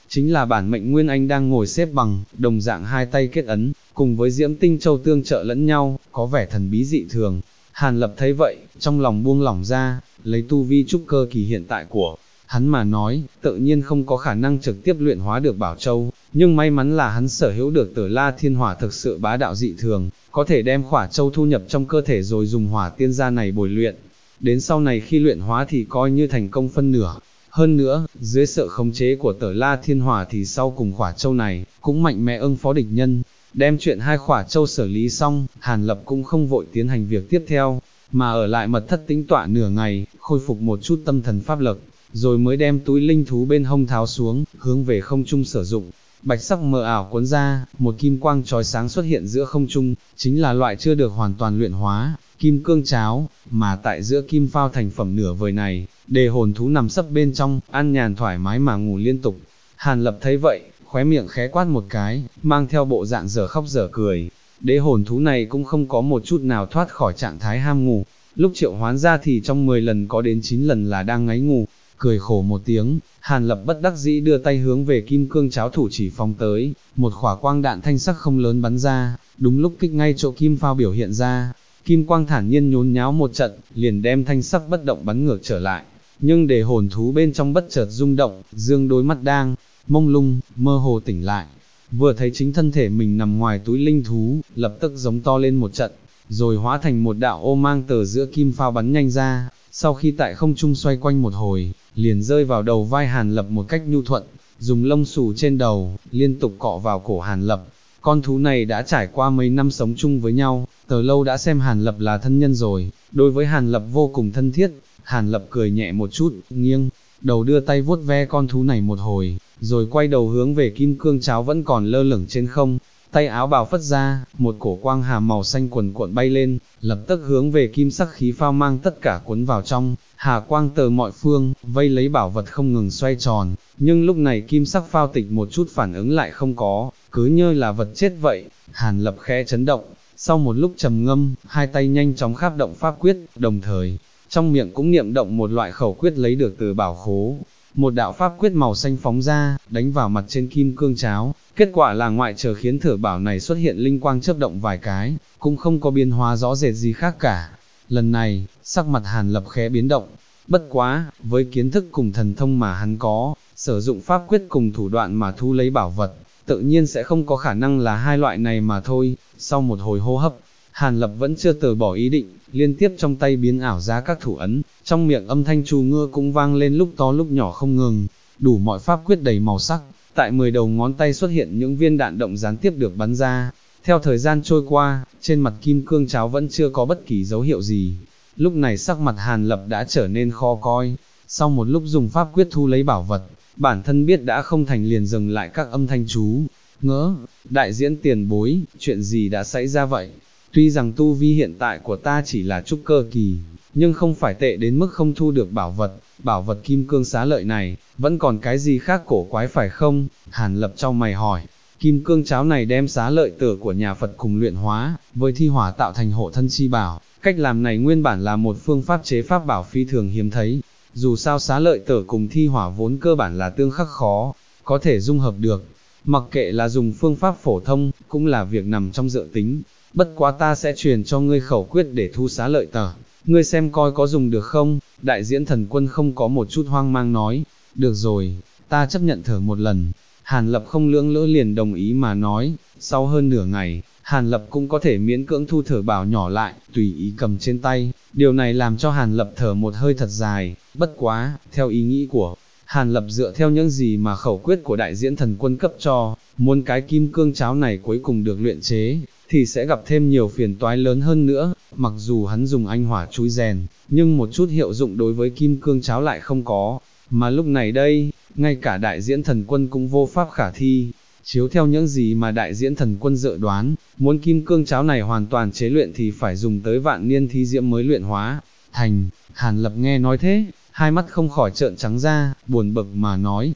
chính là bản mệnh Nguyên Anh đang ngồi xếp bằng, đồng dạng hai tay kết ấn, cùng với Diễm Tinh Châu tương trợ lẫn nhau, có vẻ thần bí dị thường. Hàn Lập thấy vậy, trong lòng buông lỏng ra, lấy tu vi trúc cơ kỳ hiện tại của hắn mà nói, tự nhiên không có khả năng trực tiếp luyện hóa được Bảo Châu, nhưng may mắn là hắn sở hữu được Tử La Thiên Hỏa thực sự bá đạo dị thường, có thể đem Khỏa Châu thu nhập trong cơ thể rồi dùng hỏa tiên gia này bồi luyện. Đến sau này khi luyện hóa thì coi như thành công phân nửa. Hơn nữa, dưới sự khống chế của Tử La Thiên Hỏa thì sau cùng Khỏa Châu này cũng mạnh mẽ ứng phó địch nhân. Đem chuyện hai Khỏa Châu xử lý xong, Hàn Lập cũng không vội tiến hành việc tiếp theo, mà ở lại mật thất tĩnh tọa nửa ngày, khôi phục một chút tâm thần pháp lực, rồi mới đem túi linh thú bên hông tháo xuống, hướng về không trung sử dụng. Bạch sắc mờ ảo cuốn ra, một kim quang chói sáng xuất hiện giữa không trung, chính là loại chưa được hoàn toàn luyện hóa, kim cương cháo, mà tại giữa kim phao thành phẩm nửa vời này, đề hồn thú nằm sấp bên trong, an nhàn thoải mái mà ngủ liên tục. Hàn Lập thấy vậy, khóe miệng khẽ quát một cái, mang theo bộ dạng dở khóc dở cười. Đế hồn thú này cũng không có một chút nào thoát khỏi trạng thái ham ngủ, lúc triệu hoán ra thì trong 10 lần có đến 9 lần là đang ngáy ngủ. Cười khổ một tiếng, Hàn Lập bất đắc dĩ đưa tay hướng về kim cương cháo thủ chỉ phóng tới, một khỏa quang đạn thanh sắc không lớn bắn ra, đúng lúc kích ngay chỗ kim phao biểu hiện ra. Kim quang thản nhiên nhốn nháo một trận, liền đem thanh sắc bất động bắn ngược trở lại, nhưng để hồn thú bên trong bất chợt rung động, dương đôi mắt đang mông lung, mơ hồ tỉnh lại, vừa thấy chính thân thể mình nằm ngoài túi linh thú, lập tức giống to lên một trận, rồi hóa thành một đạo ô mang từ giữa kim phao bắn nhanh ra, sau khi tại không trung xoay quanh một hồi, liền rơi vào đầu vai Hàn Lập một cách nhu thuận, dùng lông xù trên đầu, liên tục cọ vào cổ Hàn Lập. Con thú này đã trải qua mấy năm sống chung với nhau, từ lâu đã xem Hàn Lập là thân nhân rồi, đối với Hàn Lập vô cùng thân thiết. Hàn Lập cười nhẹ một chút, nghiêng đầu đưa tay vuốt ve con thú này một hồi, rồi quay đầu hướng về kim cương cháo vẫn còn lơ lửng trên không, tay áo bào phất ra, một cổ quang hà màu xanh cuồn cuộn bay lên, lập tức hướng về kim sắc khí phao mang tất cả cuốn vào trong, hà quang từ mọi phương, vây lấy bảo vật không ngừng xoay tròn, nhưng lúc này kim sắc phao tịch một chút phản ứng lại không có, cứ như là vật chết vậy. Hàn Lập khẽ chấn động, sau một lúc trầm ngâm, hai tay nhanh chóng kháp động pháp quyết, đồng thời, trong miệng cũng niệm động một loại khẩu quyết lấy được từ bảo khố. Một đạo pháp quyết màu xanh phóng ra, đánh vào mặt trên kim cương cháo, kết quả là ngoại trừ khiến thử bảo này xuất hiện linh quang chớp động vài cái, cũng không có biến hóa rõ rệt gì khác cả. Lần này, sắc mặt Hàn Lập khẽ biến động, bất quá, với kiến thức cùng thần thông mà hắn có, sử dụng pháp quyết cùng thủ đoạn mà thu lấy bảo vật, tự nhiên sẽ không có khả năng là hai loại này mà thôi. Sau một hồi hô hấp, Hàn Lập vẫn chưa từ bỏ ý định, liên tiếp trong tay biến ảo ra các thủ ấn, trong miệng âm thanh chú ngựa cũng vang lên lúc to lúc nhỏ không ngừng, đủ mọi pháp quyết đầy màu sắc, tại 10 đầu ngón tay xuất hiện những viên đạn động gián tiếp được bắn ra. Theo thời gian trôi qua, trên mặt kim cương cháo vẫn chưa có bất kỳ dấu hiệu gì, lúc này sắc mặt Hàn Lập đã trở nên khó coi, sau một lúc dùng pháp quyết thu lấy bảo vật, bản thân biết đã không thành liền dừng lại các âm thanh chú ngỡ. Đại diễn tiền bối, chuyện gì đã xảy ra vậy? Tuy rằng tu vi hiện tại của ta chỉ là trúc cơ kỳ, nhưng không phải tệ đến mức không thu được bảo vật kim cương xá lợi này, vẫn còn cái gì khác cổ quái phải không? Hàn Lập trong mày hỏi, kim cương cháo này đem xá lợi tử của nhà Phật cùng luyện hóa, với thi hỏa tạo thành hộ thân chi bảo, cách làm này nguyên bản là một phương pháp chế pháp bảo phi thường hiếm thấy, dù sao xá lợi tử cùng thi hỏa vốn cơ bản là tương khắc khó, có thể dung hợp được, mặc kệ là dùng phương pháp phổ thông, cũng là việc nằm trong dự tính. Bất quá ta sẽ truyền cho ngươi khẩu quyết để thu xá lợi tờ, ngươi xem coi có dùng được không? Đại diễn thần quân không có một chút hoang mang nói, được rồi, ta chấp nhận thử một lần. Hàn Lập không lưỡng lỡ liền đồng ý mà nói, sau hơn nửa ngày, Hàn Lập cũng có thể miễn cưỡng thu thử bảo nhỏ lại, tùy ý cầm trên tay, điều này làm cho Hàn Lập thở một hơi thật dài, bất quá, theo ý nghĩ của Hàn Lập dựa theo những gì mà khẩu quyết của đại diễn thần quân cấp cho, muốn cái kim cương cháo này cuối cùng được luyện chế, thì sẽ gặp thêm nhiều phiền toái lớn hơn nữa. Mặc dù hắn dùng anh hỏa chúi rèn, nhưng một chút hiệu dụng đối với kim cương cháo lại không có, mà lúc này đây, ngay cả đại diễn thần quân cũng vô pháp khả thi. Chiếu theo những gì mà đại diễn thần quân dự đoán, muốn kim cương cháo này hoàn toàn chế luyện thì phải dùng tới vạn niên thí diễm mới luyện hóa thành. Hàn Lập nghe nói thế, hai mắt không khỏi trợn trắng ra, buồn bực mà nói,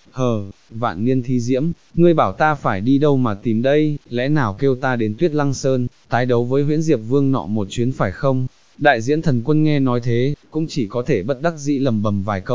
vạn niên thi diễm, ngươi bảo ta phải đi đâu mà tìm đây, lẽ nào kêu ta đến Tuyết Lăng Sơn, tái đấu với Huyễn Diệp Vương nọ một chuyến phải không? Đại diễn thần quân nghe nói thế, cũng chỉ có thể bất đắc dĩ lầm bầm vài câu,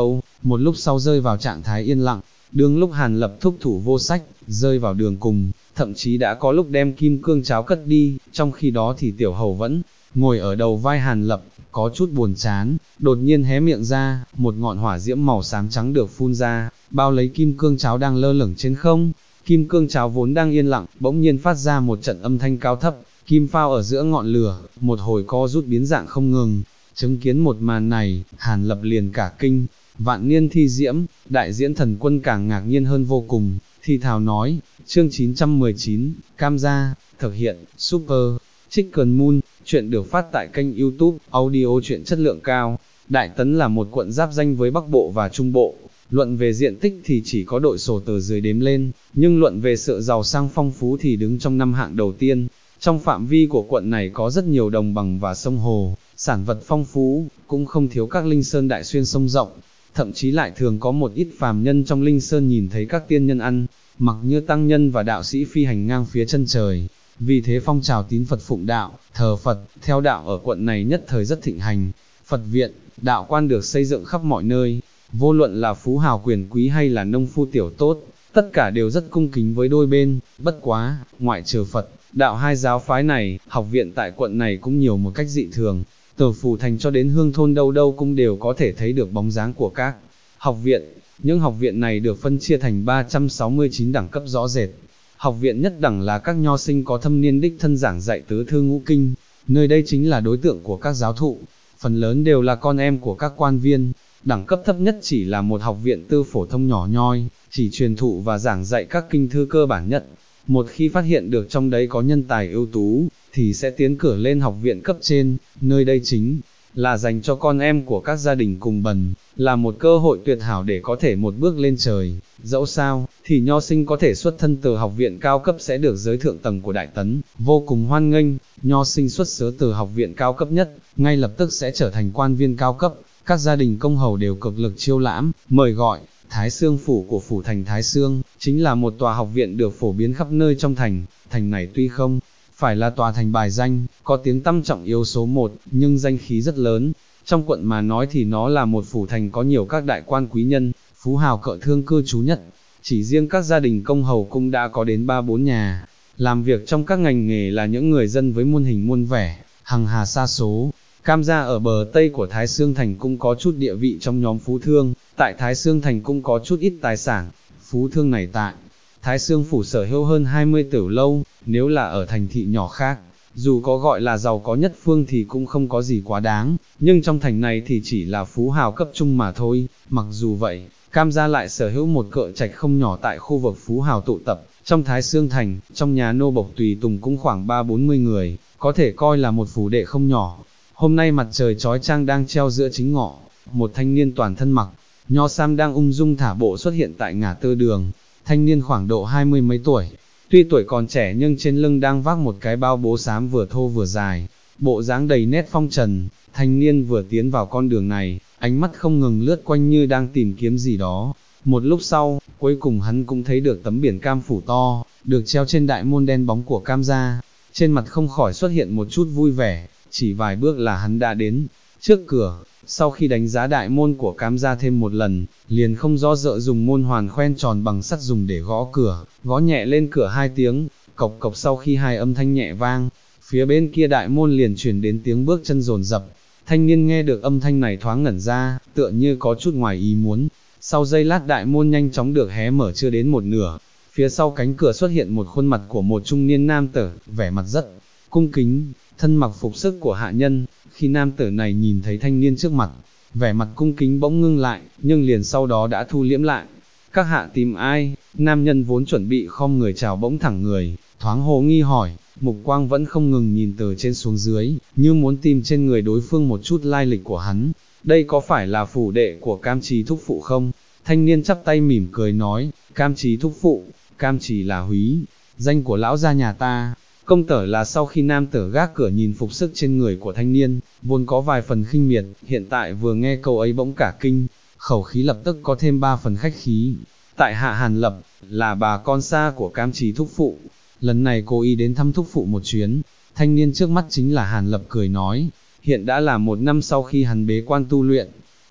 một lúc sau rơi vào trạng thái yên lặng, đương lúc Hàn Lập thúc thủ vô sách, rơi vào đường cùng, thậm chí đã có lúc đem kim cương cháo cất đi, trong khi đó thì Tiểu Hầu vẫn ngồi ở đầu vai Hàn Lập, có chút buồn chán, đột nhiên hé miệng ra, một ngọn hỏa diễm màu xám trắng được phun ra, bao lấy kim cương cháo đang lơ lửng trên không. Kim cương cháo vốn đang yên lặng, bỗng nhiên phát ra một trận âm thanh cao thấp, kim phao ở giữa ngọn lửa, một hồi co rút biến dạng không ngừng. Chứng kiến một màn này, Hàn Lập liền cả kinh, vạn niên thi diễm, đại diễn thần quân càng ngạc nhiên hơn vô cùng, thi thào nói, chương 919, Cam Gia, thực hiện, Super, Chicken Moon, chuyện được phát tại kênh YouTube, audio chuyện chất lượng cao. Đại Tấn là một quận giáp danh với Bắc Bộ và Trung Bộ, luận về diện tích thì chỉ có đội sổ từ dưới đếm lên, nhưng luận về sự giàu sang phong phú thì đứng trong 5 hạng đầu tiên. Trong phạm vi của quận này có rất nhiều đồng bằng và sông hồ, sản vật phong phú, cũng không thiếu các linh sơn đại xuyên sông rộng, thậm chí lại thường có một ít phàm nhân trong linh sơn nhìn thấy các tiên nhân ăn, mặc như tăng nhân và đạo sĩ phi hành ngang phía chân trời. Vì thế phong trào tín Phật phụng đạo, thờ Phật, theo đạo ở quận này nhất thời rất thịnh hành. Phật viện, đạo quan được xây dựng khắp mọi nơi, vô luận là phú hào quyền quý hay là nông phu tiểu tốt, tất cả đều rất cung kính với đôi bên. Bất quá, ngoại trừ Phật, đạo hai giáo phái này, học viện tại quận này cũng nhiều một cách dị thường. Từ Phủ Thành cho đến Hương Thôn đâu đâu cũng đều có thể thấy được bóng dáng của các học viện. Những học viện này được phân chia thành 369 đẳng cấp rõ rệt. Học viện nhất đẳng là các nho sinh có thâm niên đích thân giảng dạy tứ thư ngũ kinh, nơi đây chính là đối tượng của các giáo thụ, phần lớn đều là con em của các quan viên. Đẳng cấp thấp nhất chỉ là một học viện tư phổ thông nhỏ nhoi, chỉ truyền thụ và giảng dạy các kinh thư cơ bản nhất. Một khi phát hiện được trong đấy có nhân tài ưu tú, thì sẽ tiến cử lên học viện cấp trên, nơi đây chính là dành cho con em của các gia đình cùng bần, là một cơ hội tuyệt hảo để có thể một bước lên trời. Dẫu sao, thì nho sinh có thể xuất thân từ học viện cao cấp sẽ được giới thượng tầng của Đại Tấn vô cùng hoan nghênh. Nho sinh xuất xứ từ học viện cao cấp nhất, ngay lập tức sẽ trở thành quan viên cao cấp. Các gia đình công hầu đều cực lực chiêu lãm, mời gọi. Thái Xương Phủ của Phủ Thành Thái Xương, chính là một tòa học viện được phổ biến khắp nơi trong thành. Thành này tuy không phải là tòa thành bài danh, có tiếng tăm trọng yếu số 1, nhưng danh khí rất lớn. Trong quận mà nói thì nó là một phủ thành có nhiều các đại quan quý nhân, phú hào cỡ thương cư trú nhất. Chỉ riêng các gia đình công hầu cũng đã có đến 3-4 nhà. Làm việc trong các ngành nghề là những người dân với muôn hình muôn vẻ, hằng hà sa số. Cam Gia ở bờ Tây của Thái Xương Thành cũng có chút địa vị trong nhóm phú thương, tại Thái Xương Thành cũng có chút ít tài sản. Phú thương này tại Thái Xương Phủ sở hữu hơn 20 tiểu lâu, nếu là ở thành thị nhỏ khác, dù có gọi là giàu có nhất phương thì cũng không có gì quá đáng, nhưng trong thành này thì chỉ là phú hào cấp trung mà thôi. Mặc dù vậy, Cam Gia lại sở hữu một cỡ trạch không nhỏ tại khu vực phú hào tụ tập. Trong Thái Xương Thành, trong nhà nô bộc tùy tùng cũng khoảng 30-40 người, có thể coi là một phủ đệ không nhỏ. Hôm nay mặt trời chói chang đang treo giữa chính ngọ, một thanh niên toàn thân mặc nho sam đang ung dung thả bộ xuất hiện tại ngã tư đường. Thanh niên khoảng độ 20 mấy tuổi, tuy tuổi còn trẻ nhưng trên lưng đang vác một cái bao bố xám vừa thô vừa dài, bộ dáng đầy nét phong trần. Thanh niên vừa tiến vào con đường này, ánh mắt không ngừng lướt quanh như đang tìm kiếm gì đó. Một lúc sau, cuối cùng hắn cũng thấy được tấm biển Cam Phủ to, được treo trên đại môn đen bóng của Cam Gia. Trên mặt không khỏi xuất hiện một chút vui vẻ, chỉ vài bước là hắn đã đến trước cửa. Sau khi đánh giá đại môn của Cam Gia thêm một lần, liền không do dự dùng môn hoàn khoen tròn bằng sắt dùng để gõ cửa, gõ nhẹ lên cửa 2 tiếng, cộc cộc. Sau khi 2 âm thanh nhẹ vang, phía bên kia đại môn liền truyền đến tiếng bước chân dồn dập. Thanh niên nghe được âm thanh này thoáng ngẩn ra, tựa như có chút ngoài ý muốn. Sau giây lát đại môn nhanh chóng được hé mở chưa đến một nửa, phía sau cánh cửa xuất hiện một khuôn mặt của một trung niên nam tử, vẻ mặt rất cung kính, thân mặc phục sức của hạ nhân. Khi nam tử này nhìn thấy thanh niên trước mặt, vẻ mặt cung kính bỗng ngưng lại, nhưng liền sau đó đã thu liễm lại. Các hạ tìm ai? Nam nhân vốn chuẩn bị khom người chào bỗng thẳng người, thoáng hồ nghi hỏi, mục quang vẫn không ngừng nhìn từ trên xuống dưới, như muốn tìm trên người đối phương một chút lai lịch của hắn. Đây có phải là phủ đệ của Cam Trì thúc phụ không? Thanh niên chắp tay mỉm cười nói, Cam Trì thúc phụ, Cam Trì là húy danh của lão gia nhà ta. Công tử là. Sau khi nam tử gác cửa nhìn phục sức trên người của thanh niên, vốn có vài phần khinh miệt, hiện tại vừa nghe câu ấy bỗng cả kinh, khẩu khí lập tức có thêm 3 phần khách khí. Tại hạ Hàn Lập, là bà con xa của Cam Trì thúc phụ, lần này cô ý đến thăm thúc phụ một chuyến. Thanh niên trước mắt chính là Hàn Lập cười nói, hiện đã là 1 năm sau khi hắn bế quan tu luyện,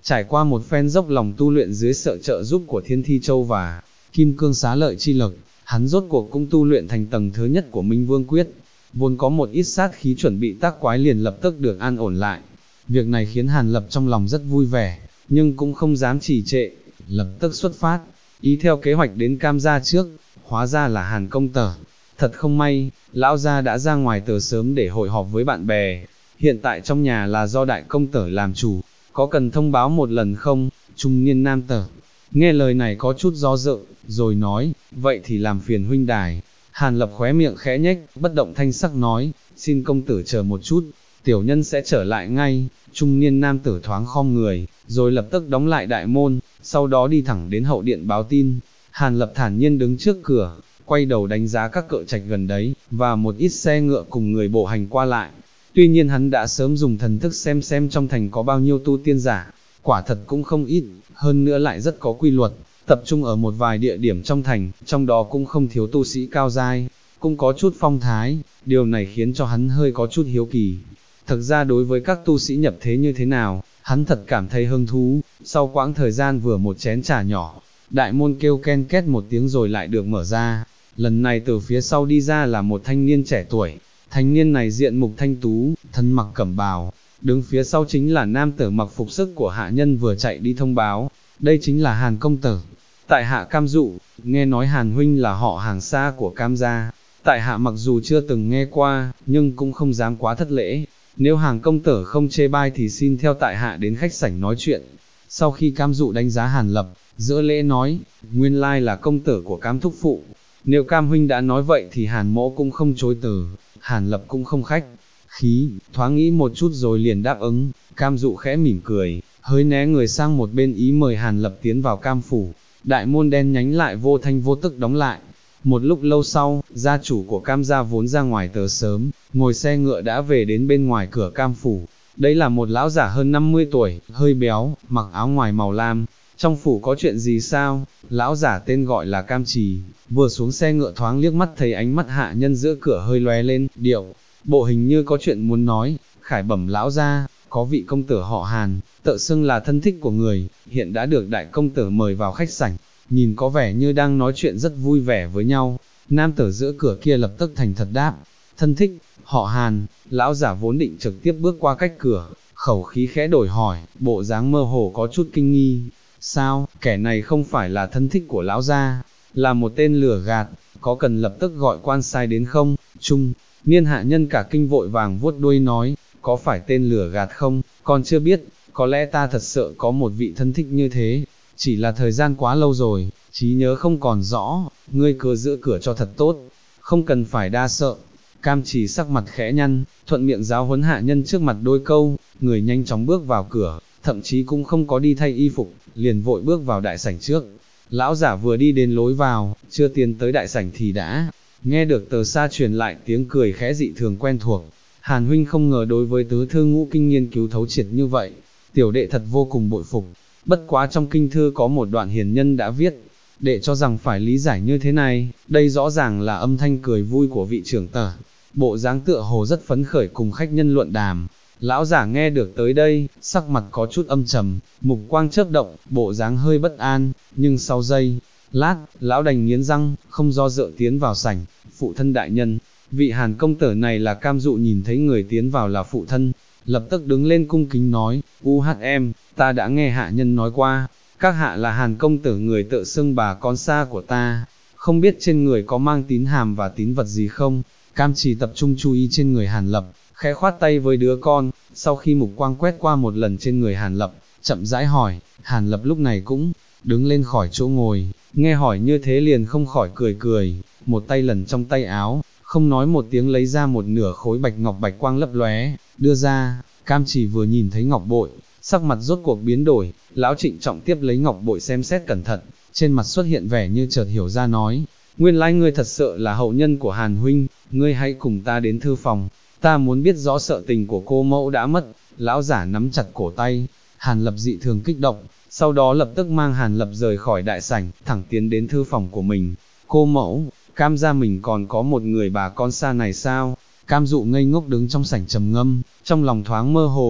Trải qua một phen dốc lòng tu luyện dưới sự trợ giúp của Thiên Thi Châu và Kim Cương Xá Lợi Chi Lực, hắn rốt cuộc cũng tu luyện thành tầng thứ nhất của Minh Vương Quyết, vốn có một ít sát khí chuẩn bị tác quái liền lập tức được an ổn lại. Việc này khiến Hàn Lập trong lòng rất vui vẻ, nhưng cũng không dám trì trệ, lập tức xuất phát, ý theo kế hoạch đến Cam gia trước, hóa ra là Hàn công tử. Thật không may, lão gia đã ra ngoài từ sớm để hội họp với bạn bè, hiện tại trong nhà là do đại công tử làm chủ, có cần thông báo một lần không? Trung niên nam tử nghe lời này có chút do dự, rồi nói, vậy thì làm phiền huynh đài. Hàn Lập khóe miệng khẽ nhếch, bất động thanh sắc nói, xin công tử chờ một chút, tiểu nhân sẽ trở lại ngay. Trung niên nam tử thoáng khom người, rồi lập tức đóng lại đại môn, sau đó đi thẳng đến hậu điện báo tin. Hàn Lập thản nhiên đứng trước cửa, quay đầu đánh giá các cự trạch gần đấy, và một ít xe ngựa cùng người bộ hành qua lại. Tuy nhiên hắn đã sớm dùng thần thức xem trong thành có bao nhiêu tu tiên giả, quả thật cũng không ít, hơn nữa lại rất có quy luật, tập trung ở một vài địa điểm trong thành, trong đó cũng không thiếu tu sĩ cao giai, cũng có chút phong thái, điều này khiến cho hắn hơi có chút hiếu kỳ. Thực ra đối với các tu sĩ nhập thế như thế nào, hắn thật cảm thấy hứng thú. Sau quãng thời gian vừa một chén trà nhỏ, đại môn kêu ken két một tiếng rồi lại được mở ra, lần này từ phía sau đi ra là một thanh niên trẻ tuổi. Thanh niên này diện mục thanh tú, thân mặc cẩm bào, đứng phía sau chính là nam tử mặc phục sức của hạ nhân vừa chạy đi thông báo, đây chính là Hàn công tử. Tại hạ Cam Dụ, nghe nói Hàn huynh là họ Hàng xa của Cam gia, tại hạ mặc dù chưa từng nghe qua, nhưng cũng không dám quá thất lễ, nếu Hàn công tử không chê bai thì xin theo tại hạ đến khách sảnh nói chuyện. Sau khi Cam Dụ đánh giá Hàn Lập, giữa lễ nói, nguyên lai là công tử của Cam thúc phụ, nếu Cam huynh đã nói vậy thì Hàn mỗ cũng không chối từ. Hàn Lập cũng không khách khí, thoáng nghĩ một chút rồi liền đáp ứng. Cam Dụ khẽ mỉm cười, hơi né người sang một bên ý mời Hàn Lập tiến vào Cam phủ. Đại môn đen nhánh lại vô thanh vô tức đóng lại. Một lúc lâu sau, gia chủ của Cam gia vốn ra ngoài từ sớm, ngồi xe ngựa đã về đến bên ngoài cửa Cam phủ. Đây là một lão giả hơn 50 tuổi, hơi béo, mặc áo ngoài màu lam. Trong phủ có chuyện gì sao? Lão giả tên gọi là Cam Trì, vừa xuống xe ngựa thoáng liếc mắt thấy ánh mắt hạ nhân giữa cửa hơi lóe lên, điệu bộ hình như có chuyện muốn nói. Khải bẩm lão gia, có vị công tử họ Hàn, tự xưng là thân thích của người, hiện đã được đại công tử mời vào khách sảnh, nhìn có vẻ như đang nói chuyện rất vui vẻ với nhau. Nam tử giữa cửa kia lập tức thành thật đáp, thân thích, họ Hàn. Lão giả vốn định trực tiếp bước qua cách cửa, khẩu khí khẽ đổi hỏi, bộ dáng mơ hồ có chút kinh nghi. Sao, kẻ này không phải là thân thích của lão gia, là một tên lừa gạt, có cần lập tức gọi quan sai đến không? Trung niên hạ nhân cả kinh vội vàng vuốt đuôi nói, có phải tên lừa gạt không, con chưa biết, có lẽ ta thật sự có một vị thân thích như thế, chỉ là thời gian quá lâu rồi, trí nhớ không còn rõ, ngươi cứ giữ cửa cho thật tốt, không cần phải đa sợ. Cam Trì sắc mặt khẽ nhăn, thuận miệng giáo huấn hạ nhân trước mặt đôi câu, người nhanh chóng bước vào cửa, thậm chí cũng không có đi thay y phục, liền vội bước vào đại sảnh trước. Lão giả vừa đi đến lối vào, chưa tiến tới đại sảnh thì đã nghe được từ xa truyền lại tiếng cười khẽ dị thường quen thuộc. Hàn huynh không ngờ đối với tứ thư ngũ kinh nghiên cứu thấu triệt như vậy, tiểu đệ thật vô cùng bội phục. Bất quá trong kinh thư có một đoạn hiền nhân đã viết, đệ cho rằng phải lý giải như thế này, đây rõ ràng là âm thanh cười vui của vị trưởng tử, bộ dáng tựa hồ rất phấn khởi cùng khách nhân luận đàm. Lão giả nghe được tới đây, sắc mặt có chút âm trầm, mục quang chớp động, bộ dáng hơi bất an, nhưng sau giây lát, lão đành nghiến răng, không do dự tiến vào sảnh. Phụ thân đại nhân, vị Hàn công tử này là Cam Dụ nhìn thấy người tiến vào là phụ thân, lập tức đứng lên cung kính nói, UHM, ta đã nghe hạ nhân nói qua, các hạ là Hàn công tử người tự xưng bà con xa của ta, không biết trên người có mang tín hàm và tín vật gì không? Cam Trì tập trung chú ý trên người Hàn Lập, khẽ khoát tay với đứa con, sau khi mục quang quét qua một lần trên người Hàn Lập, chậm rãi hỏi. Hàn Lập lúc này cũng đứng lên khỏi chỗ ngồi, nghe hỏi như thế liền không khỏi cười, một tay lần trong tay áo, không nói một tiếng lấy ra một nửa khối bạch ngọc bạch quang lấp lóe, đưa ra. Cam Trì vừa nhìn thấy ngọc bội, sắc mặt rốt cuộc biến đổi, lão trịnh trọng tiếp lấy ngọc bội xem xét cẩn thận, trên mặt xuất hiện vẻ như chợt hiểu ra nói, nguyên lai ngươi thật sự là hậu nhân của Hàn huynh, ngươi hãy cùng ta đến thư phòng, ta muốn biết rõ sự tình của cô mẫu đã mất. Lão giả nắm chặt cổ tay, Hàn Lập dị thường kích động, sau đó lập tức mang Hàn Lập rời khỏi đại sảnh, thẳng tiến đến thư phòng của mình. Cô mẫu, Cam gia mình còn có một người bà con xa này sao? Cam Dụ ngây ngốc đứng trong sảnh trầm ngâm, trong lòng thoáng mơ hồ,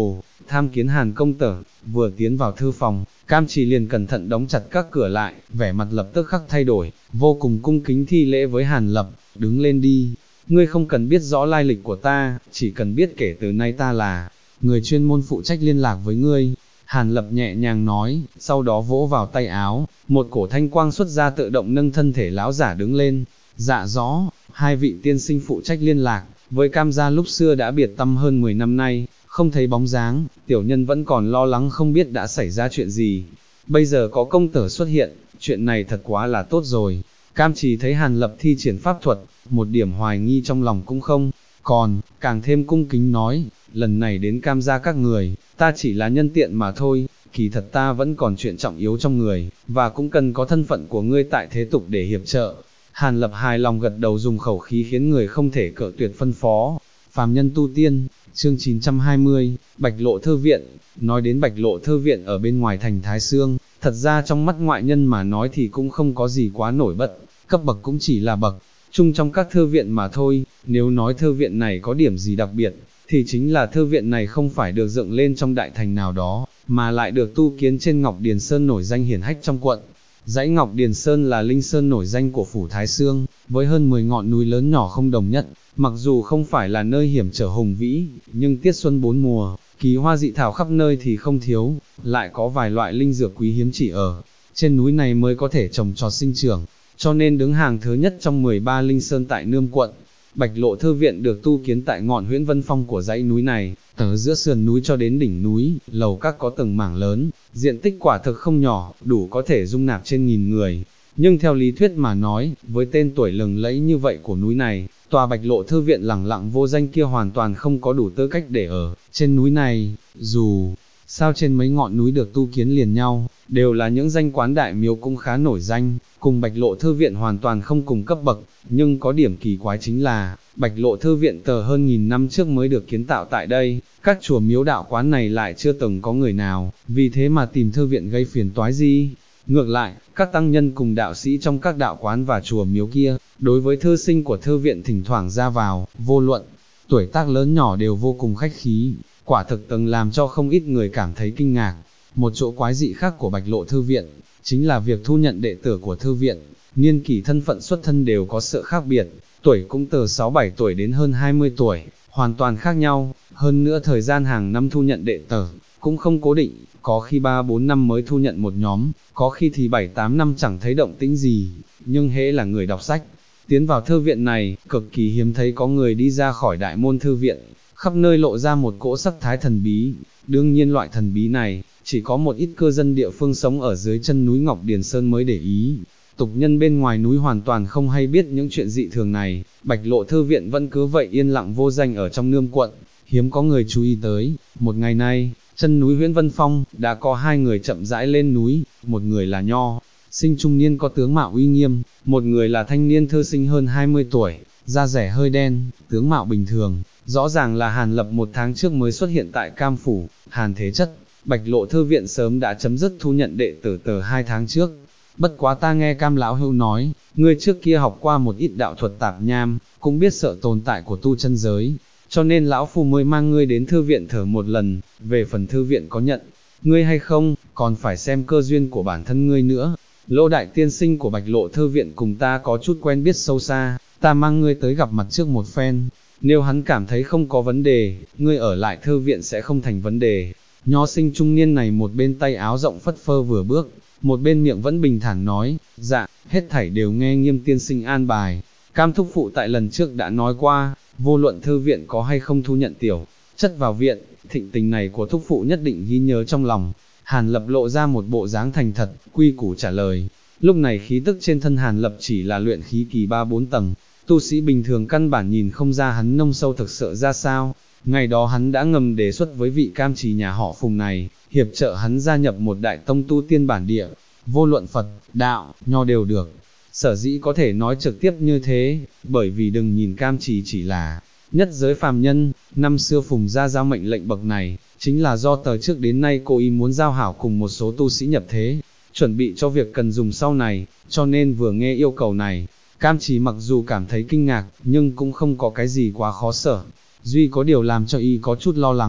tham kiến Hàn công tử. Vừa tiến vào thư phòng, Cam Trì liền cẩn thận đóng chặt các cửa lại, vẻ mặt lập tức khắc thay đổi, vô cùng cung kính thi lễ với Hàn Lập, đứng lên đi, ngươi không cần biết rõ lai lịch của ta, chỉ cần biết kể từ nay ta là người chuyên môn phụ trách liên lạc với ngươi. Hàn Lập nhẹ nhàng nói, sau đó vỗ vào tay áo, một cổ thanh quang xuất ra tự động nâng thân thể lão giả đứng lên. Dạ rõ, hai vị tiên sinh phụ trách liên lạc, với Cam gia lúc xưa đã biệt tâm hơn 10 năm nay, không thấy bóng dáng, tiểu nhân vẫn còn lo lắng không biết đã xảy ra chuyện gì. Bây giờ có công tử xuất hiện, chuyện này thật quá là tốt rồi. Cam Trì thấy Hàn Lập thi triển pháp thuật, một điểm hoài nghi trong lòng cũng không, còn, càng thêm cung kính nói, lần này đến Cam gia các người, ta chỉ là nhân tiện mà thôi, kỳ thật ta vẫn còn chuyện trọng yếu trong người, và cũng cần có thân phận của ngươi tại thế tục để hiệp trợ. Hàn Lập hài lòng gật đầu dùng khẩu khí khiến người không thể cự tuyệt phân phó. Phàm nhân tu tiên, chương 920, Bạch Lộ Thư Viện. Nói đến Bạch Lộ Thư Viện ở bên ngoài thành Thái Sương, thật ra trong mắt ngoại nhân mà nói thì cũng không có gì quá nổi bật, cấp bậc cũng chỉ là bậc chung trong các thư viện mà thôi. Nếu nói thư viện này có điểm gì đặc biệt, thì chính là thư viện này không phải được dựng lên trong đại thành nào đó, mà lại được tu kiến trên Ngọc Điền Sơn nổi danh hiển hách trong quận. Dãy Ngọc Điền Sơn là linh sơn nổi danh của phủ Thái Sương, với hơn 10 ngọn núi lớn nhỏ không đồng nhất, mặc dù không phải là nơi hiểm trở hùng vĩ, nhưng tiết xuân bốn mùa, kỳ hoa dị thảo khắp nơi thì không thiếu, lại có vài loại linh dược quý hiếm chỉ ở trên núi này mới có thể trồng trọt sinh trưởng, cho nên đứng hàng thứ nhất trong 13 linh sơn tại Nươm quận. Bạch Lộ Thư Viện được tu kiến tại ngọn Huyễn Vân Phong của dãy núi này, từ giữa sườn núi cho đến đỉnh núi, lầu các có từng mảng lớn, diện tích quả thực không nhỏ, đủ có thể dung nạp trên 1000 người. Nhưng theo lý thuyết mà nói, với tên tuổi lừng lẫy như vậy của núi này, tòa Bạch Lộ Thư Viện lẳng lặng vô danh kia hoàn toàn không có đủ tư cách để ở trên núi này. Dù sao trên mấy ngọn núi được tu kiến liền nhau, đều là những danh quán đại miếu cũng khá nổi danh, cùng Bạch Lộ Thư Viện hoàn toàn không cùng cấp bậc, nhưng có điểm kỳ quái chính là, Bạch Lộ Thư Viện tờ hơn 1000 năm trước mới được kiến tạo tại đây, các chùa miếu đạo quán này lại chưa từng có người nào, vì thế mà tìm thư viện gây phiền toái gì. Ngược lại, các tăng nhân cùng đạo sĩ trong các đạo quán và chùa miếu kia, đối với thư sinh của thư viện thỉnh thoảng ra vào, vô luận, tuổi tác lớn nhỏ đều vô cùng khách khí, quả thực từng làm cho không ít người cảm thấy kinh ngạc. Một chỗ quái dị khác của Bạch Lộ Thư Viện, chính là việc thu nhận đệ tử của thư viện, niên kỷ thân phận xuất thân đều có sự khác biệt, tuổi cũng từ 6-7 tuổi đến hơn 20 tuổi, hoàn toàn khác nhau, hơn nữa thời gian hàng năm thu nhận đệ tử, cũng không cố định, có khi 3-4 năm mới thu nhận một nhóm, có khi thì 7-8 năm chẳng thấy động tĩnh gì, nhưng hễ là người đọc sách, tiến vào thư viện này, cực kỳ hiếm thấy có người đi ra khỏi đại môn thư viện, khắp nơi lộ ra một cỗ sắc thái thần bí, đương nhiên loại thần bí này, chỉ có một ít cư dân địa phương sống ở dưới chân núi Ngọc Điền Sơn mới để ý. Tục nhân bên ngoài núi hoàn toàn không hay biết những chuyện dị thường này, Bạch Lộ Thư Viện vẫn cứ vậy yên lặng vô danh ở trong Nươm quận, hiếm có người chú ý tới. Một ngày nay, chân núi Huyễn Vân Phong, đã có hai người chậm rãi lên núi, một người là nho sinh trung niên có tướng mạo uy nghiêm, một người là thanh niên thư sinh hơn 20 tuổi, da rẻ hơi đen, tướng mạo bình thường, rõ ràng là Hàn Lập một tháng trước mới xuất hiện tại Cam Phủ. Hàn thế chất, Bạch Lộ Thư Viện sớm đã chấm dứt thu nhận đệ tử từ 2 tháng trước. Bất quá ta nghe Cam lão hữu nói, ngươi trước kia học qua một ít đạo thuật tạp nham, cũng biết sợ tồn tại của tu chân giới, cho nên lão phu mới mang ngươi đến thư viện thử một lần. Về phần thư viện có nhận ngươi hay không, còn phải xem cơ duyên của bản thân ngươi nữa. Lỗ đại tiên sinh của Bạch Lộ Thư Viện cùng ta có chút quen biết sâu xa, ta mang ngươi tới gặp mặt trước một phen. Nếu hắn cảm thấy không có vấn đề, ngươi ở lại thư viện sẽ không thành vấn đề. Nho sinh trung niên này một bên tay áo rộng phất phơ vừa bước, một bên miệng vẫn bình thản nói, dạ, hết thảy đều nghe Nghiêm tiên sinh an bài. Cam thúc phụ tại lần trước đã nói qua, vô luận thư viện có hay không thu nhận tiểu chất vào viện, thịnh tình này của thúc phụ nhất định ghi nhớ trong lòng. Hàn Lập lộ ra một bộ dáng thành thật, quy củ trả lời. Lúc này khí tức trên thân Hàn Lập chỉ là luyện khí kỳ 3-4 tầng, tu sĩ bình thường căn bản nhìn không ra hắn nông sâu thực sự ra sao. Ngày đó hắn đã ngầm đề xuất với vị Cam Trì nhà họ Phùng này, hiệp trợ hắn gia nhập một đại tông tu tiên bản địa, vô luận Phật, Đạo, Nho đều được. Sở dĩ có thể nói trực tiếp như thế, bởi vì đừng nhìn Cam Trì chỉ là nhất giới phàm nhân, năm xưa Phùng gia giao mệnh lệnh bậc này, chính là do từ trước đến nay cô ý muốn giao hảo cùng một số tu sĩ nhập thế, chuẩn bị cho việc cần dùng sau này, cho nên vừa nghe yêu cầu này, Cam Trì mặc dù cảm thấy kinh ngạc, nhưng cũng không có cái gì quá khó sở. Duy có điều làm cho y có chút lo lắng,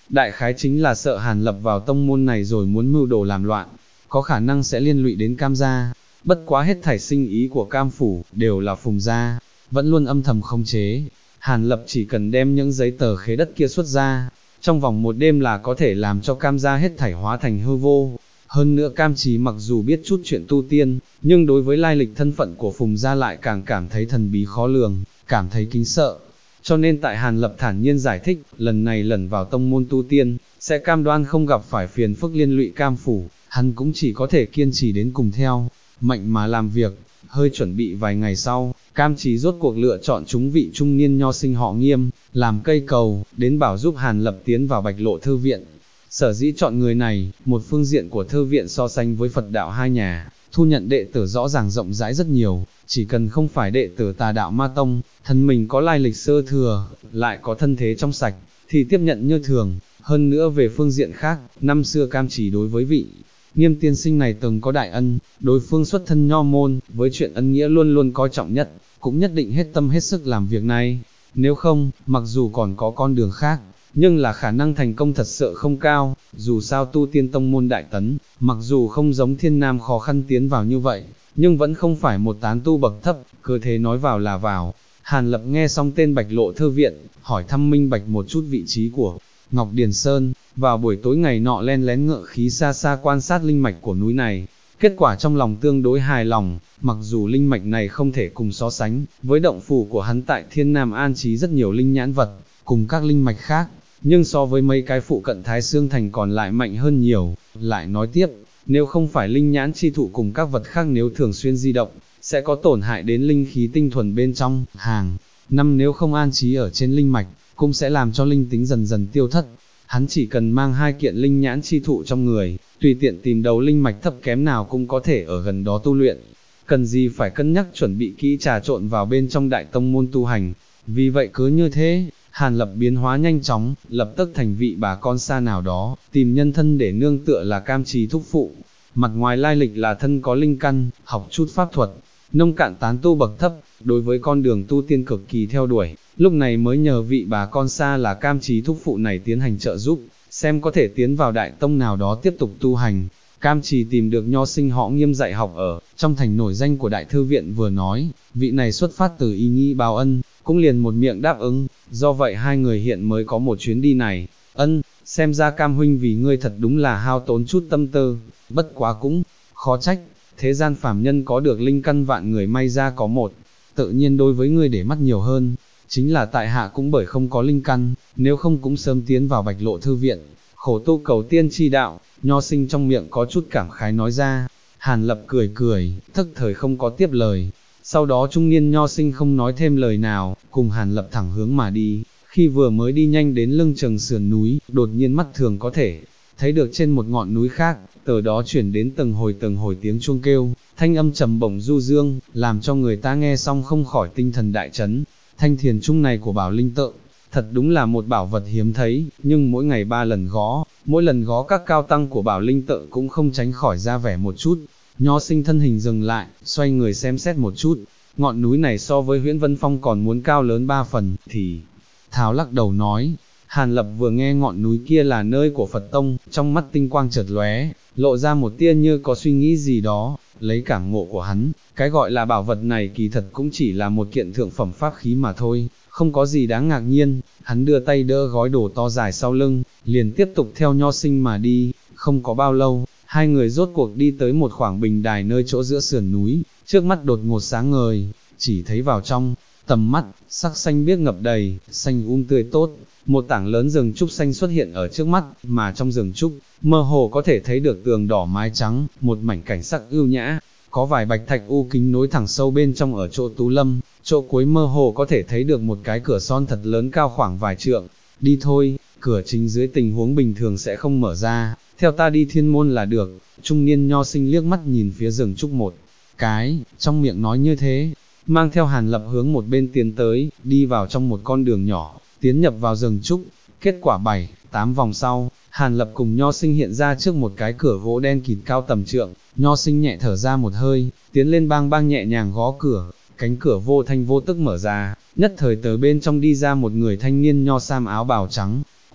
đại khái chính là sợ Hàn Lập vào tông môn này rồi muốn mưu đồ làm loạn, có khả năng sẽ liên lụy đến Cam gia. Bất quá hết thảy sinh ý của Cam phủ đều là Phùng gia, vẫn luôn âm thầm khống chế. Hàn Lập chỉ cần đem những giấy tờ khế đất kia xuất ra, trong vòng một đêm là có thể làm cho Cam gia hết thảy hóa thành hư vô. Hơn nữa Cam Chí mặc dù biết chút chuyện tu tiên, nhưng đối với lai lịch thân phận của Phùng gia lại càng cảm thấy thần bí khó lường, cảm thấy kính sợ. Cho nên tại Hàn Lập thản nhiên giải thích, lần này lẩn vào tông môn tu tiên, sẽ cam đoan không gặp phải phiền phức liên lụy Cam phủ, hắn cũng chỉ có thể kiên trì đến cùng theo mệnh mà làm việc. Hơi chuẩn bị vài ngày sau, Cam Chí rốt cuộc lựa chọn chúng vị trung niên nho sinh họ Nghiêm, làm cây cầu, đến bảo giúp Hàn Lập tiến vào Bạch Lộ thư viện. Sở dĩ chọn người này, một phương diện của thư viện so sánh với Phật đạo hai nhà, thu nhận đệ tử rõ ràng rộng rãi rất nhiều, chỉ cần không phải đệ tử Tà đạo Ma tông, thân mình có lai lịch sơ thừa, lại có thân thế trong sạch, thì tiếp nhận như thường. Hơn nữa về phương diện khác, năm xưa Cam Chí đối với vị Nghiêm tiên sinh này từng có đại ân, đối phương xuất thân nho môn, với chuyện ân nghĩa luôn luôn coi trọng nhất, cũng nhất định hết tâm hết sức làm việc này. Nếu không, mặc dù còn có con đường khác, nhưng là khả năng thành công thật sự không cao. Dù sao tu tiên tông môn đại tấn, mặc dù không giống Thiên Nam khó khăn tiến vào như vậy, nhưng vẫn không phải một tán tu bậc thấp, cứ thế nói vào là vào. Hàn Lập nghe xong tên Bạch Lộ thư viện, hỏi thăm minh bạch một chút vị trí của Ngọc Điền Sơn, vào buổi tối ngày nọ len lén ngựa khí xa xa quan sát linh mạch của núi này. Kết quả trong lòng tương đối hài lòng, mặc dù linh mạch này không thể cùng so sánh với động phủ của hắn tại Thiên Nam an trí rất nhiều linh nhãn vật, cùng các linh mạch khác, nhưng so với mấy cái phụ cận Thái Sương Thành còn lại mạnh hơn nhiều. Lại nói tiếp, nếu không phải linh nhãn chi thụ cùng các vật khác nếu thường xuyên di động, sẽ có tổn hại đến linh khí tinh thuần bên trong. Hàng năm nếu không an trí ở trên linh mạch, cũng sẽ làm cho linh tính dần dần tiêu thất. Hắn chỉ cần mang 2 kiện linh nhãn chi thụ trong người, tùy tiện tìm đầu linh mạch thấp kém nào cũng có thể ở gần đó tu luyện. Cần gì phải cân nhắc chuẩn bị kỹ trà trộn vào bên trong đại tông môn tu hành. Vì vậy cứ như thế, Hàn Lập biến hóa nhanh chóng, lập tức thành vị bà con xa nào đó, tìm nhân thân để nương tựa là Cam Chí thúc phụ. Mặt ngoài lai lịch là thân có linh căn, học chút pháp thuật, nông cạn tán tu bậc thấp, đối với con đường tu tiên cực kỳ theo đuổi, lúc này mới nhờ vị bà con xa là Cam Chí thúc phụ này tiến hành trợ giúp, xem có thể tiến vào đại tông nào đó tiếp tục tu hành. Cam Chí tìm được nho sinh họ Nghiêm dạy học ở trong thành nổi danh của đại thư viện, vừa nói, vị này xuất phát từ ý nghĩ báo ân, cũng liền một miệng đáp ứng. Do vậy hai người hiện mới có một chuyến đi này. Ân, xem ra Cam huynh vì ngươi thật đúng là hao tốn chút tâm tư, bất quá cũng khó trách, thế gian phàm nhân có được linh căn vạn người may ra có một, tự nhiên đối với ngươi để mắt nhiều hơn, chính là tại hạ cũng bởi không có linh căn, nếu không cũng sớm tiến vào Bạch Lộ thư viện, khổ tu cầu tiên chi đạo. Nho sinh trong miệng có chút cảm khái nói ra. Hàn Lập cười cười, thức thời không có tiếp lời. Sau đó trung niên nho sinh không nói thêm lời nào, cùng Hàn Lập thẳng hướng mà đi. Khi vừa mới đi nhanh đến lưng chừng sườn núi, đột nhiên mắt thường có thể thấy được trên một ngọn núi khác, từ đó chuyển đến từng hồi tiếng chuông kêu, thanh âm trầm bổng du dương, làm cho người ta nghe xong không khỏi tinh thần đại chấn. Thanh thiền trung này của Bảo Linh Tự, thật đúng là một bảo vật hiếm thấy, nhưng mỗi ngày 3 lần gõ, mỗi lần gõ các cao tăng của Bảo Linh Tự cũng không tránh khỏi ra vẻ một chút. Nho sinh thân hình dừng lại, xoay người xem xét một chút, ngọn núi này so với Huyễn Vân Phong còn muốn cao lớn 3 phần, thì tháo lắc đầu nói. Hàn Lập vừa nghe ngọn núi kia là nơi của Phật Tông, trong mắt tinh quang chợt lóe, lộ ra một tia như có suy nghĩ gì đó. Lấy cảm ngộ của hắn, cái gọi là bảo vật này kỳ thật cũng chỉ là một kiện thượng phẩm pháp khí mà thôi, không có gì đáng ngạc nhiên. Hắn đưa tay đỡ gói đồ to dài sau lưng, liền tiếp tục theo nho sinh mà đi. Không có bao lâu, hai người rốt cuộc đi tới một khoảng bình đài nơi chỗ giữa sườn núi, trước mắt đột ngột sáng ngời, chỉ thấy vào trong tầm mắt, sắc xanh biếc ngập đầy, xanh tươi tốt. Một tảng lớn rừng trúc xanh xuất hiện ở trước mắt, mà trong rừng trúc, mơ hồ có thể thấy được tường đỏ mái trắng, một mảnh cảnh sắc ưu nhã, có vài bạch thạch u kính nối thẳng sâu bên trong ở chỗ tú lâm, chỗ cuối mơ hồ có thể thấy được một cái cửa son thật lớn cao khoảng vài trượng. Đi thôi, cửa chính dưới tình huống bình thường sẽ không mở ra, theo ta đi thiên môn là được. Trung niên nho sinh liếc mắt nhìn phía rừng trúc một cái, trong miệng nói như thế, mang theo Hàn Lập hướng một bên tiến tới, đi vào trong một con đường nhỏ, tiến nhập vào rừng trúc. Kết quả 7-8 vòng sau, Hàn Lập cùng nho sinh hiện ra trước một cái cửa gỗ đen kịt cao tầm trượng. Nho sinh nhẹ thở ra một hơi, tiến lên bang bang nhẹ nhàng gõ cửa, cánh cửa vô thanh vô tức mở ra, nhất thời từ bên trong đi ra một người thanh niên nho sam áo bào trắng.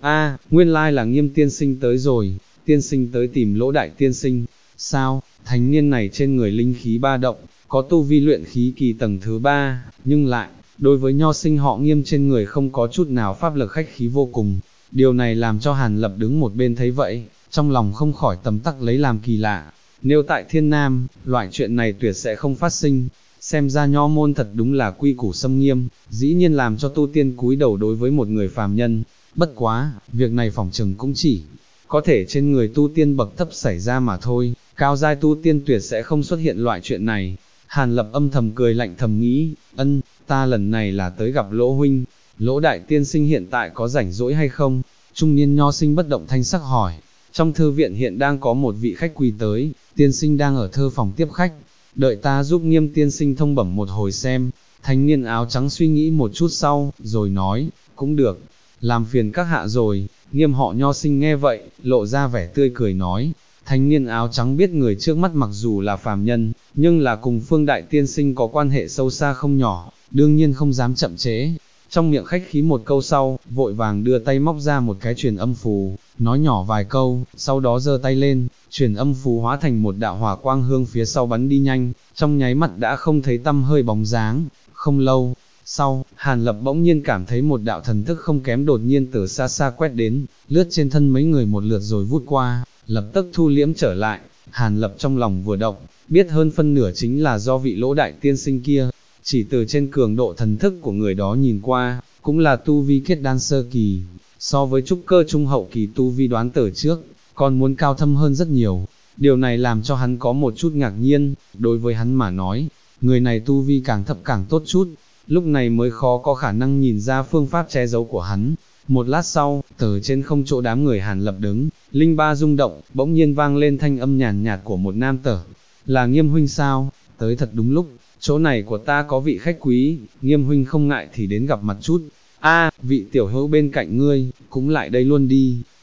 Nguyên lai là Nghiêm tiên sinh tới rồi, tiên sinh tới tìm Lỗ đại tiên sinh, sao, thanh niên này trên người linh khí ba động, có tu vi luyện khí kỳ tầng thứ 3, nhưng lại, đối với nho sinh họ Nghiêm trên người không có chút nào pháp lực khách khí vô cùng, điều này làm cho Hàn Lập đứng một bên thấy vậy, trong lòng không khỏi tấm tắc lấy làm kỳ lạ, nếu tại Thiên Nam, loại chuyện này tuyệt sẽ không phát sinh, xem ra nho môn thật đúng là quy củ xâm nghiêm, dĩ nhiên làm cho tu tiên cúi đầu đối với một người phàm nhân, bất quá, việc này phỏng chừng cũng chỉ có thể trên người tu tiên bậc thấp xảy ra mà thôi, cao giai tu tiên tuyệt sẽ không xuất hiện loại chuyện này. Hàn Lập âm thầm cười lạnh thầm nghĩ, ta lần này là tới gặp Lỗ huynh, Lỗ đại tiên sinh hiện tại có rảnh rỗi hay không? Trung niên nho sinh bất động thanh sắc hỏi, trong thư viện hiện đang có một vị khách quý tới, tiên sinh đang ở thơ phòng tiếp khách, đợi ta giúp Nghiêm tiên sinh thông bẩm một hồi xem. Thanh niên áo trắng suy nghĩ một chút sau, rồi nói, cũng được, làm phiền các hạ rồi. Nghiêm họ nho sinh nghe vậy, lộ ra vẻ tươi cười nói, thanh niên áo trắng biết người trước mắt mặc dù là phàm nhân, nhưng là cùng Phương đại tiên sinh có quan hệ sâu xa không nhỏ, đương nhiên không dám chậm trễ. Trong miệng khách khí một câu sau, vội vàng đưa tay móc ra một cái truyền âm phù, nói nhỏ vài câu, sau đó giơ tay lên, truyền âm phù hóa thành một đạo hỏa quang hương phía sau bắn đi nhanh, trong nháy mắt đã không thấy tăm hơi bóng dáng. Không lâu sau, Hàn Lập bỗng nhiên cảm thấy một đạo thần thức không kém đột nhiên từ xa xa quét đến, lướt trên thân mấy người một lượt rồi vút qua, lập tức thu liễm trở lại. Hàn Lập trong lòng vừa động, biết hơn phân nửa chính là do vị Lỗ đại tiên sinh kia, chỉ từ trên cường độ thần thức của người đó nhìn qua, cũng là tu vi kết đan sơ kỳ, so với trúc cơ trung hậu kỳ tu vi đoán từ trước, còn muốn cao thâm hơn rất nhiều. Điều này làm cho hắn có một chút ngạc nhiên, đối với hắn mà nói, người này tu vi càng thấp càng tốt chút, lúc này mới khó có khả năng nhìn ra phương pháp che giấu của hắn. Một lát sau, từ trên không chỗ đám người Hàn Lập đứng, linh ba rung động, bỗng nhiên vang lên thanh âm nhàn nhạt của một nam tử, là Nghiêm huynh sao, tới thật đúng lúc, chỗ này của ta có vị khách quý, Nghiêm huynh không ngại thì đến gặp mặt chút. Vị tiểu hữu bên cạnh ngươi, cũng lại đây luôn đi.